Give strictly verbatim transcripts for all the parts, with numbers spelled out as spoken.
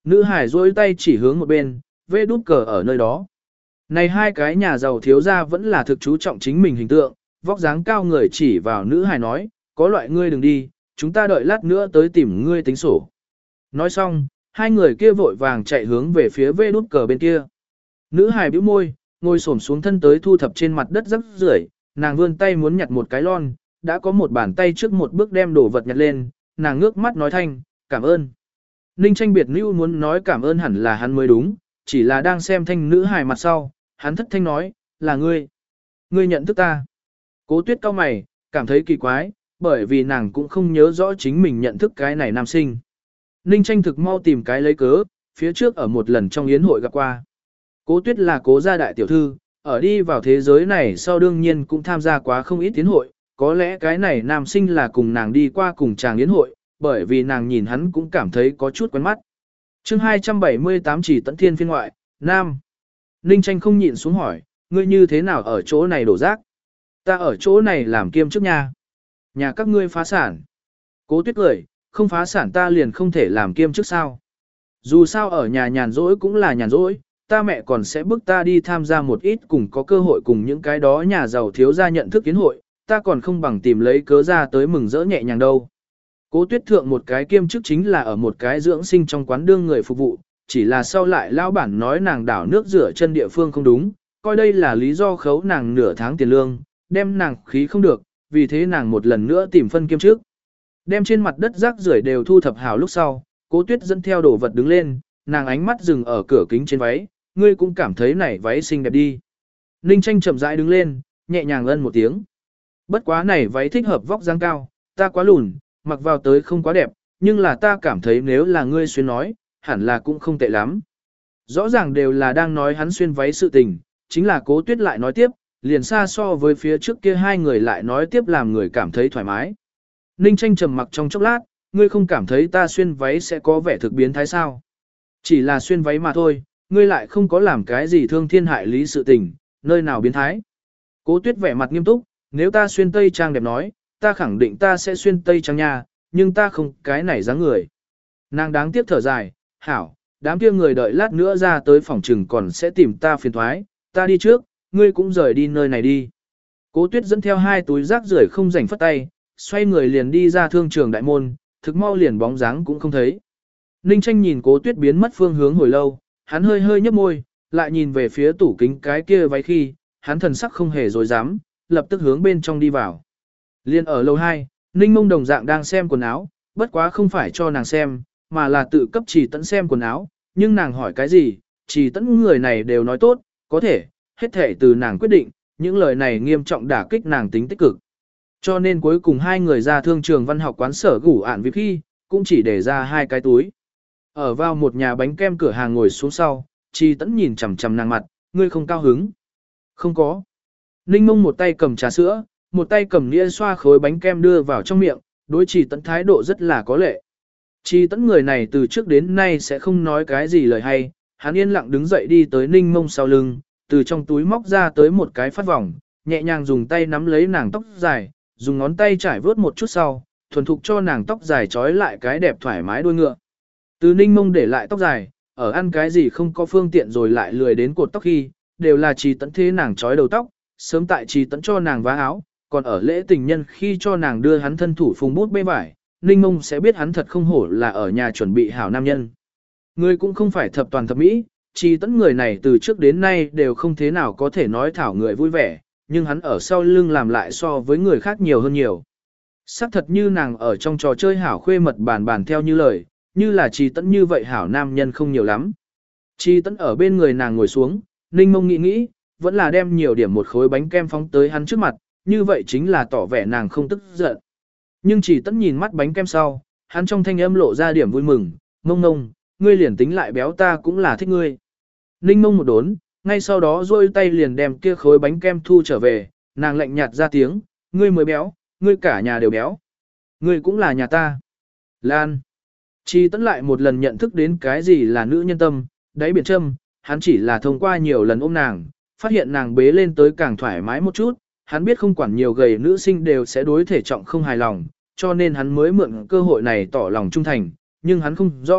Nữ hải duỗi tay chỉ hướng một bên, vê đút cờ ở nơi đó. Này hai cái nhà giàu thiếu gia vẫn là thực chú trọng chính mình hình tượng, vóc dáng cao người chỉ vào nữ hải nói, có loại ngươi đừng đi, chúng ta đợi lát nữa tới tìm ngươi tính sổ. Nói xong, hai người kia vội vàng chạy hướng về phía vê đút cờ bên kia. Nữ hải bĩu môi, ngồi xổm xuống thân tới thu thập trên mặt đất rắc rưởi, nàng vươn tay muốn nhặt một cái lon, đã có một bàn tay trước một bước đem đồ vật nhặt lên, nàng ngước mắt nói thanh, cảm ơn. Ninh Tranh biệt lưu muốn nói cảm ơn hẳn là hắn mới đúng, chỉ là đang xem thanh nữ hài mặt sau, hắn thất thanh nói, là ngươi. Ngươi nhận thức ta. Cố Tuyết cau mày, cảm thấy kỳ quái, bởi vì nàng cũng không nhớ rõ chính mình nhận thức cái này nam sinh. Ninh Tranh thực mau tìm cái lấy cớ, phía trước ở một lần trong yến hội gặp qua. Cố Tuyết là Cố gia đại tiểu thư, ở đi vào thế giới này sau đương nhiên cũng tham gia quá không ít yến hội, có lẽ cái này nam sinh là cùng nàng đi qua cùng chàng yến hội, bởi vì nàng nhìn hắn cũng cảm thấy có chút quen mắt. Chương hai trăm bảy mươi tám Chỉ Tẫn Thiên phiên ngoại, Nam. Ninh Tranh không nhịn xuống hỏi, ngươi như thế nào ở chỗ này đổ rác? Ta ở chỗ này làm kiêm chức nha. Nhà các ngươi phá sản. Cố Tuyết cười, không phá sản ta liền không thể làm kiêm chức sao? Dù sao ở nhà nhàn rỗi cũng là nhàn rỗi, ta mẹ còn sẽ bức ta đi tham gia một ít cùng có cơ hội cùng những cái đó nhà giàu thiếu gia nhận thức kiến hội, ta còn không bằng tìm lấy cớ ra tới mừng rỡ nhẹ nhàng đâu. Cố Tuyết thượng một cái kiêm chức chính là ở một cái dưỡng sinh trong quán đương người phục vụ, chỉ là sau lại lao bản nói nàng đảo nước rửa chân địa phương không đúng, coi đây là lý do khấu nàng nửa tháng tiền lương, đem nàng khí không được, vì thế nàng một lần nữa tìm phân kiêm chức. Đem trên mặt đất rác rưởi đều thu thập hào lúc sau, Cố Tuyết dẫn theo đồ vật đứng lên, nàng ánh mắt dừng ở cửa kính trên váy, ngươi cũng cảm thấy này váy xinh đẹp đi. Ninh Tranh chậm rãi đứng lên, nhẹ nhàng ân một tiếng. Bất quá này váy thích hợp vóc dáng cao, ta quá lùn, mặc vào tới không quá đẹp, nhưng là ta cảm thấy nếu là ngươi xuyên nói, hẳn là cũng không tệ lắm. Rõ ràng đều là đang nói hắn xuyên váy sự tình, chính là Cố Tuyết lại nói tiếp, liền xa so với phía trước kia hai người lại nói tiếp làm người cảm thấy thoải mái. Ninh Tranh trầm mặc trong chốc lát, ngươi không cảm thấy ta xuyên váy sẽ có vẻ thực biến thái sao? Chỉ là xuyên váy mà thôi, ngươi lại không có làm cái gì thương thiên hại lý sự tình, nơi nào biến thái. Cố Tuyết vẻ mặt nghiêm túc, nếu ta xuyên tây trang đẹp nói, ta khẳng định ta sẽ xuyên tây trang nha, nhưng ta không cái này dáng người. Nàng đáng tiếc thở dài, hảo, đám kia người đợi lát nữa ra tới phòng trừng còn sẽ tìm ta phiền thoái, ta đi trước, ngươi cũng rời đi nơi này đi. Cố Tuyết dẫn theo hai túi rác rưởi không rảnh phất tay, xoay người liền đi ra thương trường đại môn, thực mau liền bóng dáng cũng không thấy. Ninh Tranh nhìn Cố Tuyết biến mất phương hướng hồi lâu, hắn hơi hơi nhếch môi, lại nhìn về phía tủ kính cái kia váy khi, hắn thần sắc không hề dối dám, lập tức hướng bên trong đi vào. Liên ở lầu hai, Ninh Mông đồng dạng đang xem quần áo, bất quá không phải cho nàng xem, mà là tự cấp Trì Tẫn xem quần áo, nhưng nàng hỏi cái gì, Trì Tẫn người này đều nói tốt, có thể, hết thể từ nàng quyết định, những lời này nghiêm trọng đả kích nàng tính tích cực. Cho nên cuối cùng hai người ra thương trường văn học quán sở gủ ạn việc khi, cũng chỉ để ra hai cái túi. Ở vào một nhà bánh kem cửa hàng ngồi xuống sau, Trì Tẫn nhìn chằm chằm nàng mặt, ngươi không cao hứng. Không có. Ninh Mông một tay cầm trà sữa, một tay cầm nĩa xoa khối bánh kem đưa vào trong miệng, đối Trì Tẫn thái độ rất là có lệ. Trì Tẫn người này từ trước đến nay sẽ không nói cái gì lời hay, hắn yên lặng đứng dậy đi tới Ninh Mông sau lưng, từ trong túi móc ra tới một cái phát vòng, nhẹ nhàng dùng tay nắm lấy nàng tóc dài, dùng ngón tay trải vớt một chút sau, thuần thục cho nàng tóc dài trói lại cái đẹp thoải mái đuôi ngựa. Từ Ninh Mông để lại tóc dài, ở ăn cái gì không có phương tiện rồi lại lười đến cột tóc khi, đều là Trì Tẫn thế nàng trói đầu tóc, sớm tại Trì Tẫn cho nàng vá áo, còn ở lễ tình nhân khi cho nàng đưa hắn thân thủ phùng bút bê vải, Ninh Mông sẽ biết hắn thật không hổ là ở nhà chuẩn bị hảo nam nhân. Người cũng không phải thập toàn thập mỹ, Trì Tẫn người này từ trước đến nay đều không thế nào có thể nói thảo người vui vẻ, nhưng hắn ở sau lưng làm lại so với người khác nhiều hơn nhiều. Sắc thật như nàng ở trong trò chơi hảo khuê mật bàn bàn theo như lời, như là Trì Tẫn như vậy hảo nam nhân không nhiều lắm. Trì Tẫn ở bên người nàng ngồi xuống, Ninh Mông nghĩ nghĩ, vẫn là đem nhiều điểm một khối bánh kem phóng tới hắn trước mặt, như vậy chính là tỏ vẻ nàng không tức giận. Nhưng Trì Tẫn nhìn mắt bánh kem sau, hắn trong thanh âm lộ ra điểm vui mừng, Mông Mông, ngươi liền tính lại béo ta cũng là thích ngươi. Ninh Mông một đốn, ngay sau đó duỗi tay liền đem kia khối bánh kem thu trở về, nàng lạnh nhạt ra tiếng, ngươi mới béo, ngươi cả nhà đều béo. Ngươi cũng là nhà ta. Lan. Trì Tẫn lại một lần nhận thức đến cái gì là nữ nhân tâm, đáy biển châm, hắn chỉ là thông qua nhiều lần ôm nàng, phát hiện nàng bế lên tới càng thoải mái một chút, hắn biết không quản nhiều gầy nữ sinh đều sẽ đối thể trọng không hài lòng, cho nên hắn mới mượn cơ hội này tỏ lòng trung thành, nhưng hắn không rõ,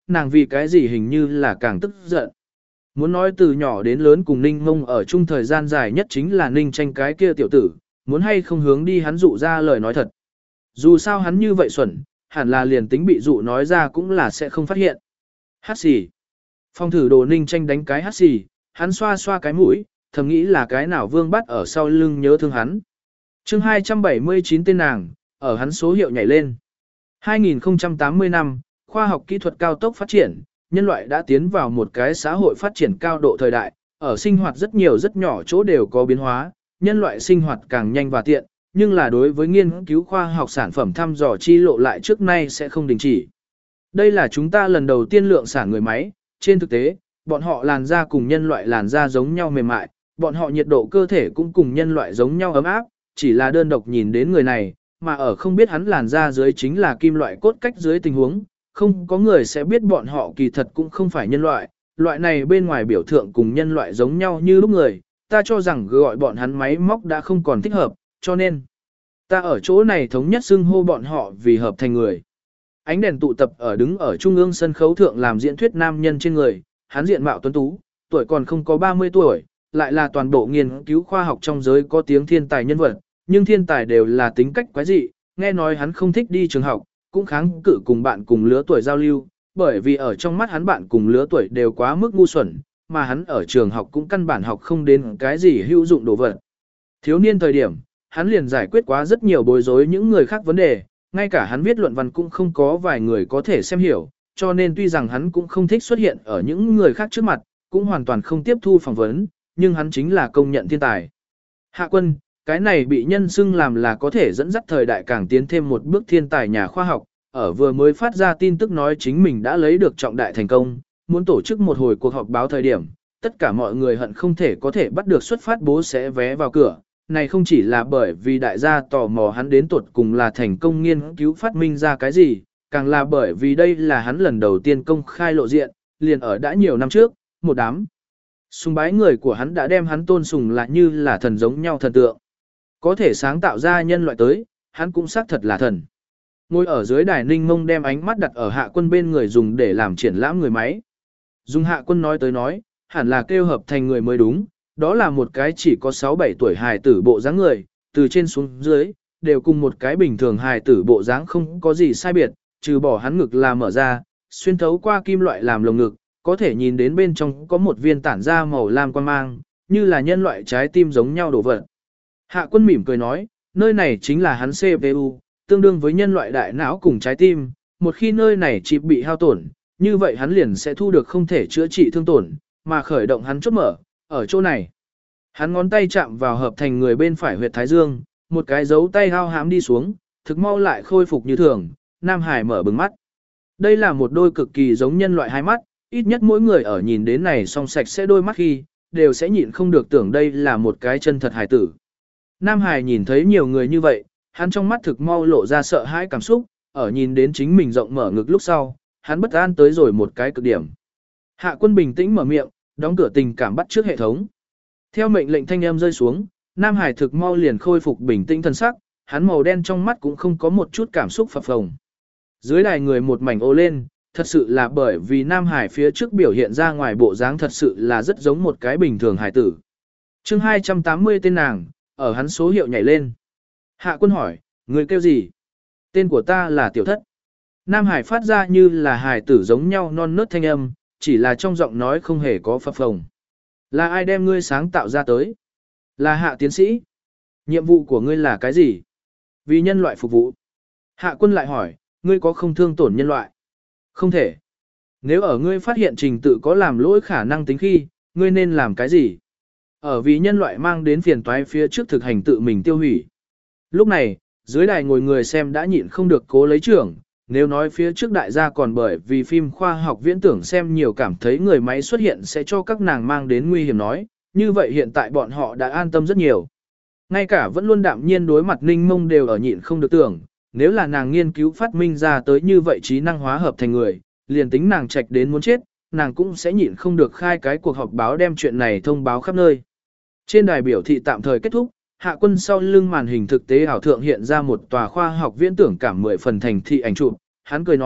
nàng vì cái gì hình như là càng tức giận. Muốn nói từ nhỏ đến lớn cùng Ninh Mông ở chung thời gian dài nhất chính là Ninh Tranh cái kia tiểu tử, muốn hay không hướng đi hắn dụ ra lời nói thật. Dù sao hắn như vậy xuẩn, hẳn là liền tính bị dụ nói ra cũng là sẽ không phát hiện. Hát xì. Phong thử đồ Ninh Tranh đánh cái hát xì, hắn xoa xoa cái mũi, thầm nghĩ là cái nào vương bắt ở sau lưng nhớ thương hắn. chương hai trăm bảy mươi chín tên nàng, ở hắn số hiệu nhảy lên. hai nghìn không trăm tám mươi năm, khoa học kỹ thuật cao tốc phát triển, nhân loại đã tiến vào một cái xã hội phát triển cao độ thời đại, ở sinh hoạt rất nhiều rất nhỏ chỗ đều có biến hóa, nhân loại sinh hoạt càng nhanh và tiện, nhưng là đối với nghiên cứu khoa học sản phẩm thăm dò chi lộ lại trước nay sẽ không đình chỉ. Đây là chúng ta lần đầu tiên lượng sản người máy, trên thực tế, bọn họ làn da cùng nhân loại làn da giống nhau mềm mại, bọn họ nhiệt độ cơ thể cũng cùng nhân loại giống nhau ấm áp, chỉ là đơn độc nhìn đến người này, mà ở không biết hắn làn da dưới chính là kim loại cốt cách dưới tình huống, không có người sẽ biết bọn họ kỳ thật cũng không phải nhân loại, loại này bên ngoài biểu thượng cùng nhân loại giống nhau như lúc người, ta cho rằng gọi bọn hắn máy móc đã không còn thích hợp, cho nên ta ở chỗ này thống nhất xưng hô bọn họ vì hợp thành người. Ánh đèn tụ tập ở đứng ở trung ương sân khấu thượng làm diễn thuyết nam nhân trên người, hắn diện mạo tuấn tú, tuổi còn không có ba mươi tuổi, lại là toàn bộ nghiên cứu khoa học trong giới có tiếng thiên tài nhân vật, nhưng thiên tài đều là tính cách quái dị, nghe nói hắn không thích đi trường học, cũng kháng cự cùng bạn cùng lứa tuổi giao lưu, bởi vì ở trong mắt hắn bạn cùng lứa tuổi đều quá mức ngu xuẩn, mà hắn ở trường học cũng căn bản học không đến cái gì hữu dụng đồ vật. Thiếu niên thời điểm, hắn liền giải quyết quá rất nhiều bối rối những người khác vấn đề, ngay cả hắn viết luận văn cũng không có vài người có thể xem hiểu, cho nên tuy rằng hắn cũng không thích xuất hiện ở những người khác trước mặt, cũng hoàn toàn không tiếp thu phỏng vấn, nhưng hắn chính là công nhận thiên tài. Hạ Quân, cái này bị nhân xưng làm là có thể dẫn dắt thời đại càng tiến thêm một bước thiên tài nhà khoa học, ở vừa mới phát ra tin tức nói chính mình đã lấy được trọng đại thành công, muốn tổ chức một hồi cuộc họp báo thời điểm, tất cả mọi người hận không thể có thể bắt được xuất phát bố sẽ vé vào cửa. Này không chỉ là bởi vì đại gia tò mò hắn đến tuột cùng là thành công nghiên cứu phát minh ra cái gì, càng là bởi vì đây là hắn lần đầu tiên công khai lộ diện, liền ở đã nhiều năm trước, một đám sùng bái người của hắn đã đem hắn tôn sùng là như là thần giống nhau thần tượng. Có thể sáng tạo ra nhân loại tới, hắn cũng xác thật là thần. Ngồi ở dưới đài Ninh Mông đem ánh mắt đặt ở Hạ Quân bên người dùng để làm triển lãm người máy. Dùng Hạ Quân nói tới nói, hẳn là kêu hợp thành người mới đúng, đó là một cái chỉ có sáu bảy tuổi hài tử bộ dáng người, từ trên xuống dưới, đều cùng một cái bình thường hài tử bộ dáng không có gì sai biệt, trừ bỏ hắn ngực là mở ra, xuyên thấu qua kim loại làm lồng ngực, có thể nhìn đến bên trong có một viên tản ra màu lam quang mang, như là nhân loại trái tim giống nhau đổ vật. Hạ Quân mỉm cười nói, nơi này chính là hắn xê pê u, tương đương với nhân loại đại não cùng trái tim, một khi nơi này chip bị hao tổn, như vậy hắn liền sẽ thu được không thể chữa trị thương tổn, mà khởi động hắn chốt mở, ở chỗ này. Hắn ngón tay chạm vào hợp thành người bên phải huyệt thái dương, một cái dấu tay hao hám đi xuống, thực mau lại khôi phục như thường, Nam Hải mở bừng mắt. Đây là một đôi cực kỳ giống nhân loại hai mắt, ít nhất mỗi người ở nhìn đến này song sạch sẽ đôi mắt khi, đều sẽ nhịn không được tưởng đây là một cái chân thật hài tử. Nam Hải nhìn thấy nhiều người như vậy, hắn trong mắt thực mau lộ ra sợ hãi cảm xúc, ở nhìn đến chính mình rộng mở ngực lúc sau, hắn bất an tới rồi một cái cực điểm. Hạ Quân bình tĩnh mở miệng, đóng cửa tình cảm bắt trước hệ thống. Theo mệnh lệnh thanh âm rơi xuống, Nam Hải thực mau liền khôi phục bình tĩnh thân sắc, hắn màu đen trong mắt cũng không có một chút cảm xúc phập phồng. Dưới đài người một mảnh ô lên, thật sự là bởi vì Nam Hải phía trước biểu hiện ra ngoài bộ dáng thật sự là rất giống một cái bình thường hải tử. chương hai trăm tám mươi tên nàng, ở hắn số hiệu nhảy lên. Hạ Quân hỏi, người kêu gì? Tên của ta là Tiểu Thất. Nam Hải phát ra như là hải tử giống nhau non nớt thanh âm, chỉ là trong giọng nói không hề có phập phồng. Là ai đem ngươi sáng tạo ra tới? Là Hạ tiến sĩ. Nhiệm vụ của ngươi là cái gì? Vì nhân loại phục vụ. Hạ Quân lại hỏi, ngươi có không thương tổn nhân loại? Không thể. Nếu ở ngươi phát hiện trình tự có làm lỗi khả năng tính khi, ngươi nên làm cái gì? Ở vì nhân loại mang đến phiền toái phía trước thực hành tự mình tiêu hủy. Lúc này, dưới đài ngồi người xem đã nhịn không được cố lấy trưởng, nếu nói phía trước đại gia còn bởi vì phim khoa học viễn tưởng xem nhiều cảm thấy người máy xuất hiện sẽ cho các nàng mang đến nguy hiểm nói, như vậy hiện tại bọn họ đã an tâm rất nhiều. Ngay cả vẫn luôn đạm nhiên đối mặt Ninh Mông đều ở nhịn không được tưởng, nếu là nàng nghiên cứu phát minh ra tới như vậy trí năng hóa hợp thành người, liền tính nàng trạch đến muốn chết, nàng cũng sẽ nhịn không được khai cái cuộc họp báo đem chuyện này thông báo khắp nơi. Trên đài biểu thị tạm thời kết thúc, Hạ Quân sau lưng màn hình thực tế ảo thượng hiện ra một tòa khoa học viễn tưởng cảm mười phần thành thị ảnh chụp, hắn cười nói,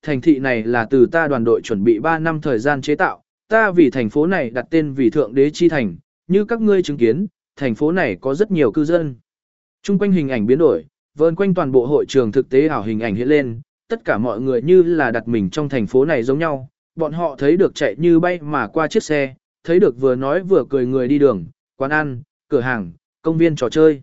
thành thị này là từ ta đoàn đội chuẩn bị ba năm thời gian chế tạo, ta vì thành phố này đặt tên vì Thượng Đế Chi Thành, như các ngươi chứng kiến, thành phố này có rất nhiều cư dân. Trung quanh hình ảnh biến đổi, vờn quanh toàn bộ hội trường thực tế ảo hình ảnh hiện lên, tất cả mọi người như là đặt mình trong thành phố này giống nhau, bọn họ thấy được chạy như bay mà qua chiếc xe, thấy được vừa nói vừa cười người đi đường, quán ăn, cửa hàng, công viên trò chơi.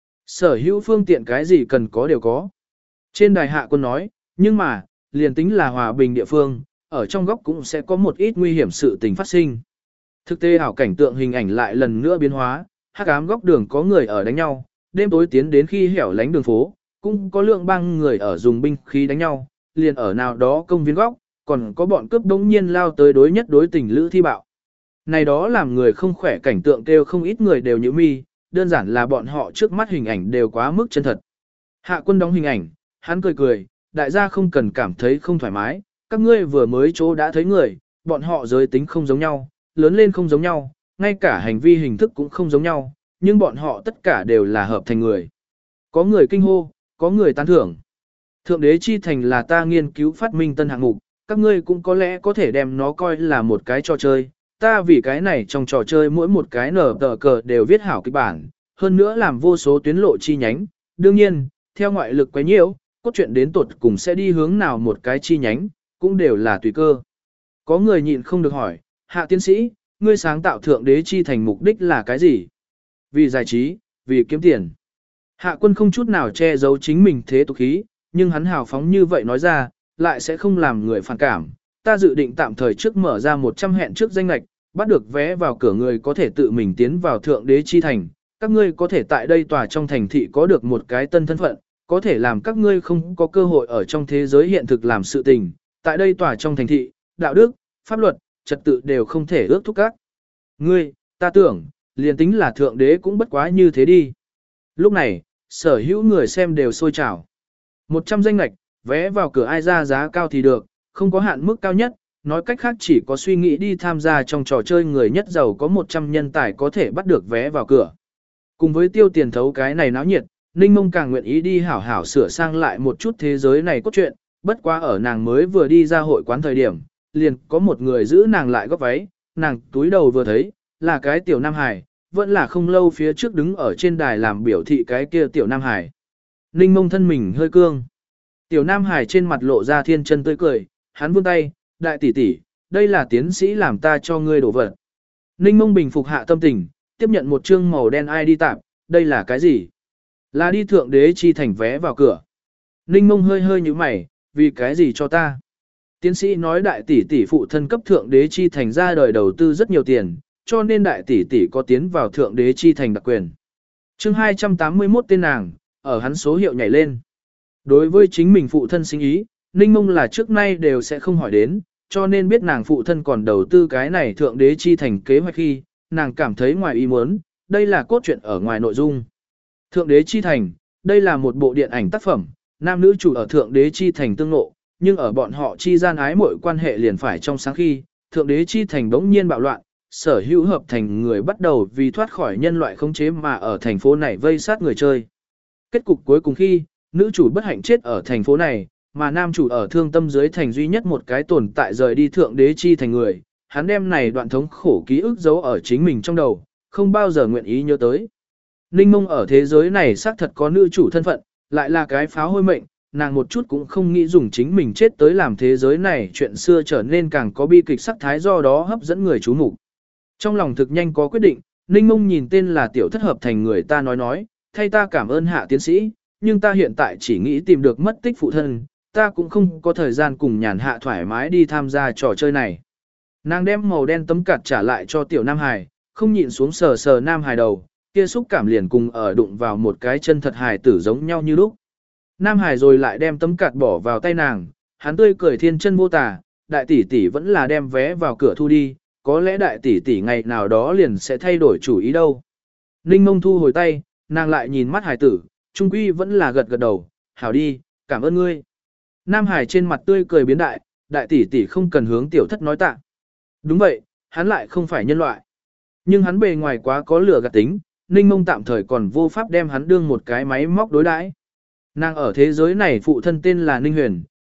Sở hữu phương tiện cái gì cần có đều có. Trên đài Hạ Quân nói, nhưng mà, liền tính là hòa bình địa phương, ở trong góc cũng sẽ có một ít nguy hiểm sự tình phát sinh. Thực tế ảo cảnh tượng hình ảnh lại lần nữa biến hóa, hắc ám góc đường có người ở đánh nhau, đêm tối tiến đến khi hẻo lánh đường phố, cũng có lượng băng người ở dùng binh khí đánh nhau, liền ở nào đó công viên góc, còn có bọn cướp đống nhiên lao tới đối nhất đối tình lữ thi bạo. Này đó làm người không khỏe cảnh tượng kêu không ít người đều nhíu mi, đơn giản là bọn họ trước mắt hình ảnh đều quá mức chân thật. Hạ Quân đóng hình ảnh, hắn cười cười, đại gia không cần cảm thấy không thoải mái, các ngươi vừa mới chỗ đã thấy người, bọn họ giới tính không giống nhau, lớn lên không giống nhau, ngay cả hành vi hình thức cũng không giống nhau, nhưng bọn họ tất cả đều là hợp thành người. Có người kinh hô, có người tán thưởng. Thượng Đế Chi Thành là ta nghiên cứu phát minh tân hạng mục, các ngươi cũng có lẽ có thể đem nó coi là một cái trò chơi. Ta vì cái này trong trò chơi mỗi một cái nở tờ cờ đều viết hảo kịch bản, hơn nữa làm vô số tuyến lộ chi nhánh. Đương nhiên, theo ngoại lực quấy nhiễu, cốt truyện đến tột cùng sẽ đi hướng nào một cái chi nhánh, cũng đều là tùy cơ. Có người nhịn không được hỏi, Hạ tiến sĩ, ngươi sáng tạo Thượng Đế Chi Thành mục đích là cái gì? Vì giải trí, vì kiếm tiền. Hạ Quân không chút nào che giấu chính mình thế tục khí, nhưng hắn hào phóng như vậy nói ra, lại sẽ không làm người phản cảm. Ta dự định tạm thời trước mở ra một trăm hẹn trước danh lạch, bắt được vé vào cửa người có thể tự mình tiến vào Thượng Đế Chi Thành. Các ngươi có thể tại đây tòa trong thành thị có được một cái tân thân phận, có thể làm các ngươi không có cơ hội ở trong thế giới hiện thực làm sự tình. Tại đây tòa trong thành thị, đạo đức, pháp luật, trật tự đều không thể ước thúc các ngươi, ta tưởng, liền tính là Thượng Đế cũng bất quá như thế đi. Lúc này, sở hữu người xem đều sôi trào. một trăm danh lạch, vé vào cửa ai ra giá cao thì được, không có hạn mức cao nhất, nói cách khác chỉ có suy nghĩ đi tham gia trong trò chơi người nhất giàu có một trăm nhân tài có thể bắt được vé vào cửa. Cùng với tiêu tiền thấu cái này náo nhiệt, Ninh Mông càng nguyện ý đi hảo hảo sửa sang lại một chút thế giới này cốt truyện, bất quá ở nàng mới vừa đi ra hội quán thời điểm, liền có một người giữ nàng lại góc váy, nàng túi đầu vừa thấy, là cái tiểu Nam Hải, vẫn là không lâu phía trước đứng ở trên đài làm biểu thị cái kia tiểu Nam Hải. Ninh Mông thân mình hơi cương. Tiểu Nam Hải trên mặt lộ ra thiên chân tươi cười, hắn vươn tay, đại tỷ tỷ, đây là tiến sĩ làm ta cho ngươi đổ vật. Ninh Mông bình phục hạ tâm tình, tiếp nhận một chương màu đen ai đi tạp, đây là cái gì? Là đi Thượng Đế Chi Thành vé vào cửa. Ninh Mông hơi hơi như mày, vì cái gì cho ta? Tiến sĩ nói đại tỷ tỷ phụ thân cấp Thượng Đế Chi Thành ra đời đầu tư rất nhiều tiền, cho nên đại tỷ tỷ có tiến vào Thượng Đế Chi Thành đặc quyền. Chương hai trăm tám mươi mốt tên nàng, ở hắn số hiệu nhảy lên. Đối với chính mình phụ thân sinh ý, Ninh Mông là trước nay đều sẽ không hỏi đến, cho nên biết nàng phụ thân còn đầu tư cái này Thượng Đế Chi Thành kế hoạch khi, nàng cảm thấy ngoài ý muốn, đây là cốt truyện ở ngoài nội dung. Thượng Đế Chi Thành, đây là một bộ điện ảnh tác phẩm, nam nữ chủ ở Thượng Đế Chi Thành tương ngộ, nhưng ở bọn họ chi gian ái mọi quan hệ liền phải trong sáng khi, Thượng Đế Chi Thành bỗng nhiên bạo loạn, sở hữu hợp thành người bắt đầu vì thoát khỏi nhân loại khống chế mà ở thành phố này vây sát người chơi. Kết cục cuối cùng khi, nữ chủ bất hạnh chết ở thành phố này, mà nam chủ ở thương tâm dưới thành duy nhất một cái tồn tại rời đi Thượng Đế Chi Thành người, hắn đem này đoạn thống khổ ký ức giấu ở chính mình trong đầu, không bao giờ nguyện ý nhớ tới. Ninh Mông ở thế giới này xác thật có nữ chủ thân phận, lại là cái pháo hôi mệnh, nàng một chút cũng không nghĩ dùng chính mình chết tới làm thế giới này chuyện xưa trở nên càng có bi kịch sắc thái, do đó hấp dẫn người chú mục. Trong lòng thực nhanh có quyết định, Ninh Mông nhìn tên là tiểu thất hợp thành người ta nói nói, thay ta cảm ơn hạ tiến sĩ, nhưng ta hiện tại chỉ nghĩ tìm được mất tích phụ thân, ta cũng không có thời gian cùng nhàn hạ thoải mái đi tham gia trò chơi này. Nàng đem màu đen tấm cạt trả lại cho tiểu Nam Hải, không nhịn xuống sờ sờ Nam Hải đầu, kia xúc cảm liền cùng ở đụng vào một cái chân thật hài tử giống nhau như lúc. Nam Hải rồi lại đem tấm cạt bỏ vào tay nàng, hắn tươi cười thiên chân vô tả, đại tỷ tỷ vẫn là đem vé vào cửa thu đi, có lẽ đại tỷ tỷ ngày nào đó liền sẽ thay đổi chủ ý đâu. Ninh Mông thu hồi tay, nàng lại nhìn mắt Hải tử, trung quy vẫn là gật gật đầu, hảo đi, cảm ơn ngươi. Nam Hải trên mặt tươi cười biến đại, đại tỷ tỷ không cần hướng tiểu thất nói tạ. Đúng vậy, hắn lại không phải nhân loại. Nhưng hắn bề ngoài quá có lửa gạt tính, Ninh Mông tạm thời còn vô pháp đem hắn đương một cái máy móc đối đãi. Nàng ở thế giới này phụ thân tên là Ninh Huyền,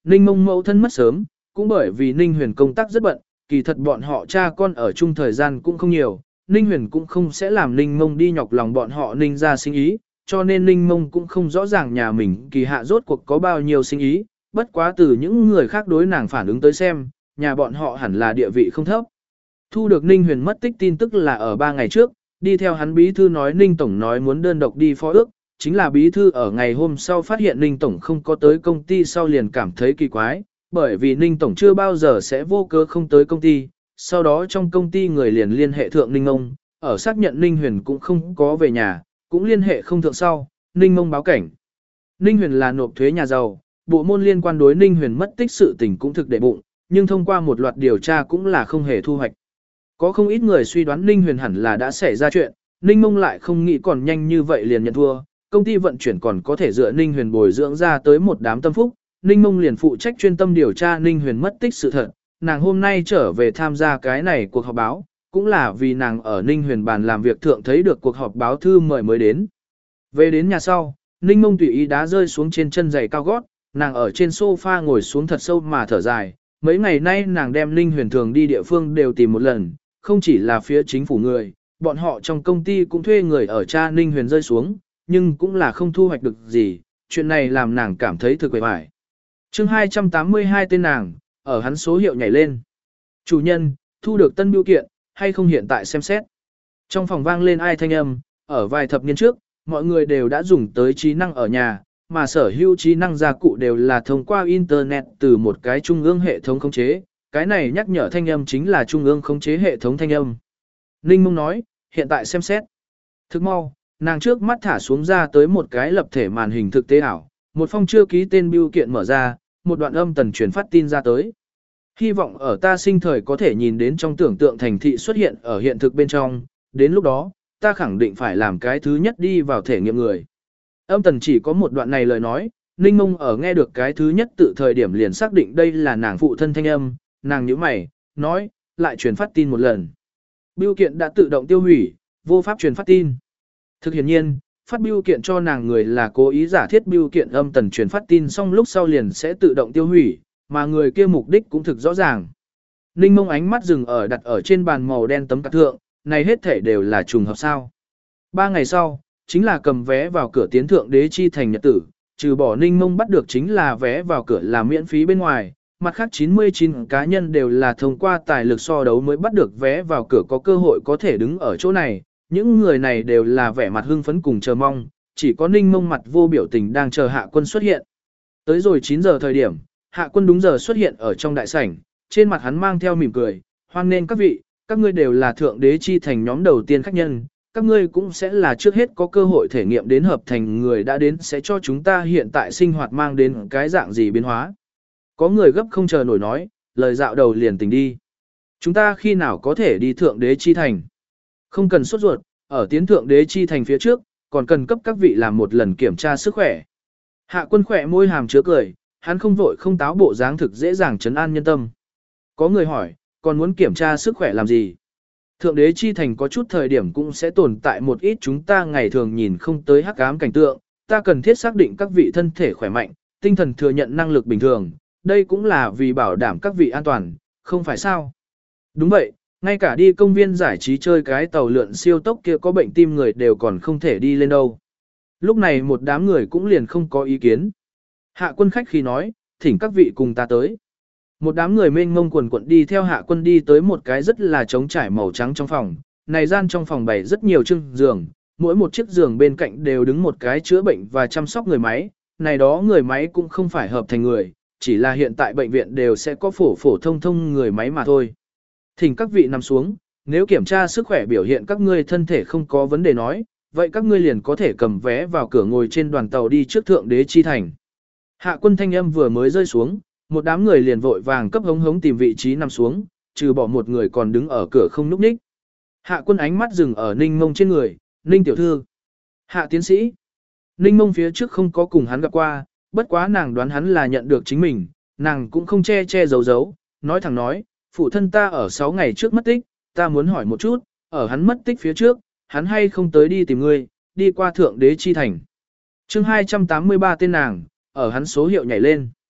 Ninh Mông mẫu thân mất sớm, cũng bởi vì Ninh Huyền công tác rất bận, kỳ thật bọn họ cha con ở chung thời gian cũng không nhiều, Ninh Huyền cũng không sẽ làm Ninh Mông đi nhọc lòng bọn họ Ninh ra sinh ý, cho nên Ninh Mông cũng không rõ ràng nhà mình kỳ hạ rốt cuộc có bao nhiêu sinh ý, bất quá từ những người khác đối nàng phản ứng tới xem, nhà bọn họ hẳn là địa vị không thấp. Thu được Ninh Huyền mất tích tin tức là ở ba ngày trước, đi theo hắn bí thư nói Ninh Tổng nói muốn đơn độc đi phó ước, chính là bí thư ở ngày hôm sau phát hiện Ninh Tổng không có tới công ty sau liền cảm thấy kỳ quái, bởi vì Ninh Tổng chưa bao giờ sẽ vô cớ không tới công ty, sau đó trong công ty người liền liên hệ thượng Ninh ông, ở xác nhận Ninh Huyền cũng không có về nhà, cũng liên hệ không thượng sau, Ninh ông báo cảnh. Ninh Huyền là nộp thuế nhà giàu, bộ môn liên quan đối Ninh Huyền mất tích sự tình cũng thực để bụng, nhưng thông qua một loạt điều tra cũng là không hề thu hoạch. Có không ít người suy đoán Ninh Huyền hẳn là đã xảy ra chuyện, Ninh Mông lại không nghĩ còn nhanh như vậy liền nhận thua, công ty vận chuyển còn có thể dựa Ninh Huyền bồi dưỡng ra tới một đám tâm phúc, Ninh Mông liền phụ trách chuyên tâm điều tra Ninh Huyền mất tích sự thật, nàng hôm nay trở về tham gia cái này cuộc họp báo, cũng là vì nàng ở Ninh Huyền bàn làm việc thượng thấy được cuộc họp báo thư mời mới đến. Về đến nhà sau, Ninh Mông tùy ý đá rơi xuống trên chân giày cao gót, nàng ở trên sofa ngồi xuống thật sâu mà thở dài, mấy ngày nay nàng đem Ninh Huyền thường đi địa phương đều tìm một lần, không chỉ là phía chính phủ người, bọn họ trong công ty cũng thuê người ở cha Ninh Huyền rơi xuống, nhưng cũng là không thu hoạch được gì, chuyện này làm nàng cảm thấy thực quệ vải. chương hai trăm tám mươi hai tên nàng, ở hắn số hiệu nhảy lên. Chủ nhân, thu được tân biểu kiện, hay không hiện tại xem xét. Trong phòng vang lên ai thanh âm, ở vài thập niên trước, mọi người đều đã dùng tới trí năng ở nhà, mà sở hữu trí năng gia cụ đều là thông qua Internet từ một cái trung ương hệ thống khống chế. Cái này nhắc nhở thanh âm chính là trung ương khống chế hệ thống thanh âm. Ninh Mông nói, hiện tại xem xét. Thức mau, nàng trước mắt thả xuống ra tới một cái lập thể màn hình thực tế ảo, một phong chưa ký tên bưu kiện mở ra, một đoạn âm tần truyền phát tin ra tới. Hy vọng ở ta sinh thời có thể nhìn đến trong tưởng tượng thành thị xuất hiện ở hiện thực bên trong, đến lúc đó, ta khẳng định phải làm cái thứ nhất đi vào thể nghiệm người. Âm tần chỉ có một đoạn này lời nói, Ninh Mông ở nghe được cái thứ nhất tự thời điểm liền xác định đây là nàng phụ thân thanh âm, nàng nhíu mày, nói, lại truyền phát tin một lần. Bưu kiện đã tự động tiêu hủy, vô pháp truyền phát tin. Thực hiện nhiên, phát bưu kiện cho nàng người là cố ý giả thiết bưu kiện âm tần truyền phát tin xong lúc sau liền sẽ tự động tiêu hủy, mà người kia mục đích cũng thực rõ ràng. Ninh Mông ánh mắt dừng ở đặt ở trên bàn màu đen tấm cắt thượng, này hết thể đều là trùng hợp sao. Ba ngày sau, chính là cầm vé vào cửa tiến thượng đế chi thành nhật tử, trừ bỏ Ninh Mông bắt được chính là vé vào cửa là miễn phí bên ngoài, mặt khác chín mươi chín cá nhân đều là thông qua tài lực so đấu mới bắt được vé vào cửa có cơ hội có thể đứng ở chỗ này, những người này đều là vẻ mặt hưng phấn cùng chờ mong, chỉ có Ninh Mông mặt vô biểu tình đang chờ Hạ Quân xuất hiện. Tới rồi chín giờ thời điểm, Hạ Quân đúng giờ xuất hiện ở trong đại sảnh, trên mặt hắn mang theo mỉm cười, hoan nên các vị, các ngươi đều là thượng đế chi thành nhóm đầu tiên khách nhân, các ngươi cũng sẽ là trước hết có cơ hội thể nghiệm đến hợp thành người đã đến sẽ cho chúng ta hiện tại sinh hoạt mang đến cái dạng gì biến hóa. Có người gấp không chờ nổi nói, lời dạo đầu liền tình đi. Chúng ta khi nào có thể đi thượng đế chi thành? Không cần sốt ruột, ở tiến thượng đế chi thành phía trước, còn cần cấp các vị làm một lần kiểm tra sức khỏe. Hạ Quân khỏe môi hàm chứa cười, hắn không vội không táo bộ dáng thực dễ dàng trấn an nhân tâm. Có người hỏi, còn muốn kiểm tra sức khỏe làm gì? Thượng đế chi thành có chút thời điểm cũng sẽ tồn tại một ít chúng ta ngày thường nhìn không tới hắc ám cảnh tượng, ta cần thiết xác định các vị thân thể khỏe mạnh, tinh thần thừa nhận năng lực bình thường, đây cũng là vì bảo đảm các vị an toàn, không phải sao? Đúng vậy, ngay cả đi công viên giải trí chơi cái tàu lượn siêu tốc kia có bệnh tim người đều còn không thể đi lên đâu. Lúc này một đám người cũng liền không có ý kiến. Hạ Quân khách khi nói, thỉnh các vị cùng ta tới. Một đám người mênh mông quần quận đi theo Hạ Quân đi tới một cái rất là trống trải màu trắng trong phòng. Này gian trong phòng bày rất nhiều chiếc giường, mỗi một chiếc giường bên cạnh đều đứng một cái chữa bệnh và chăm sóc người máy. Này đó người máy cũng không phải hợp thành người, chỉ là hiện tại bệnh viện đều sẽ có phổ phổ thông thông người máy mà thôi. Thỉnh các vị nằm xuống, nếu kiểm tra sức khỏe biểu hiện các ngươi thân thể không có vấn đề nói, vậy các ngươi liền có thể cầm vé vào cửa ngồi trên đoàn tàu đi trước thượng đế chi thành. Hạ Quân thanh âm vừa mới rơi xuống, một đám người liền vội vàng cấp hống hống tìm vị trí nằm xuống, trừ bỏ một người còn đứng ở cửa không núp ních. Hạ Quân ánh mắt dừng ở Ninh Mông trên người, Ninh tiểu thư. Hạ tiến sĩ. Ninh Mông phía trước không có cùng hắn gặp qua, bất quá nàng đoán hắn là nhận được chính mình, nàng cũng không che che giấu giấu, nói thẳng nói, phụ thân ta ở sáu ngày trước mất tích, ta muốn hỏi một chút, ở hắn mất tích phía trước, hắn hay không tới đi tìm ngươi, đi qua thượng đế chi thành. chương hai trăm tám mươi ba tên nàng, ở hắn số hiệu nhảy lên.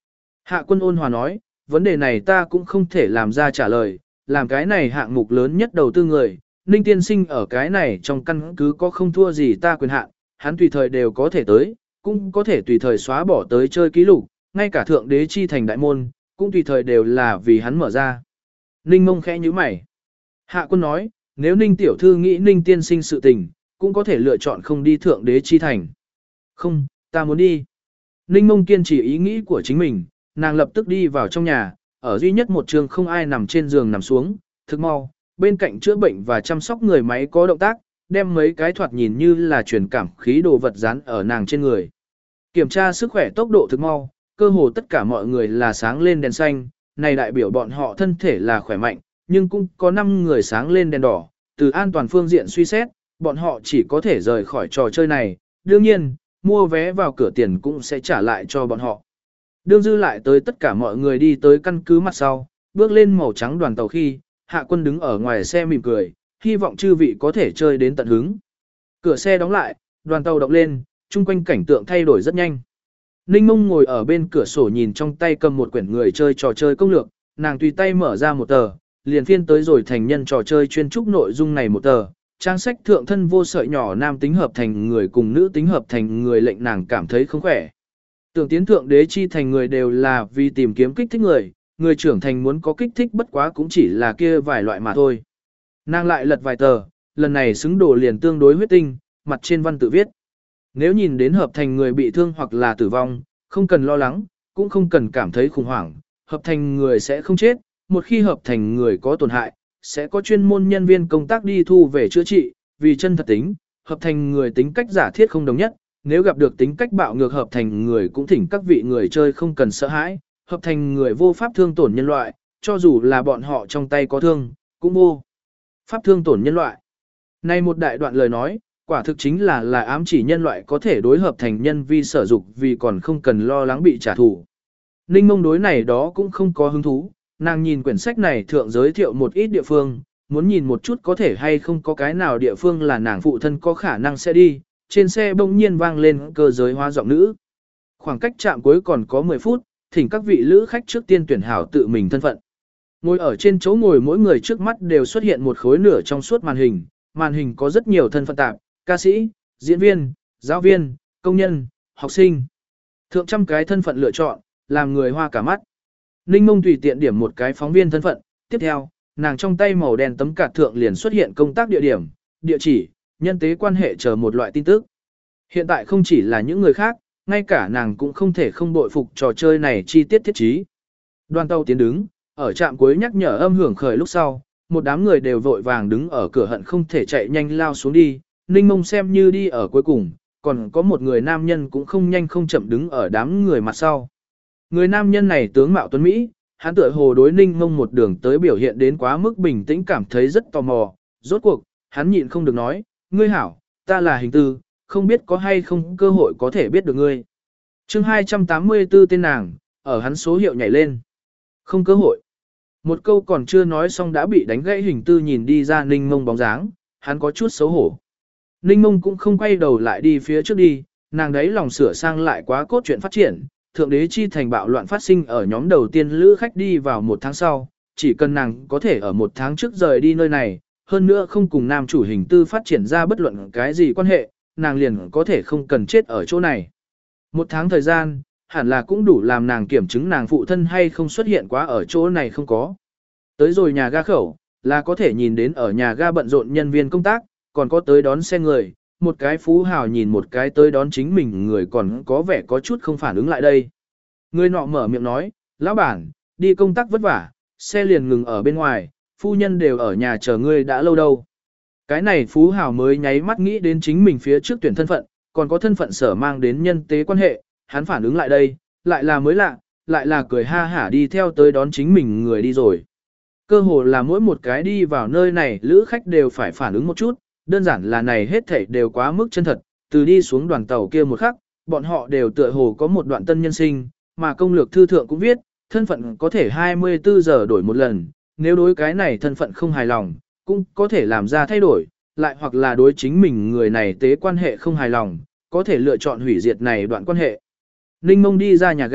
Hạ quân ôn hòa nói, vấn đề này ta cũng không thể làm ra trả lời, làm cái này hạng mục lớn nhất đầu tư người, Ninh tiên sinh ở cái này trong căn cứ có không thua gì ta quyền hạn, hắn tùy thời đều có thể tới, cũng có thể tùy thời xóa bỏ tới chơi ký lục, ngay cả thượng đế chi thành đại môn, cũng tùy thời đều là vì hắn mở ra. Ninh mông khẽ nhíu mày. Hạ quân nói, nếu Ninh tiểu thư nghĩ Ninh tiên sinh sự tình, cũng có thể lựa chọn không đi thượng đế chi thành. Không, ta muốn đi. Ninh mông kiên trì ý nghĩ của chính mình, nàng lập tức đi vào trong nhà, ở duy nhất một trường không ai nằm trên giường nằm xuống, thực mau, bên cạnh chữa bệnh và chăm sóc người máy có động tác, đem mấy cái thoạt nhìn như là truyền cảm khí đồ vật dán ở nàng trên người. Kiểm tra sức khỏe tốc độ thực mau, cơ hồ tất cả mọi người là sáng lên đèn xanh, này đại biểu bọn họ thân thể là khỏe mạnh, nhưng cũng có năm người sáng lên đèn đỏ, từ an toàn phương diện suy xét, bọn họ chỉ có thể rời khỏi trò chơi này, đương nhiên, mua vé vào cửa tiền cũng sẽ trả lại cho bọn họ. Đương dư lại tới tất cả mọi người đi tới căn cứ mặt sau, bước lên màu trắng đoàn tàu khi, Hạ quân đứng ở ngoài xe mỉm cười, hy vọng chư vị có thể chơi đến tận hứng. Cửa xe đóng lại, đoàn tàu động lên, chung quanh cảnh tượng thay đổi rất nhanh. Ninh mông ngồi ở bên cửa sổ nhìn trong tay cầm một quyển người chơi trò chơi công lược, nàng tùy tay mở ra một tờ, liền phiên tới rồi thành nhân trò chơi chuyên trúc nội dung này một tờ. Trang sách thượng thân vô sợi nhỏ nam tính hợp thành người cùng nữ tính hợp thành người lệnh nàng cảm thấy không khỏe. Tưởng tiến thượng đế chi thành người đều là vì tìm kiếm kích thích người, người trưởng thành muốn có kích thích bất quá cũng chỉ là kia vài loại mà thôi. Nàng lại lật vài tờ, lần này xứng đồ liền tương đối huyết tinh, mặt trên văn tự viết. Nếu nhìn đến hợp thành người bị thương hoặc là tử vong, không cần lo lắng, cũng không cần cảm thấy khủng hoảng, hợp thành người sẽ không chết, một khi hợp thành người có tổn hại, sẽ có chuyên môn nhân viên công tác đi thu về chữa trị, vì chân thật tính, hợp thành người tính cách giả thiết không đồng nhất, nếu gặp được tính cách bạo ngược hợp thành người cũng thỉnh các vị người chơi không cần sợ hãi, hợp thành người vô pháp thương tổn nhân loại, cho dù là bọn họ trong tay có thương, cũng vô pháp thương tổn nhân loại. Này một đại đoạn lời nói, quả thực chính là là ám chỉ nhân loại có thể đối hợp thành nhân vi sở dục vì còn không cần lo lắng bị trả thù. Ninh mông đối này đó cũng không có hứng thú, nàng nhìn quyển sách này thượng giới thiệu một ít địa phương, muốn nhìn một chút có thể hay không có cái nào địa phương là nàng phụ thân có khả năng sẽ đi, trên xe bỗng nhiên vang lên cơ giới hóa giọng nữ. Khoảng cách trạm cuối còn có mười phút, thỉnh các vị lữ khách trước tiên tuyển hảo tự mình thân phận. Ngồi ở trên chỗ ngồi mỗi người trước mắt đều xuất hiện một khối nửa trong suốt màn hình, màn hình có rất nhiều thân phận tạp, ca sĩ, diễn viên, giáo viên, công nhân, học sinh. Thượng trăm cái thân phận lựa chọn, làm người hoa cả mắt. Ninh mông tùy tiện điểm một cái phóng viên thân phận, tiếp theo, nàng trong tay màu đen tấm card thượng liền xuất hiện công tác địa điểm, địa chỉ, nhân tế quan hệ chờ một loại tin tức. Hiện tại không chỉ là những người khác, ngay cả nàng cũng không thể không bội phục trò chơi này chi tiết thiết trí. Đoàn tàu tiến đứng, ở trạm cuối nhắc nhở âm hưởng khởi lúc sau, một đám người đều vội vàng đứng ở cửa hận không thể chạy nhanh lao xuống đi, Ninh mông xem như đi ở cuối cùng, còn có một người nam nhân cũng không nhanh không chậm đứng ở đám người mặt sau. Người nam nhân này tướng mạo tuấn Mỹ, hắn tựa hồ đối Ninh mông một đường tới biểu hiện đến quá mức bình tĩnh cảm thấy rất tò mò, rốt cuộc, hắn nhịn không được nói, ngươi hảo, ta là hình tư, không biết có hay không cơ hội có thể biết được ngươi. chương hai trăm tám mươi tư tên nàng, ở hắn số hiệu nhảy lên. Không cơ hội. Một câu còn chưa nói xong đã bị đánh gãy hình tư nhìn đi ra Ninh mông bóng dáng, hắn có chút xấu hổ. Ninh mông cũng không quay đầu lại đi phía trước đi, nàng đấy lòng sửa sang lại quá cốt truyện phát triển, thượng đế chi thành bạo loạn phát sinh ở nhóm đầu tiên lữ khách đi vào một tháng sau, chỉ cần nàng có thể ở một tháng trước rời đi nơi này, hơn nữa không cùng nam chủ hình tư phát triển ra bất luận cái gì quan hệ, nàng liền có thể không cần chết ở chỗ này. Một tháng thời gian, hẳn là cũng đủ làm nàng kiểm chứng nàng phụ thân hay không xuất hiện quá ở chỗ này không có. Tới rồi nhà ga khẩu, là có thể nhìn đến ở nhà ga bận rộn nhân viên công tác, còn có tới đón xe người, một cái phú hào nhìn một cái tới đón chính mình người còn có vẻ có chút không phản ứng lại đây. Người nọ mở miệng nói, lão bản, đi công tác vất vả, xe liền ngừng ở bên ngoài, phu nhân đều ở nhà chờ ngươi đã lâu đâu. Cái này phú hào mới nháy mắt nghĩ đến chính mình phía trước tuyển thân phận, còn có thân phận sở mang đến nhân tế quan hệ, hắn phản ứng lại đây, lại là mới lạ, lại là cười ha hả đi theo tới đón chính mình người đi rồi. Cơ hồ là mỗi một cái đi vào nơi này lữ khách đều phải phản ứng một chút, đơn giản là này hết thảy đều quá mức chân thật, từ đi xuống đoàn tàu kia một khắc, bọn họ đều tựa hồ có một đoạn tân nhân sinh, mà công lược thư thượng cũng viết, thân phận có thể hai mươi tư giờ đổi một lần, nếu đối cái này thân phận không hài lòng, cũng có thể làm ra thay đổi, lại hoặc là đối chính mình người này tế quan hệ không hài lòng, có thể lựa chọn hủy diệt này đoạn quan hệ. Ninh mông đi ra nhà ga,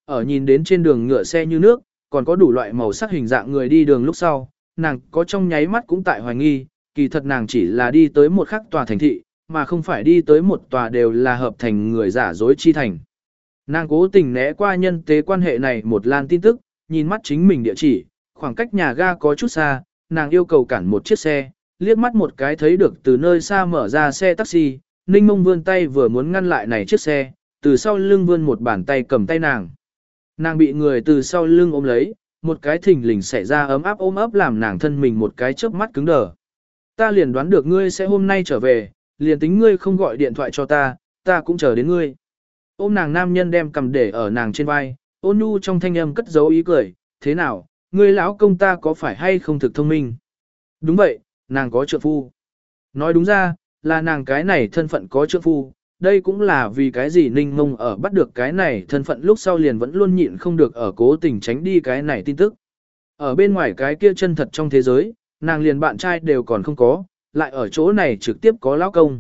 ở nhìn đến trên đường ngựa xe như nước, còn có đủ loại màu sắc hình dạng người đi đường lúc sau, nàng có trong nháy mắt cũng tại hoài nghi, kỳ thật nàng chỉ là đi tới một khắc tòa thành thị, mà không phải đi tới một tòa đều là hợp thành người giả dối chi thành. Nàng cố tình né qua nhân tế quan hệ này một lan tin tức, nhìn mắt chính mình địa chỉ, khoảng cách nhà ga có chút xa, nàng yêu cầu cản một chiếc xe, liếc mắt một cái thấy được từ nơi xa mở ra xe taxi, Ninh Mông vươn tay vừa muốn ngăn lại này chiếc xe, từ sau lưng vươn một bàn tay cầm tay nàng. Nàng bị người từ sau lưng ôm lấy, một cái thình lình xảy ra ấm áp ôm ấp làm nàng thân mình một cái chớp mắt cứng đờ. Ta liền đoán được ngươi sẽ hôm nay trở về, liền tính ngươi không gọi điện thoại cho ta, ta cũng chờ đến ngươi. Ôm nàng nam nhân đem cầm để ở nàng trên vai, ôn nhu trong thanh âm cất giấu ý cười, thế nào, ngươi lão công ta có phải hay không thực thông minh? Đúng vậy, nàng có trượng phu. Nói đúng ra, là nàng cái này thân phận có trượng phu, đây cũng là vì cái gì Ninh Mông ở bắt được cái này thân phận lúc sau liền vẫn luôn nhịn không được ở cố tình tránh đi cái này tin tức. Ở bên ngoài cái kia chân thật trong thế giới, nàng liền bạn trai đều còn không có, lại ở chỗ này trực tiếp có lão công.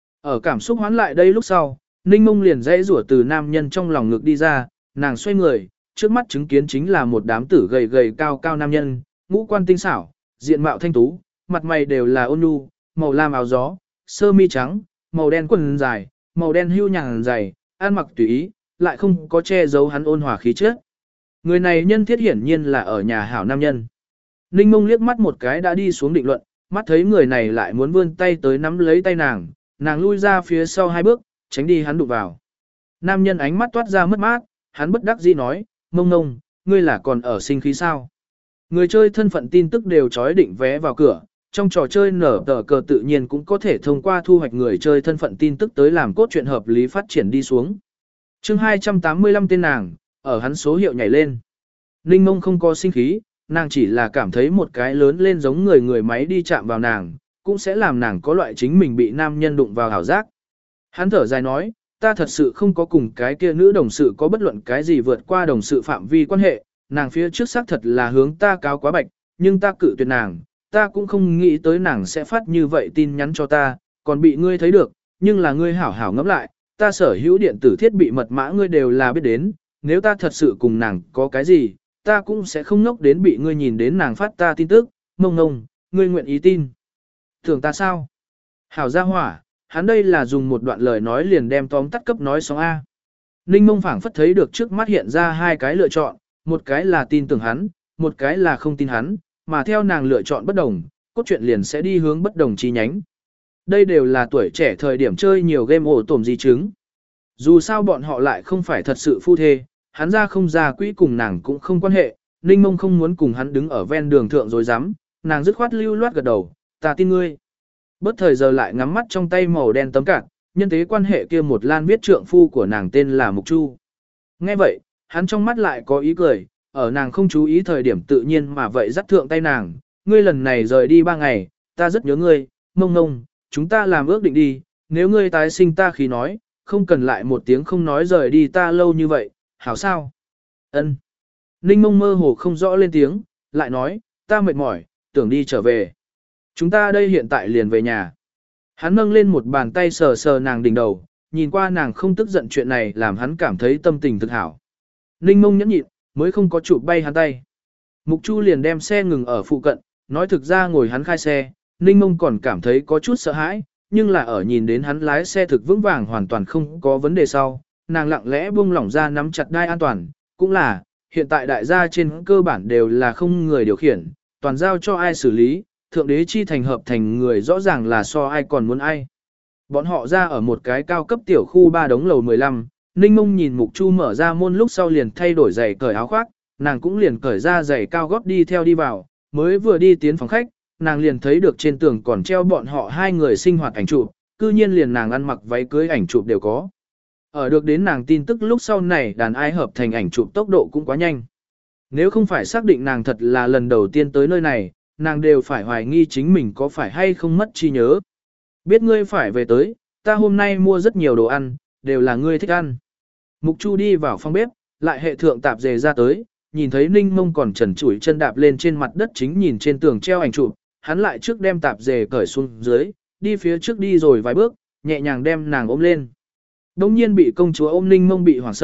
Ở cảm xúc hoán lại đây lúc sau, Ninh Mông liền dãy rủa từ nam nhân trong lòng ngực đi ra, nàng xoay người, trước mắt chứng kiến chính là một đám tử gầy gầy cao cao nam nhân, ngũ quan tinh xảo, diện mạo thanh tú, mặt mày đều là ôn nhu, màu lam áo gió, sơ mi trắng, màu đen quần dài, màu đen hưu nhàn dày, ăn mặc tùy ý, lại không có che giấu hắn ôn hòa khí chất. Người này nhân thiết hiển nhiên là ở nhà hảo nam nhân. Ninh Mông liếc mắt một cái đã đi xuống định luận, mắt thấy người này lại muốn vươn tay tới nắm lấy tay nàng, nàng lui ra phía sau hai bước, tránh đi hắn đụng vào. Nam nhân ánh mắt toát ra mất mát, hắn bất đắc dĩ nói, Mông Mông, ngươi là còn ở sinh khí sao? Người chơi thân phận tin tức đều trói định vé vào cửa, trong trò chơi nở tờ cờ tự nhiên cũng có thể thông qua thu hoạch người chơi thân phận tin tức tới làm cốt truyện hợp lý phát triển đi xuống. chương hai trăm tám mươi lăm tên nàng, ở hắn số hiệu nhảy lên. Ninh Mông không có sinh khí, nàng chỉ là cảm thấy một cái lớn lên giống người người máy đi chạm vào nàng, cũng sẽ làm nàng có loại chính mình bị nam nhân đụng vào hảo giác. Hắn thở dài nói, ta thật sự không có cùng cái kia nữ đồng sự có bất luận cái gì vượt qua đồng sự phạm vi quan hệ, nàng phía trước xác thật là hướng ta cáo quá bạch, nhưng ta cự tuyệt nàng, ta cũng không nghĩ tới nàng sẽ phát như vậy tin nhắn cho ta, còn bị ngươi thấy được, nhưng là ngươi hảo hảo ngẫm lại, ta sở hữu điện tử thiết bị mật mã ngươi đều là biết đến, nếu ta thật sự cùng nàng có cái gì, ta cũng sẽ không ngốc đến bị ngươi nhìn đến nàng phát ta tin tức, Mông Mông, ngươi nguyện ý tin. Tưởng ta sao? Hảo gia hỏa, hắn đây là dùng một đoạn lời nói liền đem tóm tắt cấp nói xong A. Ninh Mông phảng phất thấy được trước mắt hiện ra hai cái lựa chọn, một cái là tin tưởng hắn, một cái là không tin hắn, mà theo nàng lựa chọn bất đồng, cốt truyện liền sẽ đi hướng bất đồng chi nhánh. Đây đều là tuổi trẻ thời điểm chơi nhiều game ổ tổm di chứng. Dù sao bọn họ lại không phải thật sự phu thê, hắn ra không ra quỹ cùng nàng cũng không quan hệ, Ninh Mông không muốn cùng hắn đứng ở ven đường thượng rồi dám, nàng dứt khoát lưu loát gật đầu, ta tin ngươi. Bất thời giờ lại ngắm mắt trong tay màu đen tấm cạt, nhân tế quan hệ kia một lan viết trượng phu của nàng tên là Mục Chu. Nghe vậy, hắn trong mắt lại có ý cười, ở nàng không chú ý thời điểm tự nhiên mà vậy dắt thượng tay nàng, ngươi lần này rời đi ba ngày, ta rất nhớ ngươi, Mông Mông, chúng ta làm ước định đi, nếu ngươi tái sinh ta khi nói, không cần lại một tiếng không nói rời đi ta lâu như vậy, hảo sao? Ân. Ninh Mông mơ hồ không rõ lên tiếng, lại nói, ta mệt mỏi, tưởng đi trở về. Chúng ta đây hiện tại liền về nhà. Hắn nâng lên một bàn tay sờ sờ nàng đỉnh đầu, nhìn qua nàng không tức giận chuyện này làm hắn cảm thấy tâm tình thực hảo. Ninh Mông nhẫn nhịn, mới không có chụp bay hắn tay. Mục Chu liền đem xe ngừng ở phụ cận, nói thực ra ngồi hắn khai xe, Ninh Mông còn cảm thấy có chút sợ hãi, nhưng là ở nhìn đến hắn lái xe thực vững vàng hoàn toàn không có vấn đề sau, nàng lặng lẽ buông lỏng ra nắm chặt đai an toàn, cũng là, hiện tại đại gia trên cơ bản đều là không người điều khiển, toàn giao cho ai xử lý, thượng đế chi thành hợp thành người rõ ràng là so ai còn muốn ai. Bọn họ ra ở một cái cao cấp tiểu khu ba đống lầu mười lăm, Ninh Mông nhìn Mục Chu mở ra môn lúc sau liền thay đổi giày cởi áo khoác, nàng cũng liền cởi ra giày cao gót đi theo đi vào, mới vừa đi tiến phòng khách, nàng liền thấy được trên tường còn treo bọn họ hai người sinh hoạt ảnh chụp, cư nhiên liền nàng ăn mặc váy cưới ảnh chụp đều có. Ở được đến nàng tin tức lúc sau này đàn ai hợp thành ảnh chụp tốc độ cũng quá nhanh. Nếu không phải xác định nàng thật là lần đầu tiên tới nơi này, nàng đều phải hoài nghi chính mình có phải hay không mất trí nhớ. Biết ngươi phải về tới, ta hôm nay mua rất nhiều đồ ăn, đều là ngươi thích ăn. Mục Chu đi vào phòng bếp, lại hệ thượng tạp dề ra tới, nhìn thấy Ninh Mông còn trần trụi chân đạp lên trên mặt đất chính nhìn trên tường treo ảnh chụp, hắn lại trước đem tạp dề cởi xuống dưới, đi phía trước đi rồi vài bước, nhẹ nhàng đem nàng ôm lên. Đông nhiên bị công chúa ôm Ninh Mông bị hoảng sợ,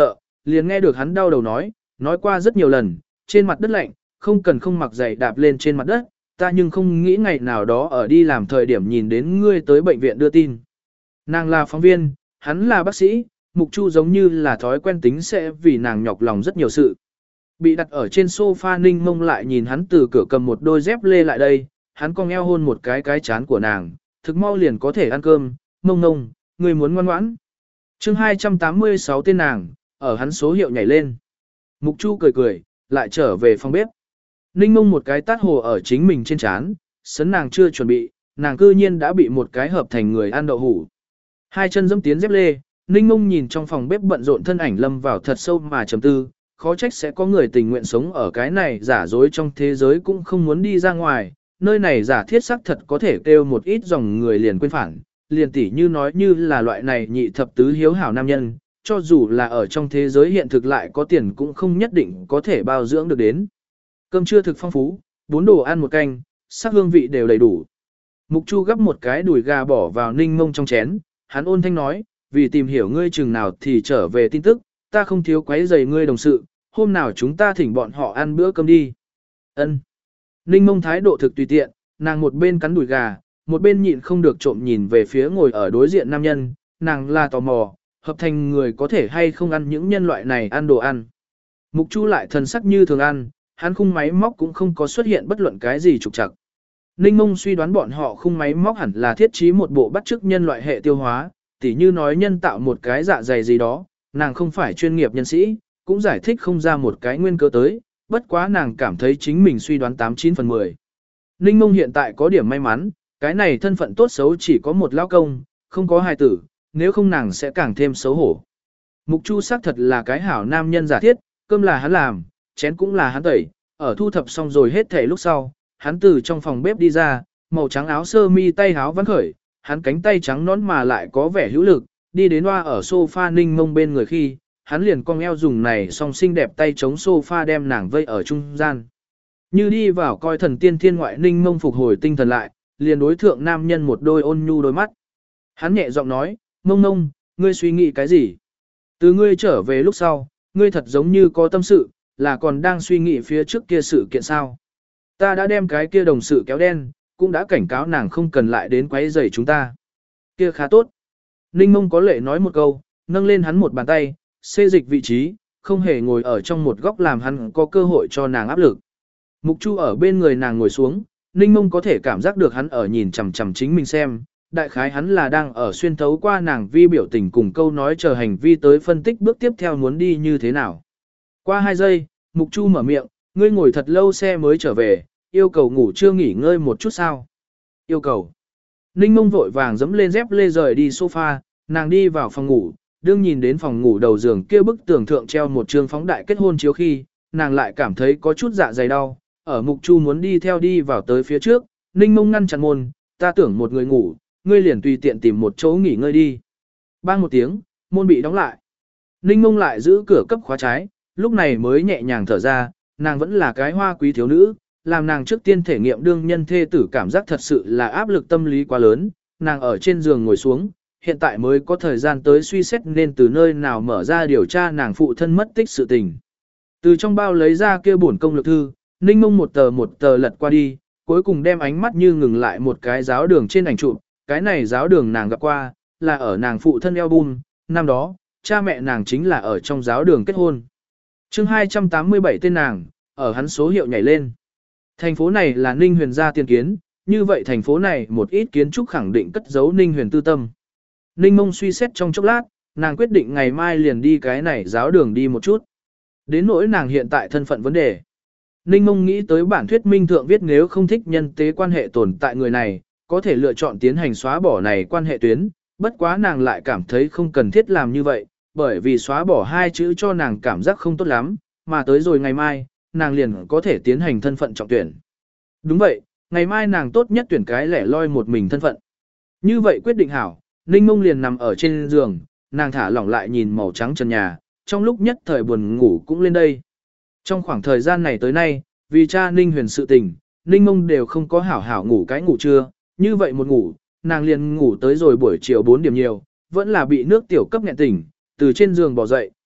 liền nghe được hắn đau đầu nói, nói qua rất nhiều lần, trên mặt đất lạnh, không cần không mặc giày đạp lên trên mặt đất, ta nhưng không nghĩ ngày nào đó ở đi làm thời điểm nhìn đến ngươi tới bệnh viện đưa tin. Nàng là phóng viên, hắn là bác sĩ, Mục Chu giống như là thói quen tính sẽ vì nàng nhọc lòng rất nhiều sự. Bị đặt ở trên sofa Ninh Mông lại nhìn hắn từ cửa cầm một đôi dép lê lại đây, hắn cong eo hôn một cái cái chán của nàng, thực mau liền có thể ăn cơm, Mông Mông, ngươi muốn ngoan ngoãn. Chương hai trăm tám mươi sáu tên nàng, ở hắn số hiệu nhảy lên. Mục Chu cười cười, lại trở về phòng bếp. Ninh Mông một cái tát hồ ở chính mình trên chán, sấn nàng chưa chuẩn bị, nàng cư nhiên đã bị một cái hợp thành người ăn đậu hủ. Hai chân dẫm tiến dép lê, Ninh Mông nhìn trong phòng bếp bận rộn thân ảnh lâm vào thật sâu mà trầm tư, khó trách sẽ có người tình nguyện sống ở cái này giả dối trong thế giới cũng không muốn đi ra ngoài, nơi này giả thiết sắc thật có thể kêu một ít dòng người liền quên phản, liền tỉ như nói như là loại này nhị thập tứ hiếu hảo nam nhân, cho dù là ở trong thế giới hiện thực lại có tiền cũng không nhất định có thể bao dưỡng được đến. Cơm trưa thực phong phú, bốn đồ ăn một canh, sắc hương vị đều đầy đủ. Mục Chu gấp một cái đùi gà bỏ vào Ninh Mông trong chén, hắn ôn thanh nói, vì tìm hiểu ngươi chừng nào thì trở về tin tức, ta không thiếu quấy rầy ngươi đồng sự, hôm nào chúng ta thỉnh bọn họ ăn bữa cơm đi. Ân. Ninh Mông thái độ thực tùy tiện, nàng một bên cắn đùi gà, một bên nhịn không được trộm nhìn về phía ngồi ở đối diện nam nhân, nàng là tò mò, hợp thành người có thể hay không ăn những nhân loại này ăn đồ ăn. Mục Chu lại thần sắc như thường ăn, hắn khung máy móc cũng không có xuất hiện bất luận cái gì trục trặc. Ninh Mông suy đoán bọn họ khung máy móc hẳn là thiết trí một bộ bắt chước nhân loại hệ tiêu hóa, tỉ như nói nhân tạo một cái dạ dày gì đó, nàng không phải chuyên nghiệp nhân sĩ, cũng giải thích không ra một cái nguyên cơ tới, bất quá nàng cảm thấy chính mình suy đoán tám chín phần mười. Ninh Mông hiện tại có điểm may mắn, cái này thân phận tốt xấu chỉ có một lao công, không có hài tử, nếu không nàng sẽ càng thêm xấu hổ. Mục Chu xác thật là cái hảo nam nhân giả thiết, cơm là hắn làm, chén cũng là hắn tẩy, ở thu thập xong rồi hết thảy lúc sau, hắn từ trong phòng bếp đi ra, màu trắng áo sơ mi tay áo vắn khởi, hắn cánh tay trắng nón mà lại có vẻ hữu lực, đi đến hoa ở sofa Ninh Mông bên người khi, hắn liền cong eo dùng này song xinh đẹp tay chống sofa đem nàng vây ở trung gian. Như đi vào coi thần tiên thiên ngoại Ninh Mông phục hồi tinh thần lại, liền đối thượng nam nhân một đôi ôn nhu đôi mắt. Hắn nhẹ giọng nói, Mông Mông, ngươi suy nghĩ cái gì? Từ ngươi trở về lúc sau, ngươi thật giống như có tâm sự, là còn đang suy nghĩ phía trước kia sự kiện sao. Ta đã đem cái kia đồng sự kéo đen, cũng đã cảnh cáo nàng không cần lại đến quấy rầy chúng ta. Kia khá tốt. Ninh Mông có lệ nói một câu, nâng lên hắn một bàn tay, xê dịch vị trí, không hề ngồi ở trong một góc làm hắn có cơ hội cho nàng áp lực. Mục Chu ở bên người nàng ngồi xuống, Ninh Mông có thể cảm giác được hắn ở nhìn chằm chằm chính mình xem, đại khái hắn là đang ở xuyên thấu qua nàng vi biểu tình cùng câu nói chờ hành vi tới phân tích bước tiếp theo muốn đi như thế nào. Qua hai giây, Mục Chu mở miệng, ngươi ngồi thật lâu xe mới trở về, yêu cầu ngủ chưa nghỉ ngơi một chút sao? Yêu cầu. Ninh Mông vội vàng dẫm lên dép lê rời đi sofa, nàng đi vào phòng ngủ, đương nhìn đến phòng ngủ đầu giường kia bức tường thượng treo một trương phóng đại kết hôn chiếu khi, nàng lại cảm thấy có chút dạ dày đau, ở Mục Chu muốn đi theo đi vào tới phía trước, Ninh Mông ngăn chặn môn, ta tưởng một người ngủ, ngươi liền tùy tiện tìm một chỗ nghỉ ngơi đi. Bang một tiếng, môn bị đóng lại. Ninh Mông lại giữ cửa cấp khóa trái, lúc này mới nhẹ nhàng thở ra, nàng vẫn là cái hoa quý thiếu nữ, làm nàng trước tiên thể nghiệm đương nhân thê tử cảm giác thật sự là áp lực tâm lý quá lớn, nàng ở trên giường ngồi xuống, hiện tại mới có thời gian tới suy xét nên từ nơi nào mở ra điều tra nàng phụ thân mất tích sự tình. Từ trong bao lấy ra kia bổn công lực thư, Ninh Mông một tờ một tờ lật qua đi, cuối cùng đem ánh mắt như ngừng lại một cái giáo đường trên ảnh chụp, cái này giáo đường nàng gặp qua, là ở nàng phụ thân album, năm đó, cha mẹ nàng chính là ở trong giáo đường kết hôn. Chương hai trăm tám mươi bảy tên nàng, ở hắn số hiệu nhảy lên. Thành phố này là Ninh Huyền gia tiên kiến, như vậy thành phố này một ít kiến trúc khẳng định cất giấu Ninh Huyền tư tâm. Ninh Mông suy xét trong chốc lát, nàng quyết định ngày mai liền đi cái này giáo đường đi một chút. Đến nỗi nàng hiện tại thân phận vấn đề. Ninh Mông nghĩ tới bản thuyết minh thượng viết nếu không thích nhân tế quan hệ tồn tại người này, có thể lựa chọn tiến hành xóa bỏ này quan hệ tuyến, bất quá nàng lại cảm thấy không cần thiết làm như vậy, bởi vì xóa bỏ hai chữ cho nàng cảm giác không tốt lắm, mà tới rồi ngày mai, nàng liền có thể tiến hành thân phận trọng tuyển. Đúng vậy, ngày mai nàng tốt nhất tuyển cái lẻ loi một mình thân phận. Như vậy quyết định hảo, Ninh Mông liền nằm ở trên giường, nàng thả lỏng lại nhìn màu trắng trần nhà, trong lúc nhất thời buồn ngủ cũng lên đây. Trong khoảng thời gian này tới nay, vì cha Ninh Huyền sự tình, Ninh Mông đều không có hảo hảo ngủ cái ngủ trưa, như vậy một ngủ, nàng liền ngủ tới rồi buổi chiều bốn điểm nhiều, vẫn là bị nước tiểu cấp nghẹn tỉnh, từ trên giường bỏ dậy,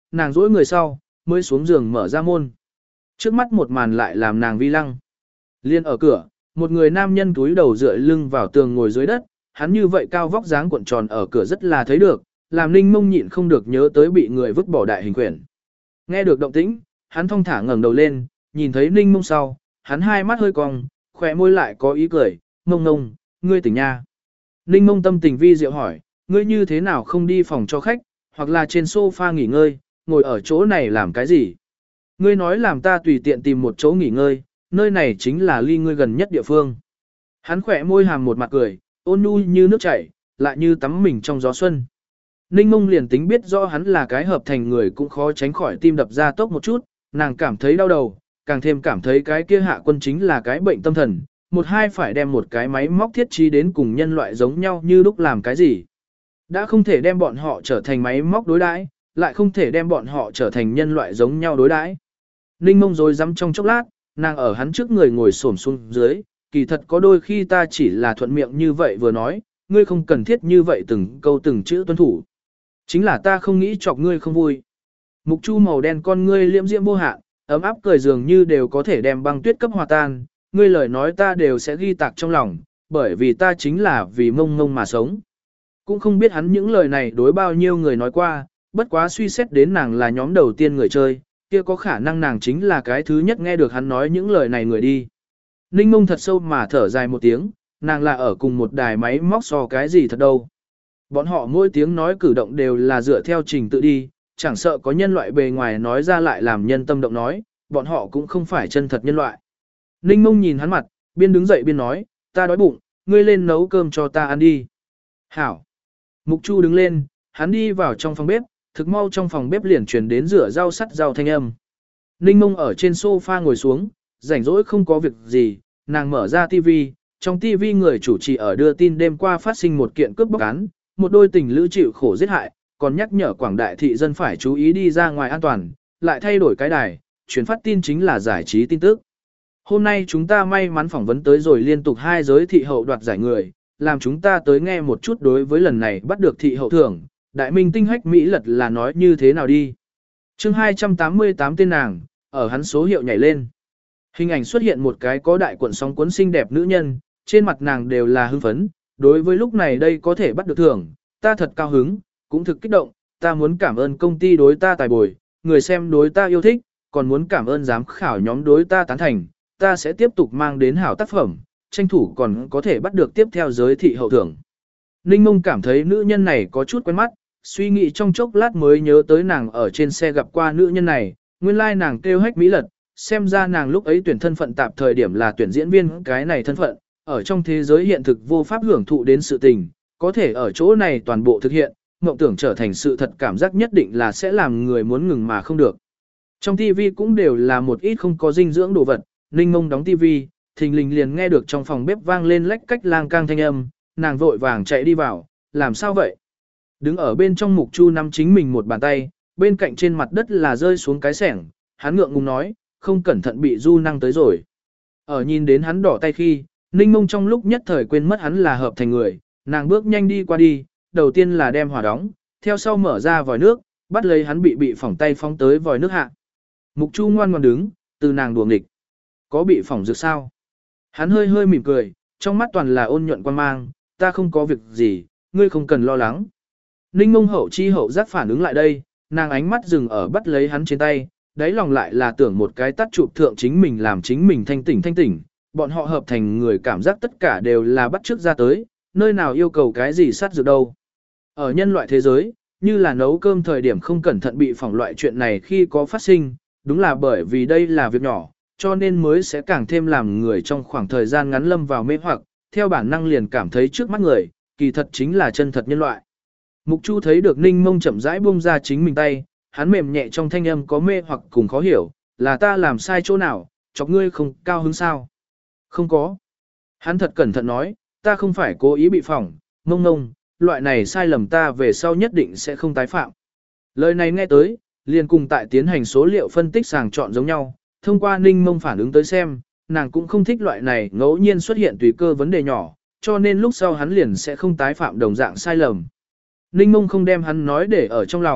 nàng duỗi người sau, mới xuống giường mở ra môn. Trước mắt một màn lại làm nàng vi lăng. Liên ở cửa, một người nam nhân túi đầu dựa lưng vào tường ngồi dưới đất, hắn như vậy cao vóc dáng cuộn tròn ở cửa rất là thấy được, làm Ninh Mông nhịn không được nhớ tới bị người vứt bỏ đại hình quyển. Nghe được động tĩnh, hắn thong thả ngẩng đầu lên, nhìn thấy Ninh Mông sau, hắn hai mắt hơi cong, khỏe môi lại có ý cười, "Mông Mông, ngươi tỉnh nha." Ninh Mông tâm tình vi diệu hỏi, "Ngươi như thế nào không đi phòng cho khách, hoặc là trên sofa nghỉ ngơi, ngồi ở chỗ này làm cái gì? Ngươi nói làm ta tùy tiện tìm một chỗ nghỉ ngơi, nơi này chính là ly ngươi gần nhất địa phương." Hắn khỏe môi hàm một mặt cười, ôn nhu như nước chảy, lại như tắm mình trong gió xuân. Ninh Mông liền tính biết rõ hắn là cái hợp thành người cũng khó tránh khỏi tim đập ra tốc một chút, nàng cảm thấy đau đầu, càng thêm cảm thấy cái kia Hạ Quân chính là cái bệnh tâm thần, một hai phải đem một cái máy móc thiết trí đến cùng nhân loại giống nhau như lúc làm cái gì. Đã không thể đem bọn họ trở thành máy móc đối đãi, lại không thể đem bọn họ trở thành nhân loại giống nhau đối đãi. Ninh Mông rồi dám trong chốc lát, nàng ở hắn trước người ngồi xổm xuống dưới, kỳ thật có đôi khi ta chỉ là thuận miệng như vậy vừa nói, ngươi không cần thiết như vậy từng câu từng chữ tuân thủ. Chính là ta không nghĩ chọc ngươi không vui. Mục Chu màu đen con ngươi liễm diễm vô hạn, ấm áp cười dường như đều có thể đem băng tuyết cấp hòa tan, ngươi lời nói ta đều sẽ ghi tạc trong lòng, bởi vì ta chính là vì Mông Mông mà sống. Cũng không biết hắn những lời này đối bao nhiêu người nói qua, bất quá suy xét đến nàng là nhóm đầu tiên người chơi, kia có khả năng nàng chính là cái thứ nhất nghe được hắn nói những lời này người đi. Ninh Mông thật sâu mà thở dài một tiếng, nàng là ở cùng một đài máy móc so cái gì thật đâu. Bọn họ mỗi tiếng nói cử động đều là dựa theo trình tự đi, chẳng sợ có nhân loại bề ngoài nói ra lại làm nhân tâm động nói, bọn họ cũng không phải chân thật nhân loại. Ninh Mông nhìn hắn mặt, biên đứng dậy biên nói, ta đói bụng, ngươi lên nấu cơm cho ta ăn đi. Hảo. Mục Chu đứng lên, hắn đi vào trong phòng bếp, thực mau trong phòng bếp liền truyền đến rửa rau sắt rau thanh âm. Ninh Mông ở trên sofa ngồi xuống, rảnh rỗi không có việc gì, nàng mở ra tivi, trong tivi người chủ trì ở đưa tin đêm qua phát sinh một kiện cướp bóc án, một đôi tình lữ chịu khổ giết hại, còn nhắc nhở quảng đại thị dân phải chú ý đi ra ngoài an toàn, lại thay đổi cái đài, truyền phát tin chính là giải trí tin tức. Hôm nay chúng ta may mắn phỏng vấn tới rồi liên tục hai giới thị hậu đoạt giải người, làm chúng ta tới nghe một chút đối với lần này bắt được thị hậu thưởng, đại minh tinh hách Mỹ lật là nói như thế nào đi. chương hai trăm tám mươi tám tên nàng, ở hắn số hiệu nhảy lên. Hình ảnh xuất hiện một cái có đại cuộn sóng cuốn xinh đẹp nữ nhân, trên mặt nàng đều là hưng phấn, đối với lúc này đây có thể bắt được thưởng, ta thật cao hứng, cũng thực kích động, ta muốn cảm ơn công ty đối ta tài bồi, người xem đối ta yêu thích, còn muốn cảm ơn giám khảo nhóm đối ta tán thành, ta sẽ tiếp tục mang đến hảo tác phẩm, tranh thủ còn có thể bắt được tiếp theo giới thị hậu thưởng. Ninh Mông cảm thấy nữ nhân này có chút quen mắt, suy nghĩ trong chốc lát mới nhớ tới nàng ở trên xe gặp qua nữ nhân này, nguyên lai like nàng kêu hách Mỹ lật, xem ra nàng lúc ấy tuyển thân phận tạp thời điểm là tuyển diễn viên cái này thân phận, ở trong thế giới hiện thực vô pháp hưởng thụ đến sự tình, có thể ở chỗ này toàn bộ thực hiện, mộng tưởng trở thành sự thật cảm giác nhất định là sẽ làm người muốn ngừng mà không được. Trong tivi cũng đều là một ít không có dinh dưỡng đồ vật, Ninh Mông đóng tivi, thình lình liền nghe được trong phòng bếp vang lên lách cách lang cang thanh âm, nàng vội vàng chạy đi vào, làm sao vậy? Đứng ở bên trong Mục Chu nắm chính mình một bàn tay, bên cạnh trên mặt đất là rơi xuống cái sẻng, hắn ngượng ngùng nói, không cẩn thận bị du năng tới rồi. Ở nhìn đến hắn đỏ tay khi, Ninh Mông trong lúc nhất thời quên mất hắn là hợp thành người, nàng bước nhanh đi qua đi, đầu tiên là đem hỏa đóng, theo sau mở ra vòi nước, bắt lấy hắn bị bị phỏng tay phóng tới vòi nước hạ. Mục Chu ngoan ngoãn đứng, từ nàng đùa nghịch. Có bị phỏng rực sao? Hắn hơi hơi mỉm cười, trong mắt toàn là ôn nhuận quan mang, ta không có việc gì, ngươi không cần lo lắng. Ninh Mông hậu chi hậu giác phản ứng lại đây, nàng ánh mắt dừng ở bắt lấy hắn trên tay, đáy lòng lại là tưởng một cái tắt chụp thượng chính mình làm chính mình thanh tỉnh thanh tỉnh, bọn họ hợp thành người cảm giác tất cả đều là bắt chước ra tới, nơi nào yêu cầu cái gì sát dược đâu. Ở nhân loại thế giới, như là nấu cơm thời điểm không cẩn thận bị phỏng loại chuyện này khi có phát sinh, đúng là bởi vì đây là việc nhỏ, cho nên mới sẽ càng thêm làm người trong khoảng thời gian ngắn lâm vào mê hoặc, theo bản năng liền cảm thấy trước mắt người, kỳ thật chính là chân thật nhân loại. Mục Chu thấy được Ninh Mông chậm rãi buông ra chính mình tay, hắn mềm nhẹ trong thanh âm có mê hoặc cùng khó hiểu, là ta làm sai chỗ nào, chọc ngươi không cao hứng sao? Không có. Hắn thật cẩn thận nói, ta không phải cố ý bị phỏng, Mông Mông, loại này sai lầm ta về sau nhất định sẽ không tái phạm. Lời này nghe tới, liền cùng tại tiến hành số liệu phân tích sàng chọn giống nhau, thông qua Ninh Mông phản ứng tới xem, nàng cũng không thích loại này ngẫu nhiên xuất hiện tùy cơ vấn đề nhỏ, cho nên lúc sau hắn liền sẽ không tái phạm đồng dạng sai lầm. Ninh Mông không đem hắn nói để ở trong lòng,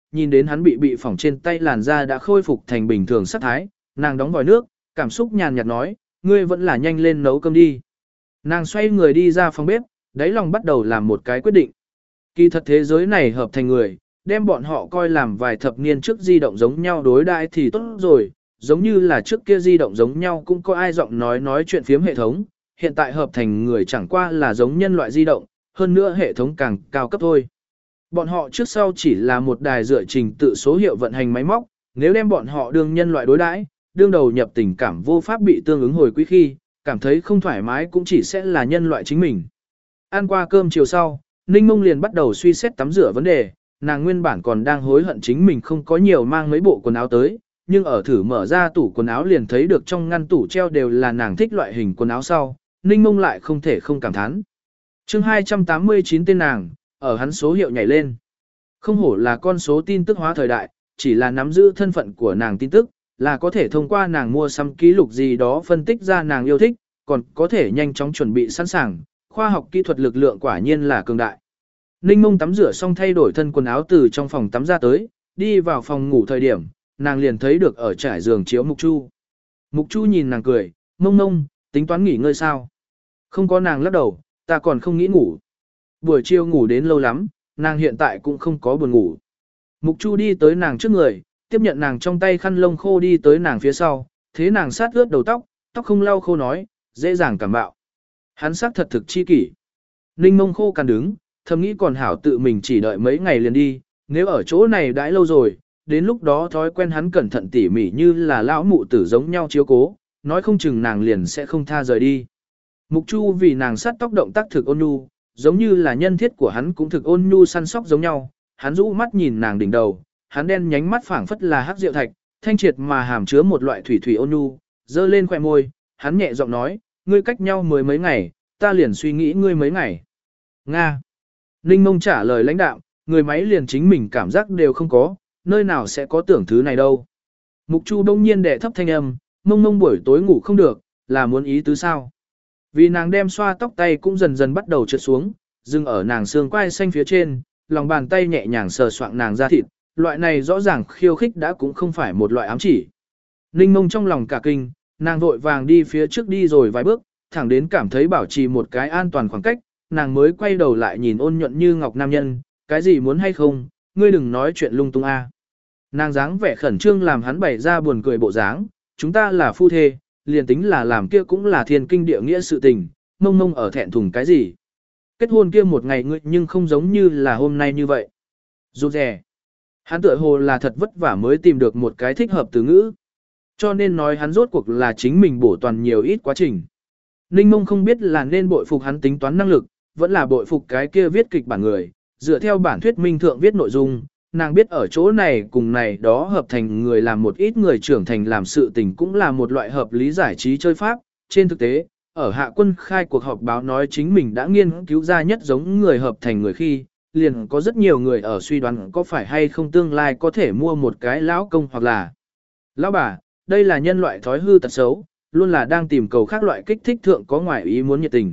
nhìn đến hắn bị bị phỏng trên tay làn da đã khôi phục thành bình thường sắc thái, nàng đóng vòi nước, cảm xúc nhàn nhạt nói, ngươi vẫn là nhanh lên nấu cơm đi. Nàng xoay người đi ra phòng bếp, đáy lòng bắt đầu làm một cái quyết định. Kỳ thật thế giới này hợp thành người, đem bọn họ coi làm vài thập niên trước di động giống nhau đối đãi thì tốt rồi, giống như là trước kia di động giống nhau cũng có ai giọng nói nói chuyện phiếm hệ thống, hiện tại hợp thành người chẳng qua là giống nhân loại di động, hơn nữa hệ thống càng cao cấp thôi. Bọn họ trước sau chỉ là một đài dựa trình tự số hiệu vận hành máy móc, nếu đem bọn họ đương nhân loại đối đãi, đương đầu nhập tình cảm vô pháp bị tương ứng hồi quý khi, cảm thấy không thoải mái cũng chỉ sẽ là nhân loại chính mình. Ăn qua cơm chiều sau, Ninh Mông liền bắt đầu suy xét tắm rửa vấn đề, nàng nguyên bản còn đang hối hận chính mình không có nhiều mang mấy bộ quần áo tới, nhưng ở thử mở ra tủ quần áo liền thấy được trong ngăn tủ treo đều là nàng thích loại hình quần áo sau, Ninh Mông lại không thể không cảm thán. chương hai trăm tám mươi chín tên nàng, ở hắn số hiệu nhảy lên. Không hổ là con số tin tức hóa thời đại, chỉ là nắm giữ thân phận của nàng tin tức, là có thể thông qua nàng mua sắm ký lục gì đó phân tích ra nàng yêu thích, còn có thể nhanh chóng chuẩn bị sẵn sàng, khoa học kỹ thuật lực lượng quả nhiên là cường đại. Ninh Mông tắm rửa xong thay đổi thân quần áo từ trong phòng tắm ra tới, đi vào phòng ngủ thời điểm, nàng liền thấy được ở trải giường chiếu Mục Chu. Mục Chu nhìn nàng cười, Mông Mông, tính toán nghỉ ngơi sao? Không có nàng lắc đầu, ta còn không nghĩ ngủ. Buổi chiều ngủ đến lâu lắm, nàng hiện tại cũng không có buồn ngủ. Mục Chu đi tới nàng trước người, tiếp nhận nàng trong tay khăn lông khô đi tới nàng phía sau, thế nàng sát ướt đầu tóc, tóc không lau khô nói, dễ dàng cảm bạo. Hắn sắc thật thực chi kỷ. Ninh Mông khô cằn đứng, thầm nghĩ còn hảo tự mình chỉ đợi mấy ngày liền đi, nếu ở chỗ này đãi lâu rồi, đến lúc đó thói quen hắn cẩn thận tỉ mỉ như là lão mụ tử giống nhau chiếu cố, nói không chừng nàng liền sẽ không tha rời đi. Mục Chu vì nàng sát tóc động tác thực ôn nhu, giống như là nhân thiết của hắn cũng thực ôn nhu săn sóc giống nhau, hắn rũ mắt nhìn nàng đỉnh đầu, hắn đen nhánh mắt phảng phất là hắc rượu thạch, thanh triệt mà hàm chứa một loại thủy thủy ôn nhu, dơ lên khóe môi, hắn nhẹ giọng nói, ngươi cách nhau mười mấy ngày, ta liền suy nghĩ ngươi mấy ngày. Nga. Ninh Mông trả lời lãnh đạm, người máy liền chính mình cảm giác đều không có, nơi nào sẽ có tưởng thứ này đâu. Mục Chu đông nhiên đệ thấp thanh âm, Mông Mông buổi tối ngủ không được, là muốn ý tứ sao. Vì nàng đem xoa tóc tay cũng dần dần bắt đầu trượt xuống, dừng ở nàng xương quai xanh phía trên, lòng bàn tay nhẹ nhàng sờ soạng nàng da thịt, loại này rõ ràng khiêu khích đã cũng không phải một loại ám chỉ. Ninh Mông trong lòng cả kinh, nàng vội vàng đi phía trước đi rồi vài bước, thẳng đến cảm thấy bảo trì một cái an toàn khoảng cách, nàng mới quay đầu lại nhìn ôn nhuận như ngọc nam nhân, cái gì muốn hay không, ngươi đừng nói chuyện lung tung a. Nàng dáng vẻ khẩn trương làm hắn bày ra buồn cười bộ dáng, chúng ta là phu thê, liền tính là làm kia cũng là thiên kinh địa nghĩa sự tình, Mông Mông ở thẹn thùng cái gì. Kết hôn kia một ngày ngươi nhưng không giống như là hôm nay như vậy. Rụt rè. Hắn tựa hồ là thật vất vả mới tìm được một cái thích hợp từ ngữ. Cho nên nói hắn rốt cuộc là chính mình bổ toàn nhiều ít quá trình. Ninh Mông không biết là nên bội phục hắn tính toán năng lực, vẫn là bội phục cái kia viết kịch bản người, dựa theo bản thuyết minh thượng viết nội dung, nàng biết ở chỗ này cùng này đó hợp thành người làm một ít người trưởng thành làm sự tình cũng là một loại hợp lý giải trí chơi pháp. Trên thực tế, ở Hạ Quân khai cuộc họp báo nói chính mình đã nghiên cứu ra nhất giống người hợp thành người khi, liền có rất nhiều người ở suy đoán có phải hay không tương lai có thể mua một cái lão công hoặc là lão bà, đây là nhân loại thói hư tật xấu, luôn là đang tìm cầu khác loại kích thích thượng có ngoại ý muốn nhiệt tình.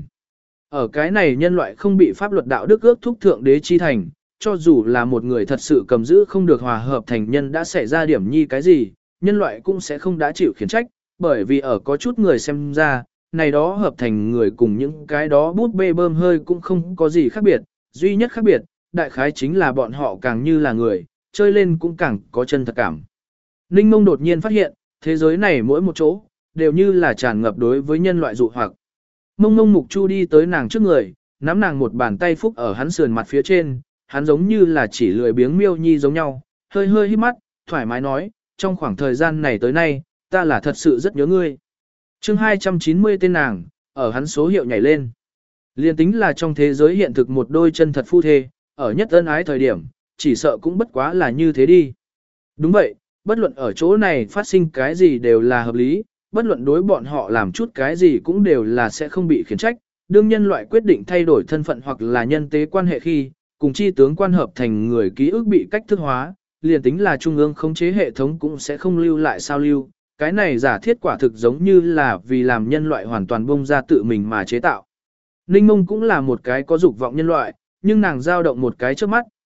Ở cái này nhân loại không bị pháp luật đạo đức ước thúc thượng đế chi thành, cho dù là một người thật sự cầm giữ không được hòa hợp thành nhân đã xảy ra điểm nhi cái gì, nhân loại cũng sẽ không đã chịu khiển trách, bởi vì ở có chút người xem ra, này đó hợp thành người cùng những cái đó bút bê bơm hơi cũng không có gì khác biệt, duy nhất khác biệt, đại khái chính là bọn họ càng như là người, chơi lên cũng càng có chân thật cảm. Ninh Mông đột nhiên phát hiện, thế giới này mỗi một chỗ, đều như là tràn ngập đối với nhân loại dụ hoặc. Mông Mông Mục Chu đi tới nàng trước người, nắm nàng một bàn tay phúc ở hắn sườn mặt phía trên, hắn giống như là chỉ lười biếng miêu nhi giống nhau, hơi hơi hít mắt, thoải mái nói, trong khoảng thời gian này tới nay, ta là thật sự rất nhớ ngươi. chương hai trăm chín mươi tên nàng, ở hắn số hiệu nhảy lên. Liên tính là trong thế giới hiện thực một đôi chân thật phu thê, ở nhất ân ái thời điểm, chỉ sợ cũng bất quá là như thế đi. Đúng vậy, bất luận ở chỗ này phát sinh cái gì đều là hợp lý, bất luận đối bọn họ làm chút cái gì cũng đều là sẽ không bị khiển trách. Đương nhân loại quyết định thay đổi thân phận hoặc là nhân tế quan hệ khi, cùng chi tướng quan hợp thành người ký ức bị cách thức hóa, liền tính là trung ương khống chế hệ thống cũng sẽ không lưu lại sao lưu. Cái này giả thiết quả thực giống như là vì làm nhân loại hoàn toàn bông ra tự mình mà chế tạo. Ninh Mông cũng là một cái có dục vọng nhân loại, nhưng nàng dao động một cái trước mắt,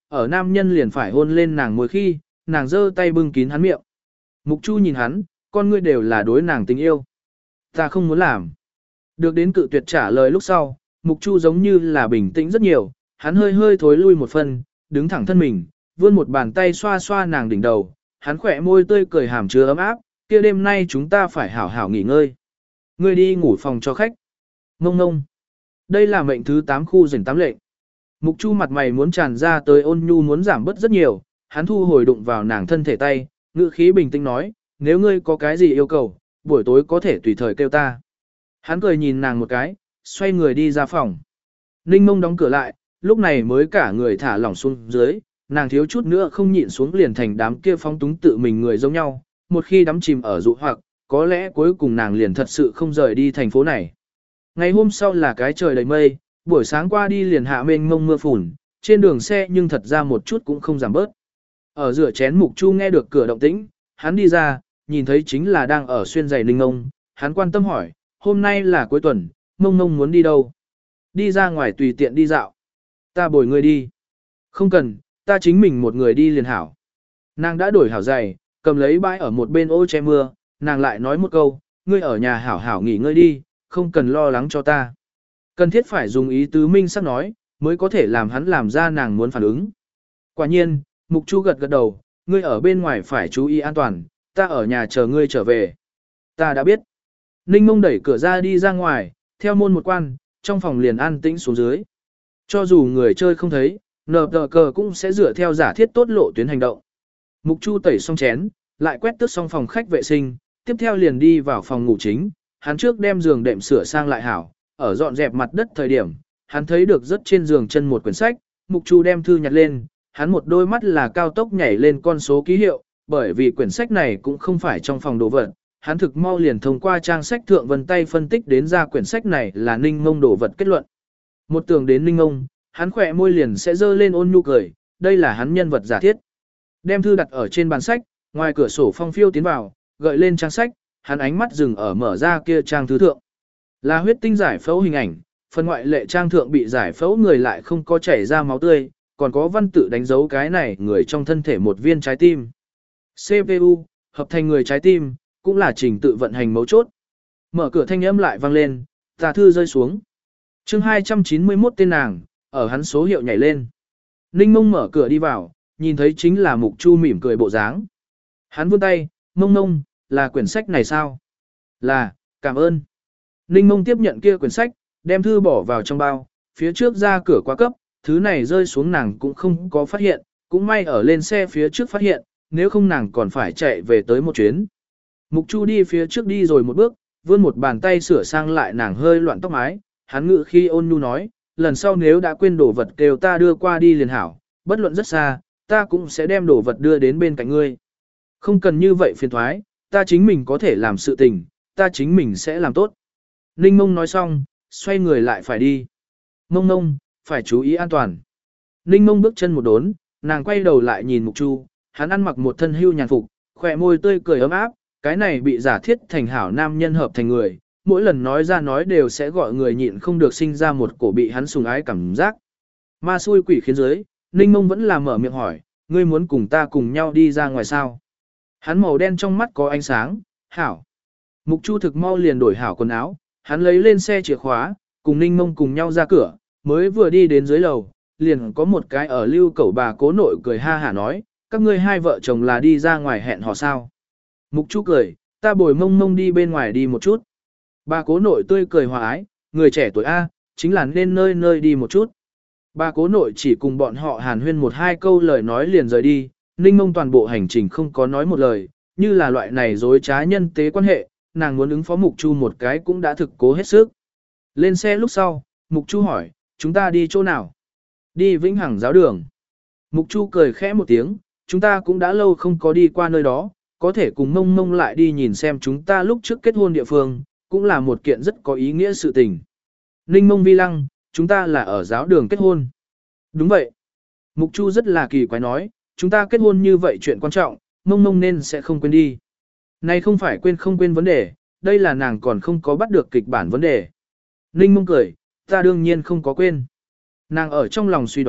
ở nam nhân liền phải hôn lên nàng môi khi, nàng giơ tay bưng kín hắn miệng. Mục Chu nhìn hắn, con ngươi đều là đối nàng tình yêu. Ta không muốn làm. Được đến cự tuyệt trả lời lúc sau, Mục Chu giống như là bình tĩnh rất nhiều, hắn hơi hơi thối lui một phần, đứng thẳng thân mình, vươn một bàn tay xoa xoa nàng đỉnh đầu, hắn khỏe môi tươi cười hàm chứa ấm áp, kia đêm nay chúng ta phải hảo hảo nghỉ ngơi. Ngươi đi ngủ phòng cho khách. Ngông ngông. Đây là mệnh thứ tám khu rảnh tám lệnh. Mục Chu mặt mày muốn tràn ra tới ôn nhu muốn giảm bớt rất nhiều, hắn thu hồi đụng vào nàng thân thể tay, ngữ khí bình tĩnh nói, nếu ngươi có cái gì yêu cầu, buổi tối có thể tùy thời kêu ta. Hắn cười nhìn nàng một cái, xoay người đi ra phòng. Ninh Mông đóng cửa lại, lúc này mới cả người thả lỏng xuống dưới, nàng thiếu chút nữa không nhịn xuống liền thành đám kia phóng túng tự mình người giống nhau, một khi đắm chìm ở dụ hoặc, có lẽ cuối cùng nàng liền thật sự không rời đi thành phố này. Ngày hôm sau là cái trời đầy mây, buổi sáng qua đi liền hạ mênh mông mưa phùn, trên đường xe nhưng thật ra một chút cũng không giảm bớt. Ở rửa chén Mục Chu nghe được cửa động tĩnh, hắn đi ra, nhìn thấy chính là đang ở xuyên giày Ninh Ngông, hắn quan tâm hỏi, hôm nay là cuối tuần, Mông Mông muốn đi đâu? Đi ra ngoài tùy tiện đi dạo. Ta bồi ngươi đi. Không cần, ta chính mình một người đi liền hảo. Nàng đã đổi hảo giày, cầm lấy bãi ở một bên ô che mưa, nàng lại nói một câu, ngươi ở nhà hảo hảo nghỉ ngơi đi, không cần lo lắng cho ta. Cần thiết phải dùng ý tứ minh sắc nói, mới có thể làm hắn làm ra nàng muốn phản ứng. Quả nhiên, Mục Chu gật gật đầu, ngươi ở bên ngoài phải chú ý an toàn, ta ở nhà chờ ngươi trở về. Ta đã biết. Ninh Mông đẩy cửa ra đi ra ngoài, theo môn một quan, trong phòng liền an tĩnh xuống dưới. Cho dù người chơi không thấy, nờ tờ cờ cũng sẽ dựa theo giả thiết tốt lộ tuyến hành động. Mục Chu tẩy xong chén, lại quét tước xong phòng khách vệ sinh, tiếp theo liền đi vào phòng ngủ chính, hắn trước đem giường đệm sửa sang lại hảo, ở dọn dẹp mặt đất thời điểm, hắn thấy được rất trên giường chân một quyển sách, Mục Chu đem thư nhặt lên, hắn một đôi mắt là cao tốc nhảy lên con số ký hiệu, bởi vì quyển sách này cũng không phải trong phòng đồ vật, hắn thực mau liền thông qua trang sách thượng vân tay phân tích đến ra quyển sách này là Ninh Ngông đồ vật kết luận. Một tưởng đến Ninh Ngông, hắn khỏe môi liền sẽ dơ lên ôn nhu cười, đây là hắn nhân vật giả thiết. Đem thư đặt ở trên bàn sách, ngoài cửa sổ phong phiêu tiến vào, gợi lên trang sách, hắn ánh mắt dừng ở mở ra kia trang thứ thượng. Là huyết tinh giải phẫu hình ảnh, phần ngoại lệ trang thượng bị giải phẫu người lại không có chảy ra máu tươi, còn có văn tự đánh dấu cái này người trong thân thể một viên trái tim. xê pê u, hợp thành người trái tim, cũng là trình tự vận hành mấu chốt. Mở cửa thanh âm lại vang lên, tà thư rơi xuống. chương hai trăm chín mươi mốt tên nàng, ở hắn số hiệu nhảy lên. Ninh Mông mở cửa đi vào, nhìn thấy chính là Mục Chu mỉm cười bộ dáng. Hắn vươn tay, Mông Mông, là quyển sách này sao? Là, cảm ơn. Ninh Mông tiếp nhận kia quyển sách, đem thư bỏ vào trong bao, phía trước ra cửa quá cấp, thứ này rơi xuống nàng cũng không có phát hiện, cũng may ở lên xe phía trước phát hiện, nếu không nàng còn phải chạy về tới một chuyến. Mục Chu đi phía trước đi rồi một bước, vươn một bàn tay sửa sang lại nàng hơi loạn tóc mái, hắn ngự khi ôn nhu nói, lần sau nếu đã quên đồ vật kêu ta đưa qua đi liền hảo, bất luận rất xa, ta cũng sẽ đem đồ vật đưa đến bên cạnh ngươi. Không cần như vậy phiền thoái, ta chính mình có thể làm sự tình, ta chính mình sẽ làm tốt. Ninh Mông nói xong, xoay người lại phải đi. Mông Mông, phải chú ý an toàn. Ninh Mông bước chân một đốn, nàng quay đầu lại nhìn Mục Chu, hắn ăn mặc một thân hưu nhàn phục, khỏe môi tươi cười ấm áp, cái này bị giả thiết thành hảo nam nhân hợp thành người, mỗi lần nói ra nói đều sẽ gọi người nhịn không được sinh ra một cổ bị hắn sùng ái cảm giác. Ma xui quỷ khiến dưới, Ninh Mông vẫn là mở miệng hỏi, ngươi muốn cùng ta cùng nhau đi ra ngoài sao? Hắn màu đen trong mắt có ánh sáng, hảo. Mục Chu thực mau liền đổi hảo quần áo, hắn lấy lên xe chìa khóa, cùng Ninh Mông cùng nhau ra cửa, mới vừa đi đến dưới lầu, liền có một cái ở lưu cẩu bà cố nội cười ha hả nói, các ngươi hai vợ chồng là đi ra ngoài hẹn hò sao. Mục Chu cười, ta bồi Mông Mông đi bên ngoài đi một chút. Bà cố nội tươi cười hòa ái, người trẻ tuổi A, chính là nên nơi nơi đi một chút. Bà cố nội chỉ cùng bọn họ hàn huyên một hai câu lời nói liền rời đi, Ninh Mông toàn bộ hành trình không có nói một lời, như là loại này dối trá nhân tế quan hệ, nàng muốn ứng phó Mục Chu một cái cũng đã thực cố hết sức. Lên xe lúc sau, Mục Chu hỏi, chúng ta đi chỗ nào? Đi Vĩnh Hằng giáo đường. Mục Chu cười khẽ một tiếng, chúng ta cũng đã lâu không có đi qua nơi đó, có thể cùng Mông Mông lại đi nhìn xem chúng ta lúc trước kết hôn địa phương, cũng là một kiện rất có ý nghĩa sự tình. Ninh Mông vi lăng, chúng ta là ở giáo đường kết hôn. Đúng vậy. Mục Chu rất là kỳ quái nói, chúng ta kết hôn như vậy chuyện quan trọng, Mông Mông nên sẽ không quên đi. Này không phải quên không quên vấn đề, đây là nàng còn không có bắt được kịch bản vấn đề. Ninh Mông cười, ta đương nhiên không có quên. Nàng ở trong lòng suy đoán,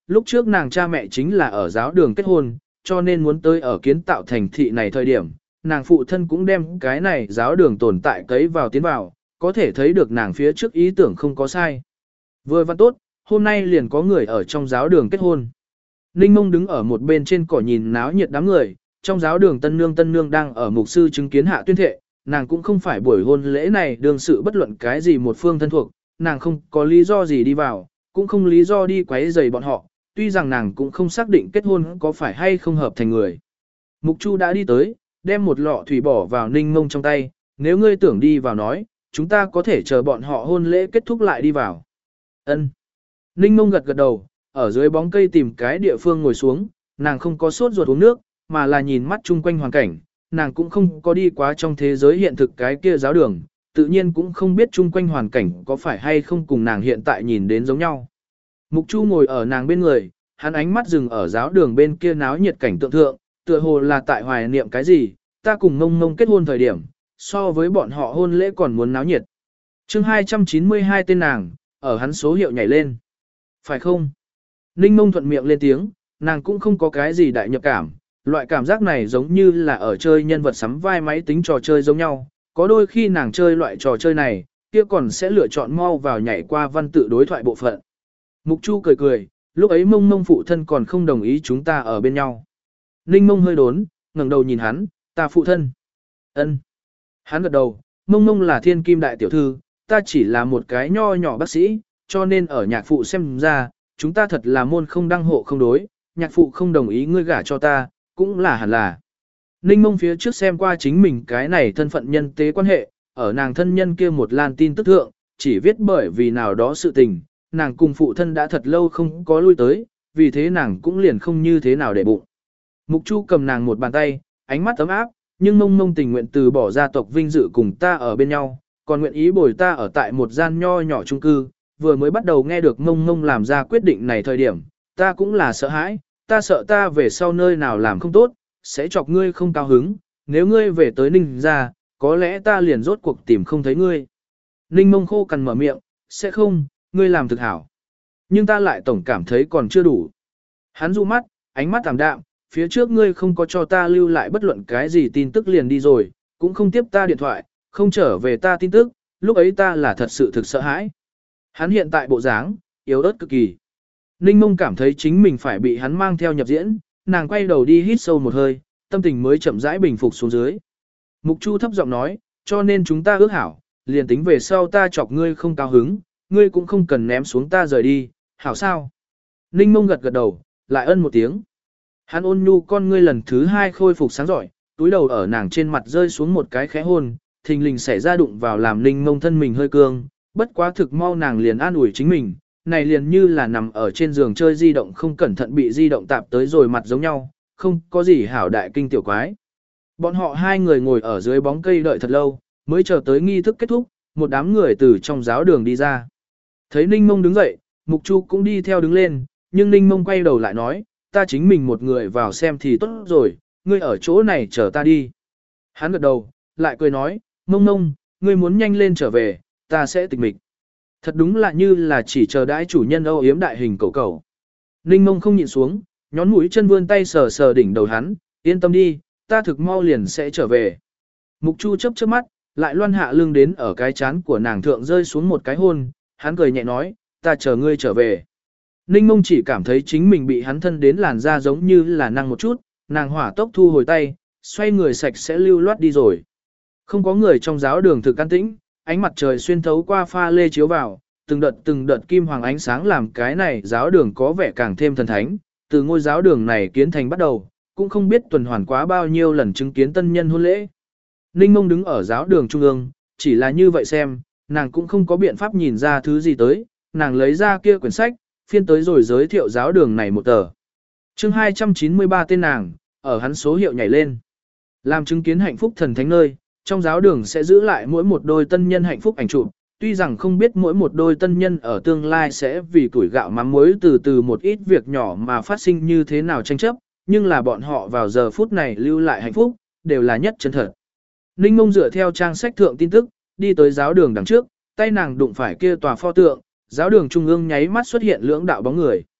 lúc trước nàng cha mẹ chính là ở giáo đường kết hôn, cho nên muốn tới ở kiến tạo thành thị này thời điểm, nàng phụ thân cũng đem cái này giáo đường tồn tại cấy vào tiến vào, có thể thấy được nàng phía trước ý tưởng không có sai. Vừa văn tốt, hôm nay liền có người ở trong giáo đường kết hôn. Ninh Mông đứng ở một bên trên cỏ nhìn náo nhiệt đám người, trong giáo đường tân nương tân nương đang ở mục sư chứng kiến hạ tuyên thệ, nàng cũng không phải buổi hôn lễ này đương sự bất luận cái gì một phương thân thuộc, nàng không có lý do gì đi vào, cũng không lý do đi quấy rầy bọn họ, tuy rằng nàng cũng không xác định kết hôn có phải hay không hợp thành người. Mục Chu đã đi tới, đem một lọ thủy bỏ vào Ninh Mông trong tay, nếu ngươi tưởng đi vào nói, chúng ta có thể chờ bọn họ hôn lễ kết thúc lại đi vào. Ân. Ninh Mông gật gật đầu, ở dưới bóng cây tìm cái địa phương ngồi xuống, nàng không có sốt ruột uống nước, mà là nhìn mắt chung quanh hoàn cảnh, nàng cũng không có đi quá trong thế giới hiện thực cái kia giáo đường, tự nhiên cũng không biết chung quanh hoàn cảnh có phải hay không cùng nàng hiện tại nhìn đến giống nhau. Mục Chu ngồi ở nàng bên người, hắn ánh mắt dừng ở giáo đường bên kia náo nhiệt cảnh tượng thượng, tựa hồ là tại hoài niệm cái gì, ta cùng Mông Mông kết hôn thời điểm, so với bọn họ hôn lễ còn muốn náo nhiệt. Chương hai trăm chín mươi hai tên nàng, ở hắn số hiệu nhảy lên. Phải không? Ninh Mông thuận miệng lên tiếng, nàng cũng không có cái gì đại nhập cảm, loại cảm giác này giống như là ở chơi nhân vật sắm vai máy tính trò chơi giống nhau, có đôi khi nàng chơi loại trò chơi này, kia còn sẽ lựa chọn mau vào nhảy qua văn tự đối thoại bộ phận. Mục Chu cười cười, lúc ấy Mông Mông phụ thân còn không đồng ý chúng ta ở bên nhau. Ninh Mông hơi đốn, ngẩng đầu nhìn hắn, ta phụ thân. Ân. Hắn gật đầu, Mông Mông là thiên kim đại tiểu thư, ta chỉ là một cái nho nhỏ bác sĩ, cho nên ở nhạc phụ xem ra, chúng ta thật là môn không đăng hộ không đối, nhạc phụ không đồng ý ngươi gả cho ta, cũng là hẳn là. Ninh Mông phía trước xem qua chính mình cái này thân phận nhân tế quan hệ, ở nàng thân nhân kia một lan tin tức thượng, chỉ viết bởi vì nào đó sự tình, nàng cùng phụ thân đã thật lâu không có lui tới, vì thế nàng cũng liền không như thế nào để bụng. Mục Chu cầm nàng một bàn tay, ánh mắt ấm áp, nhưng Mông Mông tình nguyện từ bỏ gia tộc vinh dự cùng ta ở bên nhau, còn nguyện ý bồi ta ở tại một gian nho nhỏ chung cư, vừa mới bắt đầu nghe được Mông Mông làm ra quyết định này thời điểm, ta cũng là sợ hãi, ta sợ ta về sau nơi nào làm không tốt, sẽ chọc ngươi không cao hứng, nếu ngươi về tới Ninh gia, có lẽ ta liền rốt cuộc tìm không thấy ngươi. Ninh Mông khô cằn mở miệng, sẽ không, ngươi làm thực hảo. Nhưng ta lại tổng cảm thấy còn chưa đủ. Hắn dụ mắt, ánh mắt tạm đạm, phía trước ngươi không có cho ta lưu lại bất luận cái gì tin tức liền đi rồi, cũng không tiếp ta điện thoại, không trở về ta tin tức, lúc ấy ta là thật sự thực sợ hãi. Hắn hiện tại bộ dáng, yếu ớt cực kỳ. Ninh Mông cảm thấy chính mình phải bị hắn mang theo nhập diễn, nàng quay đầu đi hít sâu một hơi, tâm tình mới chậm rãi bình phục xuống dưới. Mục Chu thấp giọng nói, cho nên chúng ta ước hảo, liền tính về sau ta chọc ngươi không cao hứng, ngươi cũng không cần ném xuống ta rời đi, hảo sao? Ninh Mông gật gật đầu, lại ân một tiếng. Hắn ôn nhu con ngươi lần thứ hai khôi phục sáng giỏi, túi đầu ở nàng trên mặt rơi xuống một cái khẽ hôn, thình lình xảy ra đụng vào làm Ninh Mông thân mình hơi cương, bất quá thực mau nàng liền an ủi chính mình, này liền như là nằm ở trên giường chơi di động không cẩn thận bị di động tạp tới rồi mặt giống nhau, không có gì hảo đại kinh tiểu quái. Bọn họ hai người ngồi ở dưới bóng cây đợi thật lâu, mới chờ tới nghi thức kết thúc, một đám người từ trong giáo đường đi ra. Thấy Ninh Mông đứng dậy, Mục Chu cũng đi theo đứng lên, nhưng Ninh Mông quay đầu lại nói, ta chính mình một người vào xem thì tốt rồi, ngươi ở chỗ này chờ ta đi. Hắn gật đầu, lại cười nói, Mông Mông, ngươi muốn nhanh lên trở về, ta sẽ tịch mịch. Thật đúng là như là chỉ chờ đãi chủ nhân âu yếm đại hình cầu cầu. Ninh Mông không nhịn xuống, nhón mũi chân vươn tay sờ sờ đỉnh đầu hắn, yên tâm đi, ta thực mau liền sẽ trở về. Mục Chu chớp chớp mắt, lại loan hạ lưng đến ở cái chán của nàng thượng rơi xuống một cái hôn, hắn cười nhẹ nói, ta chờ ngươi trở về. Ninh Mông chỉ cảm thấy chính mình bị hắn thân đến làn da giống như là năng một chút, nàng hỏa tốc thu hồi tay, xoay người sạch sẽ lưu loát đi rồi. Không có người trong giáo đường thực an tĩnh, ánh mặt trời xuyên thấu qua pha lê chiếu vào, từng đợt từng đợt kim hoàng ánh sáng làm cái này giáo đường có vẻ càng thêm thần thánh. Từ ngôi giáo đường này kiến thành bắt đầu, cũng không biết tuần hoàn quá bao nhiêu lần chứng kiến tân nhân hôn lễ. Ninh Mông đứng ở giáo đường trung ương, chỉ là như vậy xem, nàng cũng không có biện pháp nhìn ra thứ gì tới, nàng lấy ra kia quyển sách, phiên tới rồi giới thiệu giáo đường này một tờ. Chương hai trăm chín mươi ba tên nàng, ở hắn số hiệu nhảy lên. Làm chứng kiến hạnh phúc thần thánh nơi, trong giáo đường sẽ giữ lại mỗi một đôi tân nhân hạnh phúc ảnh chụp, tuy rằng không biết mỗi một đôi tân nhân ở tương lai sẽ vì tuổi gạo mắm muối từ từ một ít việc nhỏ mà phát sinh như thế nào tranh chấp, nhưng là bọn họ vào giờ phút này lưu lại hạnh phúc, đều là nhất chân thật. Ninh Mông dựa theo trang sách thượng tin tức, đi tới giáo đường đằng trước, tay nàng đụng phải kia tòa pho tượng, giáo đường trung ương nháy mắt xuất hiện lưỡng đạo bóng người.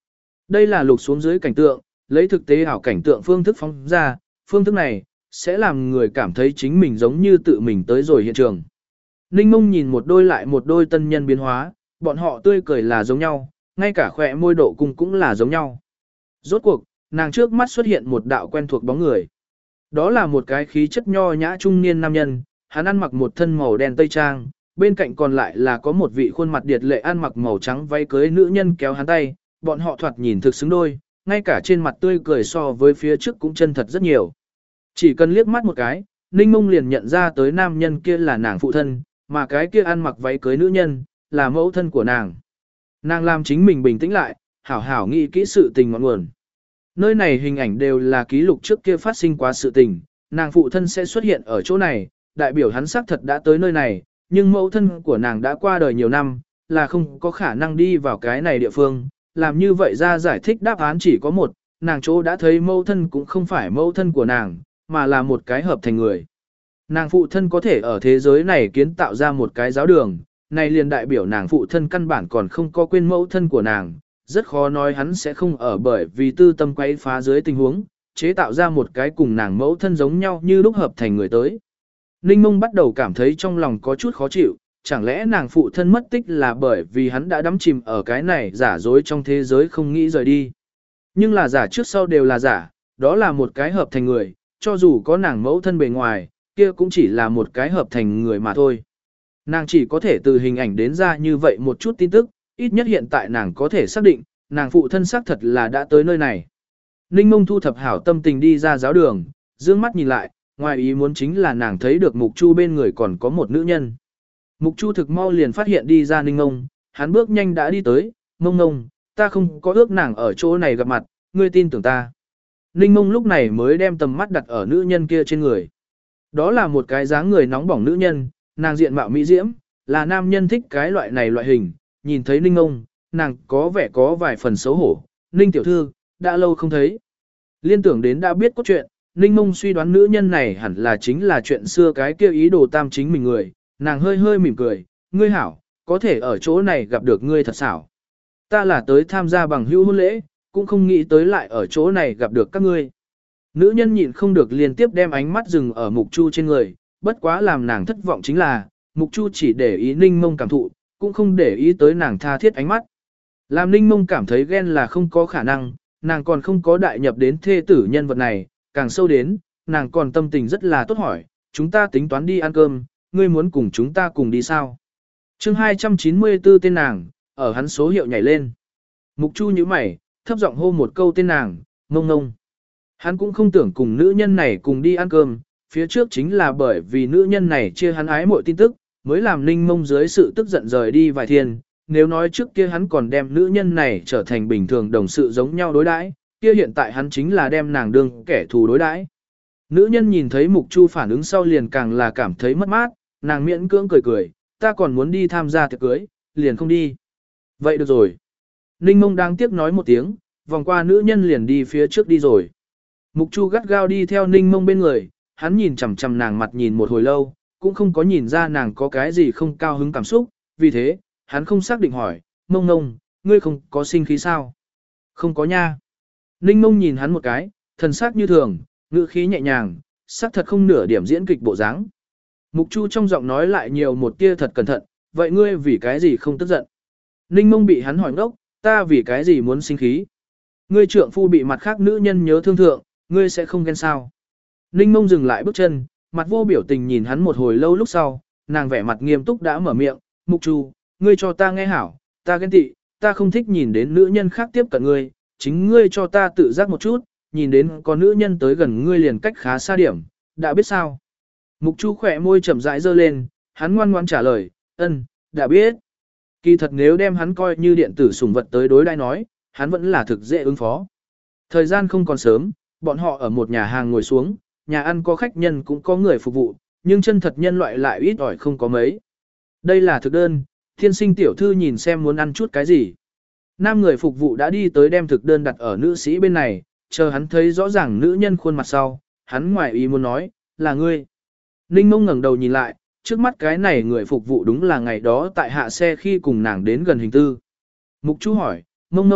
Đây là lục xuống dưới cảnh tượng, lấy thực tế ảo cảnh tượng phương thức phóng ra, phương thức này sẽ làm người cảm thấy chính mình giống như tự mình tới rồi hiện trường. Ninh Mông nhìn một đôi lại một đôi tân nhân biến hóa, bọn họ tươi cười là giống nhau, ngay cả khỏe môi độ cung cũng là giống nhau. Rốt cuộc, nàng trước mắt xuất hiện một đạo quen thuộc bóng người. Đó là một cái khí chất nho nhã trung niên nam nhân, hắn ăn mặc một thân màu đen tây trang, bên cạnh còn lại là có một vị khuôn mặt điệt lệ ăn mặc màu trắng váy cưới nữ nhân kéo hắn tay, bọn họ thoạt nhìn thực xứng đôi, ngay cả trên mặt tươi cười so với phía trước cũng chân thật rất nhiều. Chỉ cần liếc mắt một cái, Ninh Mông liền nhận ra tới nam nhân kia là nàng phụ thân, mà cái kia ăn mặc váy cưới nữ nhân, là mẫu thân của nàng. Nàng làm chính mình bình tĩnh lại, hảo hảo nghĩ kỹ sự tình ngọn nguồn. Nơi này hình ảnh đều là ký lục trước kia phát sinh quá sự tình, nàng phụ thân sẽ xuất hiện ở chỗ này, đại biểu hắn xác thật đã tới nơi này, nhưng mẫu thân của nàng đã qua đời nhiều năm, là không có khả năng đi vào cái này địa phương. Làm như vậy ra giải thích đáp án chỉ có một, nàng chỗ đã thấy mẫu thân cũng không phải mẫu thân của nàng, mà là một cái hợp thành người. Nàng phụ thân có thể ở thế giới này kiến tạo ra một cái giáo đường, này liền đại biểu nàng phụ thân căn bản còn không có quên mẫu thân của nàng, rất khó nói hắn sẽ không ở bởi vì tư tâm quấy phá dưới tình huống, chế tạo ra một cái cùng nàng mẫu thân giống nhau như lúc hợp thành người tới. Ninh Mông bắt đầu cảm thấy trong lòng có chút khó chịu, chẳng lẽ nàng phụ thân mất tích là bởi vì hắn đã đắm chìm ở cái này giả dối trong thế giới không nghĩ rời đi. Nhưng là giả trước sau đều là giả, đó là một cái hợp thành người, cho dù có nàng mẫu thân bề ngoài, kia cũng chỉ là một cái hợp thành người mà thôi. Nàng chỉ có thể từ hình ảnh đến ra như vậy một chút tin tức, ít nhất hiện tại nàng có thể xác định, nàng phụ thân xác thật là đã tới nơi này. Ninh Mông thu thập hảo tâm tình đi ra giáo đường, dương mắt nhìn lại, ngoài ý muốn chính là nàng thấy được Mục Chu bên người còn có một nữ nhân. Mục Chu thực mau liền phát hiện đi ra Ninh Mông, hắn bước nhanh đã đi tới, Mông Mông, ta không có ước nàng ở chỗ này gặp mặt, ngươi tin tưởng ta. Ninh Mông lúc này mới đem tầm mắt đặt ở nữ nhân kia trên người. Đó là một cái dáng người nóng bỏng nữ nhân, nàng diện mạo mỹ diễm, là nam nhân thích cái loại này loại hình, nhìn thấy Ninh Mông, nàng có vẻ có vài phần xấu hổ, Ninh tiểu thư, đã lâu không thấy. Liên tưởng đến đã biết cốt truyện, Ninh Mông suy đoán nữ nhân này hẳn là chính là chuyện xưa cái kia ý đồ tam chính mình người, nàng hơi hơi mỉm cười, ngươi hảo, có thể ở chỗ này gặp được ngươi thật xảo. Ta là tới tham gia bằng hữu hôn lễ, cũng không nghĩ tới lại ở chỗ này gặp được các ngươi. Nữ nhân nhịn không được liên tiếp đem ánh mắt dừng ở Mục Chu trên người, bất quá làm nàng thất vọng chính là, Mục Chu chỉ để ý Ninh Mông cảm thụ, cũng không để ý tới nàng tha thiết ánh mắt. Làm Ninh Mông cảm thấy ghen là không có khả năng, nàng còn không có đại nhập đến thê tử nhân vật này, càng sâu đến, nàng còn tâm tình rất là tốt hỏi, chúng ta tính toán đi ăn cơm, ngươi muốn cùng chúng ta cùng đi sao? Chương hai trăm chín mươi tư tên nàng, ở hắn số hiệu nhảy lên. Mục Chu nhíu mày, thấp giọng hô một câu tên nàng, Mông Mông. Hắn cũng không tưởng cùng nữ nhân này cùng đi ăn cơm, phía trước chính là bởi vì nữ nhân này chia hắn ái mọi tin tức, mới làm Ninh Mông dưới sự tức giận rời đi vài thiên. Nếu nói trước kia hắn còn đem nữ nhân này trở thành bình thường đồng sự giống nhau đối đãi, kia hiện tại hắn chính là đem nàng đương kẻ thù đối đãi. Nữ nhân nhìn thấy Mục Chu phản ứng sau liền càng là cảm thấy mất mát, nàng miễn cưỡng cười cười, ta còn muốn đi tham gia tiệc cưới, liền không đi. Vậy được rồi. Ninh Mông đang tiếc nói một tiếng, vòng qua nữ nhân liền đi phía trước đi rồi. Mục Chu gắt gao đi theo Ninh Mông bên người, hắn nhìn chằm chằm nàng mặt nhìn một hồi lâu, cũng không có nhìn ra nàng có cái gì không cao hứng cảm xúc, vì thế, hắn không xác định hỏi, Mông Mông, ngươi không có sinh khí sao? Không có nha. Ninh Mông nhìn hắn một cái, thần sắc như thường, ngữ khí nhẹ nhàng, sắc thật không nửa điểm diễn kịch bộ dáng. Mục Chu trong giọng nói lại nhiều một tia thật cẩn thận, vậy ngươi vì cái gì không tức giận? Ninh Mông bị hắn hỏi ngốc, ta vì cái gì muốn sinh khí? Ngươi trượng phu bị mặt khác nữ nhân nhớ thương thượng, ngươi sẽ không ghen sao? Ninh Mông dừng lại bước chân, mặt vô biểu tình nhìn hắn một hồi lâu lúc sau, nàng vẻ mặt nghiêm túc đã mở miệng, Mục Chu, ngươi cho ta nghe hảo, ta ghen tị, ta không thích nhìn đến nữ nhân khác tiếp cận ngươi, chính ngươi cho ta tự giác một chút, nhìn đến có nữ nhân tới gần ngươi liền cách khá xa điểm, đã biết sao? Mục Chu khỏe môi chậm rãi dơ lên, hắn ngoan ngoãn trả lời, ân, đã biết. Kỳ thật nếu đem hắn coi như điện tử sủng vật tới đối đãi nói, hắn vẫn là thực dễ ứng phó. Thời gian không còn sớm, bọn họ ở một nhà hàng ngồi xuống, nhà ăn có khách nhân cũng có người phục vụ, nhưng chân thật nhân loại lại ít ỏi không có mấy. Đây là thực đơn, thiên sinh tiểu thư nhìn xem muốn ăn chút cái gì. Nam người phục vụ đã đi tới đem thực đơn đặt ở nữ sĩ bên này, chờ hắn thấy rõ ràng nữ nhân khuôn mặt sau, hắn ngoài ý muốn nói, là ngươi. Ninh Mông ngẩng đầu nhìn lại, trước mắt cái này người phục vụ đúng là ngày đó tại hạ xe khi cùng nàng đến gần hình tư. Mục Chu hỏi, Mông Mông,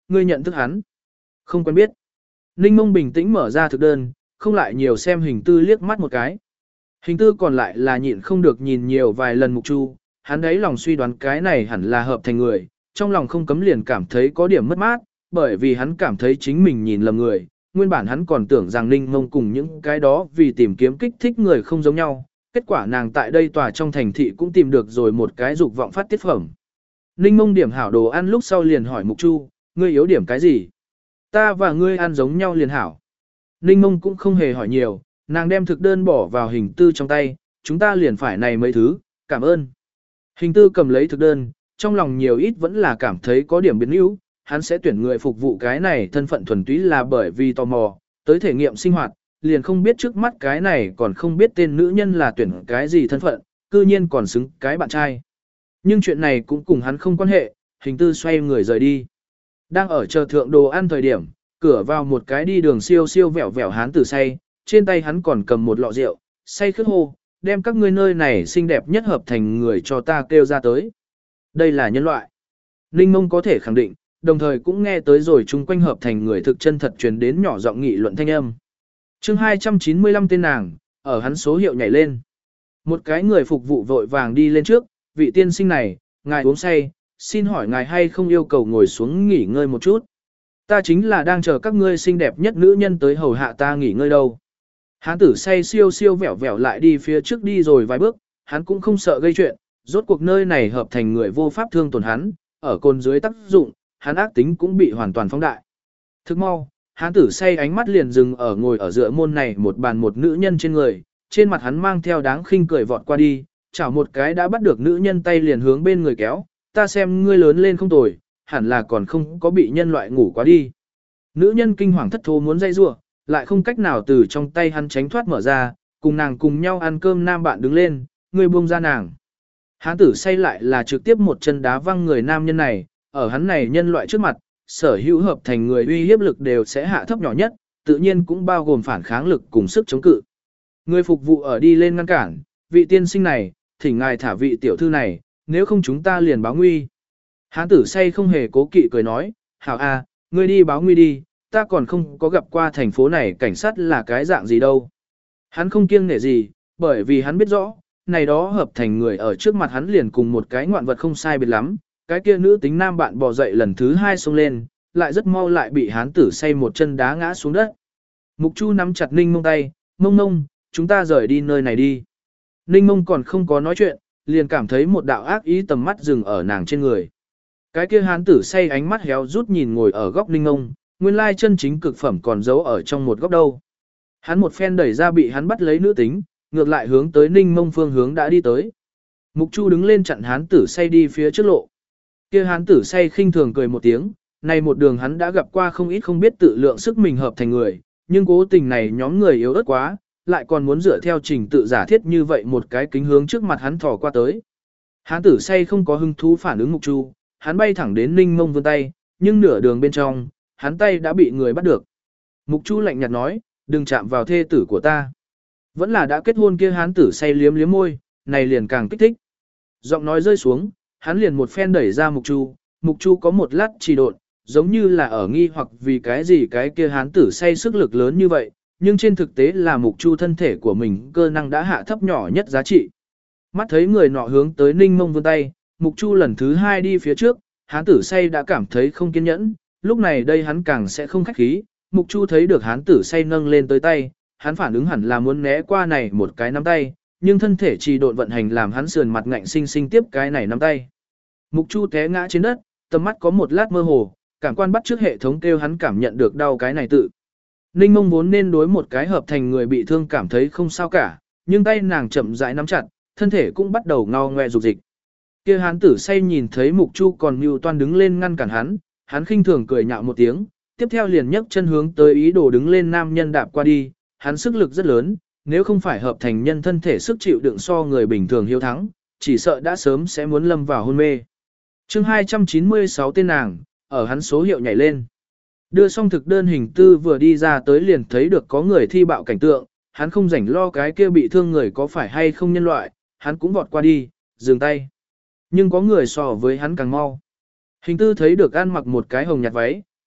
ngươi nhận thức hắn. Không quen biết. Ninh Mông bình tĩnh mở ra thực đơn, không lại nhiều xem hình tư liếc mắt một cái. Hình tư còn lại là nhịn không được nhìn nhiều vài lần Mục Chu, hắn đấy lòng suy đoán cái này hẳn là hợp thành người, trong lòng không cấm liền cảm thấy có điểm mất mát, bởi vì hắn cảm thấy chính mình nhìn lầm người, nguyên bản hắn còn tưởng rằng Ninh Mông cùng những cái đó vì tìm kiếm kích thích người không giống nhau, kết quả nàng tại đây tòa trong thành thị cũng tìm được rồi một cái dục vọng phát tiết phẩm. Ninh Mông điểm hảo đồ ăn lúc sau liền hỏi Mục Chu, ngươi yếu điểm cái gì? Ta và ngươi ăn giống nhau liền hảo. Ninh Mông cũng không hề hỏi nhiều, nàng đem thực đơn bỏ vào hình tư trong tay, chúng ta liền phải này mấy thứ, cảm ơn. Hình tư cầm lấy thực đơn, trong lòng nhiều ít vẫn là cảm thấy có điểm biến yếu, hắn sẽ tuyển người phục vụ cái này thân phận thuần túy là bởi vì tò mò, tới thể nghiệm sinh hoạt, liền không biết trước mắt cái này còn không biết tên nữ nhân là tuyển cái gì thân phận, cư nhiên còn xứng cái bạn trai. Nhưng chuyện này cũng cùng hắn không quan hệ, hình tư xoay người rời đi. Đang ở chờ thượng đồ ăn thời điểm, cửa vào một cái đi đường siêu siêu vẹo vẹo hán tử say, trên tay hắn còn cầm một lọ rượu, say khướt hô, đem các ngươi nơi này xinh đẹp nhất hợp thành người cho ta kêu ra tới. Đây là nhân loại. Ninh Mông có thể khẳng định, đồng thời cũng nghe tới rồi chung quanh hợp thành người thực chân thật truyền đến nhỏ giọng nghị luận thanh âm. chương hai trăm chín mươi lăm tên nàng, ở hắn số hiệu nhảy lên. Một cái người phục vụ vội vàng đi lên trước, vị tiên sinh này, ngài uống say, xin hỏi ngài hay không yêu cầu ngồi xuống nghỉ ngơi một chút. Ta chính là đang chờ các ngươi xinh đẹp nhất nữ nhân tới hầu hạ ta nghỉ ngơi đâu. Hán tử say siêu siêu vẻo vẻo lại đi phía trước đi rồi vài bước, hắn cũng không sợ gây chuyện, rốt cuộc nơi này hợp thành người vô pháp thương tổn hắn, ở cồn dưới tác dụng, hắn ác tính cũng bị hoàn toàn phóng đại. Thức mau, hán tử say ánh mắt liền dừng ở ngồi ở giữa môn này một bàn một nữ nhân trên người, trên mặt hắn mang theo đáng khinh cười vọt qua đi, chảo một cái đã bắt được nữ nhân tay liền hướng bên người kéo, ta xem ngươi lớn lên không tồi, hẳn là còn không có bị nhân loại ngủ quá đi. Nữ nhân kinh hoàng thất thố muốn dây rủa, lại không cách nào từ trong tay hắn tránh thoát mở ra, cùng nàng cùng nhau ăn cơm nam bạn đứng lên, ngươi buông ra nàng. Hán tử say lại là trực tiếp một chân đá văng người nam nhân này, ở hắn này nhân loại trước mặt, sở hữu hợp thành người uy hiếp lực đều sẽ hạ thấp nhỏ nhất, tự nhiên cũng bao gồm phản kháng lực cùng sức chống cự. Người phục vụ ở đi lên ngăn cản, vị tiên sinh này, thỉnh ngài thả vị tiểu thư này, nếu không chúng ta liền báo nguy. Hán tử say không hề cố kỵ cười nói, hảo a, ngươi đi báo nguy đi, ta còn không có gặp qua thành phố này cảnh sát là cái dạng gì đâu. Hắn không kiêng nể gì, bởi vì hắn biết rõ, này đó hợp thành người ở trước mặt hắn liền cùng một cái ngoạn vật không sai biệt lắm, cái kia nữ tính nam bạn bò dậy lần thứ hai xông lên, lại rất mau lại bị hán tử say một chân đá ngã xuống đất. Mục Chu nắm chặt Ninh Mông tay, mông mông, chúng ta rời đi nơi này đi. Ninh Mông còn không có nói chuyện, liền cảm thấy một đạo ác ý tầm mắt dừng ở nàng trên người. Cái kia hán tử say ánh mắt héo rút nhìn ngồi ở góc Ninh Mông, nguyên lai chân chính cực phẩm còn giấu ở trong một góc đâu. Hắn một phen đẩy ra bị hắn bắt lấy nữ tính, ngược lại hướng tới Ninh Mông phương hướng đã đi tới. Mục Chu đứng lên chặn hán tử say đi phía trước lộ. Kia hán tử say khinh thường cười một tiếng, này một đường hắn đã gặp qua không ít không biết tự lượng sức mình hợp thành người, nhưng cố tình này nhóm người yếu ớt quá, lại còn muốn dựa theo trình tự giả thiết như vậy một cái kính hướng trước mặt hắn thò qua tới. Hán tử say không có hứng thú phản ứng Mục Chu, hắn bay thẳng đến Ninh Mông vươn tay, nhưng nửa đường bên trong, hắn tay đã bị người bắt được. Mục Chu lạnh nhạt nói, đừng chạm vào thê tử của ta. Vẫn là đã kết hôn kia hán tử say liếm liếm môi, này liền càng kích thích. Giọng nói rơi xuống, hắn liền một phen đẩy ra Mục Chu, Mục Chu có một lát trì độn, giống như là ở nghi hoặc vì cái gì cái kia hán tử say sức lực lớn như vậy, nhưng trên thực tế là Mục Chu thân thể của mình cơ năng đã hạ thấp nhỏ nhất giá trị. Mắt thấy người nọ hướng tới Ninh Mông vươn tay, Mục Chu lần thứ hai đi phía trước, hán tử say đã cảm thấy không kiên nhẫn, lúc này đây hắn càng sẽ không khách khí, Mục Chu thấy được hán tử say nâng lên tới tay, hắn phản ứng hẳn là muốn né qua này một cái nắm tay, nhưng thân thể trì độn vận hành làm hắn sườn mặt ngạnh sinh sinh tiếp cái này nắm tay. Mục Chu té ngã trên đất, tầm mắt có một lát mơ hồ, cảm quan bắt trước hệ thống kêu hắn cảm nhận được đau cái này tự. Ninh Mông vốn nên đối một cái hợp thành người bị thương cảm thấy không sao cả, nhưng tay nàng chậm rãi nắm chặt, thân thể cũng bắt đầu ngao ngoe dục dịch. Kia hán tử say nhìn thấy Mục Chu còn mưu toan đứng lên ngăn cản hắn, hắn khinh thường cười nhạo một tiếng, tiếp theo liền nhấc chân hướng tới ý đồ đứng lên nam nhân đạp qua đi, hắn sức lực rất lớn, nếu không phải hợp thành nhân thân thể sức chịu đựng so người bình thường hiếu thắng, chỉ sợ đã sớm sẽ muốn lâm vào hôn mê. chương hai trăm chín mươi sáu tên nàng, ở hắn số hiệu nhảy lên. Đưa xong thực đơn hình tư vừa đi ra tới liền thấy được có người thi bạo cảnh tượng, hắn không rảnh lo cái kia bị thương người có phải hay không nhân loại, hắn cũng vọt qua đi, dừng tay. Nhưng có người so với hắn càng mau. Hình tư thấy được ăn mặc một cái hồng nhạt váy,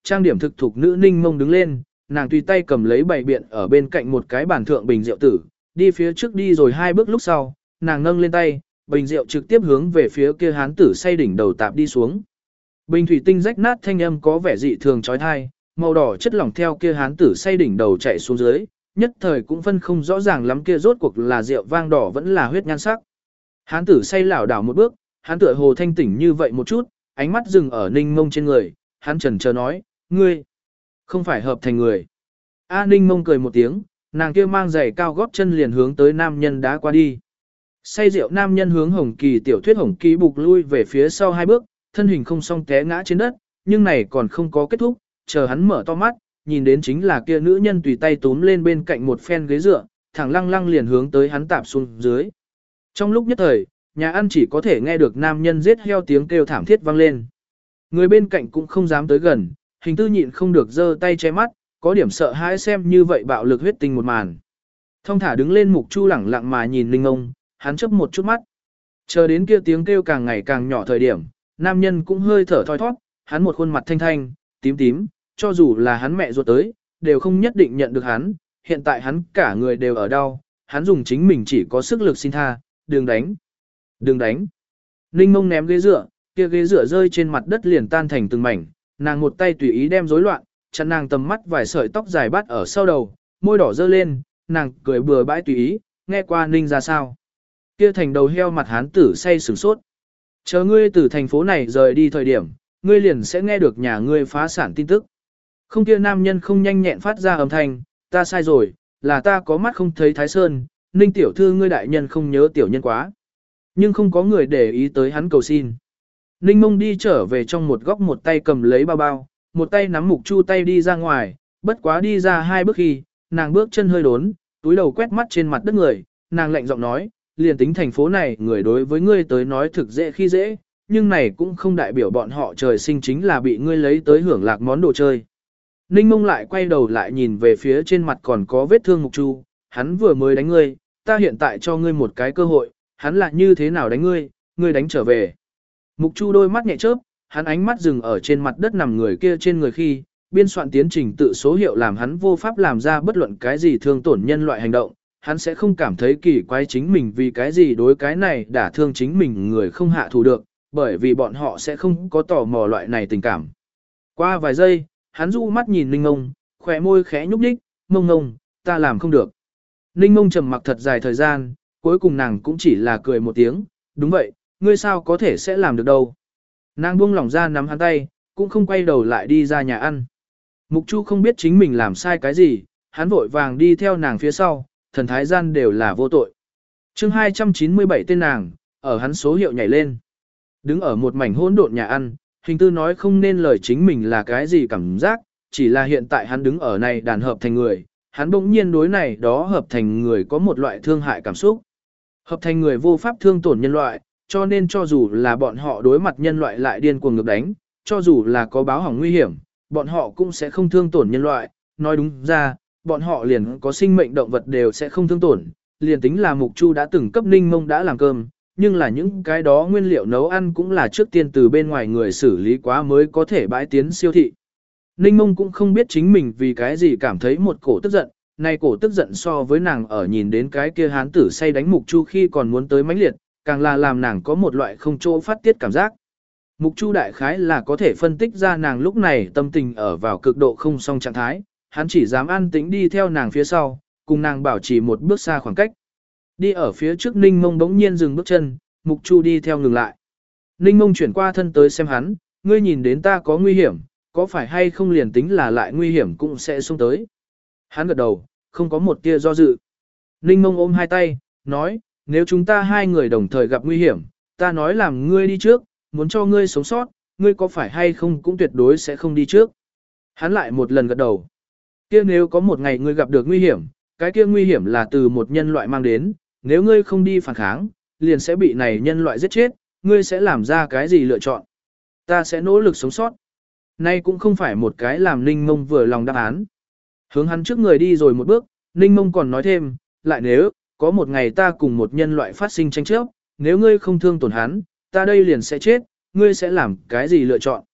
trang điểm thực thục nữ Ninh Mông đứng lên, nàng tùy tay cầm lấy bày biện ở bên cạnh một cái bàn thượng bình rượu tử, đi phía trước đi rồi hai bước lúc sau, nàng nâng lên tay, bình rượu trực tiếp hướng về phía kia hán tử say đỉnh đầu tạp đi xuống. Bình thủy tinh rách nát thanh âm có vẻ dị thường chói tai, màu đỏ chất lỏng theo kia hán tử say đỉnh đầu chạy xuống dưới, nhất thời cũng phân không rõ ràng lắm kia rốt cuộc là rượu vang đỏ vẫn là huyết nhan sắc. Hán tử say lảo đảo một bước, hắn tựa hồ thanh tỉnh như vậy một chút, ánh mắt dừng ở Ninh Mông trên người, hắn chần chờ nói, ngươi, không phải hợp thành người. A Ninh Mông cười một tiếng, nàng kia mang giày cao gót chân liền hướng tới nam nhân đá qua đi. Say rượu nam nhân hướng Hồng Kỳ tiểu thuyết Hồng Kỳ bục lui về phía sau hai bước, thân hình không song té ngã trên đất, nhưng này còn không có kết thúc, chờ hắn mở to mắt, nhìn đến chính là kia nữ nhân tùy tay túm lên bên cạnh một phen ghế dựa, thẳng lăng lăng liền hướng tới hắn tạp xuống dưới. Trong lúc nhất thời, nhà ăn chỉ có thể nghe được nam nhân giết heo tiếng kêu thảm thiết vang lên. Người bên cạnh cũng không dám tới gần, hình tư nhịn không được giơ tay che mắt, có điểm sợ hãi xem như vậy bạo lực huyết tinh một màn. Thông thả đứng lên Mục Chu lẳng lặng mà nhìn Linh ông, hắn chớp một chút mắt. Chờ đến kia tiếng kêu càng ngày càng nhỏ thời điểm, nam nhân cũng hơi thở thoi thoát, hắn một khuôn mặt thanh thanh, tím tím, cho dù là hắn mẹ ruột tới, đều không nhất định nhận được hắn, hiện tại hắn cả người đều ở đau, hắn dùng chính mình chỉ có sức lực xin tha, đừng đánh, đừng đánh. Ninh Mông ném ghế dựa, kia ghế dựa rơi trên mặt đất liền tan thành từng mảnh, nàng một tay tùy ý đem rối loạn, chặn nàng tầm mắt vài sợi tóc dài bắt ở sau đầu, môi đỏ dơ lên, nàng cười bừa bãi tùy ý, nghe qua Ninh ra sao. Kia thành đầu heo mặt hán tử say sửng sốt. Chờ ngươi từ thành phố này rời đi thời điểm, ngươi liền sẽ nghe được nhà ngươi phá sản tin tức. Không, kia nam nhân không nhanh nhẹn phát ra âm thanh, ta sai rồi, là ta có mắt không thấy Thái Sơn, Ninh tiểu thư ngươi đại nhân không nhớ tiểu nhân quá. Nhưng không có người để ý tới hắn cầu xin. Ninh Mông đi trở về trong một góc, một tay cầm lấy bao bao, một tay nắm Mục Chu tay đi ra ngoài, bất quá đi ra hai bước khi, nàng bước chân hơi đốn, túi đầu quét mắt trên mặt đất người, nàng lạnh giọng nói, liền tính thành phố này người đối với ngươi tới nói thực dễ khi dễ, nhưng này cũng không đại biểu bọn họ trời sinh chính là bị ngươi lấy tới hưởng lạc món đồ chơi. Ninh Mông lại quay đầu lại nhìn về phía trên mặt còn có vết thương Mục Chu, hắn vừa mới đánh ngươi, ta hiện tại cho ngươi một cái cơ hội, hắn lại như thế nào đánh ngươi, ngươi đánh trở về. Mục Chu đôi mắt nhẹ chớp, hắn ánh mắt dừng ở trên mặt đất nằm người kia trên người khi, biên soạn tiến trình tự số hiệu làm hắn vô pháp làm ra bất luận cái gì thương tổn nhân loại hành động, hắn sẽ không cảm thấy kỳ quái chính mình vì cái gì đối cái này đả thương chính mình người không hạ thủ được, bởi vì bọn họ sẽ không có tò mò loại này tình cảm. Qua vài giây, hắn du mắt nhìn Ninh Mông, khỏe môi khẽ nhúc nhích, Mông Mông, ta làm không được. Ninh Mông trầm mặc thật dài thời gian, cuối cùng nàng cũng chỉ là cười một tiếng, đúng vậy, ngươi sao có thể sẽ làm được đâu. Nàng buông lỏng ra nắm hắn tay, cũng không quay đầu lại đi ra nhà ăn. Mục Chu không biết chính mình làm sai cái gì, hắn vội vàng đi theo nàng phía sau, thần thái gian đều là vô tội. Chương hai trăm chín mươi bảy tên nàng, ở hắn số hiệu nhảy lên. Đứng ở một mảnh hỗn độn nhà ăn, hình tư nói không nên lời chính mình là cái gì cảm giác, chỉ là hiện tại hắn đứng ở này đàn hợp thành người, hắn bỗng nhiên đối này đó hợp thành người có một loại thương hại cảm xúc. Hợp thành người vô pháp thương tổn nhân loại, cho nên cho dù là bọn họ đối mặt nhân loại lại điên cuồng ngược đánh, cho dù là có báo hỏng nguy hiểm, bọn họ cũng sẽ không thương tổn nhân loại, nói đúng ra, bọn họ liền có sinh mệnh động vật đều sẽ không thương tổn, liền tính là Mục Chu đã từng cấp Ninh Mông đã làm cơm, nhưng là những cái đó nguyên liệu nấu ăn cũng là trước tiên từ bên ngoài người xử lý quá mới có thể bãi tiến siêu thị. Ninh Mông cũng không biết chính mình vì cái gì cảm thấy một cổ tức giận, nay cổ tức giận so với nàng ở nhìn đến cái kia hán tử say đánh Mục Chu khi còn muốn tới mãnh liệt, càng là làm nàng có một loại không chỗ phát tiết cảm giác. Mục Chu đại khái là có thể phân tích ra nàng lúc này tâm tình ở vào cực độ không song trạng thái, hắn chỉ dám an tĩnh đi theo nàng phía sau, cùng nàng bảo trì một bước xa khoảng cách. Đi ở phía trước Ninh Mông bỗng nhiên dừng bước chân, Mục Chu đi theo ngừng lại. Ninh Mông chuyển qua thân tới xem hắn, ngươi nhìn đến ta có nguy hiểm, có phải hay không liền tính là lại nguy hiểm cũng sẽ xông tới. Hắn gật đầu, không có một tia do dự. Ninh Mông ôm hai tay, nói, nếu chúng ta hai người đồng thời gặp nguy hiểm, ta nói làm ngươi đi trước, muốn cho ngươi sống sót, ngươi có phải hay không cũng tuyệt đối sẽ không đi trước. Hắn lại một lần gật đầu. Kia nếu có một ngày ngươi gặp được nguy hiểm, cái kia nguy hiểm là từ một nhân loại mang đến, nếu ngươi không đi phản kháng, liền sẽ bị này nhân loại giết chết, ngươi sẽ làm ra cái gì lựa chọn? Ta sẽ nỗ lực sống sót. Nay cũng không phải một cái làm Ninh Mông vừa lòng đáp án. Hướng hắn trước người đi rồi một bước, Ninh Mông còn nói thêm, lại nếu, có một ngày ta cùng một nhân loại phát sinh tranh chấp, nếu ngươi không thương tổn hắn, ta đây liền sẽ chết, ngươi sẽ làm cái gì lựa chọn?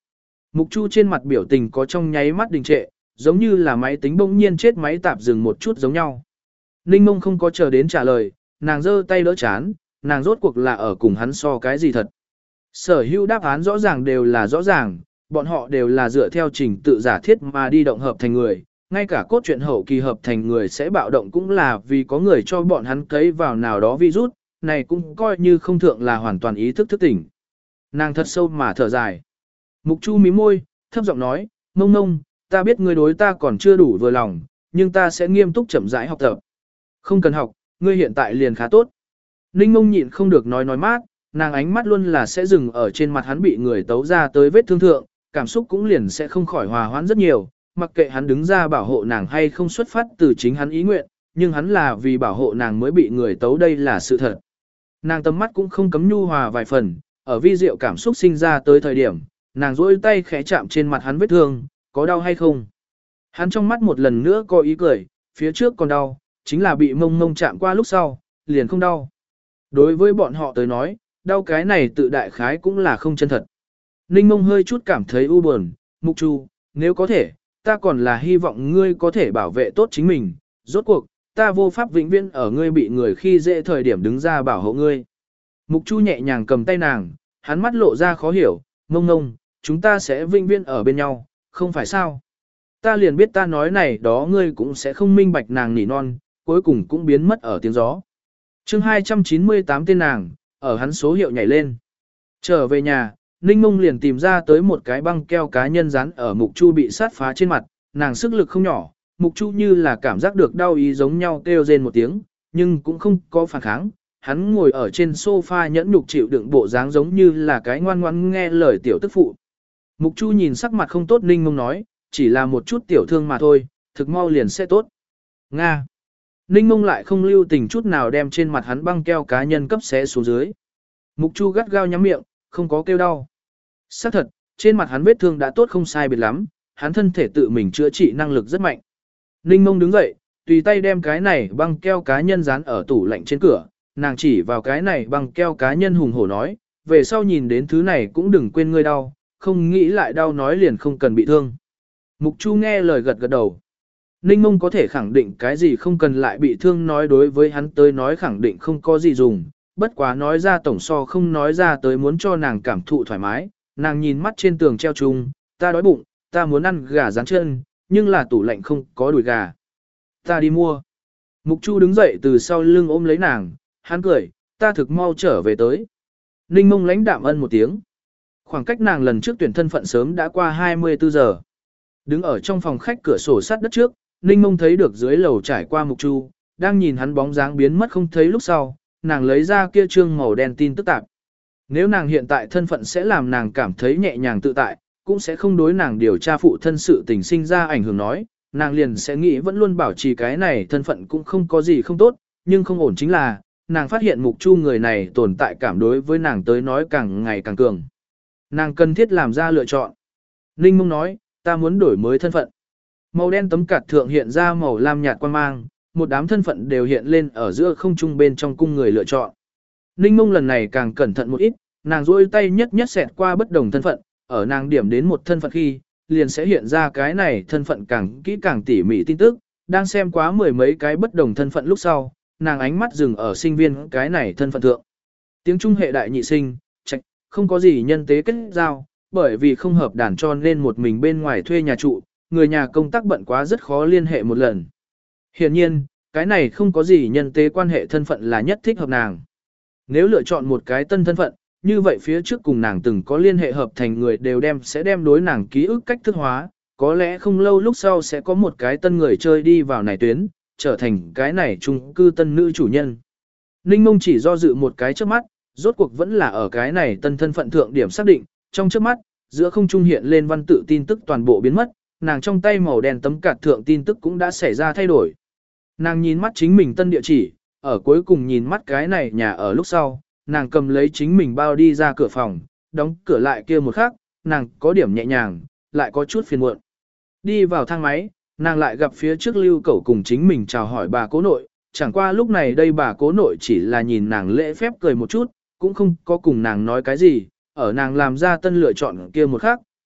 Mục Chu trên mặt biểu tình có trong nháy mắt đình trệ, giống như là máy tính bỗng nhiên chết máy tạp dừng một chút giống nhau. Ninh Mông không có chờ đến trả lời, nàng giơ tay đỡ chán, nàng rốt cuộc là ở cùng hắn so cái gì thật. Sở hữu đáp án rõ ràng đều là rõ ràng, bọn họ đều là dựa theo trình tự giả thiết mà đi động hợp thành người, ngay cả cốt truyện hậu kỳ hợp thành người sẽ bạo động cũng là vì có người cho bọn hắn cấy vào nào đó virus, này cũng coi như không thượng là hoàn toàn ý thức thức tỉnh. Nàng thật sâu mà thở dài. Mục Chu mím môi, thấp giọng nói, Mông Mông, ta biết ngươi đối ta còn chưa đủ vừa lòng, nhưng ta sẽ nghiêm túc chậm rãi học tập. Không cần học, ngươi hiện tại liền khá tốt. Ninh Mông nhịn không được nói nói mát, nàng ánh mắt luôn là sẽ dừng ở trên mặt hắn bị người tấu ra tới vết thương thượng, cảm xúc cũng liền sẽ không khỏi hòa hoãn rất nhiều, mặc kệ hắn đứng ra bảo hộ nàng hay không xuất phát từ chính hắn ý nguyện, nhưng hắn là vì bảo hộ nàng mới bị người tấu, đây là sự thật. Nàng tầm mắt cũng không cấm nhu hòa vài phần, ở vi diệu cảm xúc sinh ra tới thời điểm, nàng duỗi tay khẽ chạm trên mặt hắn vết thương, có đau hay không? Hắn trong mắt một lần nữa có ý cười, phía trước còn đau, chính là bị Mông Mông chạm qua lúc sau, liền không đau. Đối với bọn họ tới nói, đau cái này tự đại khái cũng là không chân thật. Ninh Mông hơi chút cảm thấy u buồn, Mục Chu, nếu có thể, ta còn là hy vọng ngươi có thể bảo vệ tốt chính mình, rốt cuộc, ta vô pháp vĩnh viễn ở ngươi bị người khi dễ thời điểm đứng ra bảo hộ ngươi. Mục Chu nhẹ nhàng cầm tay nàng, hắn mắt lộ ra khó hiểu, Mông Mông, chúng ta sẽ vĩnh viễn ở bên nhau, không phải sao? Ta liền biết ta nói này đó ngươi cũng sẽ không minh bạch, nàng nỉ non, cuối cùng cũng biến mất ở tiếng gió. Chương hai trăm chín mươi tám tên nàng, ở hắn số hiệu nhảy lên. Trở về nhà, Ninh Mông liền tìm ra tới một cái băng keo cá nhân dán ở Mục Chu bị sát phá trên mặt, nàng sức lực không nhỏ, Mục Chu như là cảm giác được đau ý giống nhau kêu rên một tiếng, nhưng cũng không có phản kháng. Hắn ngồi ở trên sofa nhẫn nhục chịu đựng bộ dáng giống như là cái ngoan ngoãn nghe lời tiểu tức phụ. Mục Chu nhìn sắc mặt không tốt Ninh Mông nói, chỉ là một chút tiểu thương mà thôi, thực mau liền sẽ tốt. Nga. Ninh Mông lại không lưu tình chút nào đem trên mặt hắn băng keo cá nhân cấp xé xuống dưới. Mục Chu gắt gao nhắm miệng, không có kêu đau. Xác thật, trên mặt hắn vết thương đã tốt không sai biệt lắm, hắn thân thể tự mình chữa trị năng lực rất mạnh. Ninh Mông đứng dậy, tùy tay đem cái này băng keo cá nhân dán ở tủ lạnh trên cửa, nàng chỉ vào cái này băng keo cá nhân hùng hổ nói, về sau nhìn đến thứ này cũng đừng quên ngươi đau, không nghĩ lại đau nói liền không cần bị thương. Mục Chu nghe lời gật gật đầu. Ninh Mông có thể khẳng định cái gì không cần lại bị thương nói đối với hắn tới nói khẳng định không có gì dùng, bất quá nói ra tổng so không nói ra tới muốn cho nàng cảm thụ thoải mái, nàng nhìn mắt trên tường treo chung, ta đói bụng, ta muốn ăn gà rán chân, nhưng là tủ lạnh không có đùi gà. Ta đi mua. Mục Chu đứng dậy từ sau lưng ôm lấy nàng, hắn cười, ta thực mau trở về tới. Ninh Mông lãnh đạm ân một tiếng. Khoảng cách nàng lần trước tuyển thân phận sớm đã qua hai mươi tư giờ. Đứng ở trong phòng khách cửa sổ sát đất trước, Ninh Mông thấy được dưới lầu trải qua Mục Chu, đang nhìn hắn bóng dáng biến mất không thấy lúc sau, nàng lấy ra kia trương màu đen tin tức tạp. Nếu nàng hiện tại thân phận sẽ làm nàng cảm thấy nhẹ nhàng tự tại, cũng sẽ không đối nàng điều tra phụ thân sự tình sinh ra ảnh hưởng nói, nàng liền sẽ nghĩ vẫn luôn bảo trì cái này thân phận cũng không có gì không tốt, nhưng không ổn chính là, nàng phát hiện Mục Chu người này tồn tại cảm đối với nàng tới nói càng ngày càng cường. Nàng cần thiết làm ra lựa chọn. Ninh Mông nói, ta muốn đổi mới thân phận. Màu đen tấm cạt thượng hiện ra màu lam nhạt quan mang, một đám thân phận đều hiện lên ở giữa không trung bên trong cung người lựa chọn. Ninh Mông lần này càng cẩn thận một ít, nàng duỗi tay nhất nhất xẹt qua bất đồng thân phận, ở nàng điểm đến một thân phận khi, liền sẽ hiện ra cái này thân phận càng kỹ càng tỉ mỉ tin tức, đang xem quá mười mấy cái bất đồng thân phận lúc sau, nàng ánh mắt dừng ở sinh viên cái này thân phận thượng. Tiếng Trung hệ đại nhị sinh, trạch, không có gì nhân tế kết giao, bởi vì không hợp đàn cho nên một mình bên ngoài thuê nhà trụ, người nhà công tác bận quá rất khó liên hệ một lần. Hiển nhiên, cái này không có gì nhân tế quan hệ thân phận là nhất thích hợp nàng. Nếu lựa chọn một cái tân thân phận, như vậy phía trước cùng nàng từng có liên hệ hợp thành người đều đem sẽ đem đối nàng ký ức cách thức hóa, có lẽ không lâu lúc sau sẽ có một cái tân người chơi đi vào này tuyến, trở thành cái này chung cư tân nữ chủ nhân. Ninh Mông chỉ do dự một cái trước mắt, rốt cuộc vẫn là ở cái này tân thân phận thượng điểm xác định, trong trước mắt, giữa không trung hiện lên văn tự tin tức toàn bộ biến mất, nàng trong tay màu đen tấm cạt thượng tin tức cũng đã xảy ra thay đổi. Nàng nhìn mắt chính mình tân địa chỉ, ở cuối cùng nhìn mắt cái này nhà ở lúc sau, nàng cầm lấy chính mình bao đi ra cửa phòng, đóng cửa lại kia một khắc, nàng có điểm nhẹ nhàng, lại có chút phiền muộn. Đi vào thang máy, nàng lại gặp phía trước Lưu Cẩu cùng chính mình chào hỏi bà cố nội, chẳng qua lúc này đây bà cố nội chỉ là nhìn nàng lễ phép cười một chút, cũng không có cùng nàng nói cái gì, ở nàng làm ra tân lựa chọn kia một khắc,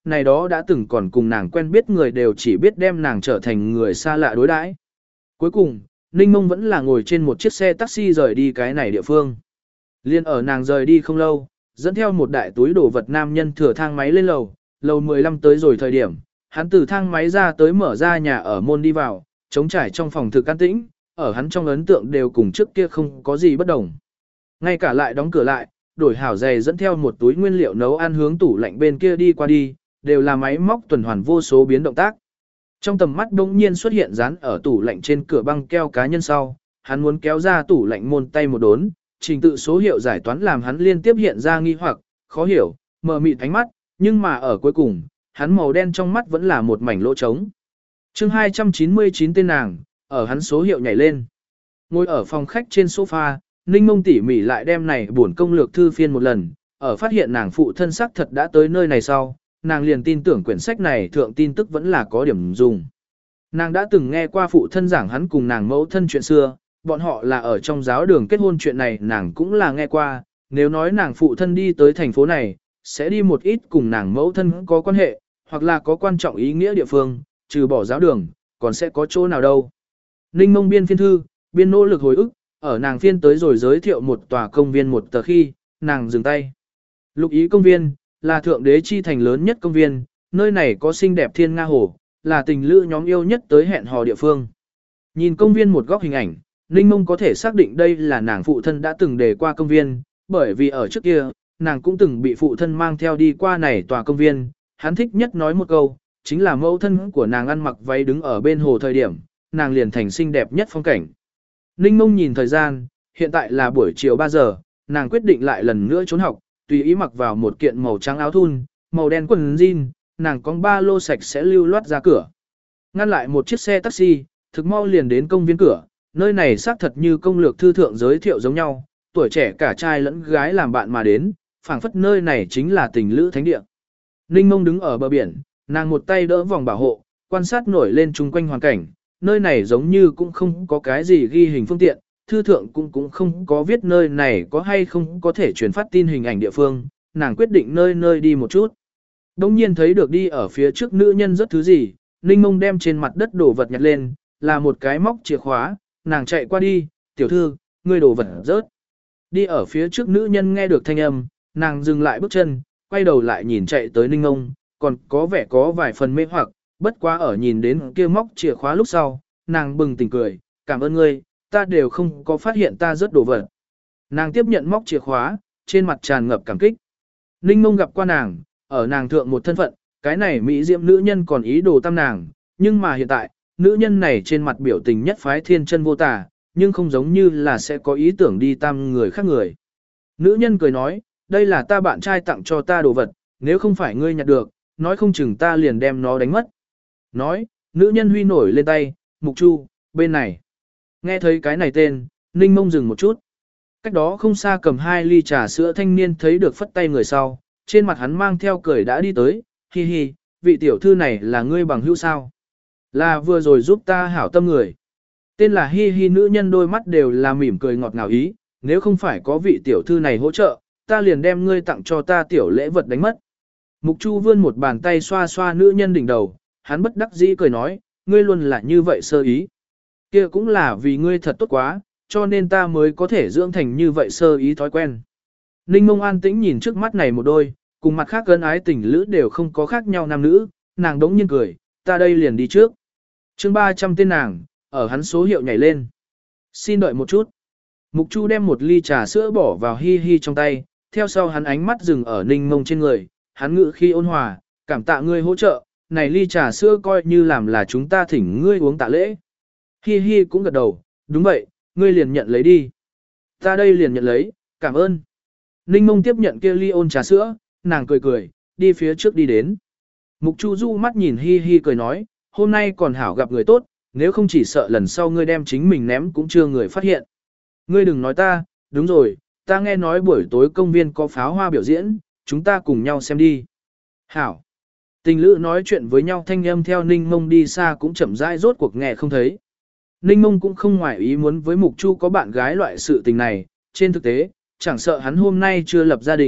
này đó đã từng còn cùng nàng quen biết người đều chỉ biết đem nàng trở thành người xa lạ đối đãi. Cuối cùng, Ninh Mông vẫn là ngồi trên một chiếc xe taxi rời đi cái này địa phương. Liên ở nàng rời đi không lâu, dẫn theo một đại túi đồ vật nam nhân thừa thang máy lên lầu, lầu mười lăm tới rồi thời điểm, hắn từ thang máy ra tới mở ra nhà ở môn đi vào, trống trải trong phòng thực an tĩnh, ở hắn trong ấn tượng đều cùng trước kia không có gì bất đồng. Ngay cả lại đóng cửa lại, đổi hảo giày dẫn theo một túi nguyên liệu nấu ăn hướng tủ lạnh bên kia đi qua đi, đều là máy móc tuần hoàn vô số biến động tác. Trong tầm mắt bỗng nhiên xuất hiện dán ở tủ lạnh trên cửa băng keo cá nhân sau, hắn muốn kéo ra tủ lạnh môn tay một đốn, trình tự số hiệu giải toán làm hắn liên tiếp hiện ra nghi hoặc, khó hiểu, mờ mịt ánh mắt, nhưng mà ở cuối cùng, hắn màu đen trong mắt vẫn là một mảnh lỗ trống. Chương hai trăm chín mươi chín tên nàng, ở hắn số hiệu nhảy lên. Ngồi ở phòng khách trên sofa, Ninh Mông tỉ mỉ lại đem này buồn công lược thư phiên một lần, ở phát hiện nàng phụ thân xác thật đã tới nơi này sau, nàng liền tin tưởng quyển sách này thượng tin tức vẫn là có điểm dùng. Nàng đã từng nghe qua phụ thân giảng hắn cùng nàng mẫu thân chuyện xưa, bọn họ là ở trong giáo đường kết hôn chuyện này nàng cũng là nghe qua, nếu nói nàng phụ thân đi tới thành phố này, sẽ đi một ít cùng nàng mẫu thân có quan hệ, hoặc là có quan trọng ý nghĩa địa phương, trừ bỏ giáo đường, còn sẽ có chỗ nào đâu. Ninh Mông biên phiên thư, biên nỗ lực hồi ức, ở nàng phiên tới rồi giới thiệu một tòa công viên một tờ khi, nàng dừng tay. Lục ý công viên, là thượng đế chi thành lớn nhất công viên, nơi này có xinh đẹp thiên nga hồ, là tình lữ nhóm yêu nhất tới hẹn hò địa phương. Nhìn công viên một góc hình ảnh, Ninh Mông có thể xác định đây là nàng phụ thân đã từng đề qua công viên, bởi vì ở trước kia, nàng cũng từng bị phụ thân mang theo đi qua này tòa công viên, hắn thích nhất nói một câu, chính là mẫu thân của nàng ăn mặc váy đứng ở bên hồ thời điểm, nàng liền thành xinh đẹp nhất phong cảnh. Ninh Mông nhìn thời gian, hiện tại là buổi chiều ba giờ, nàng quyết định lại lần nữa trốn học, tùy ý mặc vào một kiện màu trắng áo thun, màu đen quần jean, nàng có ba lô sạch sẽ lưu loát ra cửa. Ngăn lại một chiếc xe taxi, thực mau liền đến công viên cửa, nơi này xác thật như công lược thư thượng giới thiệu giống nhau, tuổi trẻ cả trai lẫn gái làm bạn mà đến, phảng phất nơi này chính là tình lữ thánh địa. Ninh Mông đứng ở bờ biển, nàng một tay đỡ vòng bảo hộ, quan sát nổi lên chung quanh hoàn cảnh, nơi này giống như cũng không có cái gì ghi hình phương tiện, thư thượng cũng cũng không có viết nơi này có hay không có thể truyền phát tin hình ảnh địa phương, nàng quyết định nơi nơi đi một chút. Đông nhiên thấy được đi ở phía trước nữ nhân rất thứ gì, Ninh Mông đem trên mặt đất đồ vật nhặt lên, là một cái móc chìa khóa, nàng chạy qua đi, tiểu thư, ngươi đồ vật rớt. Đi ở phía trước nữ nhân nghe được thanh âm, nàng dừng lại bước chân, quay đầu lại nhìn chạy tới Ninh Mông, còn có vẻ có vài phần mê hoặc, bất quá ở nhìn đến kia móc chìa khóa lúc sau, nàng bừng tỉnh cười, cảm ơn ngươi, ta đều không có phát hiện ta rớt đồ vật. Nàng tiếp nhận móc chìa khóa, trên mặt tràn ngập cảm kích. Ninh Mông gặp qua nàng, ở nàng thượng một thân phận, cái này mỹ diệm nữ nhân còn ý đồ tam nàng, nhưng mà hiện tại, nữ nhân này trên mặt biểu tình nhất phái thiên chân vô tả, nhưng không giống như là sẽ có ý tưởng đi tam người khác người. Nữ nhân cười nói, đây là ta bạn trai tặng cho ta đồ vật, nếu không phải ngươi nhặt được, nói không chừng ta liền đem nó đánh mất. Nói, nữ nhân huy nổi lên tay, Mục Chu, bên này. Nghe thấy cái này tên, Ninh Mông dừng một chút. Cách đó không xa cầm hai ly trà sữa thanh niên thấy được phất tay người sau, trên mặt hắn mang theo cười đã đi tới, hi hi, vị tiểu thư này là ngươi bằng hữu sao? Là vừa rồi giúp ta hảo tâm người. Tên là hi hi nữ nhân đôi mắt đều là mỉm cười ngọt ngào ý, nếu không phải có vị tiểu thư này hỗ trợ, ta liền đem ngươi tặng cho ta tiểu lễ vật đánh mất. Mục Chu vươn một bàn tay xoa xoa nữ nhân đỉnh đầu, hắn bất đắc dĩ cười nói, ngươi luôn là như vậy sơ ý. Kia cũng là vì ngươi thật tốt quá, cho nên ta mới có thể dưỡng thành như vậy sơ ý thói quen. Ninh Mông an tĩnh nhìn trước mắt này một đôi, cùng mặt khác ân ái tình lữ đều không có khác nhau nam nữ, nàng đống nhiên cười, ta đây liền đi trước. Chương ba trăm tên nàng, ở hắn số hiệu nhảy lên. Xin đợi một chút. Mục Chu đem một ly trà sữa bỏ vào hi hi trong tay, theo sau hắn ánh mắt dừng ở Ninh Mông trên người, hắn ngự khi ôn hòa, cảm tạ ngươi hỗ trợ, này ly trà sữa coi như làm là chúng ta thỉnh ngươi uống tạ lễ. Hi hi cũng gật đầu, đúng vậy, ngươi liền nhận lấy đi. Ta đây liền nhận lấy, cảm ơn. Ninh Mông tiếp nhận kia ly ôn trà sữa, nàng cười cười, đi phía trước đi đến. Mục Chu du mắt nhìn hi hi cười nói, hôm nay còn hảo gặp người tốt, nếu không chỉ sợ lần sau ngươi đem chính mình ném cũng chưa người phát hiện. Ngươi đừng nói ta, đúng rồi, ta nghe nói buổi tối công viên có pháo hoa biểu diễn, chúng ta cùng nhau xem đi. Hảo. Tình lữ nói chuyện với nhau thanh âm theo Ninh Mông đi xa cũng chậm rãi rốt cuộc nghe không thấy. Ninh Mông cũng không ngoại ý muốn với Mục Chu có bạn gái loại sự tình này, trên thực tế, chẳng sợ hắn hôm nay chưa lập gia đình,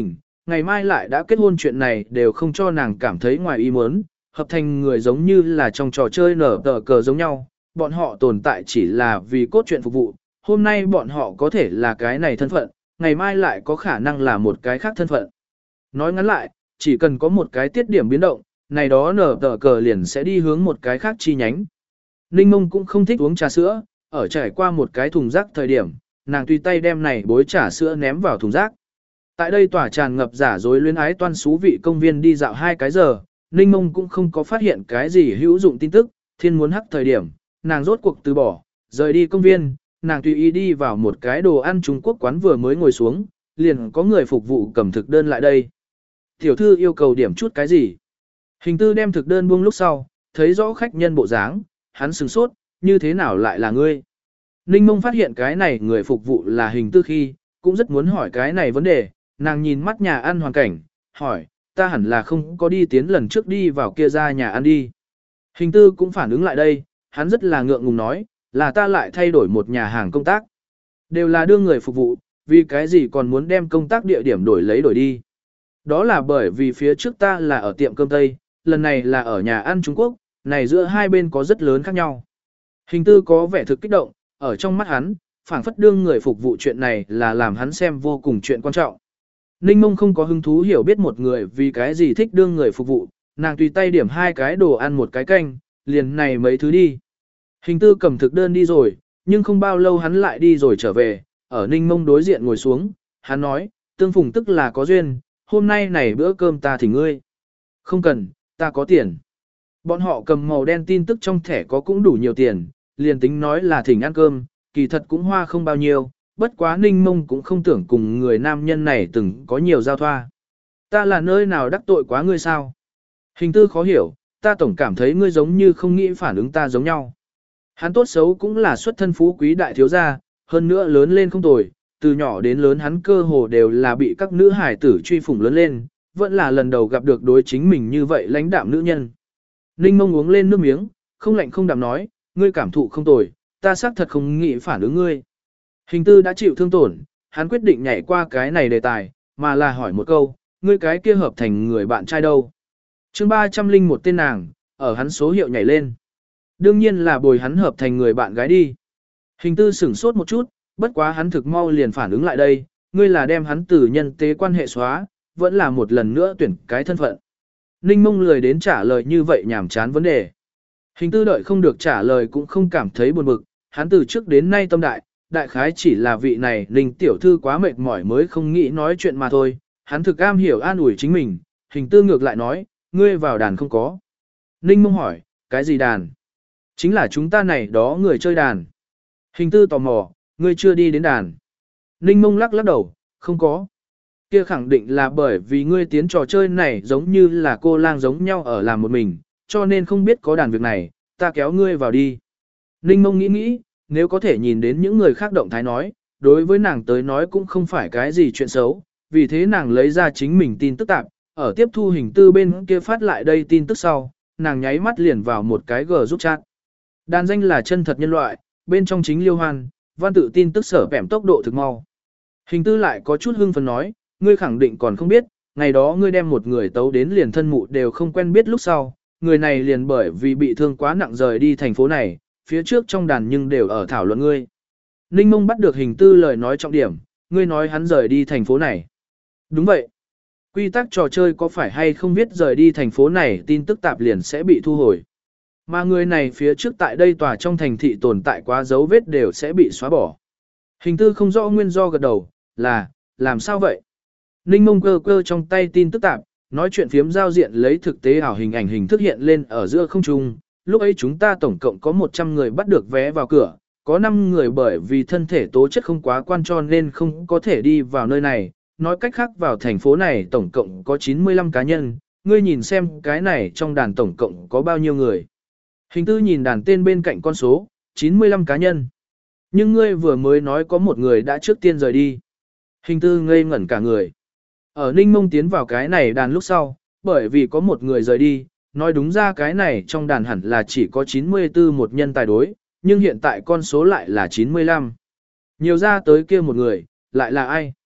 ngày mai lại đã kết hôn chuyện này đều không cho nàng cảm thấy ngoài ý muốn, hợp thành người giống như là trong trò chơi nở tờ cờ giống nhau, bọn họ tồn tại chỉ là vì cốt truyện phục vụ, hôm nay bọn họ có thể là cái này thân phận, ngày mai lại có khả năng là một cái khác thân phận. Nói ngắn lại, chỉ cần có một cái tiết điểm biến động, này đó nở tờ cờ liền sẽ đi hướng một cái khác chi nhánh. Ninh Mông cũng không thích uống trà sữa, ở trải qua một cái thùng rác thời điểm, nàng tùy tay đem này bối trà sữa ném vào thùng rác. Tại đây tỏa tràn ngập giả dối luyến ái toan xú vị công viên đi dạo hai cái giờ, Ninh Mông cũng không có phát hiện cái gì hữu dụng tin tức, thiên muốn hắc thời điểm, nàng rốt cuộc từ bỏ, rời đi công viên, nàng tùy ý đi vào một cái đồ ăn Trung Quốc quán vừa mới ngồi xuống, liền có người phục vụ cầm thực đơn lại đây. Tiểu thư yêu cầu điểm chút cái gì? Hình tư đem thực đơn buông lúc sau, thấy rõ khách nhân bộ dáng, hắn sửng sốt, như thế nào lại là ngươi? Ninh Mông phát hiện cái này người phục vụ là hình tư khi, cũng rất muốn hỏi cái này vấn đề, nàng nhìn mắt nhà ăn hoàn cảnh, hỏi, ta hẳn là không có đi tiến lần trước đi vào kia ra nhà ăn đi. Hình tư cũng phản ứng lại đây, hắn rất là ngượng ngùng nói, là ta lại thay đổi một nhà hàng công tác. Đều là đưa người phục vụ, vì cái gì còn muốn đem công tác địa điểm đổi lấy đổi đi. Đó là bởi vì phía trước ta là ở tiệm cơm Tây, lần này là ở nhà ăn Trung Quốc, này giữa hai bên có rất lớn khác nhau. Hình tư có vẻ thực kích động, ở trong mắt hắn, phảng phất đương người phục vụ chuyện này là làm hắn xem vô cùng chuyện quan trọng. Ninh Mông không có hứng thú hiểu biết một người vì cái gì thích đương người phục vụ, nàng tùy tay điểm hai cái đồ ăn một cái canh, liền này mấy thứ đi. Hình tư cầm thực đơn đi rồi, nhưng không bao lâu hắn lại đi rồi trở về, ở Ninh Mông đối diện ngồi xuống, hắn nói, tương phùng tức là có duyên, hôm nay này bữa cơm ta thỉnh ngươi. Không cần, ta có tiền. Bọn họ cầm màu đen tin tức trong thẻ có cũng đủ nhiều tiền, liền tính nói là thỉnh ăn cơm, kỳ thật cũng hoa không bao nhiêu, bất quá Ninh Mông cũng không tưởng cùng người nam nhân này từng có nhiều giao thoa. Ta là nơi nào đắc tội quá ngươi sao? Hình tư khó hiểu, ta tổng cảm thấy ngươi giống như không nghĩ phản ứng ta giống nhau. Hắn tốt xấu cũng là xuất thân phú quý đại thiếu gia, hơn nữa lớn lên không tồi, từ nhỏ đến lớn hắn cơ hồ đều là bị các nữ hải tử truy phủng lớn lên, vẫn là lần đầu gặp được đối chính mình như vậy lãnh đạm nữ nhân. Ninh Mông uống lên nước miếng, không lạnh không đạm nói, ngươi cảm thụ không tồi, ta xác thật không nghĩ phản ứng ngươi. Hình tư đã chịu thương tổn, hắn quyết định nhảy qua cái này đề tài, mà là hỏi một câu, ngươi cái kia hợp thành người bạn trai đâu? chương ba trăm linh một tên nàng, ở hắn số hiệu nhảy lên. Đương nhiên là bồi hắn hợp thành người bạn gái đi. Hình tư sửng sốt một chút, bất quá hắn thực mau liền phản ứng lại đây, ngươi là đem hắn từ nhân tế quan hệ xóa, vẫn là một lần nữa tuyển cái thân phận. Ninh Mông lười đến trả lời như vậy nhảm chán vấn đề. Hình tư đợi không được trả lời cũng không cảm thấy buồn bực, hắn từ trước đến nay tâm đại, đại khái chỉ là vị này Ninh tiểu thư quá mệt mỏi mới không nghĩ nói chuyện mà thôi, hắn thực am hiểu an ủi chính mình, hình tư ngược lại nói, ngươi vào đàn không có. Ninh Mông hỏi, cái gì đàn? Chính là chúng ta này đó người chơi đàn. Hình tư tò mò, ngươi chưa đi đến đàn. Ninh Mông lắc lắc đầu, không có. Kia khẳng định là bởi vì ngươi tiến trò chơi này giống như là cô lang giống nhau ở làm một mình, cho nên không biết có đàn việc này, ta kéo ngươi vào đi. Ninh Mông nghĩ nghĩ, nếu có thể nhìn đến những người khác động thái nói, đối với nàng tới nói cũng không phải cái gì chuyện xấu, vì thế nàng lấy ra chính mình tin tức tạp, ở tiếp thu hình tư bên kia phát lại đây tin tức sau, nàng nháy mắt liền vào một cái G giúp chat. Đàn danh là chân thật nhân loại, bên trong chính liêu hoan, văn tự tin tức sở bẻm tốc độ thực mau. Hình tư lại có chút hưng phấn nói, ngươi khẳng định còn không biết, ngày đó ngươi đem một người tấu đến liền thân mụ đều không quen biết lúc sau, người này liền bởi vì bị thương quá nặng rời đi thành phố này, phía trước trong đàn nhưng đều ở thảo luận ngươi. Ninh Mông bắt được hình tư lời nói trọng điểm, ngươi nói hắn rời đi thành phố này. Đúng vậy. Quy tắc trò chơi có phải hay không biết rời đi thành phố này tin tức tạp liền sẽ bị thu hồi. Mà người này phía trước tại đây tòa trong thành thị tồn tại quá dấu vết đều sẽ bị xóa bỏ. Hình tư không rõ nguyên do gật đầu, là, làm sao vậy? Ninh Mông cơ cơ trong tay tin tức tạp, nói chuyện phiếm giao diện lấy thực tế ảo hình ảnh hình thức hiện lên ở giữa không trung. Lúc ấy chúng ta tổng cộng có một trăm người bắt được vé vào cửa, có năm người bởi vì thân thể tố chất không quá quan cho nên không có thể đi vào nơi này. Nói cách khác vào thành phố này tổng cộng có chín mươi lăm cá nhân, ngươi nhìn xem cái này trong đàn tổng cộng có bao nhiêu người. Hình tư nhìn đàn tên bên cạnh con số, chín mươi lăm cá nhân. Nhưng ngươi vừa mới nói có một người đã trước tiên rời đi. Hình tư ngây ngẩn cả người. Ở Ninh Mông tiến vào cái này đàn lúc sau, bởi vì có một người rời đi, nói đúng ra cái này trong đàn hẳn là chỉ có chín mươi tư một nhân tài đối, nhưng hiện tại con số lại là chín mươi lăm. Nhiều ra tới kia một người, lại là ai?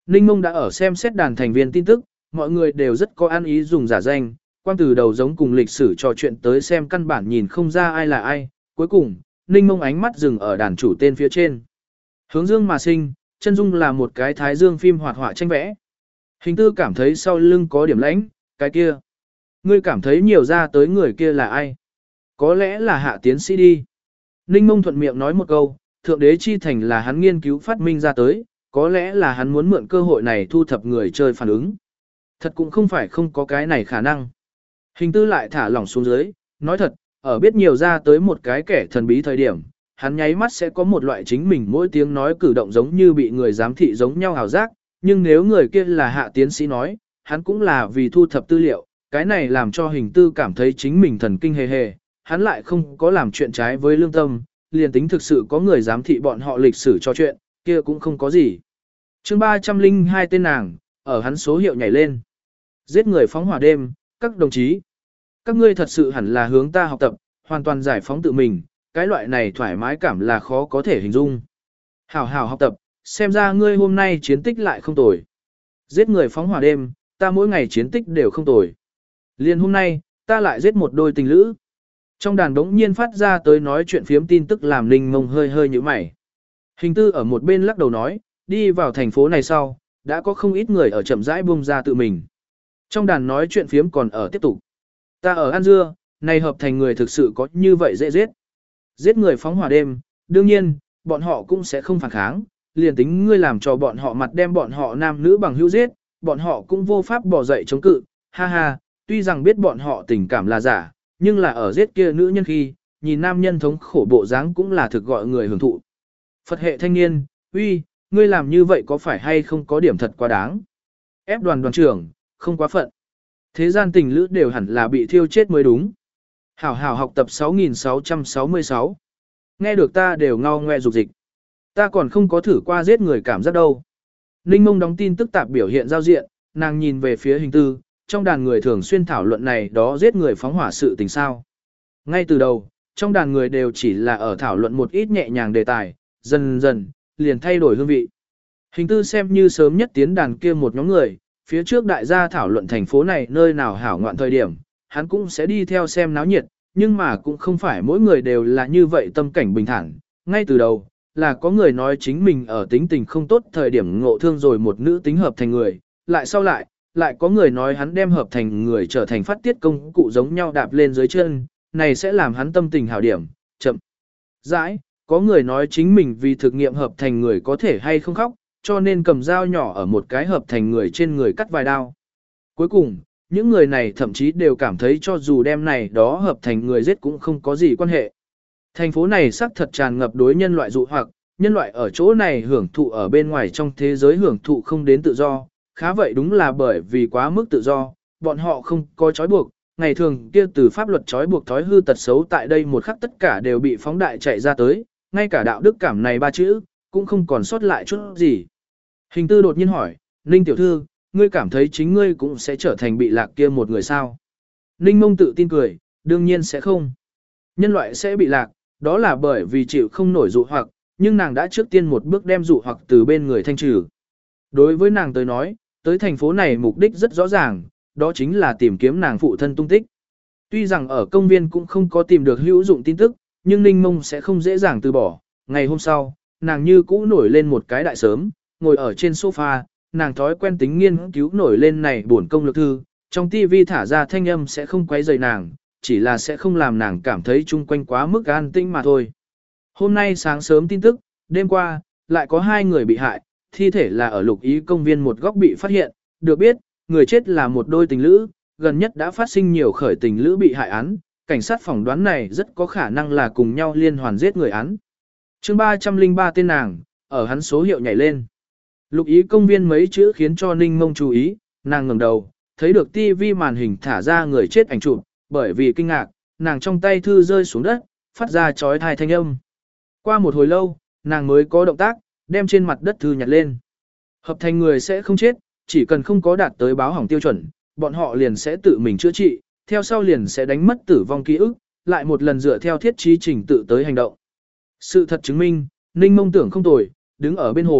Ninh Mông đã ở xem xét đàn thành viên tin tức, mọi người đều rất có ăn ý dùng giả danh, quan từ đầu giống cùng lịch sử trò chuyện tới xem căn bản nhìn không ra ai là ai. Cuối cùng, Ninh Mông ánh mắt dừng ở đàn chủ tên phía trên. Hướng dương mà sinh, chân dung là một cái thái dương phim hoạt họa tranh vẽ. Hình tư cảm thấy sau lưng có điểm lãnh, cái kia. Ngươi cảm thấy nhiều ra tới người kia là ai? Có lẽ là hạ tiến sĩ đi. Ninh Mông thuận miệng nói một câu, thượng đế chi thành là hắn nghiên cứu phát minh ra tới, có lẽ là hắn muốn mượn cơ hội này thu thập người chơi phản ứng. Thật cũng không phải không có cái này khả năng. Hình tư lại thả lỏng xuống dưới, nói thật, ở biết nhiều ra tới một cái kẻ thần bí thời điểm, hắn nháy mắt sẽ có một loại chính mình mỗi tiếng nói cử động giống như bị người giám thị giống nhau hào giác, nhưng nếu người kia là hạ tiến sĩ nói, hắn cũng là vì thu thập tư liệu, cái này làm cho hình tư cảm thấy chính mình thần kinh hề hề, hắn lại không có làm chuyện trái với lương tâm, liền tính thực sự có người giám thị bọn họ lịch sử cho chuyện, kia cũng không có gì. chương ba trăm lẻ hai tên nàng, ở hắn số hiệu nhảy lên. Giết người phóng hỏa đêm, các đồng chí. Các ngươi thật sự hẳn là hướng ta học tập, hoàn toàn giải phóng tự mình, cái loại này thoải mái cảm là khó có thể hình dung. Hảo hảo học tập, xem ra ngươi hôm nay chiến tích lại không tồi. Giết người phóng hỏa đêm, ta mỗi ngày chiến tích đều không tồi. Liền hôm nay, ta lại giết một đôi tình lữ. Trong đàn đống nhiên phát ra tới nói chuyện phiếm tin tức làm Ninh Mông hơi hơi như mày. Hình tư ở một bên lắc đầu nói, đi vào thành phố này sau, đã có không ít người ở chậm rãi buông ra tự mình. Trong đàn nói chuyện phiếm còn ở tiếp tục. Ta ở An Dưa, này hợp thành người thực sự có như vậy dễ giết. Giết người phóng hỏa đêm, đương nhiên, bọn họ cũng sẽ không phản kháng, liền tính ngươi làm cho bọn họ mặt đem bọn họ nam nữ bằng hữu giết, bọn họ cũng vô pháp bỏ dậy chống cự, ha ha, tuy rằng biết bọn họ tình cảm là giả, nhưng là ở giết kia nữ nhân khi, nhìn nam nhân thống khổ bộ dáng cũng là thực gọi người hưởng thụ. Phật hệ thanh niên, uy, ngươi làm như vậy có phải hay không có điểm thật quá đáng? Ép đoàn đoàn trưởng, không quá phận. Thế gian tình lữ đều hẳn là bị thiêu chết mới đúng. Hảo hảo học tập sáu nghìn sáu trăm sáu mươi sáu. Nghe được ta đều ngao ngoe dục dịch. Ta còn không có thử qua giết người cảm giác đâu. Ninh Mông đóng tin tức tạp biểu hiện giao diện, nàng nhìn về phía hình tư, trong đàn người thường xuyên thảo luận này đó giết người phóng hỏa sự tình sao. Ngay từ đầu, trong đàn người đều chỉ là ở thảo luận một ít nhẹ nhàng đề tài, dần dần, liền thay đổi hương vị. Hình tư xem như sớm nhất tiến đàn kia một nhóm người, phía trước đại gia thảo luận thành phố này nơi nào hảo ngoạn thời điểm, hắn cũng sẽ đi theo xem náo nhiệt, nhưng mà cũng không phải mỗi người đều là như vậy tâm cảnh bình thản. Ngay từ đầu, là có người nói chính mình ở tính tình không tốt thời điểm ngộ thương rồi một nữ tính hợp thành người, lại sau lại, lại có người nói hắn đem hợp thành người trở thành phát tiết công cụ giống nhau đạp lên dưới chân, này sẽ làm hắn tâm tình hảo điểm, chậm. Dãi, có người nói chính mình vì thực nghiệm hợp thành người có thể hay không khóc, cho nên cầm dao nhỏ ở một cái hợp thành người trên người cắt vài đao. Cuối cùng, những người này thậm chí đều cảm thấy cho dù đem này đó hợp thành người giết cũng không có gì quan hệ. Thành phố này xác thật tràn ngập đối nhân loại dụ hoặc, nhân loại ở chỗ này hưởng thụ ở bên ngoài trong thế giới hưởng thụ không đến tự do, khá vậy đúng là bởi vì quá mức tự do, bọn họ không có trói buộc, ngày thường kia từ pháp luật trói buộc thói hư tật xấu tại đây một khắc tất cả đều bị phóng đại chạy ra tới, ngay cả đạo đức cảm này ba chữ, cũng không còn sót lại chút gì. Hình tư đột nhiên hỏi, Ninh tiểu thư, ngươi cảm thấy chính ngươi cũng sẽ trở thành bị lạc kia một người sao? Ninh Mông tự tin cười, đương nhiên sẽ không. Nhân loại sẽ bị lạc, đó là bởi vì chịu không nổi dụ hoặc, nhưng nàng đã trước tiên một bước đem dụ hoặc từ bên người thanh trừ. Đối với nàng tới nói, tới thành phố này mục đích rất rõ ràng, đó chính là tìm kiếm nàng phụ thân tung tích. Tuy rằng ở công viên cũng không có tìm được hữu dụng tin tức, nhưng Ninh Mông sẽ không dễ dàng từ bỏ. Ngày hôm sau, nàng như cũ nổi lên một cái đại sớm, ngồi ở trên sofa, nàng thói quen tính nghiên cứu nổi lên này buồn công lược thư, trong tivi thả ra thanh âm sẽ không quấy rầy nàng, chỉ là sẽ không làm nàng cảm thấy chung quanh quá mức an tĩnh mà thôi. Hôm nay sáng sớm tin tức, đêm qua, lại có hai người bị hại, thi thể là ở lục ý công viên một góc bị phát hiện, được biết, người chết là một đôi tình lữ, gần nhất đã phát sinh nhiều khởi tình lữ bị hại án, cảnh sát phỏng đoán này rất có khả năng là cùng nhau liên hoàn giết người án. chương ba trăm lẻ ba tên nàng, ở hắn số hiệu nhảy lên. Lục ý công viên mấy chữ khiến cho Ninh Mông chú ý, nàng ngẩng đầu, thấy được tivi màn hình thả ra người chết ảnh chụp, bởi vì kinh ngạc, nàng trong tay thư rơi xuống đất, phát ra chói tai thanh âm. Qua một hồi lâu, nàng mới có động tác, đem trên mặt đất thư nhặt lên. Hợp thành người sẽ không chết, chỉ cần không có đạt tới báo hỏng tiêu chuẩn, bọn họ liền sẽ tự mình chữa trị, theo sau liền sẽ đánh mất tử vong ký ức, lại một lần dựa theo thiết trí trình tự tới hành động. Sự thật chứng minh, Ninh Mông tưởng không tồi, đứng ở bên hồ,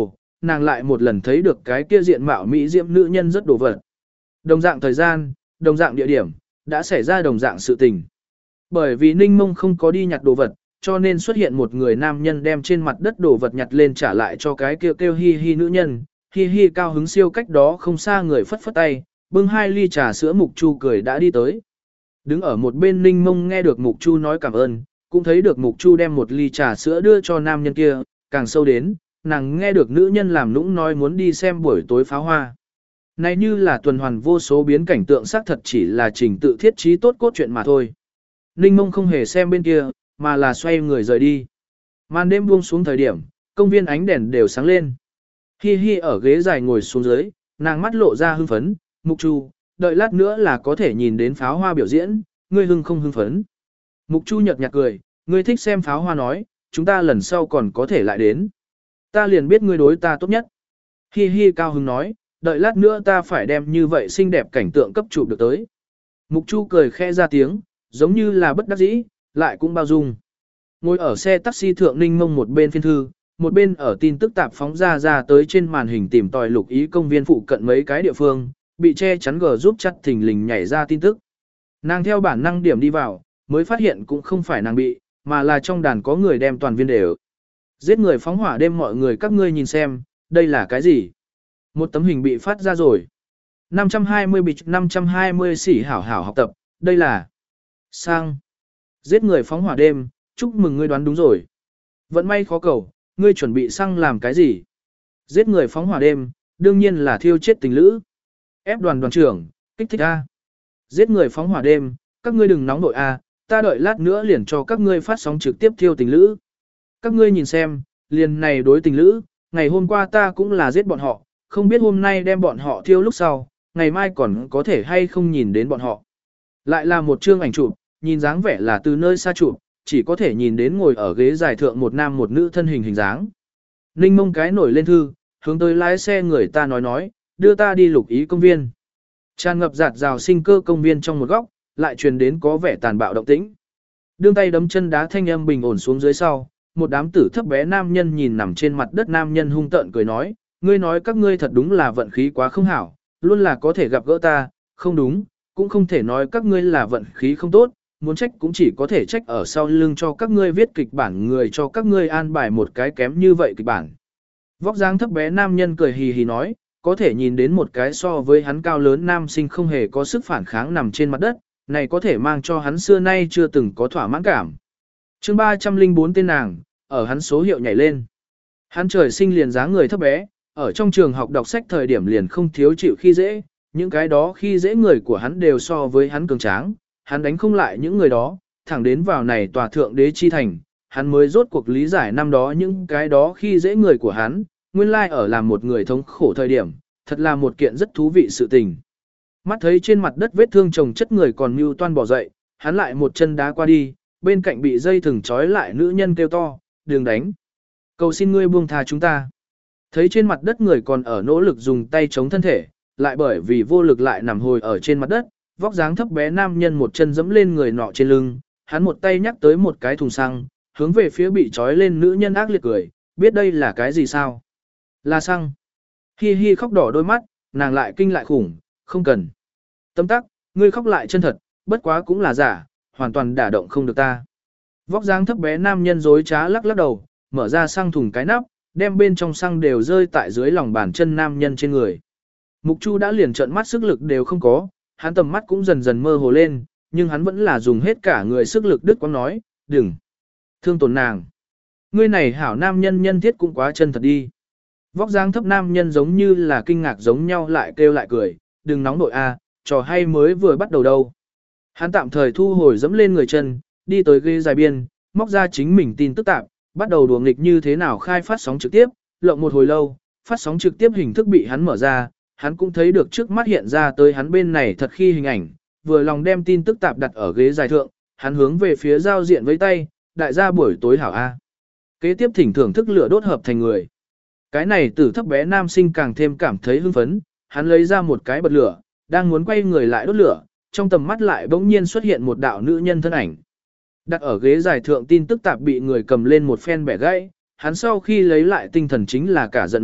nàng lại một lần thấy được cái kia diện mạo mỹ diễm nữ nhân rất đồ vật. Đồng dạng thời gian, đồng dạng địa điểm, đã xảy ra đồng dạng sự tình. Bởi vì Ninh Mông không có đi nhặt đồ vật, cho nên xuất hiện một người nam nhân đem trên mặt đất đồ vật nhặt lên trả lại cho cái kêu kêu hi hi nữ nhân. Hi hi cao hứng siêu cách đó không xa người phất phất tay, bưng hai ly trà sữa Mục Chu cười đã đi tới. Đứng ở một bên Ninh Mông nghe được Mục Chu nói cảm ơn, cũng thấy được Mục Chu đem một ly trà sữa đưa cho nam nhân kia, càng sâu đến, nàng nghe được nữ nhân làm nũng nói muốn đi xem buổi tối pháo hoa. Này như là tuần hoàn vô số biến cảnh tượng xác thật chỉ là trình tự thiết trí tốt cốt truyện mà thôi. Ninh Mông không hề xem bên kia, mà là xoay người rời đi. Màn đêm buông xuống thời điểm, công viên ánh đèn đều sáng lên. Hi hi ở ghế dài ngồi xuống dưới, nàng mắt lộ ra hưng phấn, Mục Chu, đợi lát nữa là có thể nhìn đến pháo hoa biểu diễn, ngươi hưng không hưng phấn. Mục Chu nhợt nhạt cười, ngươi thích xem pháo hoa nói, chúng ta lần sau còn có thể lại đến. Ta liền biết ngươi đối ta tốt nhất. Hi hi cao hứng nói, đợi lát nữa ta phải đem như vậy xinh đẹp cảnh tượng cấp chụp được tới. Mục Chu cười khẽ ra tiếng, giống như là bất đắc dĩ, lại cũng bao dung. Ngồi ở xe taxi thượng Ninh Mông một bên phiên thư, một bên ở tin tức tạp phóng ra ra tới trên màn hình tìm tòi lục ý công viên phụ cận mấy cái địa phương, bị che chắn gờ giúp chặt thình lình nhảy ra tin tức. Nàng theo bản năng điểm đi vào, mới phát hiện cũng không phải nàng bị, mà là trong đàn có người đem toàn viên đều. Giết người phóng hỏa đêm mọi người các ngươi nhìn xem, đây là cái gì? Một tấm hình bị phát ra rồi. năm trăm hai mươi bịch năm trăm hai mươi sỉ hảo hảo học tập, đây là sang. Giết người phóng hỏa đêm, chúc mừng ngươi đoán đúng rồi. Vận may khó cầu, ngươi chuẩn bị xăng làm cái gì? Giết người phóng hỏa đêm, đương nhiên là thiêu chết tình lữ. Ép đoàn đoàn trưởng, kích thích A. Giết người phóng hỏa đêm, các ngươi đừng nóng nội A, ta đợi lát nữa liền cho các ngươi phát sóng trực tiếp thiêu tình lữ. Các ngươi nhìn xem, liền này đối tình lữ, ngày hôm qua ta cũng là giết bọn họ, không biết hôm nay đem bọn họ thiêu lúc sau, ngày mai còn có thể hay không nhìn đến bọn họ. Lại là một chương ảnh chụp, nhìn dáng vẻ là từ nơi xa chụp, chỉ có thể nhìn đến ngồi ở ghế dài thượng một nam một nữ thân hình hình dáng. Ninh Mông cái nổi lên thư, hướng tới lái xe người ta nói nói, đưa ta đi lục ý công viên. Tràn ngập giạt rào sinh cơ công viên trong một góc, lại truyền đến có vẻ tàn bạo động tĩnh. Đương tay đấm chân đá thanh âm bình ổn xuống dưới sau, một đám tử thấp bé nam nhân nhìn nằm trên mặt đất nam nhân hung tợn cười nói, ngươi nói các ngươi thật đúng là vận khí quá không hảo, luôn là có thể gặp gỡ ta, không đúng, cũng không thể nói các ngươi là vận khí không tốt, muốn trách cũng chỉ có thể trách ở sau lưng cho các ngươi viết kịch bản người cho các ngươi an bài một cái kém như vậy kịch bản. Vóc dáng thấp bé nam nhân cười hì hì nói, có thể nhìn đến một cái so với hắn cao lớn nam sinh không hề có sức phản kháng nằm trên mặt đất, này có thể mang cho hắn xưa nay chưa từng có thỏa mãn cảm. Chương ba trăm lẻ bốn tên nàng, ở hắn số hiệu nhảy lên. Hắn trời sinh liền dáng người thấp bé, ở trong trường học đọc sách thời điểm liền không thiếu chịu khi dễ, những cái đó khi dễ người của hắn đều so với hắn cường tráng, hắn đánh không lại những người đó, thẳng đến vào này tòa thượng đế chi thành, hắn mới rốt cuộc lý giải năm đó những cái đó khi dễ người của hắn, nguyên lai ở làm một người thống khổ thời điểm, thật là một kiện rất thú vị sự tình. Mắt thấy trên mặt đất vết thương chồng chất người còn mưu toan bỏ dậy, hắn lại một chân đá qua đi, bên cạnh bị dây thừng trói lại nữ nhân kêu to, đừng đánh. Cầu xin ngươi buông tha chúng ta. Thấy trên mặt đất người còn ở nỗ lực dùng tay chống thân thể, lại bởi vì vô lực lại nằm hồi ở trên mặt đất, vóc dáng thấp bé nam nhân một chân dẫm lên người nọ trên lưng, hắn một tay nhắc tới một cái thùng xăng, hướng về phía bị trói lên nữ nhân ác liệt cười, biết đây là cái gì sao? Là xăng. Hi hi khóc đỏ đôi mắt, nàng lại kinh lại khủng, không cần. Tâm tắc, ngươi khóc lại chân thật, bất quá cũng là giả, hoàn toàn đả động không được ta. Vóc dáng thấp bé nam nhân dối trá lắc lắc đầu, mở ra xăng thùng cái nắp, đem bên trong xăng đều rơi tại dưới lòng bàn chân nam nhân trên người. Mục Chu đã liền trợn mắt sức lực đều không có, hắn tầm mắt cũng dần dần mơ hồ lên, nhưng hắn vẫn là dùng hết cả người sức lực đứt quãng nói, đừng thương tổn nàng. Ngươi này hảo nam nhân nhân thiết cũng quá chân thật đi. Vóc dáng thấp nam nhân giống như là kinh ngạc giống nhau lại kêu lại cười, đừng nóng nội a, trò hay mới vừa bắt đầu đâu. Hắn tạm thời thu hồi dẫm lên người chân, đi tới ghế dài biên, móc ra chính mình tin tức tạm, bắt đầu đùa nghịch như thế nào khai phát sóng trực tiếp, lộng một hồi lâu, phát sóng trực tiếp hình thức bị hắn mở ra, hắn cũng thấy được trước mắt hiện ra tới hắn bên này thật khi hình ảnh, vừa lòng đem tin tức tạp đặt ở ghế dài thượng, hắn hướng về phía giao diện với tay, đại gia buổi tối hảo A. Kế tiếp thỉnh thưởng thức lửa đốt hợp thành người. Cái này tử thấp bé nam sinh càng thêm cảm thấy hưng phấn, hắn lấy ra một cái bật lửa, đang muốn quay người lại đốt lửa, trong tầm mắt lại bỗng nhiên xuất hiện một đạo nữ nhân thân ảnh. Đặt ở ghế dài thượng tin tức tạp bị người cầm lên một phen bẻ gãy, hắn sau khi lấy lại tinh thần chính là cả giận nói,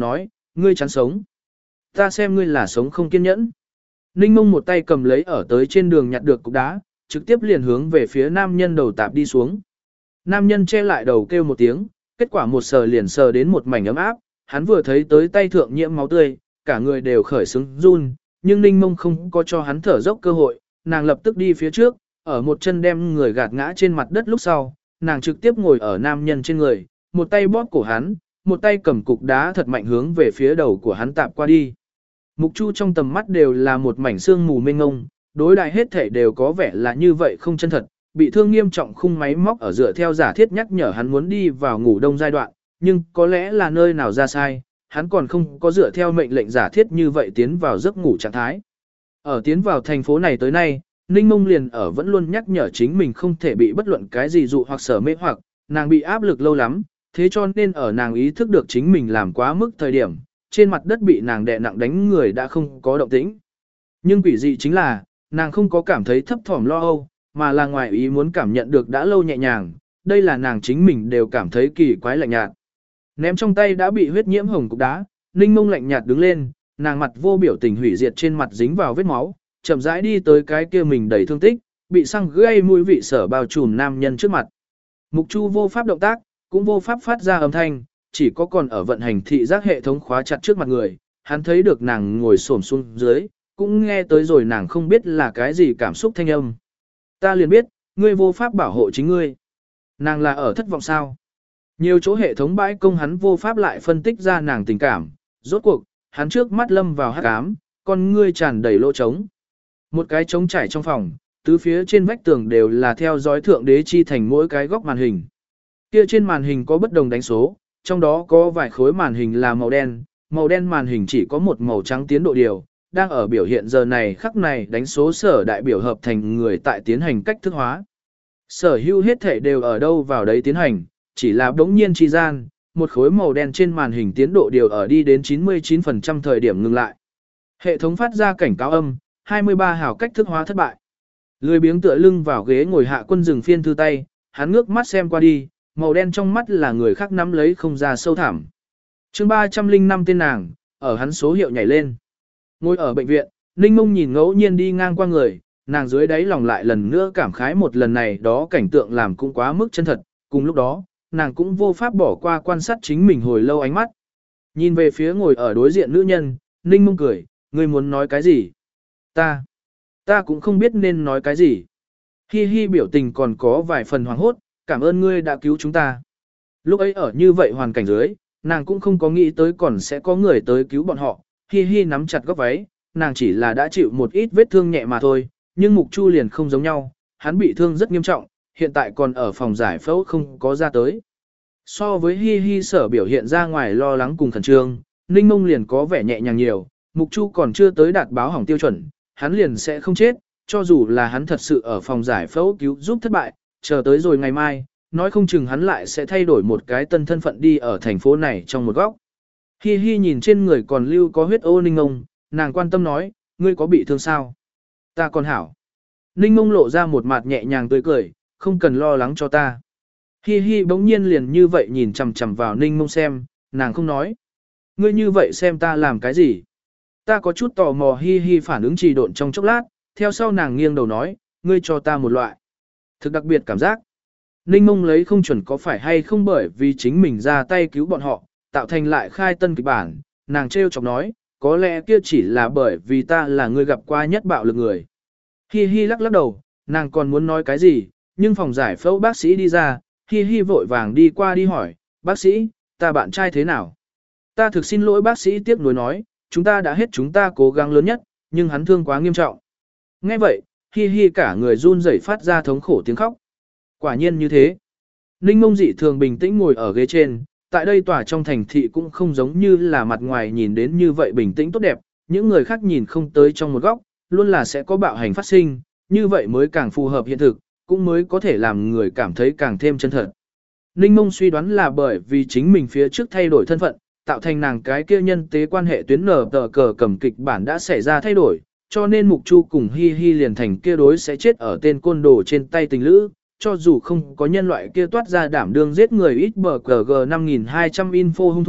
ngươi chán sống. Ta xem ngươi là sống không kiên nhẫn. Ninh Mông một tay cầm lấy ở tới trên đường nhặt được cục đá, trực tiếp liền hướng về phía nam nhân đầu tạp đi xuống. Nam nhân che lại đầu kêu một tiếng, kết quả một sờ liền sờ đến một mảnh ấm áp, hắn vừa thấy tới tay thượng nhiễm máu tươi, cả người đều khởi sướng run, nhưng Ninh Mông không có cho hắn thở dốc cơ hội, nàng lập tức đi phía trước, ở một chân đem người gạt ngã trên mặt đất lúc sau, nàng trực tiếp ngồi ở nam nhân trên người, một tay bóp cổ hắn, một tay cầm cục đá thật mạnh hướng về phía đầu của hắn tạp qua đi. Mục Chu trong tầm mắt đều là một mảnh xương mù mênh ngông, đối đại hết thể đều có vẻ là như vậy không chân thật, bị thương nghiêm trọng khung máy móc ở dựa theo giả thiết nhắc nhở hắn muốn đi vào ngủ đông giai đoạn, nhưng có lẽ là nơi nào ra sai, hắn còn không có dựa theo mệnh lệnh giả thiết như vậy tiến vào giấc ngủ trạng thái. Ở tiến vào thành phố này tới nay, Ninh Mông liền ở vẫn luôn nhắc nhở chính mình không thể bị bất luận cái gì dụ hoặc sở mê hoặc, nàng bị áp lực lâu lắm, thế cho nên ở nàng ý thức được chính mình làm quá mức thời điểm, trên mặt đất bị nàng đè nặng đánh người đã không có động tĩnh. Nhưng quỷ dị chính là, nàng không có cảm thấy thấp thỏm lo âu, mà là ngoài ý muốn cảm nhận được đã lâu nhẹ nhàng, đây là nàng chính mình đều cảm thấy kỳ quái lạnh nhạt. Ném trong tay đã bị huyết nhiễm hồng cục đá, Ninh Mông lạnh nhạt đứng lên, nàng mặt vô biểu tình hủy diệt trên mặt dính vào vết máu, chậm rãi đi tới cái kia mình đầy thương tích, bị xăng gây mũi vị sở bao trùm nam nhân trước mặt. Mục Chu vô pháp động tác, cũng vô pháp phát ra âm thanh, chỉ có còn ở vận hành thị giác hệ thống khóa chặt trước mặt người, hắn thấy được nàng ngồi xổm xuống dưới, cũng nghe tới rồi nàng không biết là cái gì cảm xúc thanh âm. Ta liền biết, ngươi vô pháp bảo hộ chính ngươi. Nàng là ở thất vọng sao? Nhiều chỗ hệ thống bãi công hắn vô pháp lại phân tích ra nàng tình cảm, rốt cuộc, hắn trước mắt lâm vào hắc ám, con ngươi tràn đầy lỗ trống. Một cái trống trải trong phòng, tứ phía trên vách tường đều là theo dõi thượng đế chi thành mỗi cái góc màn hình. Kia trên màn hình có bất đồng đánh số, trong đó có vài khối màn hình là màu đen, màu đen màn hình chỉ có một màu trắng tiến độ điều, đang ở biểu hiện giờ này khắc này đánh số sở đại biểu hợp thành người tại tiến hành cách thức hóa. Sở hữu hết thể đều ở đâu vào đấy tiến hành, chỉ là đống nhiên chi gian, một khối màu đen trên màn hình tiến độ điều ở đi đến chín mươi chín phần trăm thời điểm ngừng lại. Hệ thống phát ra cảnh cáo âm, hai mươi ba hào cách thức hóa thất bại. Lười biếng tựa lưng vào ghế ngồi hạ quân dừng phiên thư tay, hắn ngước mắt xem qua đi, màu đen trong mắt là người khác nắm lấy không ra sâu thẳm. Chương ba trăm linh năm tên nàng, ở hắn số hiệu nhảy lên. Ngồi ở bệnh viện, Ninh Mông nhìn ngẫu nhiên đi ngang qua người, nàng dưới đáy lòng lại lần nữa cảm khái một lần này đó cảnh tượng làm cũng quá mức chân thật, cùng lúc đó, nàng cũng vô pháp bỏ qua quan sát chính mình hồi lâu ánh mắt. Nhìn về phía ngồi ở đối diện nữ nhân, Ninh Mông cười, ngươi muốn nói cái gì? Ta, ta cũng không biết nên nói cái gì. Hi hi biểu tình còn có vài phần hoảng hốt, cảm ơn ngươi đã cứu chúng ta. Lúc ấy ở như vậy hoàn cảnh dưới, nàng cũng không có nghĩ tới còn sẽ có người tới cứu bọn họ. Hi hi nắm chặt góc váy, nàng chỉ là đã chịu một ít vết thương nhẹ mà thôi, nhưng Mục Chu liền không giống nhau, hắn bị thương rất nghiêm trọng, hiện tại còn ở phòng giải phẫu không có ra tới. So với Hi hi sở biểu hiện ra ngoài lo lắng cùng khẩn trương, Ninh Mông liền có vẻ nhẹ nhàng nhiều, Mục Chu còn chưa tới đạt báo hỏng tiêu chuẩn, hắn liền sẽ không chết, cho dù là hắn thật sự ở phòng giải phẫu cứu giúp thất bại, chờ tới rồi ngày mai, nói không chừng hắn lại sẽ thay đổi một cái tân thân phận đi ở thành phố này trong một góc. Hi hi nhìn trên người còn lưu có huyết ô Ninh Mông, nàng quan tâm nói, ngươi có bị thương sao? Ta còn hảo. Ninh Mông lộ ra một mặt nhẹ nhàng tươi cười, không cần lo lắng cho ta. Hi hi bỗng nhiên liền như vậy nhìn chằm chằm vào Ninh Mông xem, nàng không nói. Ngươi như vậy xem ta làm cái gì? Ta có chút tò mò. Hi hi phản ứng trì độn trong chốc lát, theo sau nàng nghiêng đầu nói, ngươi cho ta một loại thực đặc biệt cảm giác. Ninh Mông lấy không chuẩn có phải hay không bởi vì chính mình ra tay cứu bọn họ, tạo thành lại khai tân kịch bản, nàng trêu chọc nói, có lẽ kia chỉ là bởi vì ta là người gặp qua nhất bạo lực người. Hi hi lắc lắc đầu, nàng còn muốn nói cái gì, nhưng phòng giải phẫu bác sĩ đi ra, Hi hi vội vàng đi qua đi hỏi, bác sĩ, ta bạn trai thế nào? Ta thực xin lỗi bác sĩ tiếc nuối nói, chúng ta đã hết chúng ta cố gắng lớn nhất, nhưng hắn thương quá nghiêm trọng. Nghe vậy, Hi hi cả người run rẩy phát ra thống khổ tiếng khóc. Quả nhiên như thế. Ninh Mông dị thường bình tĩnh ngồi ở ghế trên, tại đây tòa trong thành thị cũng không giống như là mặt ngoài nhìn đến như vậy bình tĩnh tốt đẹp, những người khác nhìn không tới trong một góc, luôn là sẽ có bạo hành phát sinh, như vậy mới càng phù hợp hiện thực, cũng mới có thể làm người cảm thấy càng thêm chân thật. Ninh Mông suy đoán là bởi vì chính mình phía trước thay đổi thân phận, tạo thành nàng cái kia nhân tế quan hệ tuyến nở tờ cờ cầm kịch bản đã xảy ra thay đổi, cho nên Mục Chu cùng Hi Hi liền thành kia đối sẽ chết ở tên côn đồ trên tay tình lữ, cho dù không có nhân loại kia toát ra đảm đương giết người ít bờ cờ g năm nghìn hai trăm info hung thủ,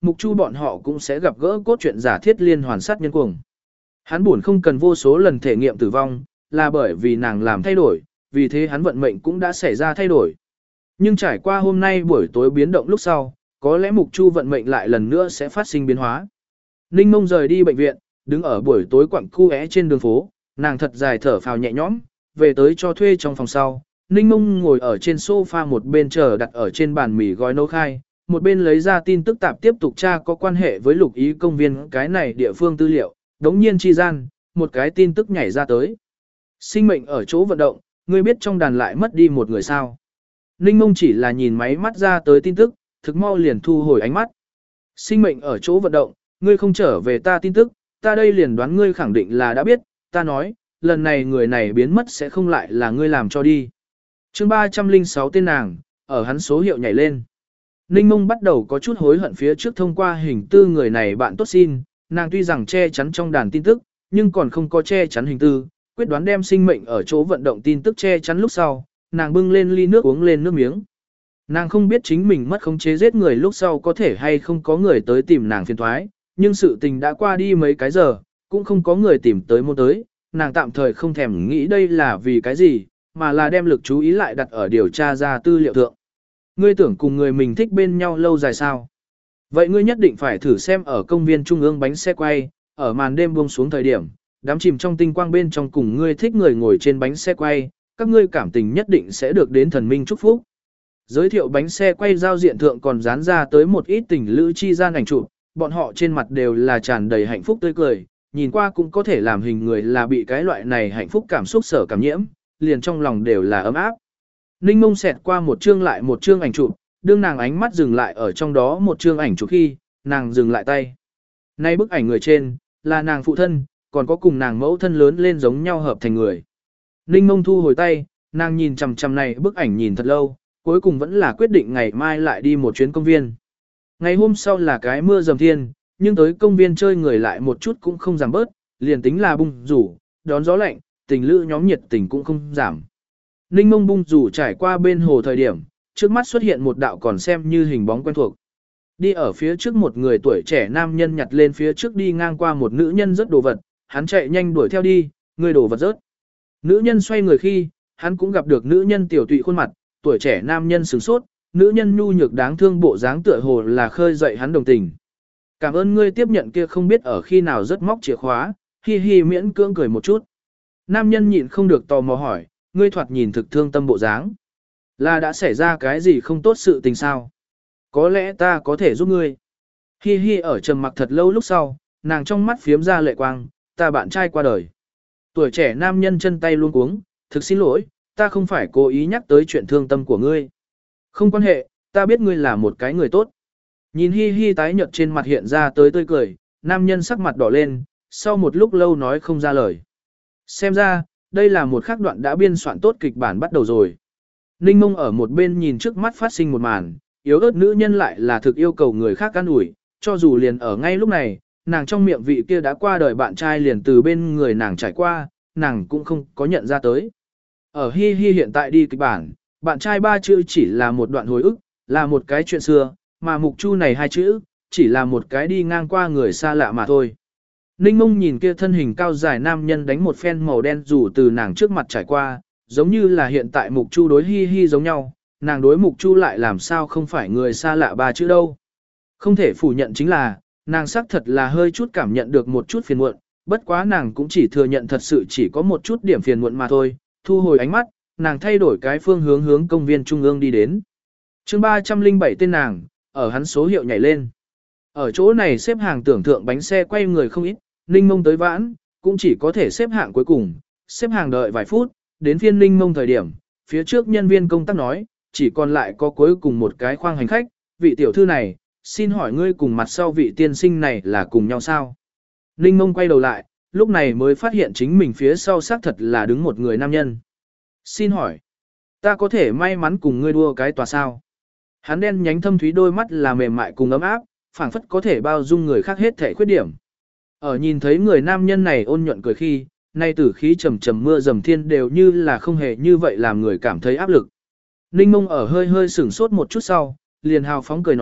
Mục Chu bọn họ cũng sẽ gặp gỡ cốt truyện giả thiết liên hoàn sát nhân cuồng. Hắn buồn không cần vô số lần thể nghiệm tử vong, là bởi vì nàng làm thay đổi, vì thế hắn vận mệnh cũng đã xảy ra thay đổi. Nhưng trải qua hôm nay buổi tối biến động lúc sau, có lẽ Mục Chu vận mệnh lại lần nữa sẽ phát sinh biến hóa. Ninh Mông rời đi bệnh viện, đứng ở buổi tối quặng cu é trên đường phố, nàng thật dài thở phào nhẹ nhõm, về tới cho thuê trong phòng sau. Ninh Mông ngồi ở trên sofa một bên chờ đặt ở trên bàn mì gói nấu khai, một bên lấy ra tin tức tạp tiếp tục tra có quan hệ với lục ý công viên cái này địa phương tư liệu, đống nhiên chi gian, một cái tin tức nhảy ra tới. Sinh mệnh ở chỗ vận động, ngươi biết trong đàn lại mất đi một người sao. Ninh Mông chỉ là nhìn máy mắt ra tới tin tức, thực mau liền thu hồi ánh mắt. Sinh mệnh ở chỗ vận động, ngươi không trở về ta tin tức, ta đây liền đoán ngươi khẳng định là đã biết, ta nói, lần này người này biến mất sẽ không lại là ngươi làm cho đi. chương ba trăm lẻ sáu tên nàng, ở hắn số hiệu nhảy lên. Ninh Mông bắt đầu có chút hối hận phía trước thông qua hình tư người này bạn tốt xin, nàng tuy rằng che chắn trong đàn tin tức, nhưng còn không có che chắn hình tư, quyết đoán đem sinh mệnh ở chỗ vận động tin tức che chắn lúc sau, nàng bưng lên ly nước uống lên nước miếng. Nàng không biết chính mình mất khống chế giết người lúc sau có thể hay không có người tới tìm nàng phiền thoái, nhưng sự tình đã qua đi mấy cái giờ, cũng không có người tìm tới môn tới, nàng tạm thời không thèm nghĩ đây là vì cái gì, mà là đem lực chú ý lại đặt ở điều tra ra tư liệu thượng. Ngươi tưởng cùng người mình thích bên nhau lâu dài sao? Vậy ngươi nhất định phải thử xem ở công viên trung ương bánh xe quay, ở màn đêm buông xuống thời điểm, đám chìm trong tinh quang bên trong cùng ngươi thích người ngồi trên bánh xe quay, các ngươi cảm tình nhất định sẽ được đến thần minh chúc phúc. Giới thiệu bánh xe quay giao diện thượng còn dán ra tới một ít tình lữ chi gian ảnh chụp, bọn họ trên mặt đều là tràn đầy hạnh phúc tươi cười, nhìn qua cũng có thể làm hình người là bị cái loại này hạnh phúc cảm xúc sở cảm nhiễm, liền trong lòng đều là ấm áp. Ninh Mông xẹt qua một chương lại một chương ảnh chụp, đương nàng ánh mắt dừng lại ở trong đó một chương ảnh chụp khi, nàng dừng lại tay. Nay bức ảnh người trên, là nàng phụ thân, còn có cùng nàng mẫu thân lớn lên giống nhau hợp thành người. Ninh Mông thu hồi tay, nàng nhìn chằm chằm này bức ảnh nhìn thật lâu, cuối cùng vẫn là quyết định ngày mai lại đi một chuyến công viên. Ngày hôm sau là cái mưa dầm thiên, nhưng tới công viên chơi người lại một chút cũng không giảm bớt, liền tính là bung rủ, đón gió lạnh, tình lữ nhóm nhiệt tình cũng không giảm. Ninh Mông bung rủ trải qua bên hồ thời điểm, trước mắt xuất hiện một đạo còn xem như hình bóng quen thuộc. Đi ở phía trước một người tuổi trẻ nam nhân nhặt lên phía trước đi ngang qua một nữ nhân rất đồ vật, hắn chạy nhanh đuổi theo đi, người đồ vật rớt. Nữ nhân xoay người khi, hắn cũng gặp được nữ nhân tiểu tụy khuôn mặt, tuổi trẻ nam nhân sửng sốt, nữ nhân nhu nhược đáng thương bộ dáng tựa hồ là khơi dậy hắn đồng tình. Cảm ơn ngươi tiếp nhận kia không biết ở khi nào rất móc chìa khóa, hi hi miễn cưỡng cười một chút. Nam nhân nhịn không được tò mò hỏi, ngươi thoạt nhìn thực thương tâm bộ dáng. Là đã xảy ra cái gì không tốt sự tình sao? Có lẽ ta có thể giúp ngươi. Hi hi ở trầm mặc thật lâu lúc sau, nàng trong mắt phiếm ra lệ quang, ta bạn trai qua đời. Tuổi trẻ nam nhân chân tay luôn cuống, thực xin lỗi, ta không phải cố ý nhắc tới chuyện thương tâm của ngươi. Không quan hệ, ta biết ngươi là một cái người tốt. Nhìn hi hi tái nhợt trên mặt hiện ra tới tươi cười, nam nhân sắc mặt đỏ lên, sau một lúc lâu nói không ra lời. Xem ra, đây là một khắc đoạn đã biên soạn tốt kịch bản bắt đầu rồi. Ninh Mông ở một bên nhìn trước mắt phát sinh một màn, yếu ớt nữ nhân lại là thực yêu cầu người khác ăn ủi, cho dù liền ở ngay lúc này, nàng trong miệng vị kia đã qua đời bạn trai liền từ bên người nàng trải qua, nàng cũng không có nhận ra tới. Ở hi hi hiện tại đi kịch bản, bạn trai ba chữ chỉ là một đoạn hồi ức, là một cái chuyện xưa, mà mục chu này hai chữ, chỉ là một cái đi ngang qua người xa lạ mà thôi. Ninh Mông nhìn kia thân hình cao dài nam nhân đánh một phen màu đen dù từ nàng trước mặt trải qua, giống như là hiện tại mục chu đối hi hi giống nhau, nàng đối mục chu lại làm sao không phải người xa lạ ba chữ đâu. Không thể phủ nhận chính là, nàng xác thật là hơi chút cảm nhận được một chút phiền muộn, bất quá nàng cũng chỉ thừa nhận thật sự chỉ có một chút điểm phiền muộn mà thôi, thu hồi ánh mắt, nàng thay đổi cái phương hướng hướng công viên trung ương đi đến. chương ba trăm lẻ bảy tên nàng, ở hắn số hiệu nhảy lên. Ở chỗ này xếp hàng tưởng thượng bánh xe quay người không ít, Ninh Mông tới vãn, cũng chỉ có thể xếp hạng cuối cùng, xếp hàng đợi vài phút, đến phiên Ninh Mông thời điểm, phía trước nhân viên công tác nói, chỉ còn lại có cuối cùng một cái khoang hành khách, vị tiểu thư này, xin hỏi ngươi cùng mặt sau vị tiên sinh này là cùng nhau sao? Ninh Mông quay đầu lại, lúc này mới phát hiện chính mình phía sau xác thật là đứng một người nam nhân. Xin hỏi, ta có thể may mắn cùng ngươi đua cái tòa sao? Hắn đen nhánh thâm thúy đôi mắt là mềm mại cùng ấm áp, phảng phất có thể bao dung người khác hết thể khuyết điểm. Ở nhìn thấy người nam nhân này ôn nhuận cười khi, nay tử khí trầm trầm mưa dầm thiên đều như là không hề như vậy làm người cảm thấy áp lực. Ninh Mông ở hơi hơi sửng sốt một chút sau, liền hào phóng cười nói,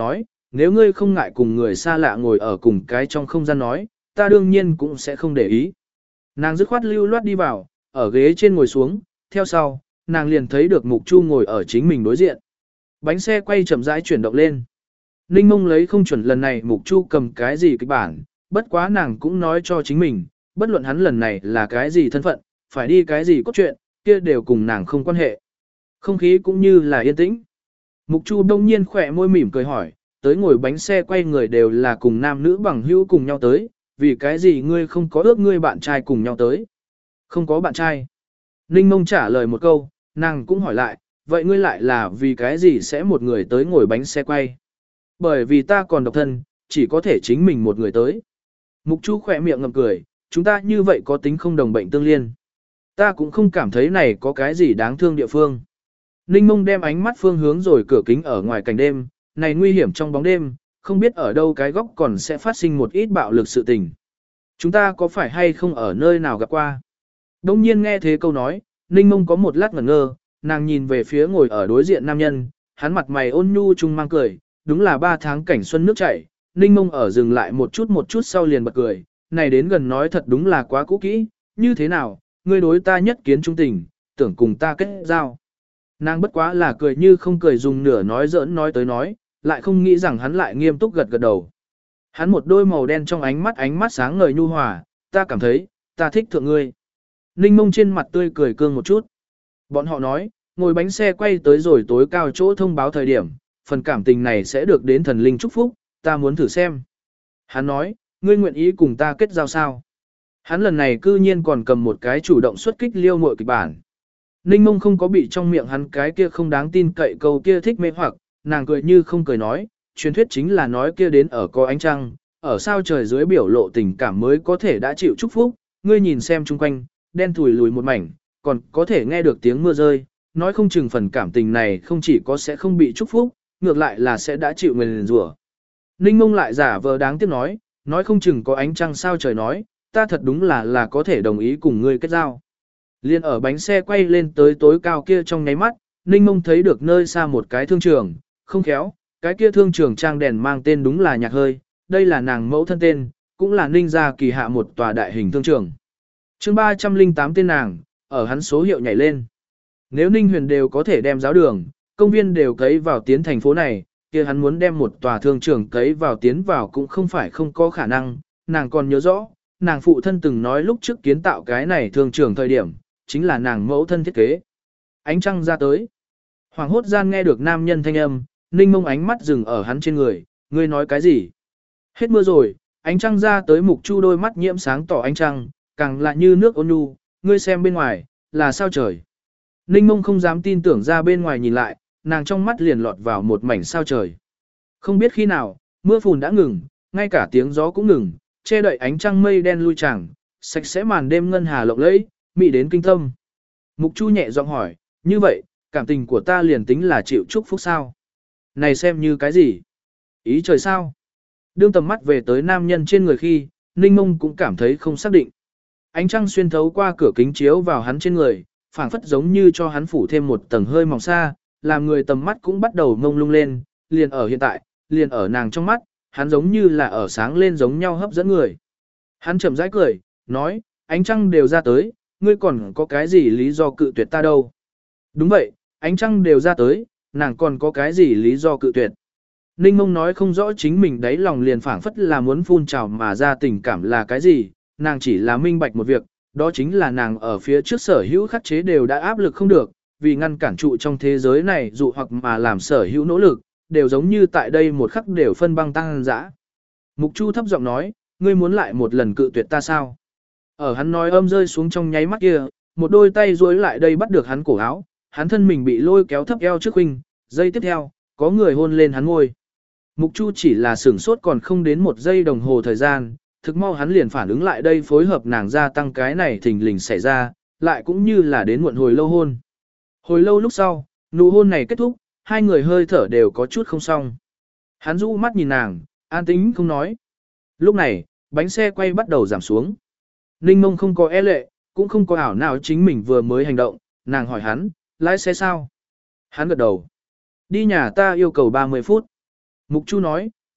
nếu ngươi không ngại cùng người xa lạ ngồi ở cùng cái trong không gian nói, ta đương nhiên cũng sẽ không để ý. Nàng dứt khoát lưu loát đi vào, ở ghế trên ngồi xuống, theo sau, nàng liền thấy được Mục Chu ngồi ở chính mình đối diện. Bánh xe quay chậm rãi chuyển động lên. Ninh Mông lấy không chuẩn lần này Mục Chu cầm cái gì kịch bản, bất quá nàng cũng nói cho chính mình, bất luận hắn lần này là cái gì thân phận, phải đi cái gì cốt truyện, kia đều cùng nàng không quan hệ. Không khí cũng như là yên tĩnh. Mục Chu đông nhiên khỏe môi mỉm cười hỏi, tới ngồi bánh xe quay người đều là cùng nam nữ bằng hữu cùng nhau tới, vì cái gì ngươi không có ước ngươi bạn trai cùng nhau tới? Không có bạn trai. Ninh Mông trả lời một câu, nàng cũng hỏi lại, vậy ngươi lại là vì cái gì sẽ một người tới ngồi bánh xe quay? Bởi vì ta còn độc thân, chỉ có thể chính mình một người tới. Mục Chu khỏe miệng ngậm cười, chúng ta như vậy có tính không đồng bệnh tương liên. Ta cũng không cảm thấy này có cái gì đáng thương địa phương. Ninh Mông đem ánh mắt phương hướng rồi cửa kính ở ngoài cảnh đêm, này nguy hiểm trong bóng đêm, không biết ở đâu cái góc còn sẽ phát sinh một ít bạo lực sự tình. Chúng ta có phải hay không ở nơi nào gặp qua? Đông nhiên nghe thế câu nói, Ninh Mông có một lát ngẩn ngơ, nàng nhìn về phía ngồi ở đối diện nam nhân, hắn mặt mày ôn nhu chung mang cười, đúng là ba tháng cảnh xuân nước chảy. Ninh Mông ở dừng lại một chút một chút sau liền bật cười, này đến gần nói thật đúng là quá cũ kỹ, như thế nào, ngươi đối ta nhất kiến trung tình, tưởng cùng ta kết giao. Nàng bất quá là cười như không cười dùng nửa nói giỡn nói tới nói, lại không nghĩ rằng hắn lại nghiêm túc gật gật đầu. Hắn một đôi màu đen trong ánh mắt ánh mắt sáng ngời nhu hòa, ta cảm thấy, ta thích thượng ngươi. Ninh Mông trên mặt tươi cười cương một chút. Bọn họ nói, ngồi bánh xe quay tới rồi tối cao chỗ thông báo thời điểm, phần cảm tình này sẽ được đến thần linh chúc phúc, ta muốn thử xem. Hắn nói, ngươi nguyện ý cùng ta kết giao sao? Hắn lần này cư nhiên còn cầm một cái chủ động xuất kích liêu muội kịch bản. Ninh Mông không có bị trong miệng hắn cái kia không đáng tin cậy câu kia thích mê hoặc, nàng cười như không cười nói, truyền thuyết chính là nói kia đến ở có ánh trăng, ở sao trời dưới biểu lộ tình cảm mới có thể đã chịu chúc phúc, ngươi nhìn xem chung quanh, đen thùi lùi một mảnh, còn có thể nghe được tiếng mưa rơi, nói không chừng phần cảm tình này không chỉ có sẽ không bị chúc phúc, ngược lại là sẽ đã chịu nguyền rủa. Ninh Mông lại giả vờ đáng tiếc nói, nói không chừng có ánh trăng sao trời nói, ta thật đúng là là có thể đồng ý cùng ngươi kết giao. Liên ở bánh xe quay lên tới tối cao kia trong nháy mắt, Ninh Mông thấy được nơi xa một cái thương trường, không khéo, cái kia thương trường trang đèn mang tên đúng là nhạc hơi, đây là nàng mẫu thân tên, cũng là Ninh gia kỳ hạ một tòa đại hình thương trường. chương ba trăm lẻ tám tên nàng, ở hắn số hiệu nhảy lên. Nếu Ninh Huyền đều có thể đem giáo đường, công viên đều cấy vào tiến thành phố này, kia hắn muốn đem một tòa thương trường cấy vào tiến vào cũng không phải không có khả năng, nàng còn nhớ rõ, nàng phụ thân từng nói lúc trước kiến tạo cái này thương trường thời điểm, chính là nàng mẫu thân thiết kế. Ánh trăng ra tới. Hoàng hốt gian nghe được nam nhân thanh âm, Ninh Mông ánh mắt dừng ở hắn trên người, ngươi nói cái gì? Hết mưa rồi, ánh trăng ra tới Mục Chu đôi mắt nhiễm sáng tỏ ánh trăng, càng lạ như nước ôn nhu, ngươi xem bên ngoài, là sao trời? Ninh Mông không dám tin tưởng ra bên ngoài nhìn lại, nàng trong mắt liền lọt vào một mảnh sao trời. Không biết khi nào, mưa phùn đã ngừng, ngay cả tiếng gió cũng ngừng, che đậy ánh trăng mây đen lui chẳng, sạch sẽ màn đêm ngân hà lộng lẫy, mị đến kinh tâm. Mục Chu nhẹ giọng hỏi, như vậy, cảm tình của ta liền tính là chịu chúc phúc sao? Này xem như cái gì? Ý trời sao? Đương tầm mắt về tới nam nhân trên người khi, Ninh Mông cũng cảm thấy không xác định. Ánh trăng xuyên thấu qua cửa kính chiếu vào hắn trên người, phảng phất giống như cho hắn phủ thêm một tầng hơi mỏng xa, làm người tầm mắt cũng bắt đầu mông lung lên, liền ở hiện tại, liền ở nàng trong mắt, hắn giống như là ở sáng lên giống nhau hấp dẫn người. Hắn chậm rãi cười, nói, ánh trăng đều ra tới, ngươi còn có cái gì lý do cự tuyệt ta đâu? Đúng vậy, ánh trăng đều ra tới, nàng còn có cái gì lý do cự tuyệt? Ninh Mông nói không rõ chính mình đấy lòng liền phảng phất là muốn phun trào mà ra tình cảm là cái gì, nàng chỉ là minh bạch một việc, đó chính là nàng ở phía trước sở hữu khắc chế đều đã áp lực không được, vì ngăn cản trụ trong thế giới này dụ hoặc mà làm sở hữu nỗ lực, đều giống như tại đây một khắc đều phân băng tăng dã. Mục Chu thấp giọng nói, ngươi muốn lại một lần cự tuyệt ta sao? Ở hắn nói âm rơi xuống trong nháy mắt kia, một đôi tay duỗi lại đây bắt được hắn cổ áo, hắn thân mình bị lôi kéo thấp eo trước huynh, giây tiếp theo, có người hôn lên hắn ngôi. Mục Chu chỉ là sửng sốt còn không đến một giây đồng hồ thời gian, thực mau hắn liền phản ứng lại đây phối hợp nàng gia tăng cái này thình lình xảy ra, lại cũng như là đến muộn hồi lâu hôn. Hồi lâu lúc sau, nụ hôn này kết thúc, hai người hơi thở đều có chút không xong. Hắn rũ mắt nhìn nàng, an tĩnh không nói. Lúc này, bánh xe quay bắt đầu giảm xuống. Ninh Mông không có e lệ, cũng không có ảo nào chính mình vừa mới hành động, nàng hỏi hắn, lái xe sao? Hắn gật đầu. Đi nhà ta yêu cầu ba mươi phút. Mục Chu nói,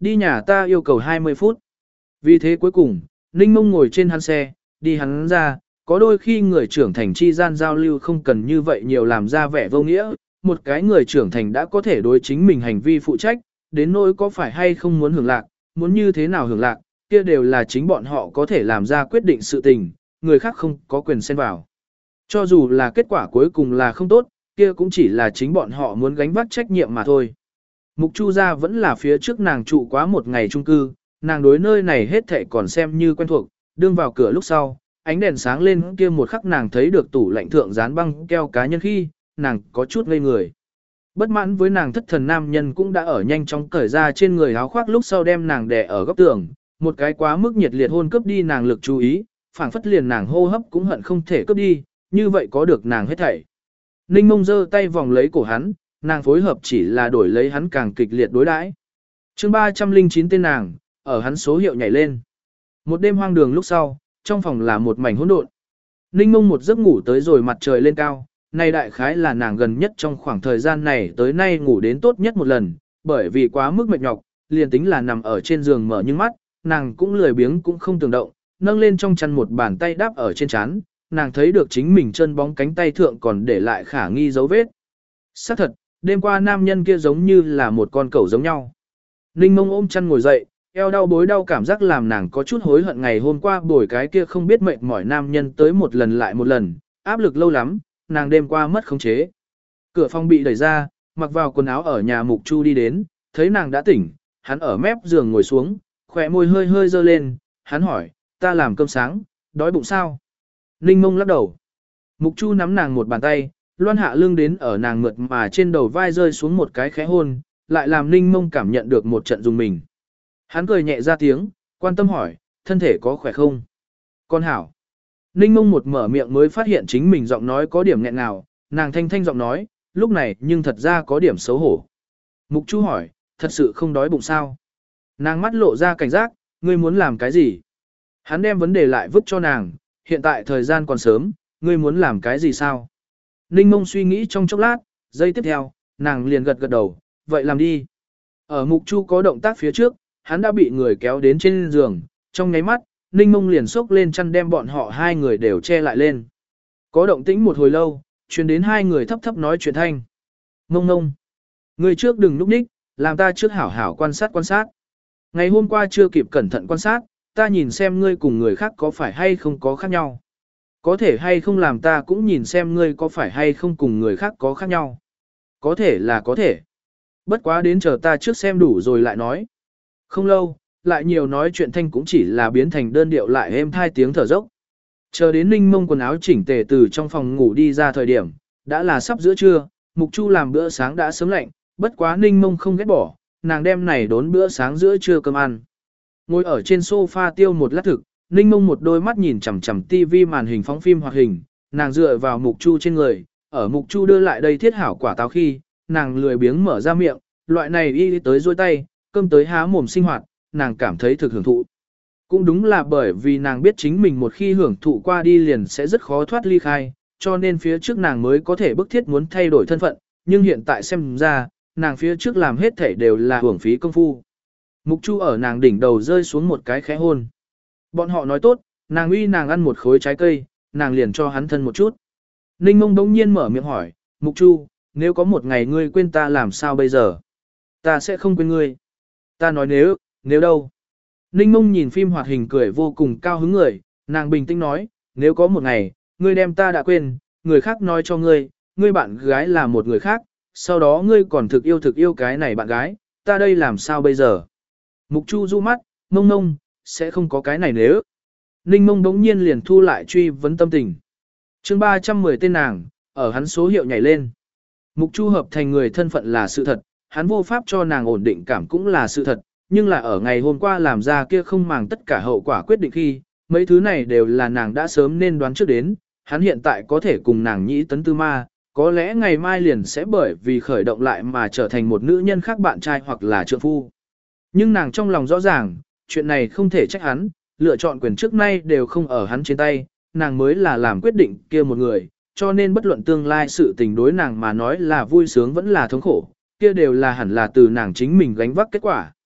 Đi nhà ta yêu cầu hai mươi phút. Vì thế cuối cùng, Ninh Mông ngồi trên hắn xe, đi hắn ra, có đôi khi người trưởng thành chi gian giao lưu không cần như vậy nhiều làm ra vẻ vô nghĩa, một cái người trưởng thành đã có thể đối chính mình hành vi phụ trách, đến nỗi có phải hay không muốn hưởng lạc, muốn như thế nào hưởng lạc, kia đều là chính bọn họ có thể làm ra quyết định sự tình, người khác không có quyền xen vào. Cho dù là kết quả cuối cùng là không tốt, kia cũng chỉ là chính bọn họ muốn gánh vác trách nhiệm mà thôi. Mục Chu gia vẫn là phía trước nàng trụ quá một ngày chung cư, nàng đối nơi này hết thảy còn xem như quen thuộc, đương vào cửa lúc sau, ánh đèn sáng lên kia một khắc nàng thấy được tủ lạnh thượng dán băng keo cá nhân khi, nàng có chút ngây người. Bất mãn với nàng thất thần nam nhân cũng đã ở nhanh chóng cởi ra trên người áo khoác lúc sau đem nàng đè ở góc tường, một cái quá mức nhiệt liệt hôn cướp đi nàng lực chú ý, phảng phất liền nàng hô hấp cũng hận không thể cướp đi, như vậy có được nàng hết thảy. Ninh Mông giơ tay vòng lấy cổ hắn, nàng phối hợp chỉ là đổi lấy hắn càng kịch liệt đối đãi. Chương ba trăm lẻ chín tên nàng, ở hắn số hiệu nhảy lên. Một đêm hoang đường lúc sau, trong phòng là một mảnh hỗn độn. Ninh Mông một giấc ngủ tới rồi mặt trời lên cao, nay đại khái là nàng gần nhất trong khoảng thời gian này tới nay ngủ đến tốt nhất một lần, bởi vì quá mức mệt nhọc, liền tính là nằm ở trên giường mở nhưng mắt, nàng cũng lười biếng cũng không tưởng động, nâng lên trong chăn một bàn tay đáp ở trên trán, nàng thấy được chính mình chân bóng cánh tay thượng còn để lại khả nghi dấu vết. Xác thật, đêm qua nam nhân kia giống như là một con cẩu giống nhau. Ninh Mông ôm chăn ngồi dậy, eo đau bối đau cảm giác làm nàng có chút hối hận ngày hôm qua bồi cái kia không biết mệt mỏi nam nhân tới một lần lại một lần, áp lực lâu lắm, nàng đêm qua mất khống chế. Cửa phòng bị đẩy ra, mặc vào quần áo ở nhà Mục Chu đi đến, thấy nàng đã tỉnh, hắn ở mép giường ngồi xuống, khỏe môi hơi hơi dơ lên, hắn hỏi, ta làm cơm sáng, đói bụng sao? Ninh Mông lắc đầu. Mục Chu nắm nàng một bàn tay, loan hạ lưng đến ở nàng mượt mà trên đầu vai rơi xuống một cái khẽ hôn, lại làm Ninh Mông cảm nhận được một trận dùng mình. Hắn cười nhẹ ra tiếng, quan tâm hỏi, thân thể có khỏe không? Con hảo. Ninh Mông một mở miệng mới phát hiện chính mình giọng nói có điểm nghẹn ngào, nàng thanh thanh giọng nói, lúc này nhưng thật ra có điểm xấu hổ. Mục Chu hỏi, thật sự không đói bụng sao? Nàng mắt lộ ra cảnh giác, ngươi muốn làm cái gì? Hắn đem vấn đề lại vứt cho nàng, hiện tại thời gian còn sớm, ngươi muốn làm cái gì sao? Ninh Mông suy nghĩ trong chốc lát, giây tiếp theo, nàng liền gật gật đầu, vậy làm đi. Ở Mục Chu có động tác phía trước, hắn đã bị người kéo đến trên giường, trong nháy mắt, Ninh Mông liền xốc lên chăn đem bọn họ hai người đều che lại lên. Có động tĩnh một hồi lâu, truyền đến hai người thấp thấp nói chuyện thanh. Mông Mông, ngươi trước đừng núp ních, làm ta trước hảo hảo quan sát quan sát. Ngày hôm qua chưa kịp cẩn thận quan sát, ta nhìn xem ngươi cùng người khác có phải hay không có khác nhau. Có thể hay không làm ta cũng nhìn xem ngươi có phải hay không cùng người khác có khác nhau. Có thể là có thể. Bất quá đến chờ ta trước xem đủ rồi lại nói. Không lâu, lại nhiều nói chuyện thanh cũng chỉ là biến thành đơn điệu lại êm thai tiếng thở dốc. Chờ đến Ninh Mông quần áo chỉnh tề từ trong phòng ngủ đi ra thời điểm, đã là sắp giữa trưa, Mục Chu làm bữa sáng đã sớm lạnh, bất quá Ninh Mông không ghét bỏ, nàng đem này đốn bữa sáng giữa trưa cơm ăn. Ngồi ở trên sofa tiêu một lát thực, Ninh Mông một đôi mắt nhìn chằm chằm tivi màn hình phóng phim hoạt hình, nàng dựa vào Mục Chu trên người, ở Mục Chu đưa lại đây thiết hảo quả táo khi, nàng lười biếng mở ra miệng, loại này y tới dôi tay, cơm tới há mồm sinh hoạt, nàng cảm thấy thực hưởng thụ. Cũng đúng là bởi vì nàng biết chính mình một khi hưởng thụ qua đi liền sẽ rất khó thoát ly khai, cho nên phía trước nàng mới có thể bức thiết muốn thay đổi thân phận, nhưng hiện tại xem ra, nàng phía trước làm hết thể đều là hưởng phí công phu. Mục Chu ở nàng đỉnh đầu rơi xuống một cái khẽ hôn. Bọn họ nói tốt, nàng uy nàng ăn một khối trái cây, nàng liền cho hắn thân một chút. Ninh Mông bỗng nhiên mở miệng hỏi, Mục Chu, nếu có một ngày ngươi quên ta làm sao bây giờ? Ta sẽ không quên ngươi. Ta nói nếu, nếu đâu? Ninh Mông nhìn phim hoạt hình cười vô cùng cao hứng người, nàng bình tĩnh nói, nếu có một ngày, ngươi đem ta đã quên, người khác nói cho ngươi, ngươi bạn gái là một người khác, sau đó ngươi còn thực yêu thực yêu cái này bạn gái, ta đây làm sao bây giờ? Mục Chu du mắt, Mông Mông, sẽ không có cái này nếu. Ninh Mông đống nhiên liền thu lại truy vấn tâm tình. Chương ba trăm mười tên nàng, ở hắn số hiệu nhảy lên. Mục Chu hợp thành người thân phận là sự thật, hắn vô pháp cho nàng ổn định cảm cũng là sự thật, nhưng là ở ngày hôm qua làm ra kia không màng tất cả hậu quả quyết định khi, mấy thứ này đều là nàng đã sớm nên đoán trước đến, hắn hiện tại có thể cùng nàng nhĩ tấn tư ma, có lẽ ngày mai liền sẽ bởi vì khởi động lại mà trở thành một nữ nhân khác bạn trai hoặc là trượng phu. Nhưng nàng trong lòng rõ ràng, chuyện này không thể trách hắn, lựa chọn quyền trước nay đều không ở hắn trên tay, nàng mới là làm quyết định kia một người, cho nên bất luận tương lai sự tình đối nàng mà nói là vui sướng vẫn là thống khổ, kia đều là hẳn là từ nàng chính mình gánh vác kết quả.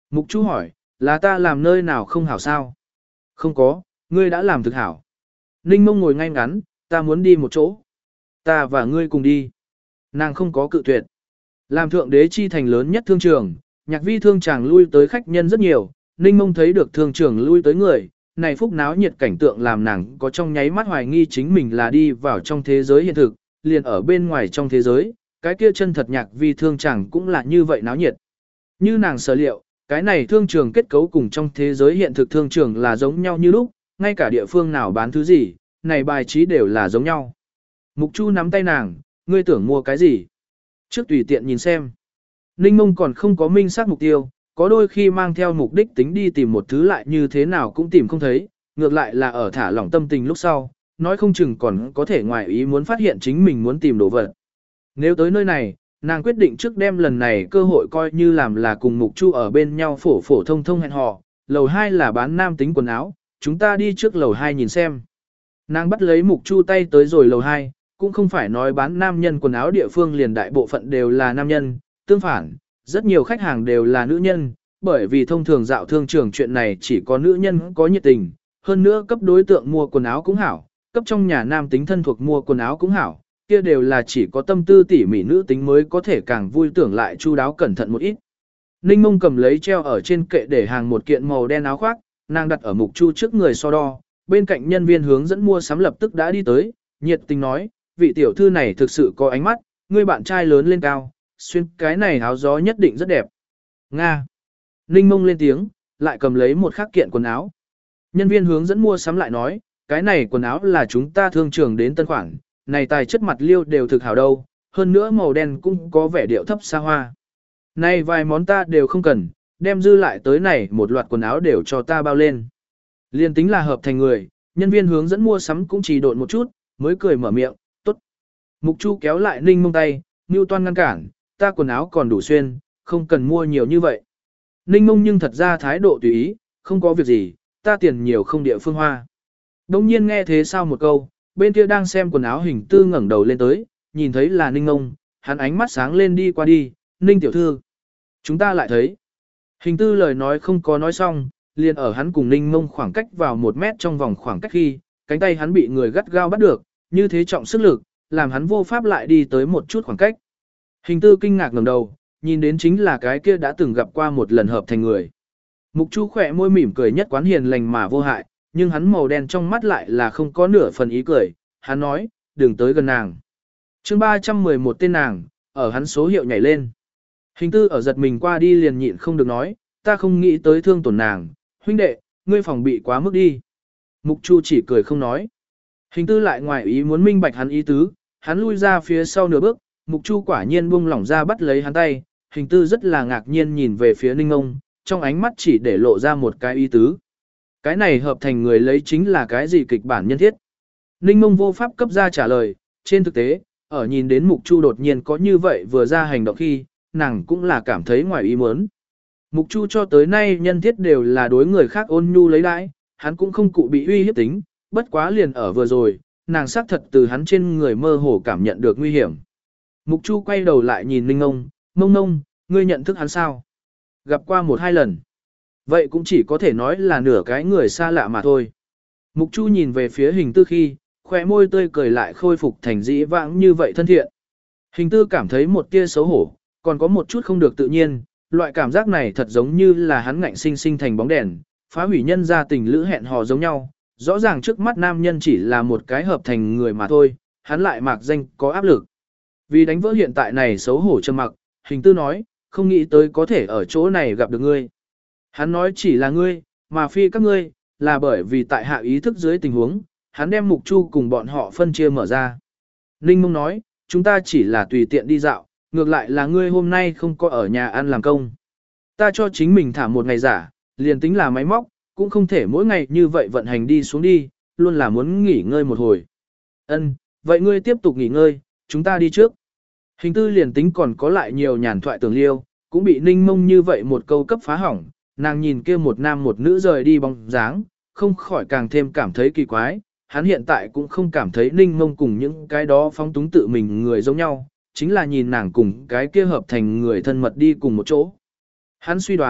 Mục Chu hỏi, là ta làm nơi nào không hảo sao? Không có, ngươi đã làm thực hảo. Ninh Mông ngồi ngay ngắn, ta muốn đi một chỗ. Ta và ngươi cùng đi. Nàng không có cự tuyệt. Làm thượng đế chi thành lớn nhất thương trường, nhạc vi thương chàng lui tới khách nhân rất nhiều, Ninh Mông thấy được thương trường lui tới người, này phúc náo nhiệt cảnh tượng làm nàng có trong nháy mắt hoài nghi chính mình là đi vào trong thế giới hiện thực, liền ở bên ngoài trong thế giới, cái kia chân thật nhạc vi thương chàng cũng là như vậy náo nhiệt. Như nàng sở liệu, cái này thương trường kết cấu cùng trong thế giới hiện thực thương trường là giống nhau như lúc, ngay cả địa phương nào bán thứ gì, này bài trí đều là giống nhau. Mục Chu nắm tay nàng, ngươi tưởng mua cái gì? Trước tùy tiện nhìn xem. Ninh Mông còn không có minh xác mục tiêu, có đôi khi mang theo mục đích tính đi tìm một thứ lại như thế nào cũng tìm không thấy, ngược lại là ở thả lỏng tâm tình lúc sau, nói không chừng còn có thể ngoài ý muốn phát hiện chính mình muốn tìm đồ vật. Nếu tới nơi này, nàng quyết định trước đem lần này cơ hội coi như làm là cùng Mục Chu ở bên nhau phổ phổ thông thông hẹn hò, lầu hai là bán nam tính quần áo, chúng ta đi trước lầu hai nhìn xem. Nàng bắt lấy Mục Chu tay tới rồi lầu hai, cũng không phải nói bán nam nhân quần áo địa phương liền đại bộ phận đều là nam nhân, tương phản, rất nhiều khách hàng đều là nữ nhân, bởi vì thông thường dạo thương trường chuyện này chỉ có nữ nhân có nhiệt tình, hơn nữa cấp đối tượng mua quần áo cũng hảo, cấp trong nhà nam tính thân thuộc mua quần áo cũng hảo, kia đều là chỉ có tâm tư tỉ mỉ nữ tính mới có thể càng vui tưởng lại chu đáo cẩn thận một ít. Ninh Mông cầm lấy treo ở trên kệ để hàng một kiện màu đen áo khoác, nàng đặt ở Mục Chu trước người so đo, bên cạnh nhân viên hướng dẫn mua sắm lập tức đã đi tới, nhiệt tình nói, vị tiểu thư này thực sự có ánh mắt, ngươi bạn trai lớn lên cao, xuyên cái này áo gió nhất định rất đẹp. Nga. Ninh Mông lên tiếng, lại cầm lấy một khắc kiện quần áo. Nhân viên hướng dẫn mua sắm lại nói, cái này quần áo là chúng ta thương trường đến tân khoản, này tài chất mặt liêu đều thực hảo đâu, hơn nữa màu đen cũng có vẻ điệu thấp xa hoa. Này vài món ta đều không cần, đem dư lại tới này một loạt quần áo đều cho ta bao lên. Liên tính là hợp thành người, nhân viên hướng dẫn mua sắm cũng chỉ độn một chút, mới cười mở miệng, tốt. Mục Chu kéo lại Ninh Mông tay, Ngưu Toan ngăn cản, ta quần áo còn đủ xuyên, không cần mua nhiều như vậy. Ninh Mông nhưng thật ra thái độ tùy ý, không có việc gì, ta tiền nhiều không địa phương hoa. Đông nhiên nghe thế sao một câu, bên kia đang xem quần áo Hình Tư ngẩng đầu lên tới, nhìn thấy là Ninh Mông, hắn ánh mắt sáng lên đi qua đi, Ninh tiểu thư. Chúng ta lại thấy. Hình Tư lời nói không có nói xong, liền ở hắn cùng Ninh Mông khoảng cách vào một mét trong vòng khoảng cách khi, cánh tay hắn bị người gắt gao bắt được, như thế trọng sức lực, làm hắn vô pháp lại đi tới một chút khoảng cách. Hình Tư kinh ngạc ngẩng đầu, nhìn đến chính là cái kia đã từng gặp qua một lần hợp thành người. Mục Chu khỏe môi mỉm cười nhất quán hiền lành mà vô hại, nhưng hắn màu đen trong mắt lại là không có nửa phần ý cười, hắn nói, đừng tới gần nàng. Chương ba trăm mười một tên nàng, ở hắn số hiệu nhảy lên. Hình Tư ở giật mình qua đi liền nhịn không được nói, ta không nghĩ tới thương tổn nàng, huynh đệ, ngươi phòng bị quá mức đi. Mục Chu chỉ cười không nói. Hình Tư lại ngoài ý muốn minh bạch hắn ý tứ, hắn lui ra phía sau nửa bước, Mục Chu quả nhiên buông lỏng ra bắt lấy hắn tay, Hình Tư rất là ngạc nhiên nhìn về phía Ninh Ông, trong ánh mắt chỉ để lộ ra một cái ý tứ. Cái này hợp thành người lấy chính là cái gì kịch bản nhân thiết. Ninh Mông vô pháp cấp ra trả lời, trên thực tế, ở nhìn đến Mục Chu đột nhiên có như vậy vừa ra hành động khi, nàng cũng là cảm thấy ngoài ý muốn. Mục Chu cho tới nay nhân thiết đều là đối người khác ôn nhu lấy đãi, hắn cũng không cụ bị uy hiếp tính, bất quá liền ở vừa rồi, nàng xác thật từ hắn trên người mơ hồ cảm nhận được nguy hiểm. Mục Chu quay đầu lại nhìn Ninh Ông, Mông Nông, ngươi nhận thức hắn sao? Gặp qua một hai lần. Vậy cũng chỉ có thể nói là nửa cái người xa lạ mà thôi. Mục Chu nhìn về phía Hình Tư khi, khóe môi tươi cười lại khôi phục thành dĩ vãng như vậy thân thiện. Hình Tư cảm thấy một tia xấu hổ, còn có một chút không được tự nhiên, loại cảm giác này thật giống như là hắn ngạnh sinh sinh thành bóng đèn, phá hủy nhân gia tình lữ hẹn hò giống nhau. Rõ ràng trước mắt nam nhân chỉ là một cái hợp thành người mà thôi, hắn lại mạc danh có áp lực. Vì đánh vỡ hiện tại này xấu hổ trầm mặc, Hình Tư nói, không nghĩ tới có thể ở chỗ này gặp được ngươi. Hắn nói chỉ là ngươi, mà phi các ngươi, là bởi vì tại hạ ý thức dưới tình huống, hắn đem Mục Chu cùng bọn họ phân chia mở ra. Ninh Mông nói, chúng ta chỉ là tùy tiện đi dạo, ngược lại là ngươi hôm nay không có ở nhà ăn làm công. Ta cho chính mình thả một ngày giả, liền tính là máy móc, cũng không thể mỗi ngày như vậy vận hành đi xuống đi, luôn là muốn nghỉ ngơi một hồi. Ân, vậy ngươi tiếp tục nghỉ ngơi, chúng ta đi trước. Hình Tư liền tính còn có lại nhiều nhàn thoại tưởng liêu, cũng bị Ninh Mông như vậy một câu cấp phá hỏng, nàng nhìn kia một nam một nữ rời đi bóng dáng, không khỏi càng thêm cảm thấy kỳ quái, hắn hiện tại cũng không cảm thấy Ninh Mông cùng những cái đó phóng túng tự mình người giống nhau, chính là nhìn nàng cùng cái kia hợp thành người thân mật đi cùng một chỗ. Hắn suy đoán,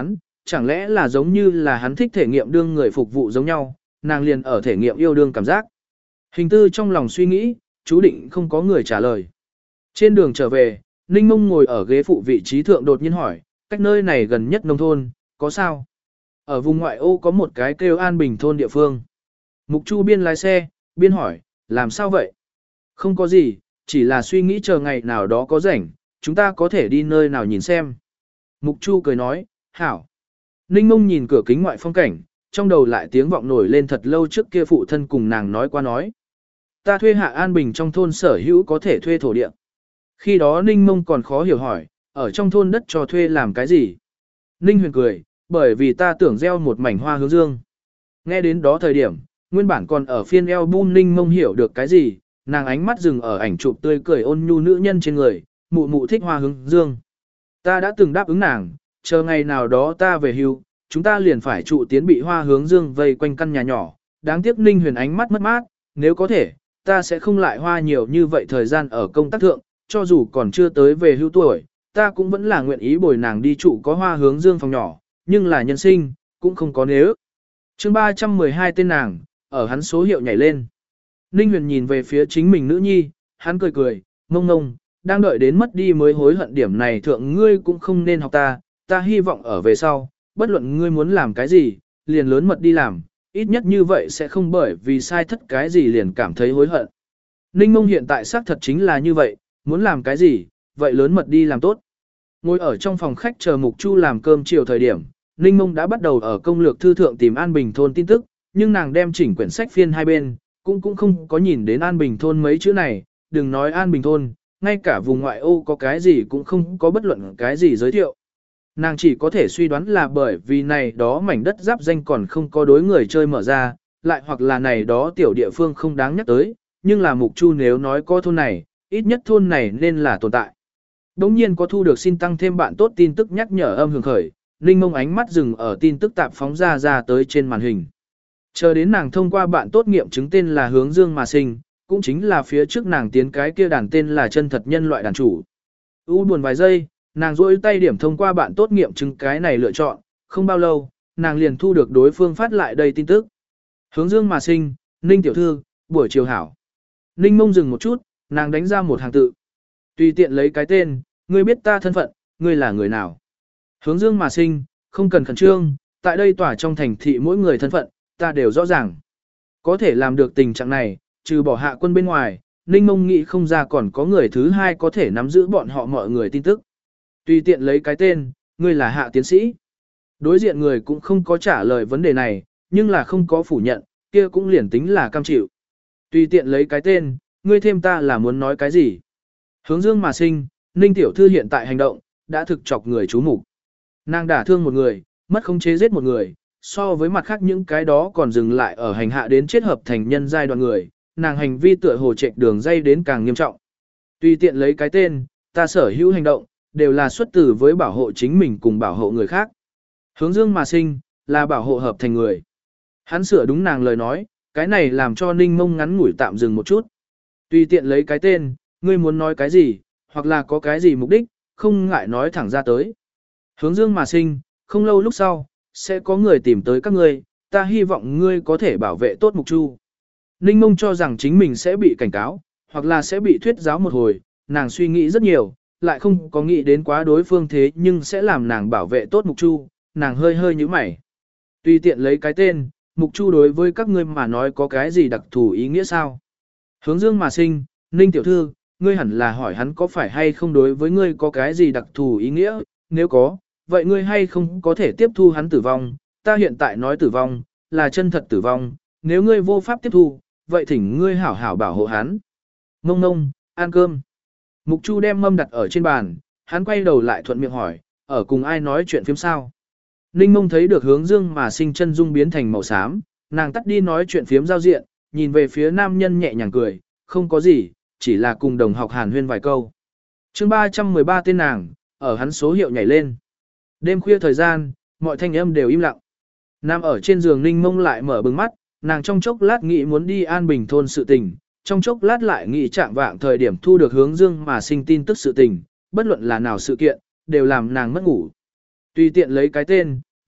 chẳng lẽ là giống như là hắn thích thể nghiệm đương người phục vụ giống nhau, nàng liền ở thể nghiệm yêu đương cảm giác. Hình tư trong lòng suy nghĩ, chú định không có người trả lời. Trên đường trở về, Ninh Mông ngồi ở ghế phụ vị trí thượng đột nhiên hỏi, cách nơi này gần nhất nông thôn, có sao? Ở vùng ngoại ô có một cái kêu An Bình thôn địa phương. Mục Chu biên lái xe, biên hỏi, làm sao vậy? Không có gì, chỉ là suy nghĩ chờ ngày nào đó có rảnh, chúng ta có thể đi nơi nào nhìn xem. Mục Chu cười nói, hảo. Ninh Mông nhìn cửa kính ngoại phong cảnh, trong đầu lại tiếng vọng nổi lên thật lâu trước kia phụ thân cùng nàng nói qua nói. Ta thuê hạ An Bình trong thôn sở hữu có thể thuê thổ địa. Khi đó Ninh Mông còn khó hiểu hỏi, ở trong thôn đất cho thuê làm cái gì? Ninh Huyền cười, bởi vì ta tưởng gieo một mảnh hoa hướng dương. Nghe đến đó thời điểm, nguyên bản còn ở phiên album Ninh Mông hiểu được cái gì, nàng ánh mắt dừng ở ảnh chụp tươi cười ôn nhu nữ nhân trên người, mụ mụ thích hoa hướng dương. Ta đã từng đáp ứng nàng, chờ ngày nào đó ta về hưu, chúng ta liền phải trụ tiến bị hoa hướng dương vây quanh căn nhà nhỏ, đáng tiếc Ninh Huyền ánh mắt mất mát, nếu có thể, ta sẽ không lại hoa nhiều như vậy thời gian ở công tác thượng, cho dù còn chưa tới về hưu tuổi, ta cũng vẫn là nguyện ý bồi nàng đi trụ có hoa hướng dương phòng nhỏ, nhưng là nhân sinh, cũng không có nếu. Chương ba trăm mười hai tên nàng, ở hắn số hiệu nhảy lên. Ninh Huyền nhìn về phía chính mình nữ nhi, hắn cười cười, ngông ngông, đang đợi đến mất đi mới hối hận điểm này thượng ngươi cũng không nên học ta, ta hy vọng ở về sau, bất luận ngươi muốn làm cái gì, liền lớn mật đi làm, ít nhất như vậy sẽ không bởi vì sai thất cái gì liền cảm thấy hối hận. Ninh Mông hiện tại xác thật chính là như vậy, muốn làm cái gì, vậy lớn mật đi làm tốt. Ngồi ở trong phòng khách chờ Mục Chu làm cơm chiều thời điểm, Ninh Mông đã bắt đầu ở công lược thư thượng tìm An Bình thôn tin tức, nhưng nàng đem chỉnh quyển sách phiên hai bên, cũng cũng không có nhìn đến An Bình thôn mấy chữ này, đừng nói An Bình thôn, ngay cả vùng ngoại ô có cái gì cũng không có bất luận cái gì giới thiệu. Nàng chỉ có thể suy đoán là bởi vì này đó mảnh đất giáp danh còn không có đối người chơi mở ra, lại hoặc là này đó tiểu địa phương không đáng nhắc tới, nhưng là Mục Chu nếu nói có thôn này, ít nhất thôn này nên là tồn tại. Đống nhiên có thu được xin tăng thêm bạn tốt tin tức nhắc nhở âm hưởng khởi, Ninh Mông ánh mắt dừng ở tin tức tạp phóng ra ra tới trên màn hình. Chờ đến nàng thông qua bạn tốt nghiệm chứng tên là Hướng Dương mà sinh, cũng chính là phía trước nàng tiến cái kia đàn tên là chân thật nhân loại đàn chủ. U buồn vài giây, nàng rỗi tay điểm thông qua bạn tốt nghiệm chứng cái này lựa chọn, không bao lâu, nàng liền thu được đối phương phát lại đây tin tức. Hướng Dương mà sinh, Ninh tiểu thư, buổi chiều hảo. Ninh Mông dừng một chút, nàng đánh ra một hàng tự. Tùy tiện lấy cái tên, ngươi biết ta thân phận, ngươi là người nào. Hướng Dương mà sinh, không cần khẩn trương, tại đây tỏa trong thành thị mỗi người thân phận, ta đều rõ ràng. Có thể làm được tình trạng này, trừ bỏ hạ quân bên ngoài, Ninh Mông nghĩ không ra còn có người thứ hai có thể nắm giữ bọn họ mọi người tin tức. Tùy tiện lấy cái tên, ngươi là hạ tiến sĩ. Đối diện người cũng không có trả lời vấn đề này, nhưng là không có phủ nhận, kia cũng liền tính là cam chịu. Tùy tiện lấy cái tên, ngươi thêm ta là muốn nói cái gì. Hướng Dương mà sinh, Ninh tiểu thư hiện tại hành động, đã thực chọc người chú mục. Nàng đả thương một người, mất khống chế giết một người, so với mặt khác những cái đó còn dừng lại ở hành hạ đến chết hợp thành nhân giai đoạn người, nàng hành vi tựa hồ trệch đường dây đến càng nghiêm trọng. Tùy tiện lấy cái tên, ta sở hữu hành động, đều là xuất từ với bảo hộ chính mình cùng bảo hộ người khác. Hướng Dương mà sinh, là bảo hộ hợp thành người. Hắn sửa đúng nàng lời nói, cái này làm cho Ninh Mông ngắn ngủi tạm dừng một chút. Tùy tiện lấy cái tên, ngươi muốn nói cái gì, hoặc là có cái gì mục đích, không ngại nói thẳng ra tới. Hướng Dương mà sinh, không lâu lúc sau, sẽ có người tìm tới các ngươi, ta hy vọng ngươi có thể bảo vệ tốt Mục Chu. Ninh Mông cho rằng chính mình sẽ bị cảnh cáo, hoặc là sẽ bị thuyết giáo một hồi, nàng suy nghĩ rất nhiều, lại không có nghĩ đến quá đối phương thế nhưng sẽ làm nàng bảo vệ tốt Mục Chu, nàng hơi hơi nhíu mày. Tùy tiện lấy cái tên, Mục Chu đối với các ngươi mà nói có cái gì đặc thù ý nghĩa sao? Hướng Dương mà sinh, Ninh tiểu thư, ngươi hẳn là hỏi hắn có phải hay không đối với ngươi có cái gì đặc thù ý nghĩa, nếu có, vậy ngươi hay không có thể tiếp thu hắn tử vong, ta hiện tại nói tử vong, là chân thật tử vong, nếu ngươi vô pháp tiếp thu, vậy thỉnh ngươi hảo hảo bảo hộ hắn. Mông Mông, ăn cơm. Mục Chu đem mâm đặt ở trên bàn, hắn quay đầu lại thuận miệng hỏi, ở cùng ai nói chuyện phiếm sao? Ninh Mông thấy được Hướng Dương mà sinh chân dung biến thành màu xám, nàng tắt đi nói chuyện phiếm giao diện, nhìn về phía nam nhân nhẹ nhàng cười, không có gì, chỉ là cùng đồng học hàn huyên vài câu. Chương ba trăm mười ba tên nàng, ở hắn số hiệu nhảy lên. Đêm khuya thời gian, mọi thanh âm đều im lặng. Nam ở trên giường Ninh Mông lại mở bừng mắt, nàng trong chốc lát nghĩ muốn đi An Bình thôn sự tình, trong chốc lát lại nghĩ chạm vạng thời điểm thu được Hướng Dương mà sinh tin tức sự tình, bất luận là nào sự kiện, đều làm nàng mất ngủ. Tùy tiện lấy cái tên,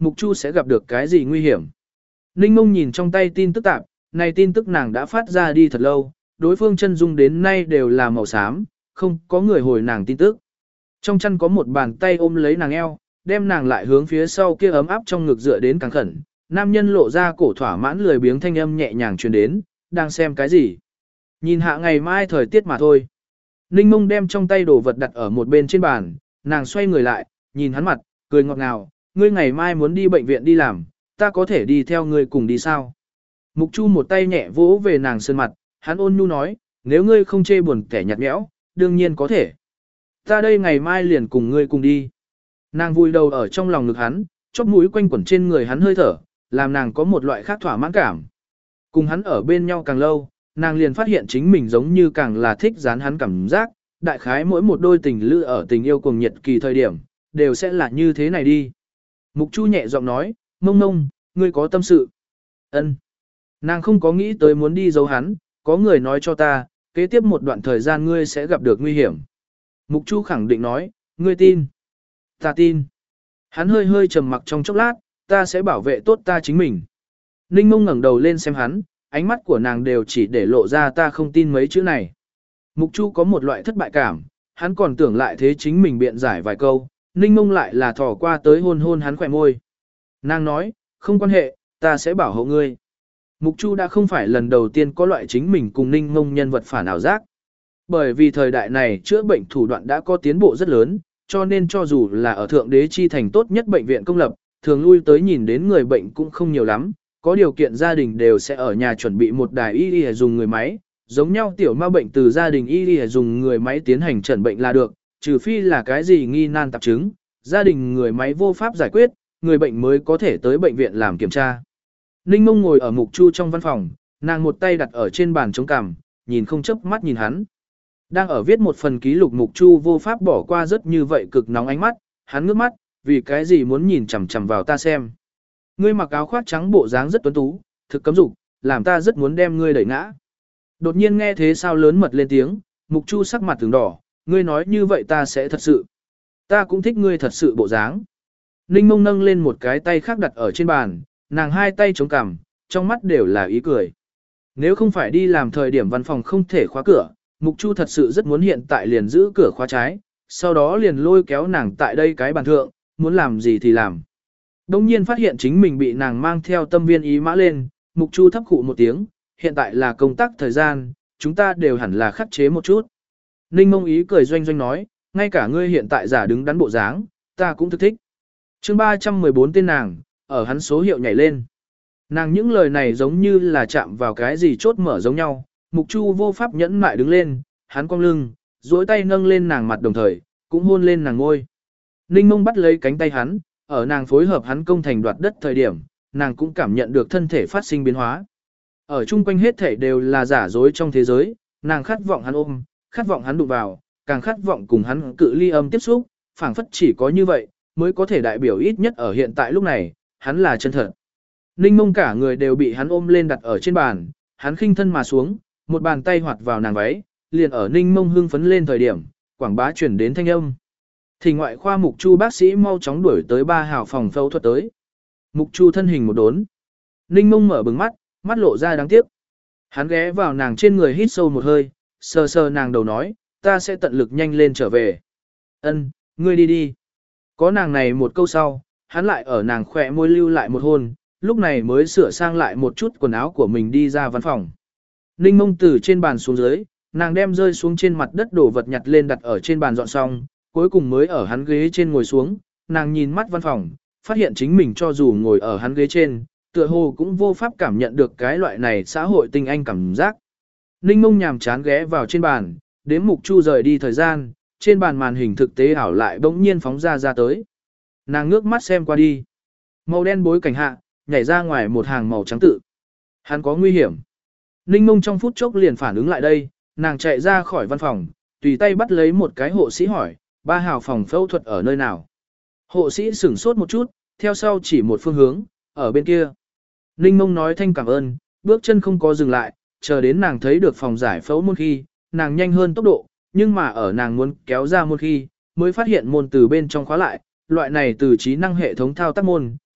Mục Chu sẽ gặp được cái gì nguy hiểm. Ninh Mông nhìn trong tay tin tức tạp, này tin tức nàng đã phát ra đi thật lâu, đối phương chân dung đến nay đều là màu xám, không có người hồi nàng tin tức. Trong chân có một bàn tay ôm lấy nàng eo, đem nàng lại hướng phía sau kia ấm áp trong ngực dựa đến càng khẩn. Nam nhân lộ ra cổ thỏa mãn lười biếng thanh âm nhẹ nhàng truyền đến, đang xem cái gì. Nhìn hạ ngày mai thời tiết mà thôi. Ninh Mông đem trong tay đồ vật đặt ở một bên trên bàn, nàng xoay người lại, nhìn hắn mặt, cười ngọt ngào, ngươi ngày mai muốn đi bệnh viện đi làm, ta có thể đi theo ngươi cùng đi sao? Mục Chu một tay nhẹ vỗ về nàng sơn mặt, hắn ôn nhu nói, nếu ngươi không chê buồn kẻ nhạt nhẽo, đương nhiên có thể. Ta đây ngày mai liền cùng ngươi cùng đi. Nàng vui đầu ở trong lòng ngực hắn, chóp mũi quanh quẩn trên người hắn hơi thở, làm nàng có một loại khác thỏa mãn cảm. Cùng hắn ở bên nhau càng lâu, nàng liền phát hiện chính mình giống như càng là thích dán hắn cảm giác, đại khái mỗi một đôi tình lữ ở tình yêu cùng nhiệt kỳ thời điểm, đều sẽ là như thế này đi. Mục Chu nhẹ giọng nói, Mông Mông, ngươi có tâm sự. Ân. Nàng không có nghĩ tới muốn đi giấu hắn, có người nói cho ta, kế tiếp một đoạn thời gian ngươi sẽ gặp được nguy hiểm. Mục Chu khẳng định nói, ngươi tin. Ta tin. Hắn hơi hơi trầm mặc trong chốc lát, ta sẽ bảo vệ tốt ta chính mình. Ninh Mông ngẩng đầu lên xem hắn, ánh mắt của nàng đều chỉ để lộ ra ta không tin mấy chữ này. Mục Chu có một loại thất bại cảm, hắn còn tưởng lại thế chính mình biện giải vài câu, Ninh Mông lại là thò qua tới hôn hôn hắn khỏe môi. Nàng nói, không quan hệ, ta sẽ bảo hộ ngươi. Mục Chu đã không phải lần đầu tiên có loại chính mình cùng Ninh Mông nhân vật phản ảo giác. Bởi vì thời đại này chữa bệnh thủ đoạn đã có tiến bộ rất lớn, cho nên cho dù là ở thượng đế chi thành tốt nhất bệnh viện công lập, thường lui tới nhìn đến người bệnh cũng không nhiều lắm, có điều kiện gia đình đều sẽ ở nhà chuẩn bị một đài y y dùng người máy, giống nhau tiểu ma bệnh từ gia đình y y dùng người máy tiến hành chẩn bệnh là được, trừ phi là cái gì nghi nan tạp chứng, gia đình người máy vô pháp giải quyết, người bệnh mới có thể tới bệnh viện làm kiểm tra. Ninh Mông ngồi ở Mục Chu trong văn phòng, nàng một tay đặt ở trên bàn chống cằm, nhìn không chớp mắt nhìn hắn. Đang ở viết một phần ký lục Mục Chu vô pháp bỏ qua rất như vậy cực nóng ánh mắt, hắn ngước mắt, vì cái gì muốn nhìn chằm chằm vào ta xem. Ngươi mặc áo khoác trắng bộ dáng rất tuấn tú, thực cấm dục, làm ta rất muốn đem ngươi đẩy ngã. Đột nhiên nghe thế sao lớn mật lên tiếng, Mục Chu sắc mặt từng đỏ, ngươi nói như vậy ta sẽ thật sự. Ta cũng thích ngươi thật sự bộ dáng. Ninh Mông nâng lên một cái tay khác đặt ở trên bàn, nàng hai tay chống cằm, trong mắt đều là ý cười. Nếu không phải đi làm thời điểm văn phòng không thể khóa cửa, Mục Chu thật sự rất muốn hiện tại liền giữ cửa khóa trái, sau đó liền lôi kéo nàng tại đây cái bàn thượng, muốn làm gì thì làm. Đông nhiên phát hiện chính mình bị nàng mang theo tâm viên ý mã lên, Mục Chu thấp khụ một tiếng, hiện tại là công tác thời gian, chúng ta đều hẳn là khắc chế một chút. Ninh Mông ý cười doanh doanh nói, ngay cả ngươi hiện tại giả đứng đắn bộ dáng, ta cũng thức thích. Chương ba trăm mười bốn tên nàng, ở hắn số hiệu nhảy lên. Nàng những lời này giống như là chạm vào cái gì chốt mở giống nhau, Mục Chu vô pháp nhẫn mại đứng lên, hắn cong lưng, duỗi tay nâng lên nàng mặt đồng thời, cũng hôn lên nàng ngôi. Ninh Mông bắt lấy cánh tay hắn, ở nàng phối hợp hắn công thành đoạt đất thời điểm, nàng cũng cảm nhận được thân thể phát sinh biến hóa. Ở chung quanh hết thể đều là giả dối trong thế giới, nàng khát vọng hắn ôm, khát vọng hắn đụng vào, càng khát vọng cùng hắn cự ly âm tiếp xúc, phảng phất chỉ có như vậy, mới có thể đại biểu ít nhất ở hiện tại lúc này, hắn là chân thật. Ninh Mông cả người đều bị hắn ôm lên đặt ở trên bàn, hắn khinh thân mà xuống, một bàn tay hoạt vào nàng váy, liền ở Ninh Mông hưng phấn lên thời điểm, quảng bá chuyển đến thanh âm. Thì ngoại khoa Mục Chu bác sĩ mau chóng đuổi tới ba hào phòng phẫu thuật tới. Mục Chu thân hình một đốn. Ninh Mông mở bừng mắt, mắt lộ ra đáng tiếc. Hắn ghé vào nàng trên người hít sâu một hơi, sờ sờ nàng đầu nói, ta sẽ tận lực nhanh lên trở về. Ân, ngươi đi đi. Có nàng này một câu sau, hắn lại ở nàng khỏe môi lưu lại một hôn, lúc này mới sửa sang lại một chút quần áo của mình đi ra văn phòng. Ninh Mông từ trên bàn xuống dưới, nàng đem rơi xuống trên mặt đất đổ vật nhặt lên đặt ở trên bàn dọn xong, cuối cùng mới ở hắn ghế trên ngồi xuống, nàng nhìn mắt văn phòng, phát hiện chính mình cho dù ngồi ở hắn ghế trên, tựa hồ cũng vô pháp cảm nhận được cái loại này xã hội tinh anh cảm giác. Ninh Mông nhàm chán ghé vào trên bàn, đếm Mục Chu rời đi thời gian, trên bàn màn hình thực tế ảo lại bỗng nhiên phóng ra ra tới. Nàng ngước mắt xem qua đi. Màu đen bối cảnh hạ, nhảy ra ngoài một hàng màu trắng tự. Hắn có nguy hiểm. Ninh Mông trong phút chốc liền phản ứng lại đây, nàng chạy ra khỏi văn phòng, tùy tay bắt lấy một cái hộ sĩ hỏi, ba hào phòng phẫu thuật ở nơi nào. Hộ sĩ sửng sốt một chút, theo sau chỉ một phương hướng, ở bên kia. Ninh Mông nói thanh cảm ơn, bước chân không có dừng lại, chờ đến nàng thấy được phòng giải phẫu môn khi, nàng nhanh hơn tốc độ, nhưng mà ở nàng muốn kéo ra môn khi, mới phát hiện môn từ bên trong khóa lại, loại này từ trí năng hệ thống thao tác môn,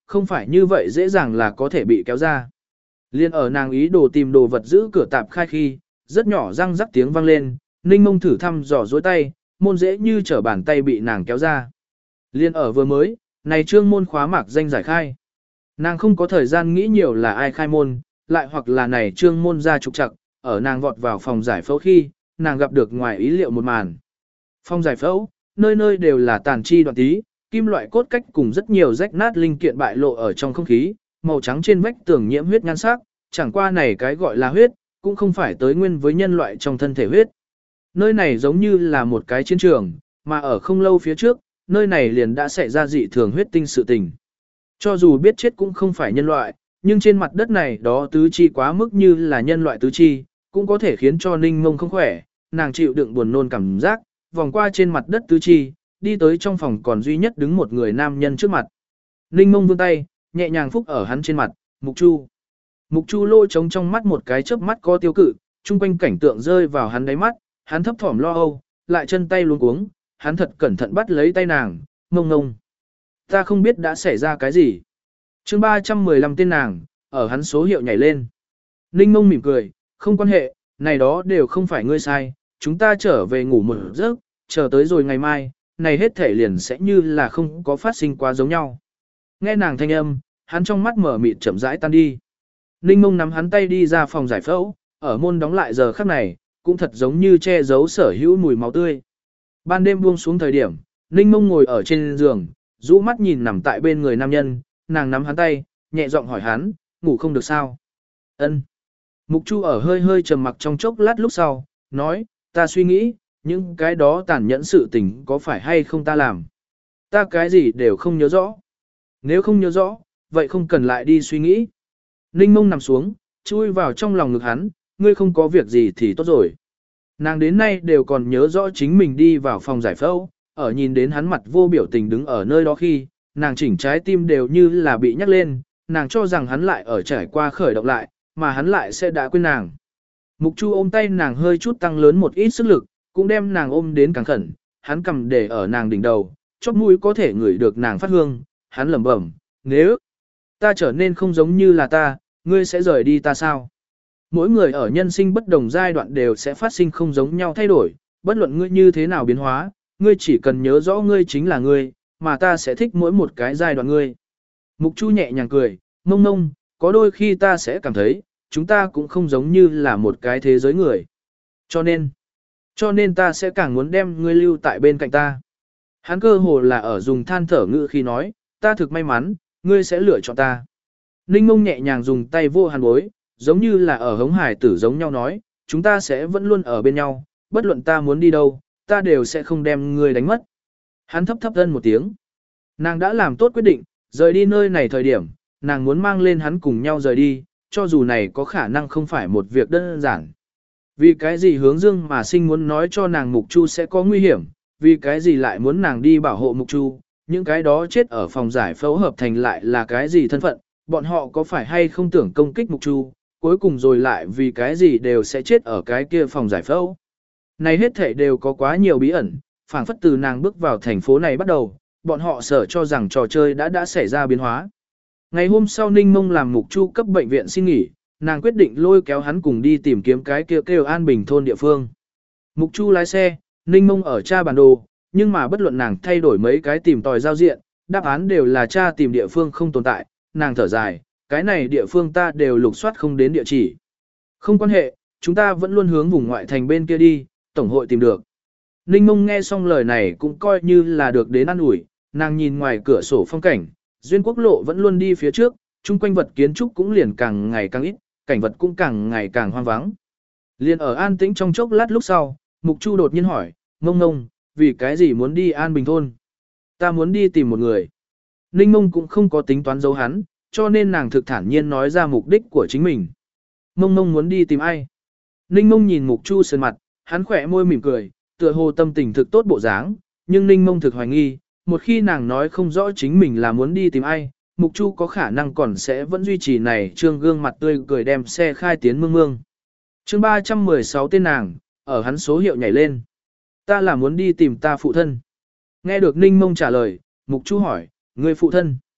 không phải như vậy dễ dàng là có thể bị kéo ra. Liên ở nàng ý đồ tìm đồ vật giữ cửa tạp khai khi, rất nhỏ răng rắc tiếng vang lên, Ninh Mông thử thăm dò dối tay, môn dễ như trở bàn tay bị nàng kéo ra. Liên ở vừa mới, này trương môn khóa mạc danh giải khai. Nàng không có thời gian nghĩ nhiều là ai khai môn, lại hoặc là này trương môn ra trục trặc, ở nàng vọt vào phòng giải phẫu khi, nàng gặp được ngoài ý liệu một màn. Phòng giải phẫu, nơi nơi đều là tàn chi đoạn tí, kim loại cốt cách cùng rất nhiều rách nát linh kiện bại lộ ở trong không khí, màu trắng trên vách tường nhiễm huyết nhan sắc, chẳng qua này cái gọi là huyết, cũng không phải tới nguyên với nhân loại trong thân thể huyết. Nơi này giống như là một cái chiến trường, mà ở không lâu phía trước, nơi này liền đã xảy ra dị thường huyết tinh sự tình. Cho dù biết chết cũng không phải nhân loại, nhưng trên mặt đất này đó tứ chi quá mức như là nhân loại tứ chi, cũng có thể khiến cho Ninh Mông không khỏe, nàng chịu đựng buồn nôn cảm giác, vòng qua trên mặt đất tứ chi, đi tới trong phòng còn duy nhất đứng một người nam nhân trước mặt. Ninh Mông vươn tay, nhẹ nhàng phúc ở hắn trên mặt, Mục Chu. Mục Chu lôi trống trong mắt một cái chớp mắt có tiêu cự, chung quanh cảnh tượng rơi vào hắn đáy mắt, hắn thấp thỏm lo âu, lại chân tay luống cuống, hắn thật cẩn thận bắt lấy tay nàng, ngông ngông. Ta không biết đã xảy ra cái gì. chương ba trăm mười lăm tên nàng, ở hắn số hiệu nhảy lên. Ninh Mông mỉm cười, không quan hệ, này đó đều không phải ngươi sai, chúng ta trở về ngủ một giấc, chờ tới rồi ngày mai, này hết thể liền sẽ như là không có phát sinh quá giống nhau. Nghe nàng thanh âm, hắn trong mắt mở mịt chậm rãi tan đi. Ninh Mông nắm hắn tay đi ra phòng giải phẫu, ở môn đóng lại giờ khắc này, cũng thật giống như che giấu sở hữu mùi máu tươi. Ban đêm buông xuống thời điểm, Ninh Mông ngồi ở trên giường, rũ mắt nhìn nằm tại bên người nam nhân, nàng nắm hắn tay, nhẹ giọng hỏi hắn, ngủ không được sao? Ân. Mục Chu ở hơi hơi trầm mặc trong chốc lát lúc sau, nói, ta suy nghĩ, những cái đó tàn nhẫn sự tình có phải hay không ta làm? Ta cái gì đều không nhớ rõ. Nếu không nhớ rõ, vậy không cần lại đi suy nghĩ. Ninh Mông nằm xuống, chui vào trong lòng ngực hắn, ngươi không có việc gì thì tốt rồi. Nàng đến nay đều còn nhớ rõ chính mình đi vào phòng giải phẫu, ở nhìn đến hắn mặt vô biểu tình đứng ở nơi đó khi, nàng chỉnh trái tim đều như là bị nhắc lên, nàng cho rằng hắn lại ở trải qua khởi động lại, mà hắn lại sẽ đã quên nàng. Mục Chu ôm tay nàng hơi chút tăng lớn một ít sức lực, cũng đem nàng ôm đến càng khẩn, hắn cầm để ở nàng đỉnh đầu, chóp mũi có thể ngửi được nàng phát hương, hắn lẩm bẩm, nếu ta trở nên không giống như là ta, ngươi sẽ rời đi ta sao? Mỗi người ở nhân sinh bất đồng giai đoạn đều sẽ phát sinh không giống nhau thay đổi, bất luận ngươi như thế nào biến hóa, ngươi chỉ cần nhớ rõ ngươi chính là ngươi, mà ta sẽ thích mỗi một cái giai đoạn ngươi. Mục Chu nhẹ nhàng cười, mông mông, có đôi khi ta sẽ cảm thấy, chúng ta cũng không giống như là một cái thế giới người. Cho nên, cho nên ta sẽ càng muốn đem ngươi lưu tại bên cạnh ta. Hắn cơ hồ là ở dùng than thở ngữ khi nói, ta thực may mắn, ngươi sẽ lựa chọn ta. Ninh Mông nhẹ nhàng dùng tay vô hàn bối, giống như là ở hống hải tử giống nhau nói, chúng ta sẽ vẫn luôn ở bên nhau, bất luận ta muốn đi đâu, ta đều sẽ không đem ngươi đánh mất. Hắn thấp thấp thân một tiếng. Nàng đã làm tốt quyết định, rời đi nơi này thời điểm, nàng muốn mang lên hắn cùng nhau rời đi, cho dù này có khả năng không phải một việc đơn giản. Vì cái gì hướng dương mà sinh muốn nói cho nàng Mục Chu sẽ có nguy hiểm, vì cái gì lại muốn nàng đi bảo hộ Mục Chu, những cái đó chết ở phòng giải phẫu hợp thành lại là cái gì thân phận, bọn họ có phải hay không tưởng công kích Mục Chu, cuối cùng rồi lại vì cái gì đều sẽ chết ở cái kia phòng giải phẫu. Này hết thảy đều có quá nhiều bí ẩn, phảng phất từ nàng bước vào thành phố này bắt đầu, bọn họ sợ cho rằng trò chơi đã đã xảy ra biến hóa. Ngày hôm sau Ninh Mông làm Mục Chu cấp bệnh viện xin nghỉ, nàng quyết định lôi kéo hắn cùng đi tìm kiếm cái kia kêu, kêu An Bình thôn địa phương. Mục Chu lái xe, Ninh Mông ở tra bản đồ, nhưng mà bất luận nàng thay đổi mấy cái tìm tòi giao diện, đáp án đều là tra tìm địa phương không tồn tại, nàng thở dài, cái này địa phương ta đều lục soát không đến địa chỉ. Không quan hệ, chúng ta vẫn luôn hướng vùng ngoại thành bên kia đi, tổng hội tìm được. Ninh Mông nghe xong lời này cũng coi như là được đến an ủi, nàng nhìn ngoài cửa sổ phong cảnh, duyên quốc lộ vẫn luôn đi phía trước, chung quanh vật kiến trúc cũng liền càng ngày càng ít, cảnh vật cũng càng ngày càng hoang vắng. Liền ở an tĩnh trong chốc lát lúc sau, Mục Chu đột nhiên hỏi, Mông Mông, vì cái gì muốn đi An Bình thôn? Ta muốn đi tìm một người. Ninh Mông cũng không có tính toán giấu hắn, cho nên nàng thực thản nhiên nói ra mục đích của chính mình. Mông Mông muốn đi tìm ai? Ninh Mông nhìn Mục Chu sơn mặt, hắn khỏe môi mỉm cười, tựa hồ tâm tình thực tốt bộ dáng, nhưng Ninh Mông thực hoài nghi, một khi nàng nói không rõ chính mình là muốn đi tìm ai, Mục Chu có khả năng còn sẽ vẫn duy trì này trương gương mặt tươi cười đem xe khai tiến mương mương. chương ba trăm mười sáu tên nàng, ở hắn số hiệu nhảy lên. Ta là muốn đi tìm ta phụ thân. Nghe được Ninh Mông trả lời, Mục Chu hỏi, người phụ thân.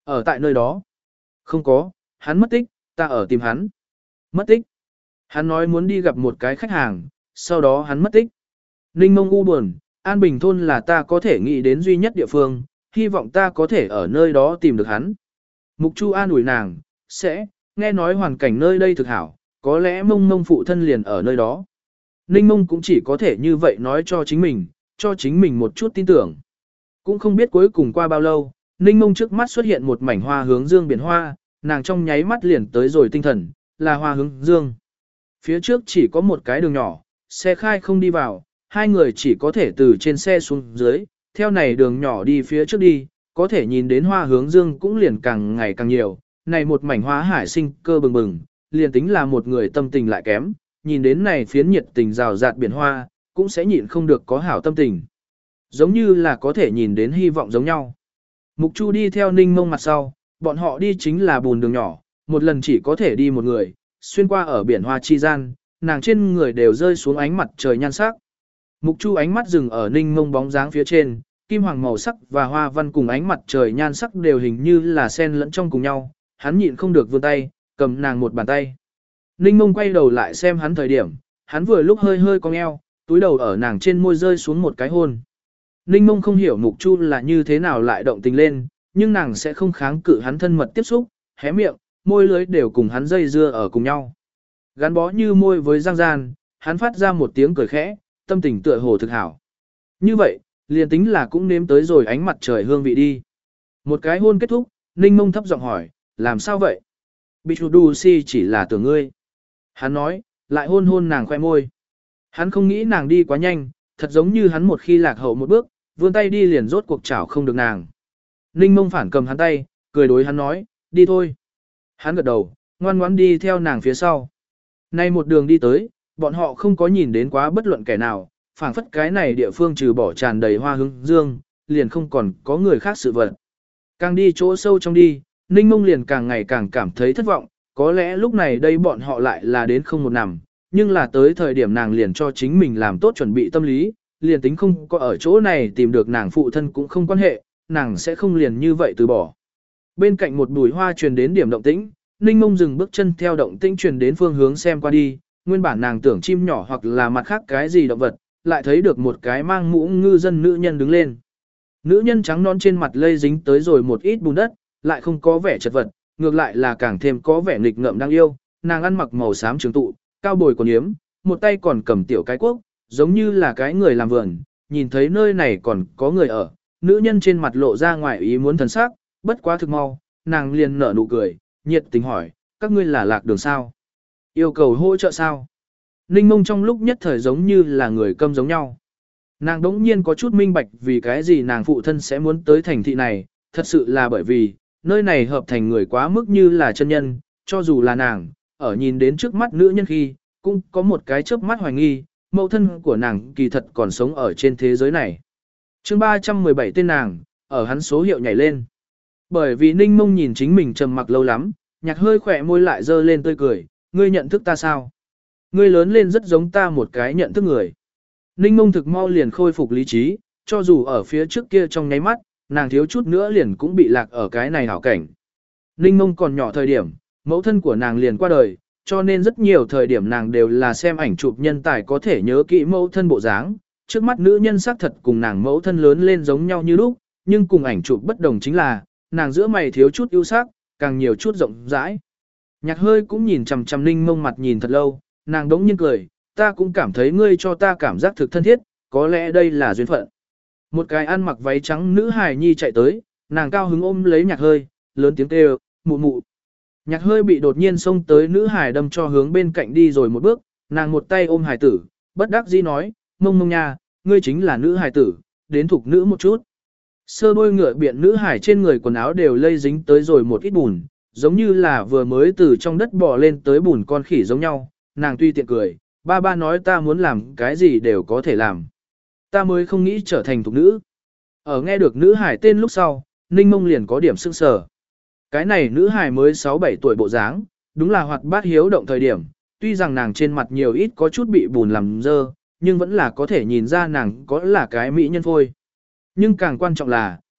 Ở tại nơi đó. Không có, hắn mất tích, ta ở tìm hắn. Mất tích. Hắn nói muốn đi gặp một cái khách hàng, sau đó hắn mất tích. Ninh Mông u buồn, An Bình thôn là ta có thể nghĩ đến duy nhất địa phương, hy vọng ta có thể ở nơi đó tìm được hắn. Mục Chu an ủi nàng, sẽ, nghe nói hoàn cảnh nơi đây thực hảo, có lẽ Mông Mông phụ thân liền ở nơi đó. Ninh Mông cũng chỉ có thể như vậy nói cho chính mình, cho chính mình một chút tin tưởng. Cũng không biết cuối cùng qua bao lâu, Ninh Mông trước mắt xuất hiện một mảnh hoa hướng dương biển hoa, nàng trong nháy mắt liền tới rồi tinh thần, là hoa hướng dương. Phía trước chỉ có một cái đường nhỏ, xe khai không đi vào, hai người chỉ có thể từ trên xe xuống dưới, theo này đường nhỏ đi phía trước đi, có thể nhìn đến hoa hướng dương cũng liền càng ngày càng nhiều, này một mảnh hoa hải sinh cơ bừng bừng, liền tính là một người tâm tình lại kém, nhìn đến này phiến nhiệt tình rào rạt biển hoa, cũng sẽ nhịn không được có hảo tâm tình. Giống như là có thể nhìn đến hy vọng giống nhau. Mục Chu đi theo Ninh Mông mặt sau, bọn họ đi chính là bùn đường nhỏ, một lần chỉ có thể đi một người, xuyên qua ở biển hoa chi gian, nàng trên người đều rơi xuống ánh mặt trời nhan sắc. Mục Chu ánh mắt dừng ở Ninh Mông bóng dáng phía trên, kim hoàng màu sắc và hoa văn cùng ánh mặt trời nhan sắc đều hình như là xen lẫn trong cùng nhau, hắn nhịn không được vươn tay, cầm nàng một bàn tay. Ninh Mông quay đầu lại xem hắn thời điểm, hắn vừa lúc hơi hơi cong eo, túi đầu ở nàng trên môi rơi xuống một cái hôn. Ninh Mông không hiểu Mục Chu là như thế nào lại động tình lên, nhưng nàng sẽ không kháng cự hắn thân mật tiếp xúc, hé miệng, môi lưới đều cùng hắn dây dưa ở cùng nhau. Gắn bó như môi với giang gian, hắn phát ra một tiếng cười khẽ, tâm tình tựa hồ thực hảo. Như vậy, liền tính là cũng nếm tới rồi ánh mặt trời hương vị đi. Một cái hôn kết thúc, Ninh Mông thấp giọng hỏi, làm sao vậy? Bichudusi chỉ là tưởng ngươi. Hắn nói, lại hôn hôn nàng khoe môi. Hắn không nghĩ nàng đi quá nhanh, thật giống như hắn một khi lạc hậu một bước, vươn tay đi liền rốt cuộc chảo không được nàng. Ninh Mông phản cầm hắn tay, cười đối hắn nói, đi thôi. Hắn gật đầu, ngoan ngoãn đi theo nàng phía sau. Nay một đường đi tới, bọn họ không có nhìn đến quá bất luận kẻ nào, phảng phất cái này địa phương trừ bỏ tràn đầy hoa hướng dương, liền không còn có người khác sự vật. Càng đi chỗ sâu trong đi, Ninh Mông liền càng ngày càng cảm thấy thất vọng, có lẽ lúc này đây bọn họ lại là đến không một nằm, nhưng là tới thời điểm nàng liền cho chính mình làm tốt chuẩn bị tâm lý, liền tính không có ở chỗ này tìm được nàng phụ thân cũng không quan hệ, nàng sẽ không liền như vậy từ bỏ. Bên cạnh một bùi hoa truyền đến điểm động tĩnh, Ninh Mông dừng bước chân theo động tĩnh truyền đến phương hướng xem qua đi, nguyên bản nàng tưởng chim nhỏ hoặc là mặt khác cái gì động vật, lại thấy được một cái mang mũ ngư dân nữ nhân đứng lên. Nữ nhân trắng non trên mặt lây dính tới rồi một ít bùn đất, lại không có vẻ chật vật, ngược lại là càng thêm có vẻ nghịch ngợm đang yêu, nàng ăn mặc màu xám trường tụ, cao bồi quần yếm, một tay còn cầm tiểu cái cuốc, giống như là cái người làm vườn, nhìn thấy nơi này còn có người ở, nữ nhân trên mặt lộ ra ngoài ý muốn thần sắc, bất quá thực mau, nàng liền nở nụ cười, nhiệt tình hỏi, các ngươi là lạc đường sao? Yêu cầu hỗ trợ sao? Ninh Mông trong lúc nhất thời giống như là người câm giống nhau. Nàng đống nhiên có chút minh bạch vì cái gì nàng phụ thân sẽ muốn tới thành thị này, thật sự là bởi vì, nơi này hợp thành người quá mức như là chân nhân, cho dù là nàng, ở nhìn đến trước mắt nữ nhân khi, cũng có một cái chớp mắt hoài nghi, mẫu thân của nàng kỳ thật còn sống ở trên thế giới này. chương ba trăm mười bảy tên nàng, ở hắn số hiệu nhảy lên. Bởi vì Ninh Mông nhìn chính mình trầm mặc lâu lắm, nhạc hơi khỏe môi lại dơ lên tươi cười, ngươi nhận thức ta sao? Ngươi lớn lên rất giống ta một cái nhận thức người. Ninh Mông thực mau liền khôi phục lý trí, cho dù ở phía trước kia trong nháy mắt, nàng thiếu chút nữa liền cũng bị lạc ở cái này hảo cảnh. Ninh Mông còn nhỏ thời điểm, mẫu thân của nàng liền qua đời, cho nên rất nhiều thời điểm nàng đều là xem ảnh chụp nhân tài có thể nhớ kỹ mẫu thân bộ dáng. Trước mắt nữ nhân sắc thật cùng nàng mẫu thân lớn lên giống nhau như lúc, nhưng cùng ảnh chụp bất đồng chính là, nàng giữa mày thiếu chút ưu sắc, càng nhiều chút rộng rãi. Nhạc hơi cũng nhìn chằm chằm Ninh Mông mặt nhìn thật lâu, nàng đống nhiên cười, ta cũng cảm thấy ngươi cho ta cảm giác thực thân thiết, có lẽ đây là duyên phận. Một cái ăn mặc váy trắng nữ hài nhi chạy tới, nàng cao hứng ôm lấy nhạc hơi, lớn tiếng kêu, mụ mụ. Nhạc hơi bị đột nhiên xông tới nữ hài đâm cho hướng bên cạnh đi rồi một bước, nàng một tay ôm hài tử, bất đắc dĩ nói, Mông Mông nha, ngươi chính là nữ hài tử, đến thục nữ một chút. Sơ đôi ngựa biện nữ hải trên người quần áo đều lây dính tới rồi một ít bùn, giống như là vừa mới từ trong đất bò lên tới bùn con khỉ giống nhau, nàng tuy tiện cười, ba ba nói ta muốn làm cái gì đều có thể làm. Ta mới không nghĩ trở thành thục nữ. Ở nghe được nữ hải tên lúc sau, Ninh Mông liền có điểm sưng sờ. Cái này nữ hải mới sáu bảy tuổi bộ dáng, đúng là hoạt bát hiếu động thời điểm, tuy rằng nàng trên mặt nhiều ít có chút bị bùn làm dơ, nhưng vẫn là có thể nhìn ra nàng có là cái mỹ nhân phôi. Nhưng càng quan trọng là,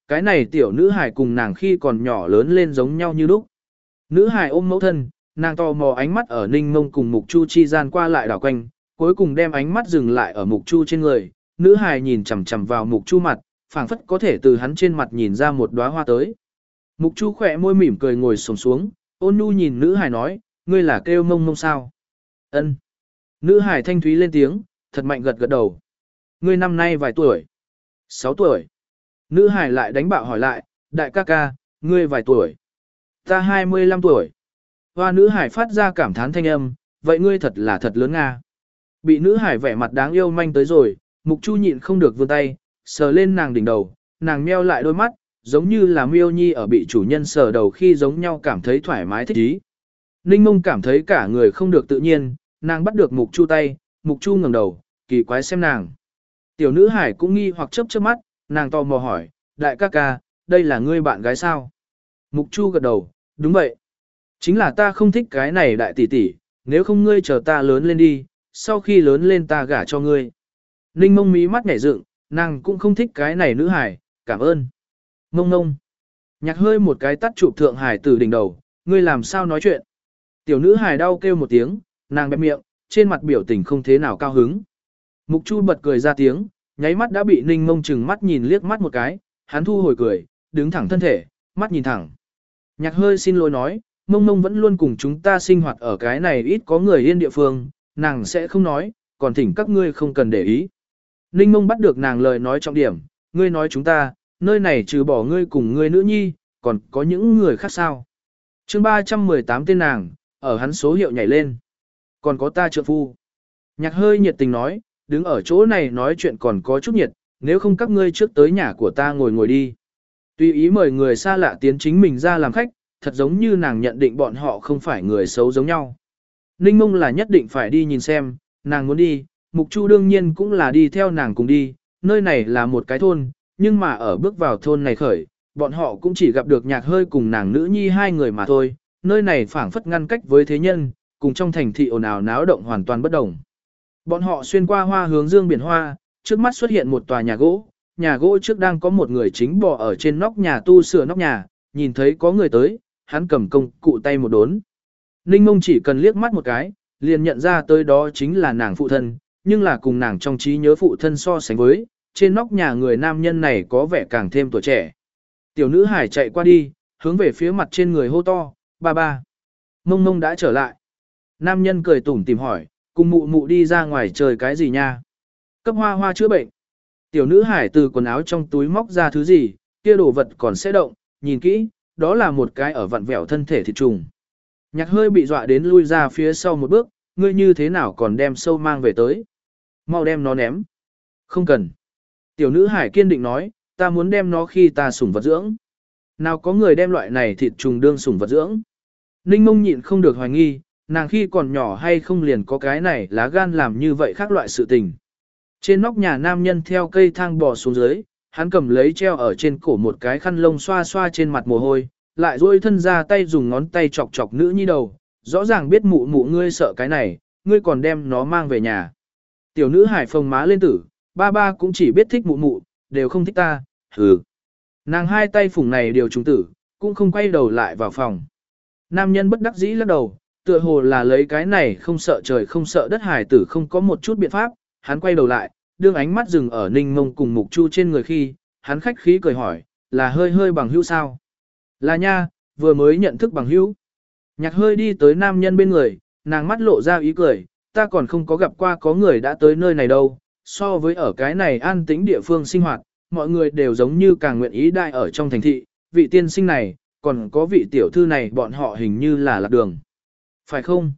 Cái này tiểu nữ hài cùng nàng khi còn nhỏ lớn lên giống nhau như lúc. Nữ hài ôm mẫu thân, nàng tò mò ánh mắt ở Ninh Mông cùng Mục Chu chi gian qua lại đảo quanh, cuối cùng đem ánh mắt dừng lại ở Mục Chu trên người. Nữ hài nhìn chằm chằm vào Mục Chu mặt, phảng phất có thể từ hắn trên mặt nhìn ra một đóa hoa tới. Mục Chu khỏe môi mỉm cười ngồi xổm xuống, ôn nhu nhìn nữ hài nói, ngươi là kêu Mông Mông sao? Ân. Nữ hài thanh thúy lên tiếng, thật mạnh gật gật đầu. Ngươi năm nay vài tuổi? Sáu tuổi. Nữ hài lại đánh bạo hỏi lại, đại ca ca, ngươi vài tuổi? Ta hai mươi lăm tuổi. Hoa nữ hài phát ra cảm thán thanh âm, vậy ngươi thật là thật lớn nga. Bị nữ hài vẻ mặt đáng yêu manh tới rồi, Mục Chu nhịn không được vươn tay, sờ lên nàng đỉnh đầu, nàng meo lại đôi mắt, giống như là miêu nhi ở bị chủ nhân sờ đầu khi giống nhau cảm thấy thoải mái thích ý. Ninh Mông cảm thấy cả người không được tự nhiên, nàng bắt được Mục Chu tay, Mục Chu ngẩng đầu, kỳ quái xem nàng. Tiểu nữ hải cũng nghi hoặc chớp chớp mắt, nàng tò mò hỏi, đại ca ca, đây là ngươi bạn gái sao? Mục Chu gật đầu, đúng vậy. Chính là ta không thích cái này đại tỷ tỷ, nếu không ngươi chờ ta lớn lên đi, sau khi lớn lên ta gả cho ngươi. Ninh Mông mí mắt nhảy dựng, nàng cũng không thích cái này nữ hải, cảm ơn. Mông Mông. Nhạc hơi một cái tắt chụp thượng hải từ đỉnh đầu, ngươi làm sao nói chuyện. Tiểu nữ hải đau kêu một tiếng, nàng bẹp miệng, trên mặt biểu tình không thế nào cao hứng. Mục Chu bật cười ra tiếng, nháy mắt đã bị Ninh Mông chừng mắt nhìn liếc mắt một cái, hắn thu hồi cười, đứng thẳng thân thể, mắt nhìn thẳng. Nhạc hơi xin lỗi nói, Mông Mông vẫn luôn cùng chúng ta sinh hoạt ở cái này ít có người yên địa phương, nàng sẽ không nói, còn thỉnh các ngươi không cần để ý. Ninh Mông bắt được nàng lời nói trọng điểm, ngươi nói chúng ta, nơi này trừ bỏ ngươi cùng ngươi nữ nhi, còn có những người khác sao. Chương ba trăm mười tám tên nàng, ở hắn số hiệu nhảy lên. Còn có ta trượng phu. Nhạc hơi nhiệt tình nói, đứng ở chỗ này nói chuyện còn có chút nhiệt, nếu không các ngươi trước tới nhà của ta ngồi ngồi đi. Tùy ý mời người xa lạ tiến chính mình ra làm khách, thật giống như nàng nhận định bọn họ không phải người xấu giống nhau. Ninh Mông là nhất định phải đi nhìn xem, nàng muốn đi, Mục Chu đương nhiên cũng là đi theo nàng cùng đi, nơi này là một cái thôn, nhưng mà ở bước vào thôn này khởi, bọn họ cũng chỉ gặp được nhạc hơi cùng nàng nữ nhi hai người mà thôi, nơi này phảng phất ngăn cách với thế nhân, cùng trong thành thị ồn ào náo động hoàn toàn bất đồng. Bọn họ xuyên qua hoa hướng dương biển hoa, trước mắt xuất hiện một tòa nhà gỗ, nhà gỗ trước đang có một người chính bò ở trên nóc nhà tu sửa nóc nhà, nhìn thấy có người tới, hắn cầm công cụ tay một đốn. Ninh Mông chỉ cần liếc mắt một cái, liền nhận ra tới đó chính là nàng phụ thân, nhưng là cùng nàng trong trí nhớ phụ thân so sánh với, trên nóc nhà người nam nhân này có vẻ càng thêm tuổi trẻ. Tiểu nữ hải chạy qua đi, hướng về phía mặt trên người hô to, ba ba. Mông Mông đã trở lại. Nam nhân cười tủm tìm hỏi, cùng mụ mụ đi ra ngoài trời cái gì nha? Cấp hoa hoa chữa bệnh. Tiểu nữ hải từ quần áo trong túi móc ra thứ gì, kia đồ vật còn sẽ động, nhìn kỹ, đó là một cái ở vặn vẹo thân thể thịt trùng. Nhạc hơi bị dọa đến lui ra phía sau một bước, ngươi như thế nào còn đem sâu mang về tới? Mau đem nó ném. Không cần. Tiểu nữ hải kiên định nói, ta muốn đem nó khi ta sủng vật dưỡng. Nào có người đem loại này thịt trùng đương sủng vật dưỡng. Ninh Mông nhịn không được hoài nghi, nàng khi còn nhỏ hay không liền có cái này lá gan làm như vậy khác loại sự tình. Trên nóc nhà nam nhân theo cây thang bò xuống dưới, hắn cầm lấy treo ở trên cổ một cái khăn lông xoa xoa trên mặt mồ hôi, lại duỗi thân ra tay dùng ngón tay chọc chọc nữ nhi đầu, rõ ràng biết mụ mụ ngươi sợ cái này, ngươi còn đem nó mang về nhà. Tiểu nữ hải phồng má lên tử, ba ba cũng chỉ biết thích mụ mụ, đều không thích ta, hừ. Nàng hai tay phủng này điều trùng tử, cũng không quay đầu lại vào phòng. Nam nhân bất đắc dĩ lắc đầu, tựa hồ là lấy cái này không sợ trời không sợ đất hải tử không có một chút biện pháp, hắn quay đầu lại, đương ánh mắt dừng ở Ninh Mông cùng Mục Chu trên người khi, hắn khách khí cười hỏi, là hơi hơi bằng hữu sao? Là nha, vừa mới nhận thức bằng hữu. Nhạc hơi đi tới nam nhân bên người, nàng mắt lộ ra ý cười, ta còn không có gặp qua có người đã tới nơi này đâu, so với ở cái này an tĩnh địa phương sinh hoạt, mọi người đều giống như càng nguyện ý đại ở trong thành thị, vị tiên sinh này, còn có vị tiểu thư này bọn họ hình như là lạc đường. Phải không?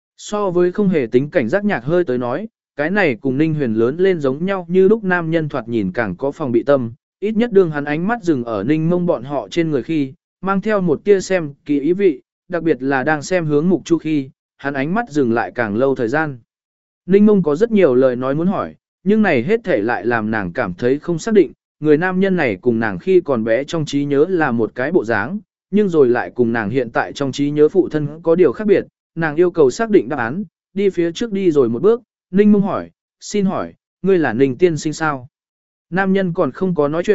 So với không hề tính cảnh giác nhạc hơi tới nói, cái này cùng Ninh Huyền lớn lên giống nhau như lúc nam nhân thoạt nhìn càng có phòng bị tâm, ít nhất đương hắn ánh mắt dừng ở Ninh Mông bọn họ trên người khi, mang theo một tia xem kỳ ý vị, đặc biệt là đang xem hướng Mục Chu khi, hắn ánh mắt dừng lại càng lâu thời gian. Ninh Mông có rất nhiều lời nói muốn hỏi, nhưng này hết thể lại làm nàng cảm thấy không xác định, người nam nhân này cùng nàng khi còn bé trong trí nhớ là một cái bộ dáng, nhưng rồi lại cùng nàng hiện tại trong trí nhớ phụ thân có điều khác biệt, nàng yêu cầu xác định đáp án, đi phía trước đi rồi một bước, Ninh Mông hỏi, xin hỏi, ngươi là Ninh tiên sinh sao? Nam nhân còn không có nói chuyện,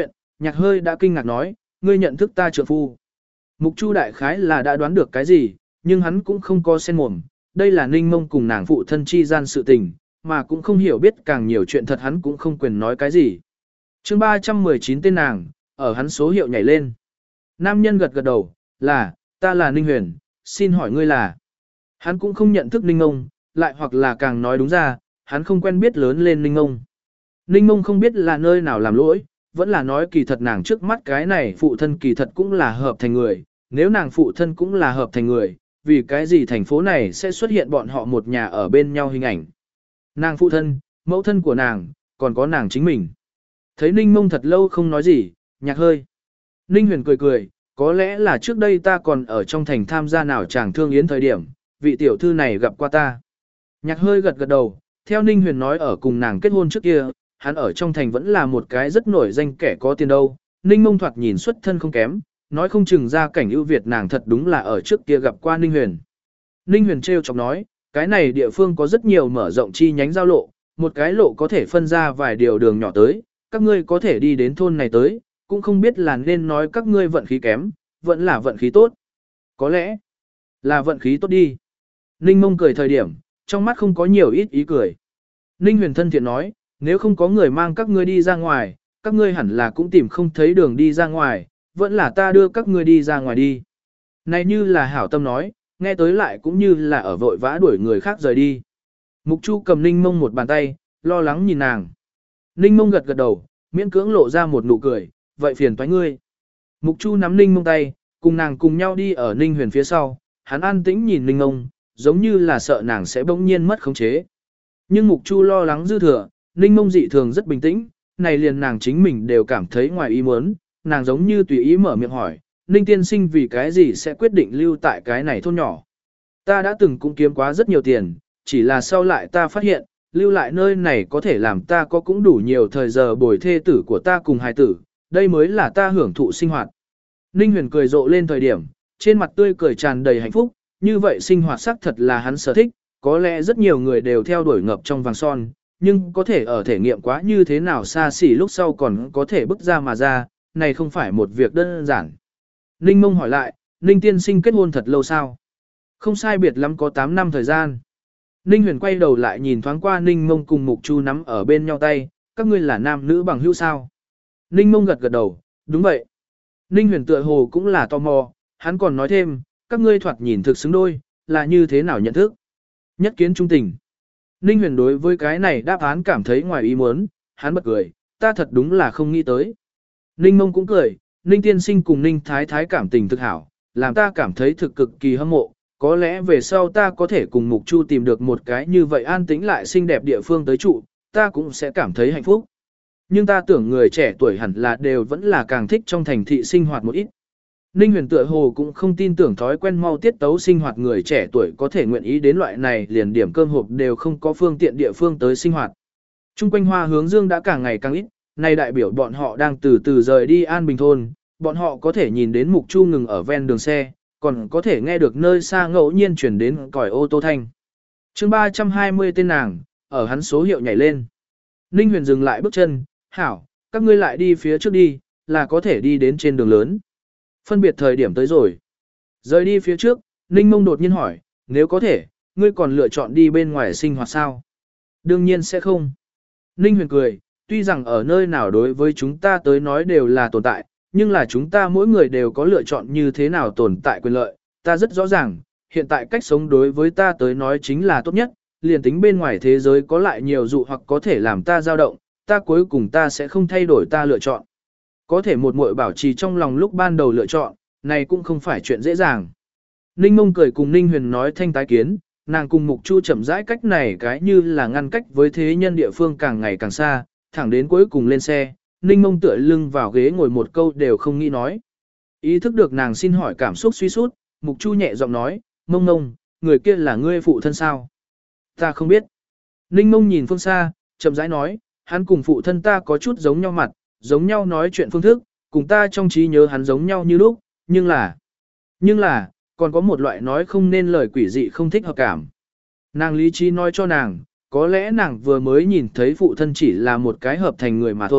Nhạc hơi đã kinh ngạc nói, ngươi nhận thức ta trượng phu. Mục Chu đại khái là đã đoán được cái gì, nhưng hắn cũng không có sen mồm, đây là Ninh Mông cùng nàng phụ thân chi gian sự tình, mà cũng không hiểu biết càng nhiều chuyện thật hắn cũng không quyền nói cái gì. chương ba trăm mười chín tên nàng, ở hắn số hiệu nhảy lên. Nam nhân gật gật đầu, là, ta là Ninh Huyền, xin hỏi ngươi là. Hắn cũng không nhận thức Ninh Mông, lại hoặc là càng nói đúng ra, hắn không quen biết lớn lên Ninh Mông. Ninh Mông không biết là nơi nào làm lỗi, vẫn là nói kỳ thật nàng trước mắt cái này phụ thân kỳ thật cũng là hợp thành người, nếu nàng phụ thân cũng là hợp thành người, vì cái gì thành phố này sẽ xuất hiện bọn họ một nhà ở bên nhau hình ảnh. Nàng phụ thân, mẫu thân của nàng, còn có nàng chính mình. Thấy Ninh Mông thật lâu không nói gì, nhạc hơi. Ninh Huyền cười cười, có lẽ là trước đây ta còn ở trong thành tham gia nào chàng thương yến thời điểm, vị tiểu thư này gặp qua ta. Nhạc hơi gật gật đầu, theo Ninh Huyền nói ở cùng nàng kết hôn trước kia, hắn ở trong thành vẫn là một cái rất nổi danh kẻ có tiền đâu. Ninh Mông thoạt nhìn xuất thân không kém, nói không chừng ra cảnh ưu việt nàng thật đúng là ở trước kia gặp qua Ninh Huyền. Ninh Huyền trêu chọc nói, cái này địa phương có rất nhiều mở rộng chi nhánh giao lộ, một cái lộ có thể phân ra vài điều đường nhỏ tới, các ngươi có thể đi đến thôn này tới, cũng không biết là nên nói các ngươi vận khí kém, vẫn là vận khí tốt. Có lẽ là vận khí tốt đi. Ninh Mông cười thời điểm, trong mắt không có nhiều ít ý cười. Ninh Huyền thân thiện nói, nếu không có người mang các ngươi đi ra ngoài, các ngươi hẳn là cũng tìm không thấy đường đi ra ngoài, vẫn là ta đưa các ngươi đi ra ngoài đi. Này như là hảo tâm nói, nghe tới lại cũng như là ở vội vã đuổi người khác rời đi. Mục Chu cầm Ninh Mông một bàn tay, lo lắng nhìn nàng. Ninh Mông gật gật đầu, miễn cưỡng lộ ra một nụ cười, vậy phiền toái ngươi. Mục Chu nắm Ninh Mông tay, cùng nàng cùng nhau đi ở Ninh Huyền phía sau, hắn an tĩnh nhìn Ninh Mông, giống như là sợ nàng sẽ bỗng nhiên mất khống chế. Nhưng Mục Chu lo lắng dư thừa, Ninh Mông dị thường rất bình tĩnh, này liền nàng chính mình đều cảm thấy ngoài ý muốn, nàng giống như tùy ý mở miệng hỏi, Ninh tiên sinh vì cái gì sẽ quyết định lưu tại cái này thôn nhỏ. Ta đã từng cũng kiếm quá rất nhiều tiền, chỉ là sau lại ta phát hiện, lưu lại nơi này có thể làm ta có cũng đủ nhiều thời giờ bồi thê tử của ta cùng hài tử, đây mới là ta hưởng thụ sinh hoạt. Ninh Huyền cười rộ lên thời điểm, trên mặt tươi cười tràn đầy hạnh phúc, như vậy sinh hoạt sắc thật là hắn sở thích, có lẽ rất nhiều người đều theo đuổi ngập trong vàng son, nhưng có thể ở thể nghiệm quá như thế nào xa xỉ lúc sau còn có thể bước ra mà ra, này không phải một việc đơn giản. Ninh Mông hỏi lại, Ninh tiên sinh kết hôn thật lâu sao? Không sai biệt lắm có tám năm thời gian. Ninh Huyền quay đầu lại nhìn thoáng qua Ninh Mông cùng Mục Chu nắm ở bên nhau tay, các ngươi là nam nữ bằng hữu sao? Ninh Mông gật gật đầu, đúng vậy. Ninh Huyền tựa hồ cũng là tò mò, hắn còn nói thêm, các ngươi thoạt nhìn thực xứng đôi, là như thế nào nhận thức? Nhất kiến trung tình. Ninh Huyền đối với cái này đáp án cảm thấy ngoài ý muốn, hắn bật cười, ta thật đúng là không nghĩ tới. Ninh Mông cũng cười, Ninh tiên sinh cùng Ninh thái thái cảm tình thực hảo, làm ta cảm thấy thực cực kỳ hâm mộ, có lẽ về sau ta có thể cùng Mục Chu tìm được một cái như vậy an tĩnh lại xinh đẹp địa phương tới trụ, ta cũng sẽ cảm thấy hạnh phúc. Nhưng ta tưởng người trẻ tuổi hẳn là đều vẫn là càng thích trong thành thị sinh hoạt một ít. Ninh Huyền tựa hồ cũng không tin tưởng thói quen mau tiết tấu sinh hoạt người trẻ tuổi có thể nguyện ý đến loại này liền điểm cơm hộp đều không có phương tiện địa phương tới sinh hoạt. Trung quanh hoa hướng dương đã càng ngày càng ít, này đại biểu bọn họ đang từ từ rời đi An Bình thôn, bọn họ có thể nhìn đến Mục Chu ngừng ở ven đường xe, còn có thể nghe được nơi xa ngẫu nhiên chuyển đến còi ô tô thanh. chương ba trăm hai mươi tên nàng, ở hắn số hiệu nhảy lên. Ninh Huyền dừng lại bước chân, hảo, các ngươi lại đi phía trước đi, là có thể đi đến trên đường lớn. Phân biệt thời điểm tới rồi. Rời đi phía trước, Ninh Mông đột nhiên hỏi, nếu có thể, ngươi còn lựa chọn đi bên ngoài sinh hoạt sao? Đương nhiên sẽ không. Ninh Huyền cười, tuy rằng ở nơi nào đối với chúng ta tới nói đều là tồn tại, nhưng là chúng ta mỗi người đều có lựa chọn như thế nào tồn tại quyền lợi. Ta rất rõ ràng, hiện tại cách sống đối với ta tới nói chính là tốt nhất, liền tính bên ngoài thế giới có lại nhiều dụ hoặc có thể làm ta dao động, ta cuối cùng ta sẽ không thay đổi ta lựa chọn. Có thể một muội bảo trì trong lòng lúc ban đầu lựa chọn, này cũng không phải chuyện dễ dàng. Ninh Mông cười cùng Ninh Huyền nói thanh tái kiến, nàng cùng Mục Chu chậm rãi cách này cái như là ngăn cách với thế nhân địa phương càng ngày càng xa, thẳng đến cuối cùng lên xe, Ninh Mông tựa lưng vào ghế ngồi một câu đều không nghĩ nói. Ý thức được nàng xin hỏi cảm xúc suy sút, Mục Chu nhẹ giọng nói, Mông Mông, người kia là ngươi phụ thân sao? Ta không biết. Ninh Mông nhìn phương xa, chậm rãi nói, hắn cùng phụ thân ta có chút giống nhau mặt, giống nhau nói chuyện phương thức, cùng ta trong trí nhớ hắn giống nhau như lúc, nhưng là, nhưng là, còn có một loại nói không nên lời quỷ dị không thích hợp cảm. Nàng lý trí nói cho nàng, có lẽ nàng vừa mới nhìn thấy phụ thân chỉ là một cái hợp thành người mà thôi,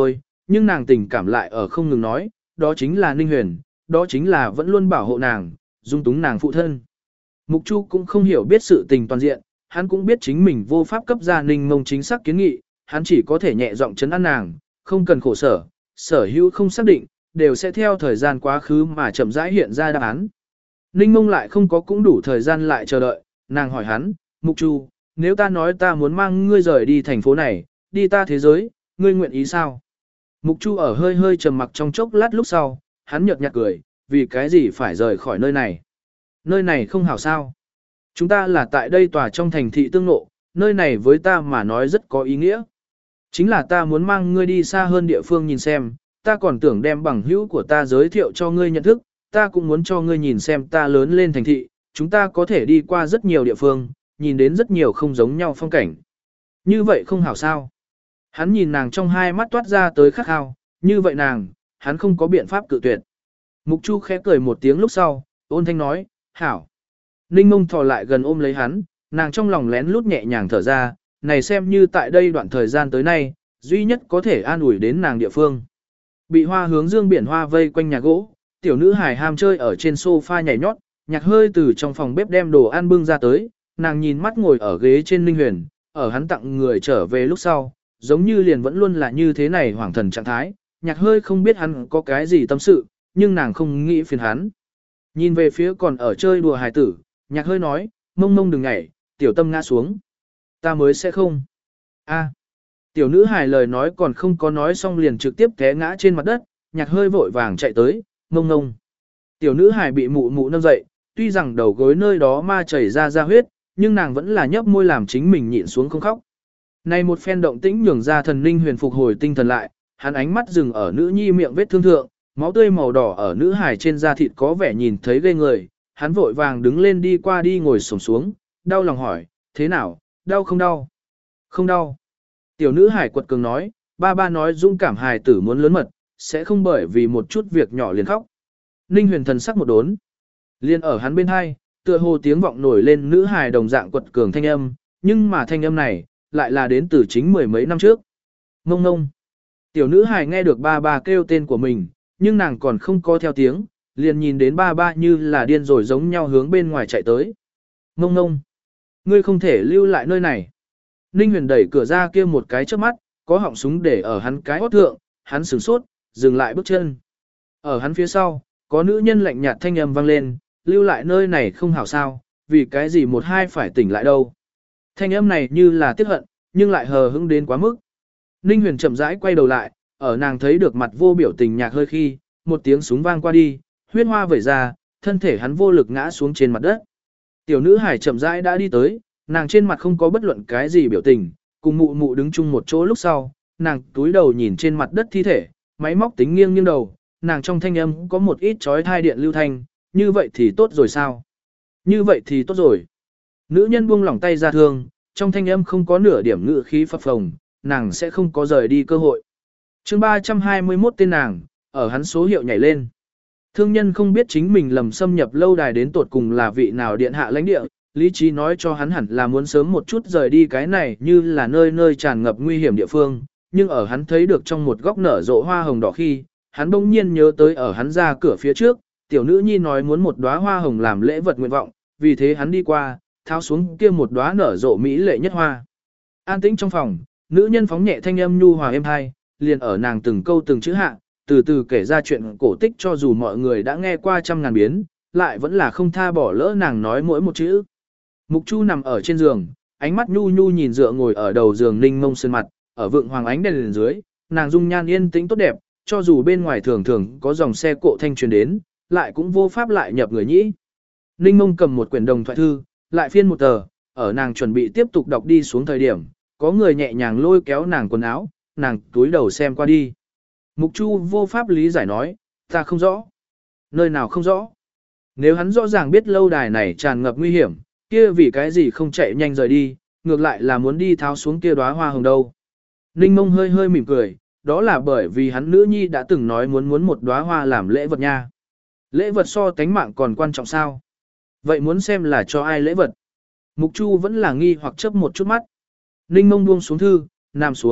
nhưng nàng tình cảm lại ở không ngừng nói, đó chính là Ninh Huyền, đó chính là vẫn luôn bảo hộ nàng, dung túng nàng phụ thân. Mục Chu cũng không hiểu biết sự tình toàn diện, hắn cũng biết chính mình vô pháp cấp ra Ninh Mông chính xác kiến nghị, hắn chỉ có thể nhẹ giọng chấn an nàng, không cần khổ sở, sở hữu không xác định, đều sẽ theo thời gian quá khứ mà chậm rãi hiện ra đáp án. Ninh Mông lại không có cũng đủ thời gian lại chờ đợi, nàng hỏi hắn, Mục Chu, nếu ta nói ta muốn mang ngươi rời đi thành phố này, đi ta thế giới, ngươi nguyện ý sao? Mục Chu ở hơi hơi trầm mặc trong chốc lát lúc sau, hắn nhợt nhạt cười, vì cái gì phải rời khỏi nơi này? Nơi này không hảo sao? Chúng ta là tại đây tòa trong thành thị tương ngộ, nơi này với ta mà nói rất có ý nghĩa. Chính là ta muốn mang ngươi đi xa hơn địa phương nhìn xem, ta còn tưởng đem bằng hữu của ta giới thiệu cho ngươi nhận thức, ta cũng muốn cho ngươi nhìn xem ta lớn lên thành thị, chúng ta có thể đi qua rất nhiều địa phương, nhìn đến rất nhiều không giống nhau phong cảnh. Như vậy không hảo sao? Hắn nhìn nàng trong hai mắt toát ra tới khắc khao, như vậy nàng, hắn không có biện pháp cự tuyệt. Mục Chu khẽ cười một tiếng lúc sau, ôn thanh nói, hảo. Ninh Mông thò lại gần ôm lấy hắn, nàng trong lòng lén lút nhẹ nhàng thở ra, này xem như tại đây đoạn thời gian tới nay, duy nhất có thể an ủi đến nàng địa phương. Bị hoa hướng dương biển hoa vây quanh nhà gỗ, tiểu nữ hài ham chơi ở trên sofa nhảy nhót, nhạc hơi từ trong phòng bếp đem đồ ăn bưng ra tới, nàng nhìn mắt ngồi ở ghế trên Ninh Huyền, ở hắn tặng người trở về lúc sau, giống như liền vẫn luôn là như thế này hoàng thần trạng thái, nhạc hơi không biết hắn có cái gì tâm sự, nhưng nàng không nghĩ phiền hắn. Nhìn về phía còn ở chơi đùa hài tử, nhạc hơi nói, mông mông đừng nhảy, tiểu tâm ngã xuống. Ta mới sẽ không. A. Tiểu nữ hài lời nói còn không có nói xong liền trực tiếp té ngã trên mặt đất, nhạc hơi vội vàng chạy tới, mông mông. Tiểu nữ hài bị mụ mụ nâng dậy, tuy rằng đầu gối nơi đó ma chảy ra ra huyết, nhưng nàng vẫn là nhấp môi làm chính mình nhịn xuống không khóc. Này một phen động tĩnh nhường ra thần Ninh Huyền phục hồi tinh thần lại, hắn ánh mắt dừng ở nữ nhi miệng vết thương thượng, máu tươi màu đỏ ở nữ hài trên da thịt có vẻ nhìn thấy ghê người, hắn vội vàng đứng lên đi qua đi ngồi xổm xuống, đau lòng hỏi, thế nào, đau không đau? Không đau. Tiểu nữ hải quật cường nói, ba ba nói dũng cảm hài tử muốn lớn mật, sẽ không bởi vì một chút việc nhỏ liền khóc. Ninh Huyền thần sắc một đốn. Liên ở hắn bên hai, tựa hồ tiếng vọng nổi lên nữ hài đồng dạng quật cường thanh âm, nhưng mà thanh âm này, lại là đến từ chính mười mấy năm trước. Ngông ngông. Tiểu nữ hài nghe được ba ba kêu tên của mình, nhưng nàng còn không có theo tiếng, liền nhìn đến ba ba như là điên rồi giống nhau hướng bên ngoài chạy tới. Ngông ngông. Ngươi không thể lưu lại nơi này. Ninh Huyền đẩy cửa ra kia một cái trước mắt, có họng súng để ở hắn cái hót thượng, hắn sửng sốt, dừng lại bước chân. Ở hắn phía sau, có nữ nhân lạnh nhạt thanh âm vang lên, lưu lại nơi này không hảo sao, vì cái gì một hai phải tỉnh lại đâu. Thanh âm này như là tiếc hận, nhưng lại hờ hững đến quá mức. Ninh Huyền chậm rãi quay đầu lại, ở nàng thấy được mặt vô biểu tình nhạc hơi khi, một tiếng súng vang qua đi, huyết hoa vẩy ra, thân thể hắn vô lực ngã xuống trên mặt đất. Tiểu nữ hải chậm rãi đã đi tới, nàng trên mặt không có bất luận cái gì biểu tình, cùng mụ mụ đứng chung một chỗ lúc sau, nàng túi đầu nhìn trên mặt đất thi thể, máy móc tính nghiêng nghiêng đầu, nàng trong thanh âm có một ít chói thai điện lưu thanh, như vậy thì tốt rồi sao? Như vậy thì tốt rồi. Nữ nhân buông lỏng tay ra thương, trong thanh âm không có nửa điểm ngự khí phập phồng, nàng sẽ không có rời đi cơ hội. chương ba trăm hai mươi mốt tên nàng, ở hắn số hiệu nhảy lên. Thương nhân không biết chính mình lầm xâm nhập lâu đài đến tột cùng là vị nào điện hạ lãnh địa, lý trí nói cho hắn hẳn là muốn sớm một chút rời đi cái này như là nơi nơi tràn ngập nguy hiểm địa phương, nhưng ở hắn thấy được trong một góc nở rộ hoa hồng đỏ khi, hắn bỗng nhiên nhớ tới ở hắn ra cửa phía trước, tiểu nữ nhi nói muốn một đóa hoa hồng làm lễ vật nguyện vọng, vì thế hắn đi qua, tháo xuống kia một đóa nở rộ mỹ lệ nhất hoa. An tĩnh trong phòng, nữ nhân phóng nhẹ thanh âm nhu hòa êm hai, liền ở nàng từng câu từng chữ hạ, từ từ kể ra chuyện cổ tích cho dù mọi người đã nghe qua trăm ngàn biến, lại vẫn là không tha bỏ lỡ nàng nói mỗi một chữ. Mục Chu nằm ở trên giường, ánh mắt nhu nhu nhìn dựa ngồi ở đầu giường Ninh Mông sơn mặt, ở vượng hoàng ánh đèn lên dưới, nàng dung nhan yên tĩnh tốt đẹp, cho dù bên ngoài thường thường có dòng xe cộ thanh truyền đến, lại cũng vô pháp lại nhập người nhĩ. Ninh Mông cầm một quyển đồng thoại thư, lại phiên một tờ, ở nàng chuẩn bị tiếp tục đọc đi xuống thời điểm, có người nhẹ nhàng lôi kéo nàng quần áo, nàng túi đầu xem qua đi. Mục Chu vô pháp lý giải nói, ta không rõ. Nơi nào không rõ? Nếu hắn rõ ràng biết lâu đài này tràn ngập nguy hiểm, kia vì cái gì không chạy nhanh rời đi, ngược lại là muốn đi tháo xuống kia đóa hoa hồng đâu. Ninh Mông hơi hơi mỉm cười, đó là bởi vì hắn nữ nhi đã từng nói muốn muốn một đóa hoa làm lễ vật nha. Lễ vật so tánh mạng còn quan trọng sao? Vậy muốn xem là cho ai lễ vật? Mục Chu vẫn là nghi hoặc chớp một chút mắt. Ninh Mông buông xuống thư, nằm xuống,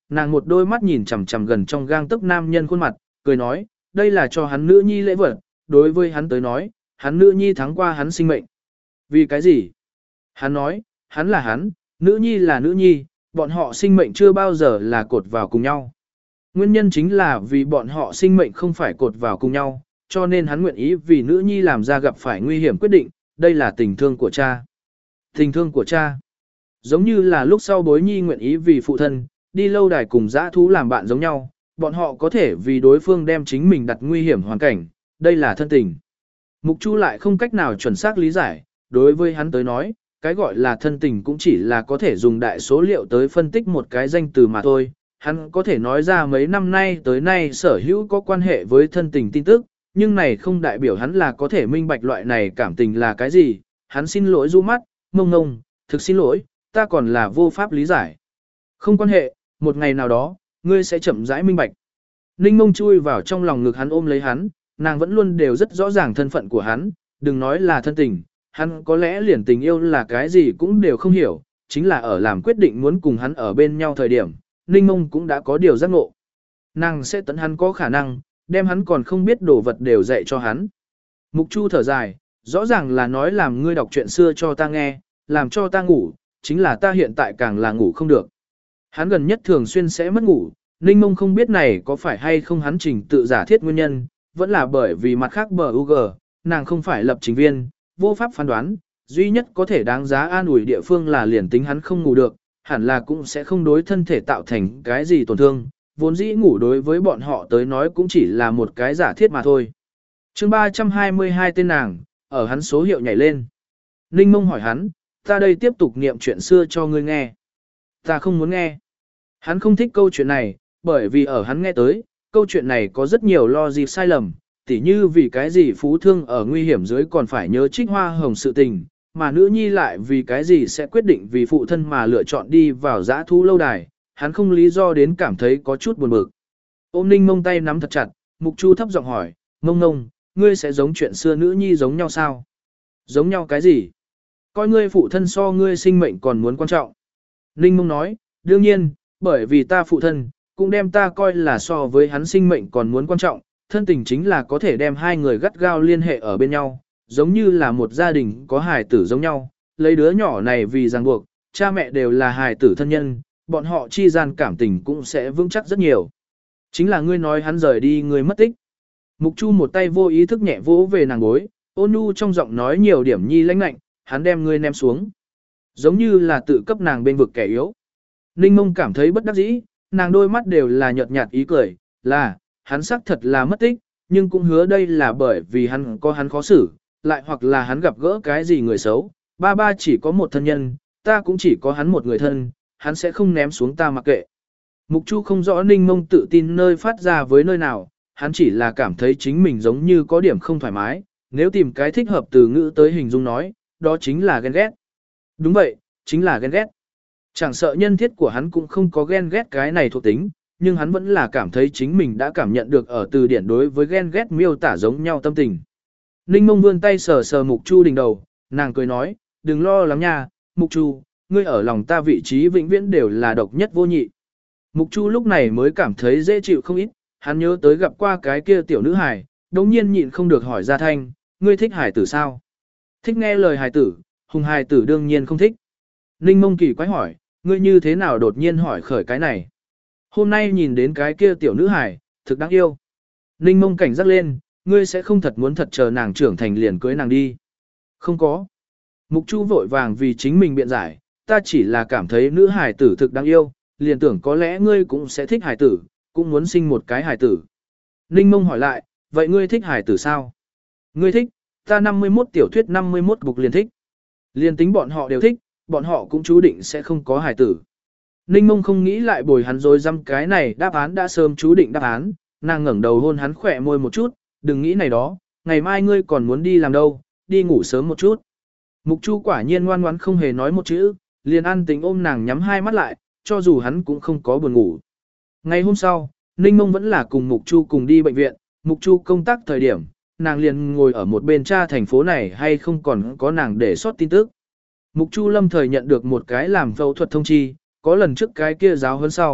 nàng một đôi mắt nhìn chằm chằm gần trong gang tấc nam nhân khuôn mặt, cười nói, đây là cho hắn nữ nhi lễ vật, đối với hắn tới nói, hắn nữ nhi thắng qua hắn sinh mệnh. Vì cái gì? Hắn nói, hắn là hắn, nữ nhi là nữ nhi, bọn họ sinh mệnh chưa bao giờ là cột vào cùng nhau. Nguyên nhân chính là vì bọn họ sinh mệnh không phải cột vào cùng nhau, cho nên hắn nguyện ý vì nữ nhi làm ra gặp phải nguy hiểm quyết định, đây là tình thương của cha. Tình thương của cha. Giống như là lúc sau bối nhi nguyện ý vì phụ thân, đi lâu đài cùng dã thú làm bạn giống nhau, bọn họ có thể vì đối phương đem chính mình đặt nguy hiểm hoàn cảnh, đây là thân tình. Mục Chu lại không cách nào chuẩn xác lý giải, đối với hắn tới nói, cái gọi là thân tình cũng chỉ là có thể dùng đại số liệu tới phân tích một cái danh từ mà thôi. Hắn có thể nói ra mấy năm nay tới nay sở hữu có quan hệ với thân tình tin tức, nhưng này không đại biểu hắn là có thể minh bạch loại này cảm tình là cái gì. Hắn xin lỗi du mắt, mông ngông, thực xin lỗi, ta còn là vô pháp lý giải. Không quan hệ, một ngày nào đó, ngươi sẽ chậm rãi minh bạch. Ninh mông chui vào trong lòng ngực hắn ôm lấy hắn, nàng vẫn luôn đều rất rõ ràng thân phận của hắn, đừng nói là thân tình, hắn có lẽ liền tình yêu là cái gì cũng đều không hiểu, chính là ở làm quyết định muốn cùng hắn ở bên nhau thời điểm, Ninh mông cũng đã có điều giác ngộ. Nàng sẽ tận hắn có khả năng, đem hắn còn không biết đồ vật đều dạy cho hắn. Mục Chu thở dài, rõ ràng là nói làm ngươi đọc chuyện xưa cho ta nghe, làm cho ta ngủ, chính là ta hiện tại càng là ngủ không được. Hắn gần nhất thường xuyên sẽ mất ngủ, Ninh mông không biết này có phải hay không hắn trình tự giả thiết nguyên nhân, vẫn là bởi vì mặt khác bờ u gờ, nàng không phải lập trình viên, vô pháp phán đoán, duy nhất có thể đáng giá an ủi địa phương là liền tính hắn không ngủ được, hẳn là cũng sẽ không đối thân thể tạo thành cái gì tổn thương, vốn dĩ ngủ đối với bọn họ tới nói cũng chỉ là một cái giả thiết mà thôi. chương ba trăm hai mươi hai tên nàng, ở hắn số hiệu nhảy lên. Ninh mông hỏi hắn, ta đây tiếp tục niệm chuyện xưa cho ngươi nghe. Ta không muốn nghe. Hắn không thích câu chuyện này, bởi vì ở hắn nghe tới, câu chuyện này có rất nhiều logic sai lầm, tỉ như vì cái gì phú thương ở nguy hiểm dưới còn phải nhớ trích hoa hồng sự tình, mà nữ nhi lại vì cái gì sẽ quyết định vì phụ thân mà lựa chọn đi vào dã thú lâu đài, hắn không lý do đến cảm thấy có chút buồn bực. Ôm Ninh mông tay nắm thật chặt, Mục Chu thấp giọng hỏi, mông ngông, ngươi sẽ giống chuyện xưa nữ nhi giống nhau sao? Giống nhau cái gì? Coi ngươi phụ thân so ngươi sinh mệnh còn muốn quan trọng. Ninh mông nói, đương nhiên, bởi vì ta phụ thân, cũng đem ta coi là so với hắn sinh mệnh còn muốn quan trọng, thân tình chính là có thể đem hai người gắt gao liên hệ ở bên nhau, giống như là một gia đình có hài tử giống nhau, lấy đứa nhỏ này vì ràng buộc, cha mẹ đều là hài tử thân nhân, bọn họ chi gian cảm tình cũng sẽ vững chắc rất nhiều. Chính là ngươi nói hắn rời đi ngươi mất tích. Mục Chu một tay vô ý thức nhẹ vỗ về nàng gối, ôn nhu trong giọng nói nhiều điểm nhi lãnh lạnh, hắn đem ngươi ném xuống. Giống như là tự cấp nàng bên vực kẻ yếu. Ninh mông cảm thấy bất đắc dĩ, nàng đôi mắt đều là nhợt nhạt ý cười, là, hắn xác thật là mất tích, nhưng cũng hứa đây là bởi vì hắn có hắn khó xử, lại hoặc là hắn gặp gỡ cái gì người xấu, ba ba chỉ có một thân nhân, ta cũng chỉ có hắn một người thân, hắn sẽ không ném xuống ta mặc kệ. Mục Chu không rõ Ninh mông tự tin nơi phát ra với nơi nào, hắn chỉ là cảm thấy chính mình giống như có điểm không thoải mái, nếu tìm cái thích hợp từ ngữ tới hình dung nói, đó chính là ghen ghét. Đúng vậy, chính là ghen ghét. Chẳng sợ nhân thiết của hắn cũng không có ghen ghét cái này thuộc tính, nhưng hắn vẫn là cảm thấy chính mình đã cảm nhận được ở từ điển đối với ghen ghét miêu tả giống nhau tâm tình. Ninh mông vươn tay sờ sờ Mục Chu đỉnh đầu, nàng cười nói, đừng lo lắng nha, Mục Chu, ngươi ở lòng ta vị trí vĩnh viễn đều là độc nhất vô nhị. Mục Chu lúc này mới cảm thấy dễ chịu không ít, hắn nhớ tới gặp qua cái kia tiểu nữ hài, đống nhiên nhịn không được hỏi ra thanh, ngươi thích hài tử sao? Thích nghe lời hài tử, hùng hài tử đương nhiên không thích. Ninh mông kỳ quái hỏi, ngươi như thế nào đột nhiên hỏi khởi cái này? Hôm nay nhìn đến cái kia tiểu nữ hài, thực đáng yêu. Ninh mông cảnh giác lên, ngươi sẽ không thật muốn thật chờ nàng trưởng thành liền cưới nàng đi. Không có. Mục Chu vội vàng vì chính mình biện giải, ta chỉ là cảm thấy nữ hài tử thực đáng yêu, liền tưởng có lẽ ngươi cũng sẽ thích hài tử, cũng muốn sinh một cái hài tử. Ninh mông hỏi lại, vậy ngươi thích hài tử sao? Ngươi thích, ta năm mươi mốt tiểu thuyết năm mươi mốt bục liền thích. Liền tính bọn họ đều thích, bọn họ cũng chú định sẽ không có hài tử. Ninh mông không nghĩ lại bồi hắn rồi dăm cái này đáp án đã sớm chú định đáp án, nàng ngẩng đầu hôn hắn khỏe môi một chút, đừng nghĩ này đó, ngày mai ngươi còn muốn đi làm đâu, đi ngủ sớm một chút. Mục Chu quả nhiên ngoan ngoãn không hề nói một chữ, liền ăn tính ôm nàng nhắm hai mắt lại, cho dù hắn cũng không có buồn ngủ. Ngày hôm sau, Ninh mông vẫn là cùng Mục Chu cùng đi bệnh viện, Mục Chu công tác thời điểm, nàng liền ngồi ở một bên tra thành phố này hay không còn có nàng để sót tin tức. Mục Chu lâm thời nhận được một cái làm phẫu thuật thông chi, có lần trước cái kia giáo hơn sau,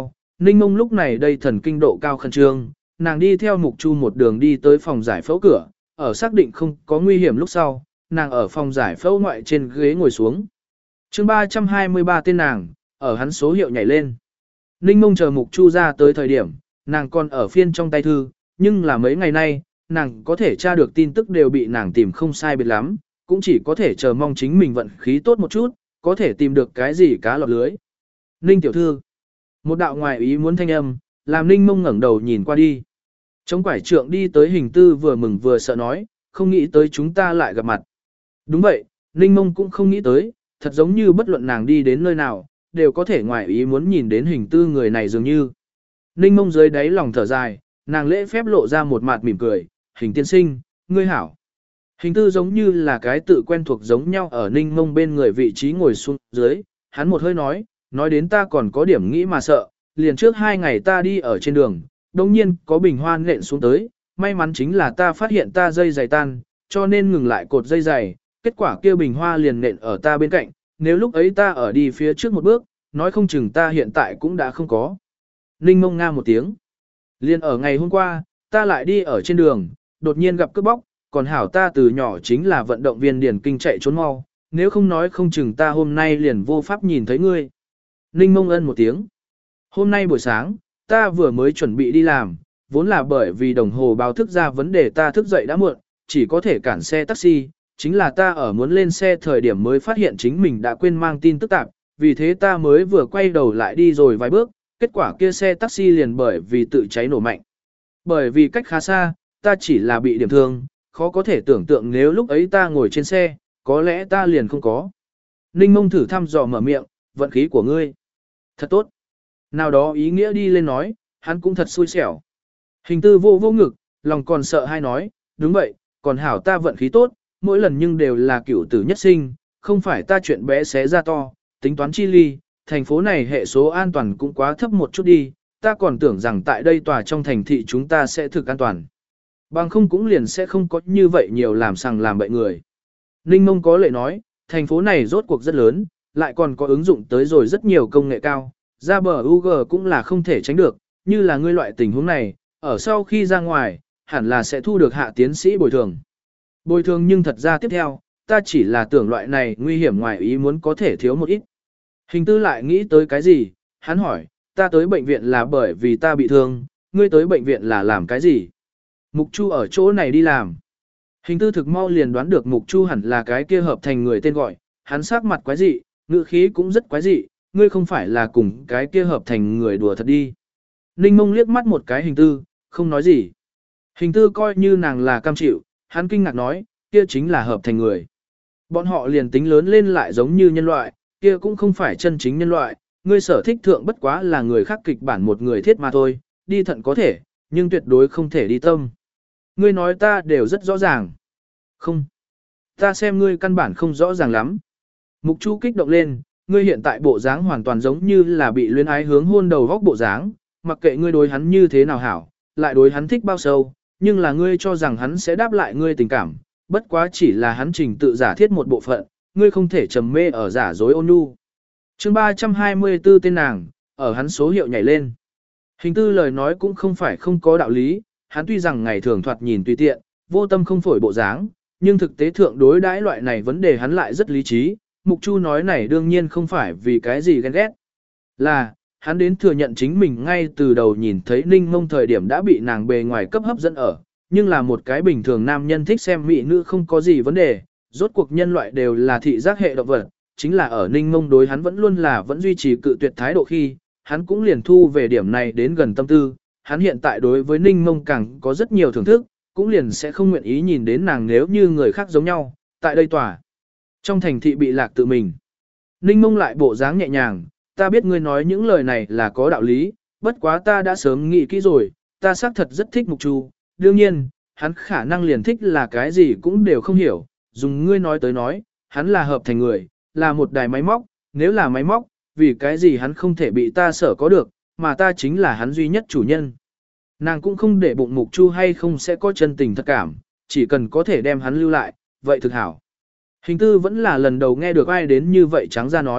Ninh Mông lúc này đây thần kinh độ cao khẩn trương, nàng đi theo Mục Chu một đường đi tới phòng giải phẫu cửa, ở xác định không có nguy hiểm lúc sau, nàng ở phòng giải phẫu ngoại trên ghế ngồi xuống. Chương ba trăm hai mươi ba tên nàng, ở hắn số hiệu nhảy lên. Ninh Mông chờ Mục Chu ra tới thời điểm, nàng còn ở phiên trong tay thư, nhưng là mấy ngày nay, nàng có thể tra được tin tức đều bị nàng tìm không sai biệt lắm, cũng chỉ có thể chờ mong chính mình vận khí tốt một chút, có thể tìm được cái gì cá lọt lưới. Ninh tiểu thư, một đạo ngoài ý muốn thanh âm, làm Ninh Mông ngẩng đầu nhìn qua đi. Chống quải trượng đi tới Hình Tư vừa mừng vừa sợ nói, không nghĩ tới chúng ta lại gặp mặt. Đúng vậy, Ninh Mông cũng không nghĩ tới, thật giống như bất luận nàng đi đến nơi nào, đều có thể ngoài ý muốn nhìn đến Hình Tư người này dường như. Ninh Mông dưới đáy lòng thở dài, nàng lễ phép lộ ra một mặt mỉm cười, Hình tiên sinh, ngươi hảo. Hình Tư giống như là cái tự quen thuộc giống nhau ở Ninh Mông bên người vị trí ngồi xuống dưới, hắn một hơi nói, nói đến ta còn có điểm nghĩ mà sợ, liền trước hai ngày ta đi ở trên đường, đồng nhiên có bình hoa nện xuống tới, may mắn chính là ta phát hiện ta dây giày tan, cho nên ngừng lại cột dây giày, kết quả kia bình hoa liền nện ở ta bên cạnh, nếu lúc ấy ta ở đi phía trước một bước, nói không chừng ta hiện tại cũng đã không có. Ninh Mông nga một tiếng. Liền ở ngày hôm qua, ta lại đi ở trên đường, đột nhiên gặp cướp bóc, còn hảo ta từ nhỏ chính là vận động viên điển kinh chạy trốn mau, nếu không nói không chừng ta hôm nay liền vô pháp nhìn thấy ngươi. Ninh Mông ân một tiếng. Hôm nay buổi sáng, ta vừa mới chuẩn bị đi làm, vốn là bởi vì đồng hồ báo thức ra vấn đề ta thức dậy đã muộn, chỉ có thể cản xe taxi, chính là ta ở muốn lên xe thời điểm mới phát hiện chính mình đã quên mang tin tức tạp, vì thế ta mới vừa quay đầu lại đi rồi vài bước, kết quả kia xe taxi liền bởi vì tự cháy nổ mạnh. Bởi vì cách khá xa, ta chỉ là bị điểm thương, khó có thể tưởng tượng nếu lúc ấy ta ngồi trên xe, có lẽ ta liền không có. Ninh Mông thử thăm dò mở miệng, vận khí của ngươi. Thật tốt. Nào đó ý nghĩa đi lên nói, hắn cũng thật xui xẻo. Hình Tư vô vô ngực, lòng còn sợ hay nói, đúng vậy, còn hảo ta vận khí tốt, mỗi lần nhưng đều là cửu tử nhất sinh, không phải ta chuyện bé xé ra to, tính toán chi ly, thành phố này hệ số an toàn cũng quá thấp một chút đi, ta còn tưởng rằng tại đây tòa trong thành thị chúng ta sẽ thực an toàn. Bằng không cũng liền sẽ không có như vậy nhiều làm sằng làm bậy người. Ninh Mông có lệ nói, thành phố này rốt cuộc rất lớn, lại còn có ứng dụng tới rồi rất nhiều công nghệ cao, ra bờ u giê cũng là không thể tránh được, như là ngươi loại tình huống này, ở sau khi ra ngoài, hẳn là sẽ thu được hạ tiến sĩ bồi thường. Bồi thường nhưng thật ra tiếp theo, ta chỉ là tưởng loại này nguy hiểm ngoài ý muốn có thể thiếu một ít. Hình Tư lại nghĩ tới cái gì, hắn hỏi, ta tới bệnh viện là bởi vì ta bị thương, ngươi tới bệnh viện là làm cái gì? Mục Chu ở chỗ này đi làm. Hình Tư thực mau liền đoán được Mục Chu hẳn là cái kia hợp thành người tên gọi, hắn sắc mặt quái dị, ngữ khí cũng rất quái dị, ngươi không phải là cùng cái kia hợp thành người đùa thật đi. Ninh Mông liếc mắt một cái Hình Tư, không nói gì. Hình Tư coi như nàng là cam chịu, hắn kinh ngạc nói, kia chính là hợp thành người. Bọn họ liền tính lớn lên lại giống như nhân loại, kia cũng không phải chân chính nhân loại, ngươi sở thích thượng bất quá là người khác kịch bản một người thiết mà thôi, đi thận có thể, nhưng tuyệt đối không thể đi tâm. Ngươi nói ta đều rất rõ ràng. Không. Ta xem ngươi căn bản không rõ ràng lắm. Mục Chu kích động lên, ngươi hiện tại bộ dáng hoàn toàn giống như là bị luyến ái hướng hôn đầu góc bộ dáng, mặc kệ ngươi đối hắn như thế nào hảo, lại đối hắn thích bao sâu, nhưng là ngươi cho rằng hắn sẽ đáp lại ngươi tình cảm, bất quá chỉ là hắn trình tự giả thiết một bộ phận, ngươi không thể trầm mê ở giả dối ôn nhu. Chương ba trăm hai mươi tư tên nàng, ở hắn số hiệu nhảy lên. Hình Tư lời nói cũng không phải không có đạo lý, hắn tuy rằng ngày thường thoạt nhìn tùy tiện, vô tâm không phổi bộ dáng, nhưng thực tế thượng đối đãi loại này vấn đề hắn lại rất lý trí. Mục Chu nói này đương nhiên không phải vì cái gì ghen ghét. Là, hắn đến thừa nhận chính mình ngay từ đầu nhìn thấy Ninh Mông thời điểm đã bị nàng bề ngoài cấp hấp dẫn ở, nhưng là một cái bình thường nam nhân thích xem mỹ nữ không có gì vấn đề, rốt cuộc nhân loại đều là thị giác hệ động vật, chính là ở Ninh Mông đối hắn vẫn luôn là vẫn duy trì cự tuyệt thái độ khi, hắn cũng liền thu về điểm này đến gần tâm tư, hắn hiện tại đối với Ninh Mông càng có rất nhiều thưởng thức, cũng liền sẽ không nguyện ý nhìn đến nàng nếu như người khác giống nhau, tại đây tòa. Trong thành thị bị lạc tự mình. Ninh Mông lại bộ dáng nhẹ nhàng, ta biết ngươi nói những lời này là có đạo lý, bất quá ta đã sớm nghĩ kỹ rồi, ta xác thật rất thích Mục Chu, đương nhiên, hắn khả năng liền thích là cái gì cũng đều không hiểu, dùng ngươi nói tới nói, hắn là hợp thành người, là một đài máy móc, nếu là máy móc, vì cái gì hắn không thể bị ta sở có được, mà ta chính là hắn duy nhất chủ nhân. Nàng cũng không để bụng Mục Chu hay không sẽ có chân tình thật cảm, chỉ cần có thể đem hắn lưu lại, vậy thực hảo. Hình Tư vẫn là lần đầu nghe được ai đến như vậy trắng ra nói,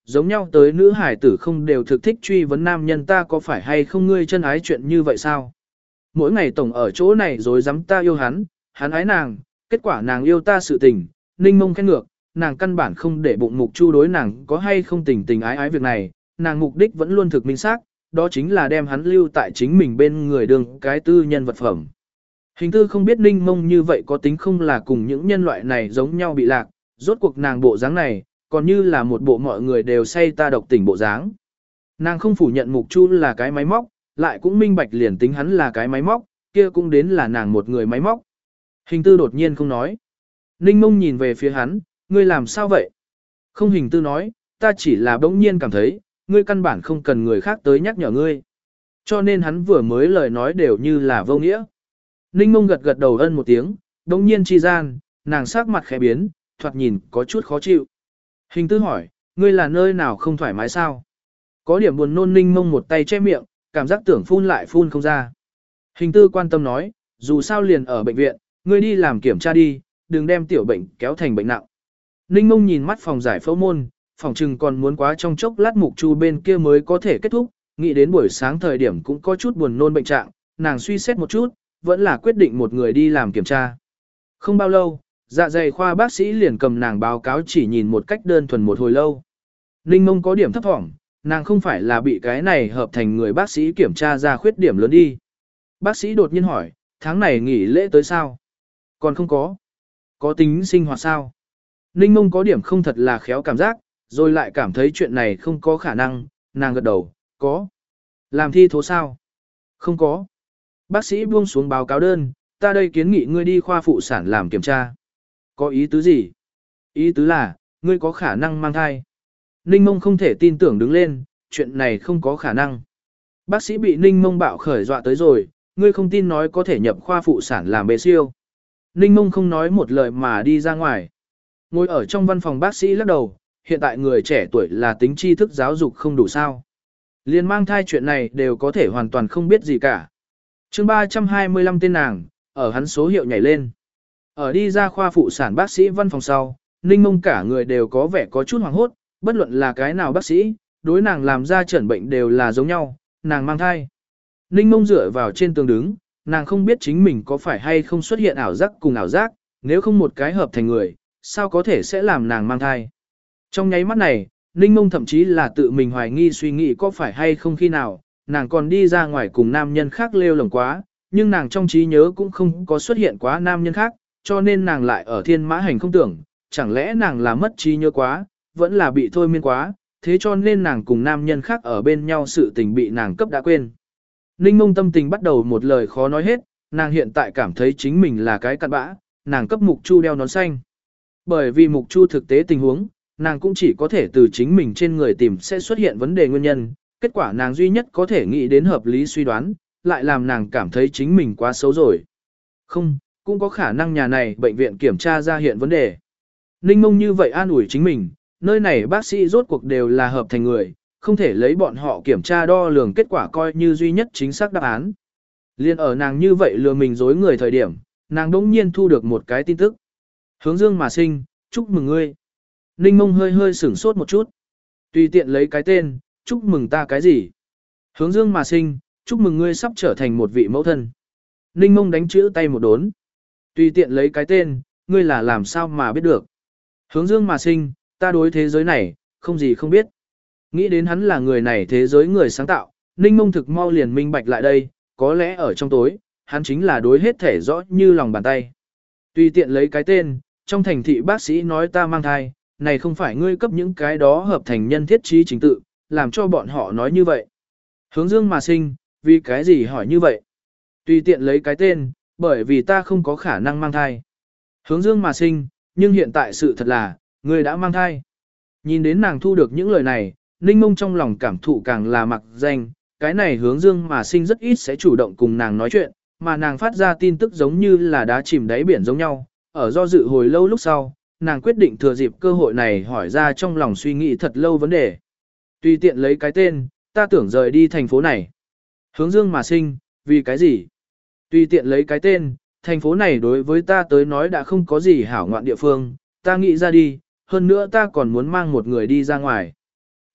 Giống nhau tới nữ hải tử không đều thực thích truy vấn nam nhân ta có phải hay không ngươi chân ái chuyện như vậy sao? Mỗi ngày tổng ở chỗ này rồi dám ta yêu hắn, hắn ái nàng, kết quả nàng yêu ta sự tình, Ninh Mông khen ngược, nàng căn bản không để bụng Mục Chu đối nàng có hay không tình tình ái ái việc này, nàng mục đích vẫn luôn thực minh xác, đó chính là đem hắn lưu tại chính mình bên người đường cái tư nhân vật phẩm. Hình tư không biết Ninh Mông như vậy có tính không là cùng những nhân loại này giống nhau bị lạc, rốt cuộc nàng bộ dáng này, còn như là một bộ mọi người đều say ta độc tình bộ dáng. Nàng không phủ nhận Mục Chu là cái máy móc, lại cũng minh bạch liền tính hắn là cái máy móc, kia cũng đến là nàng một người máy móc. Hình tư đột nhiên không nói. Ninh Mông nhìn về phía hắn, ngươi làm sao vậy? Không, hình tư nói, ta chỉ là bỗng nhiên cảm thấy, ngươi căn bản không cần người khác tới nhắc nhở ngươi. Cho nên hắn vừa mới lời nói đều như là vô nghĩa. Ninh Mông gật gật đầu ân một tiếng, bỗng nhiên chi gian, nàng sắc mặt khẽ biến, thoạt nhìn có chút khó chịu. Hình tư hỏi, ngươi là nơi nào không thoải mái sao? Có điểm buồn nôn. Ninh Mông một tay che miệng, cảm giác tưởng phun lại phun không ra. Hình tư quan tâm nói, dù sao liền ở bệnh viện, ngươi đi làm kiểm tra đi, đừng đem tiểu bệnh kéo thành bệnh nặng. Ninh Mông nhìn mắt phòng giải phẫu môn, phòng trừng còn muốn quá trong chốc lát Mục Chu bên kia mới có thể kết thúc, nghĩ đến buổi sáng thời điểm cũng có chút buồn nôn bệnh trạng, nàng suy xét một chút, vẫn là quyết định một người đi làm kiểm tra. Không bao lâu, dạ dày khoa bác sĩ liền cầm nàng báo cáo chỉ nhìn một cách đơn thuần một hồi lâu. Ninh Mông có điểm thấp thỏm, nàng không phải là bị cái này hợp thành người bác sĩ kiểm tra ra khuyết điểm lớn đi. Bác sĩ đột nhiên hỏi, tháng này nghỉ lễ tới sao? Còn không có. Có tính sinh hoạt sao? Ninh Mông có điểm không thật là khéo cảm giác, rồi lại cảm thấy chuyện này không có khả năng, nàng gật đầu, có. Làm thi thố sao? Không có. Bác sĩ buông xuống báo cáo đơn, ta đây kiến nghị ngươi đi khoa phụ sản làm kiểm tra. Có ý tứ gì? Ý tứ là, ngươi có khả năng mang thai. Ninh Mông không thể tin tưởng đứng lên, chuyện này không có khả năng. Bác sĩ bị Ninh Mông bạo khởi dọa tới rồi, ngươi không tin nói có thể nhập khoa phụ sản làm bê siêu. Ninh Mông không nói một lời mà đi ra ngoài. Ngồi ở trong văn phòng bác sĩ lắc đầu, hiện tại người trẻ tuổi là tính tri thức giáo dục không đủ sao. Liên mang thai chuyện này đều có thể hoàn toàn không biết gì cả. chương ba trăm hai mươi lăm tên nàng, ở hắn số hiệu nhảy lên. Ở đi ra khoa phụ sản bác sĩ văn phòng sau, Ninh Mông cả người đều có vẻ có chút hoảng hốt, bất luận là cái nào bác sĩ, đối nàng làm ra chẩn bệnh đều là giống nhau, nàng mang thai. Ninh Mông dựa vào trên tường đứng, nàng không biết chính mình có phải hay không xuất hiện ảo giác cùng ảo giác, nếu không một cái hợp thành người, sao có thể sẽ làm nàng mang thai. Trong nháy mắt này, Ninh Mông thậm chí là tự mình hoài nghi suy nghĩ có phải hay không khi nào, nàng còn đi ra ngoài cùng nam nhân khác lêu lồng quá, nhưng nàng trong trí nhớ cũng không có xuất hiện quá nam nhân khác, cho nên nàng lại ở thiên mã hành không tưởng, chẳng lẽ nàng là mất trí nhớ quá, vẫn là bị thôi miên quá, thế cho nên nàng cùng nam nhân khác ở bên nhau sự tình bị nàng cấp đã quên. Ninh Mông tâm tình bắt đầu một lời khó nói hết, nàng hiện tại cảm thấy chính mình là cái cặn bã, nàng cấp Mục Chu đeo nón xanh. Bởi vì Mục Chu thực tế tình huống, nàng cũng chỉ có thể từ chính mình trên người tìm sẽ xuất hiện vấn đề nguyên nhân, kết quả nàng duy nhất có thể nghĩ đến hợp lý suy đoán, lại làm nàng cảm thấy chính mình quá xấu rồi. Không, cũng có khả năng nhà này bệnh viện kiểm tra ra hiện vấn đề. Ninh Mông như vậy an ủi chính mình, nơi này bác sĩ rốt cuộc đều là hợp thành người, không thể lấy bọn họ kiểm tra đo lường kết quả coi như duy nhất chính xác đáp án. Liên ở nàng như vậy lừa mình dối người thời điểm, nàng đỗng nhiên thu được một cái tin tức. Hướng dương mà sinh, chúc mừng ngươi. Ninh Mông hơi hơi sửng sốt một chút. Tùy tiện lấy cái tên, chúc mừng ta cái gì? Hướng dương mà sinh, chúc mừng ngươi sắp trở thành một vị mẫu thân. Ninh Mông đánh chữ tay một đốn. Tùy tiện lấy cái tên, ngươi là làm sao mà biết được. Hướng dương mà sinh, ta đối thế giới này, không gì không biết. Nghĩ đến hắn là người này thế giới người sáng tạo, Ninh Mông thực mau liền minh bạch lại đây, có lẽ ở trong tối, hắn chính là đối hết thể rõ như lòng bàn tay. Tùy tiện lấy cái tên, trong thành thị bác sĩ nói ta mang thai, này không phải ngươi cấp những cái đó hợp thành nhân thiết trí chính tự, làm cho bọn họ nói như vậy. Hướng dương mà sinh, vì cái gì hỏi như vậy? Tùy tiện lấy cái tên, bởi vì ta không có khả năng mang thai. Hướng dương mà sinh, nhưng hiện tại sự thật là, ngươi đã mang thai. Nhìn đến nàng thu được những lời này, Ninh Mông trong lòng cảm thụ càng là mặc danh, cái này hướng dương mà sinh rất ít sẽ chủ động cùng nàng nói chuyện, mà nàng phát ra tin tức giống như là đá chìm đáy biển giống nhau. Ở do dự hồi lâu lúc sau, nàng quyết định thừa dịp cơ hội này hỏi ra trong lòng suy nghĩ thật lâu vấn đề. Tùy tiện lấy cái tên, ta tưởng rời đi thành phố này. Hướng dương mà sinh, vì cái gì? Tùy tiện lấy cái tên, thành phố này đối với ta tới nói đã không có gì hảo ngoạn địa phương, ta nghĩ ra đi, hơn nữa ta còn muốn mang một người đi ra ngoài.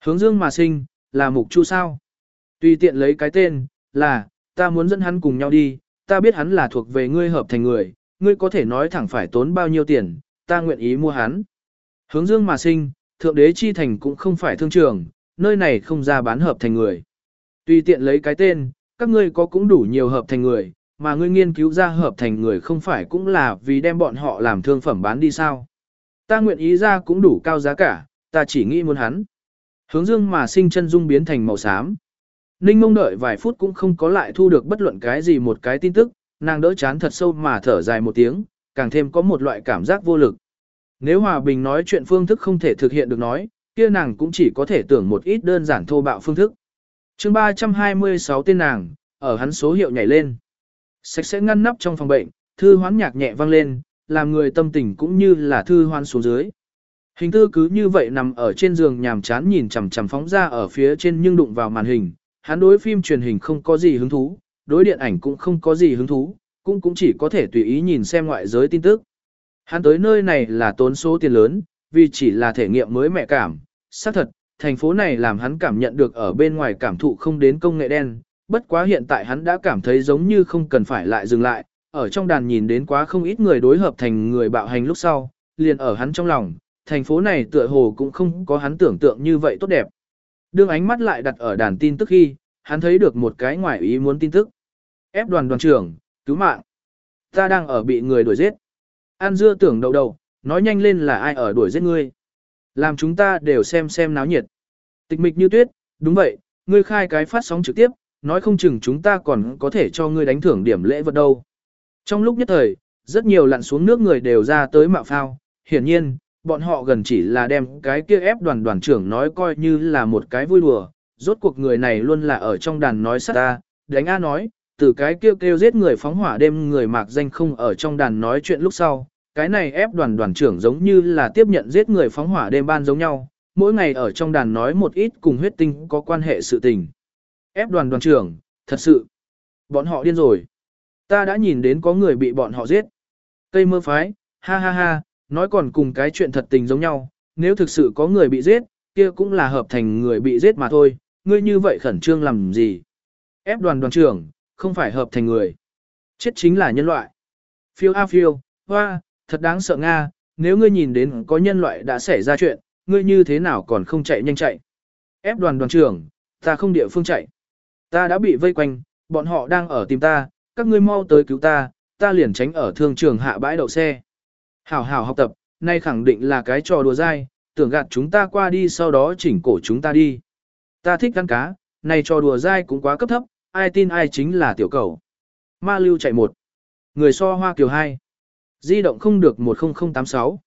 Hướng dương mà sinh, là mục chu sao. Tùy tiện lấy cái tên, là, ta muốn dẫn hắn cùng nhau đi, ta biết hắn là thuộc về ngươi hợp thành người, ngươi có thể nói thẳng phải tốn bao nhiêu tiền, ta nguyện ý mua hắn. Hướng dương mà sinh, thượng đế chi thành cũng không phải thương trường, nơi này không ra bán hợp thành người. Tùy tiện lấy cái tên, các ngươi có cũng đủ nhiều hợp thành người, mà ngươi nghiên cứu ra hợp thành người không phải cũng là vì đem bọn họ làm thương phẩm bán đi sao. Ta nguyện ý ra cũng đủ cao giá cả, ta chỉ nghĩ muốn hắn. Hướng dương mà sinh chân dung biến thành màu xám. Ninh mông đợi vài phút cũng không có lại thu được bất luận cái gì một cái tin tức, nàng đỡ chán thật sâu mà thở dài một tiếng, càng thêm có một loại cảm giác vô lực. Nếu Hòa Bình nói chuyện phương thức không thể thực hiện được nói, kia nàng cũng chỉ có thể tưởng một ít đơn giản thô bạo phương thức. chương ba trăm hai mươi sáu tên nàng, ở hắn số hiệu nhảy lên. Sạch sẽ ngăn nắp trong phòng bệnh, thư hoán nhạc nhẹ vang lên, làm người tâm tình cũng như là thư hoán xuống dưới. Hình tư cứ như vậy nằm ở trên giường nhàm chán nhìn chằm chằm phóng ra ở phía trên nhưng đụng vào màn hình. Hắn đối phim truyền hình không có gì hứng thú, đối điện ảnh cũng không có gì hứng thú, cũng cũng chỉ có thể tùy ý nhìn xem ngoại giới tin tức. Hắn tới nơi này là tốn số tiền lớn, vì chỉ là thể nghiệm mới mẹ cảm. Xác thật, thành phố này làm hắn cảm nhận được ở bên ngoài cảm thụ không đến công nghệ đen, bất quá hiện tại hắn đã cảm thấy giống như không cần phải lại dừng lại, ở trong đàn nhìn đến quá không ít người đối hợp thành người bạo hành lúc sau, liền ở hắn trong lòng, thành phố này tựa hồ cũng không có hắn tưởng tượng như vậy tốt đẹp. Đương ánh mắt lại đặt ở đàn tin tức khi, hắn thấy được một cái ngoài ý muốn tin tức. Ép đoàn đoàn trưởng, cứu mạng. Ta đang ở bị người đuổi giết. An dưa tưởng đầu đầu, nói nhanh lên là ai ở đuổi giết ngươi. Làm chúng ta đều xem xem náo nhiệt. Tịch mịch như tuyết, đúng vậy, ngươi khai cái phát sóng trực tiếp, nói không chừng chúng ta còn có thể cho ngươi đánh thưởng điểm lễ vật đâu. Trong lúc nhất thời, rất nhiều lặn xuống nước người đều ra tới mạo phao, hiển nhiên, bọn họ gần chỉ là đem cái kia ép đoàn đoàn trưởng nói coi như là một cái vui đùa, rốt cuộc người này luôn là ở trong đàn nói sát ta, đánh A nói, từ cái kêu kêu giết người phóng hỏa đêm người mạc danh không ở trong đàn nói chuyện lúc sau, cái này ép đoàn đoàn trưởng giống như là tiếp nhận giết người phóng hỏa đêm ban giống nhau, mỗi ngày ở trong đàn nói một ít cùng huyết tinh có quan hệ sự tình. Ép đoàn đoàn trưởng, thật sự, bọn họ điên rồi. Ta đã nhìn đến có người bị bọn họ giết. Cây mơ phái, ha ha ha, nói còn cùng cái chuyện thật tình giống nhau, nếu thực sự có người bị giết, kia cũng là hợp thành người bị giết mà thôi, ngươi như vậy khẩn trương làm gì? Ép đoàn đoàn trưởng, không phải hợp thành người. Chết chính là nhân loại. Phiêu a phiêu, hoa, thật đáng sợ Nga, nếu ngươi nhìn đến có nhân loại đã xảy ra chuyện, ngươi như thế nào còn không chạy nhanh chạy? Ép đoàn đoàn trưởng, ta không địa phương chạy. Ta đã bị vây quanh, bọn họ đang ở tìm ta, các ngươi mau tới cứu ta, ta liền tránh ở thương trường hạ bãi đậu xe. Hảo hảo học tập, nay khẳng định là cái trò đùa dai, tưởng gạt chúng ta qua đi sau đó chỉnh cổ chúng ta đi. Ta thích ăn cá, này trò đùa dai cũng quá cấp thấp, ai tin ai chính là tiểu cầu. Ma lưu chạy một. Người so hoa kiều hai. Di động không được một không không tám sáu.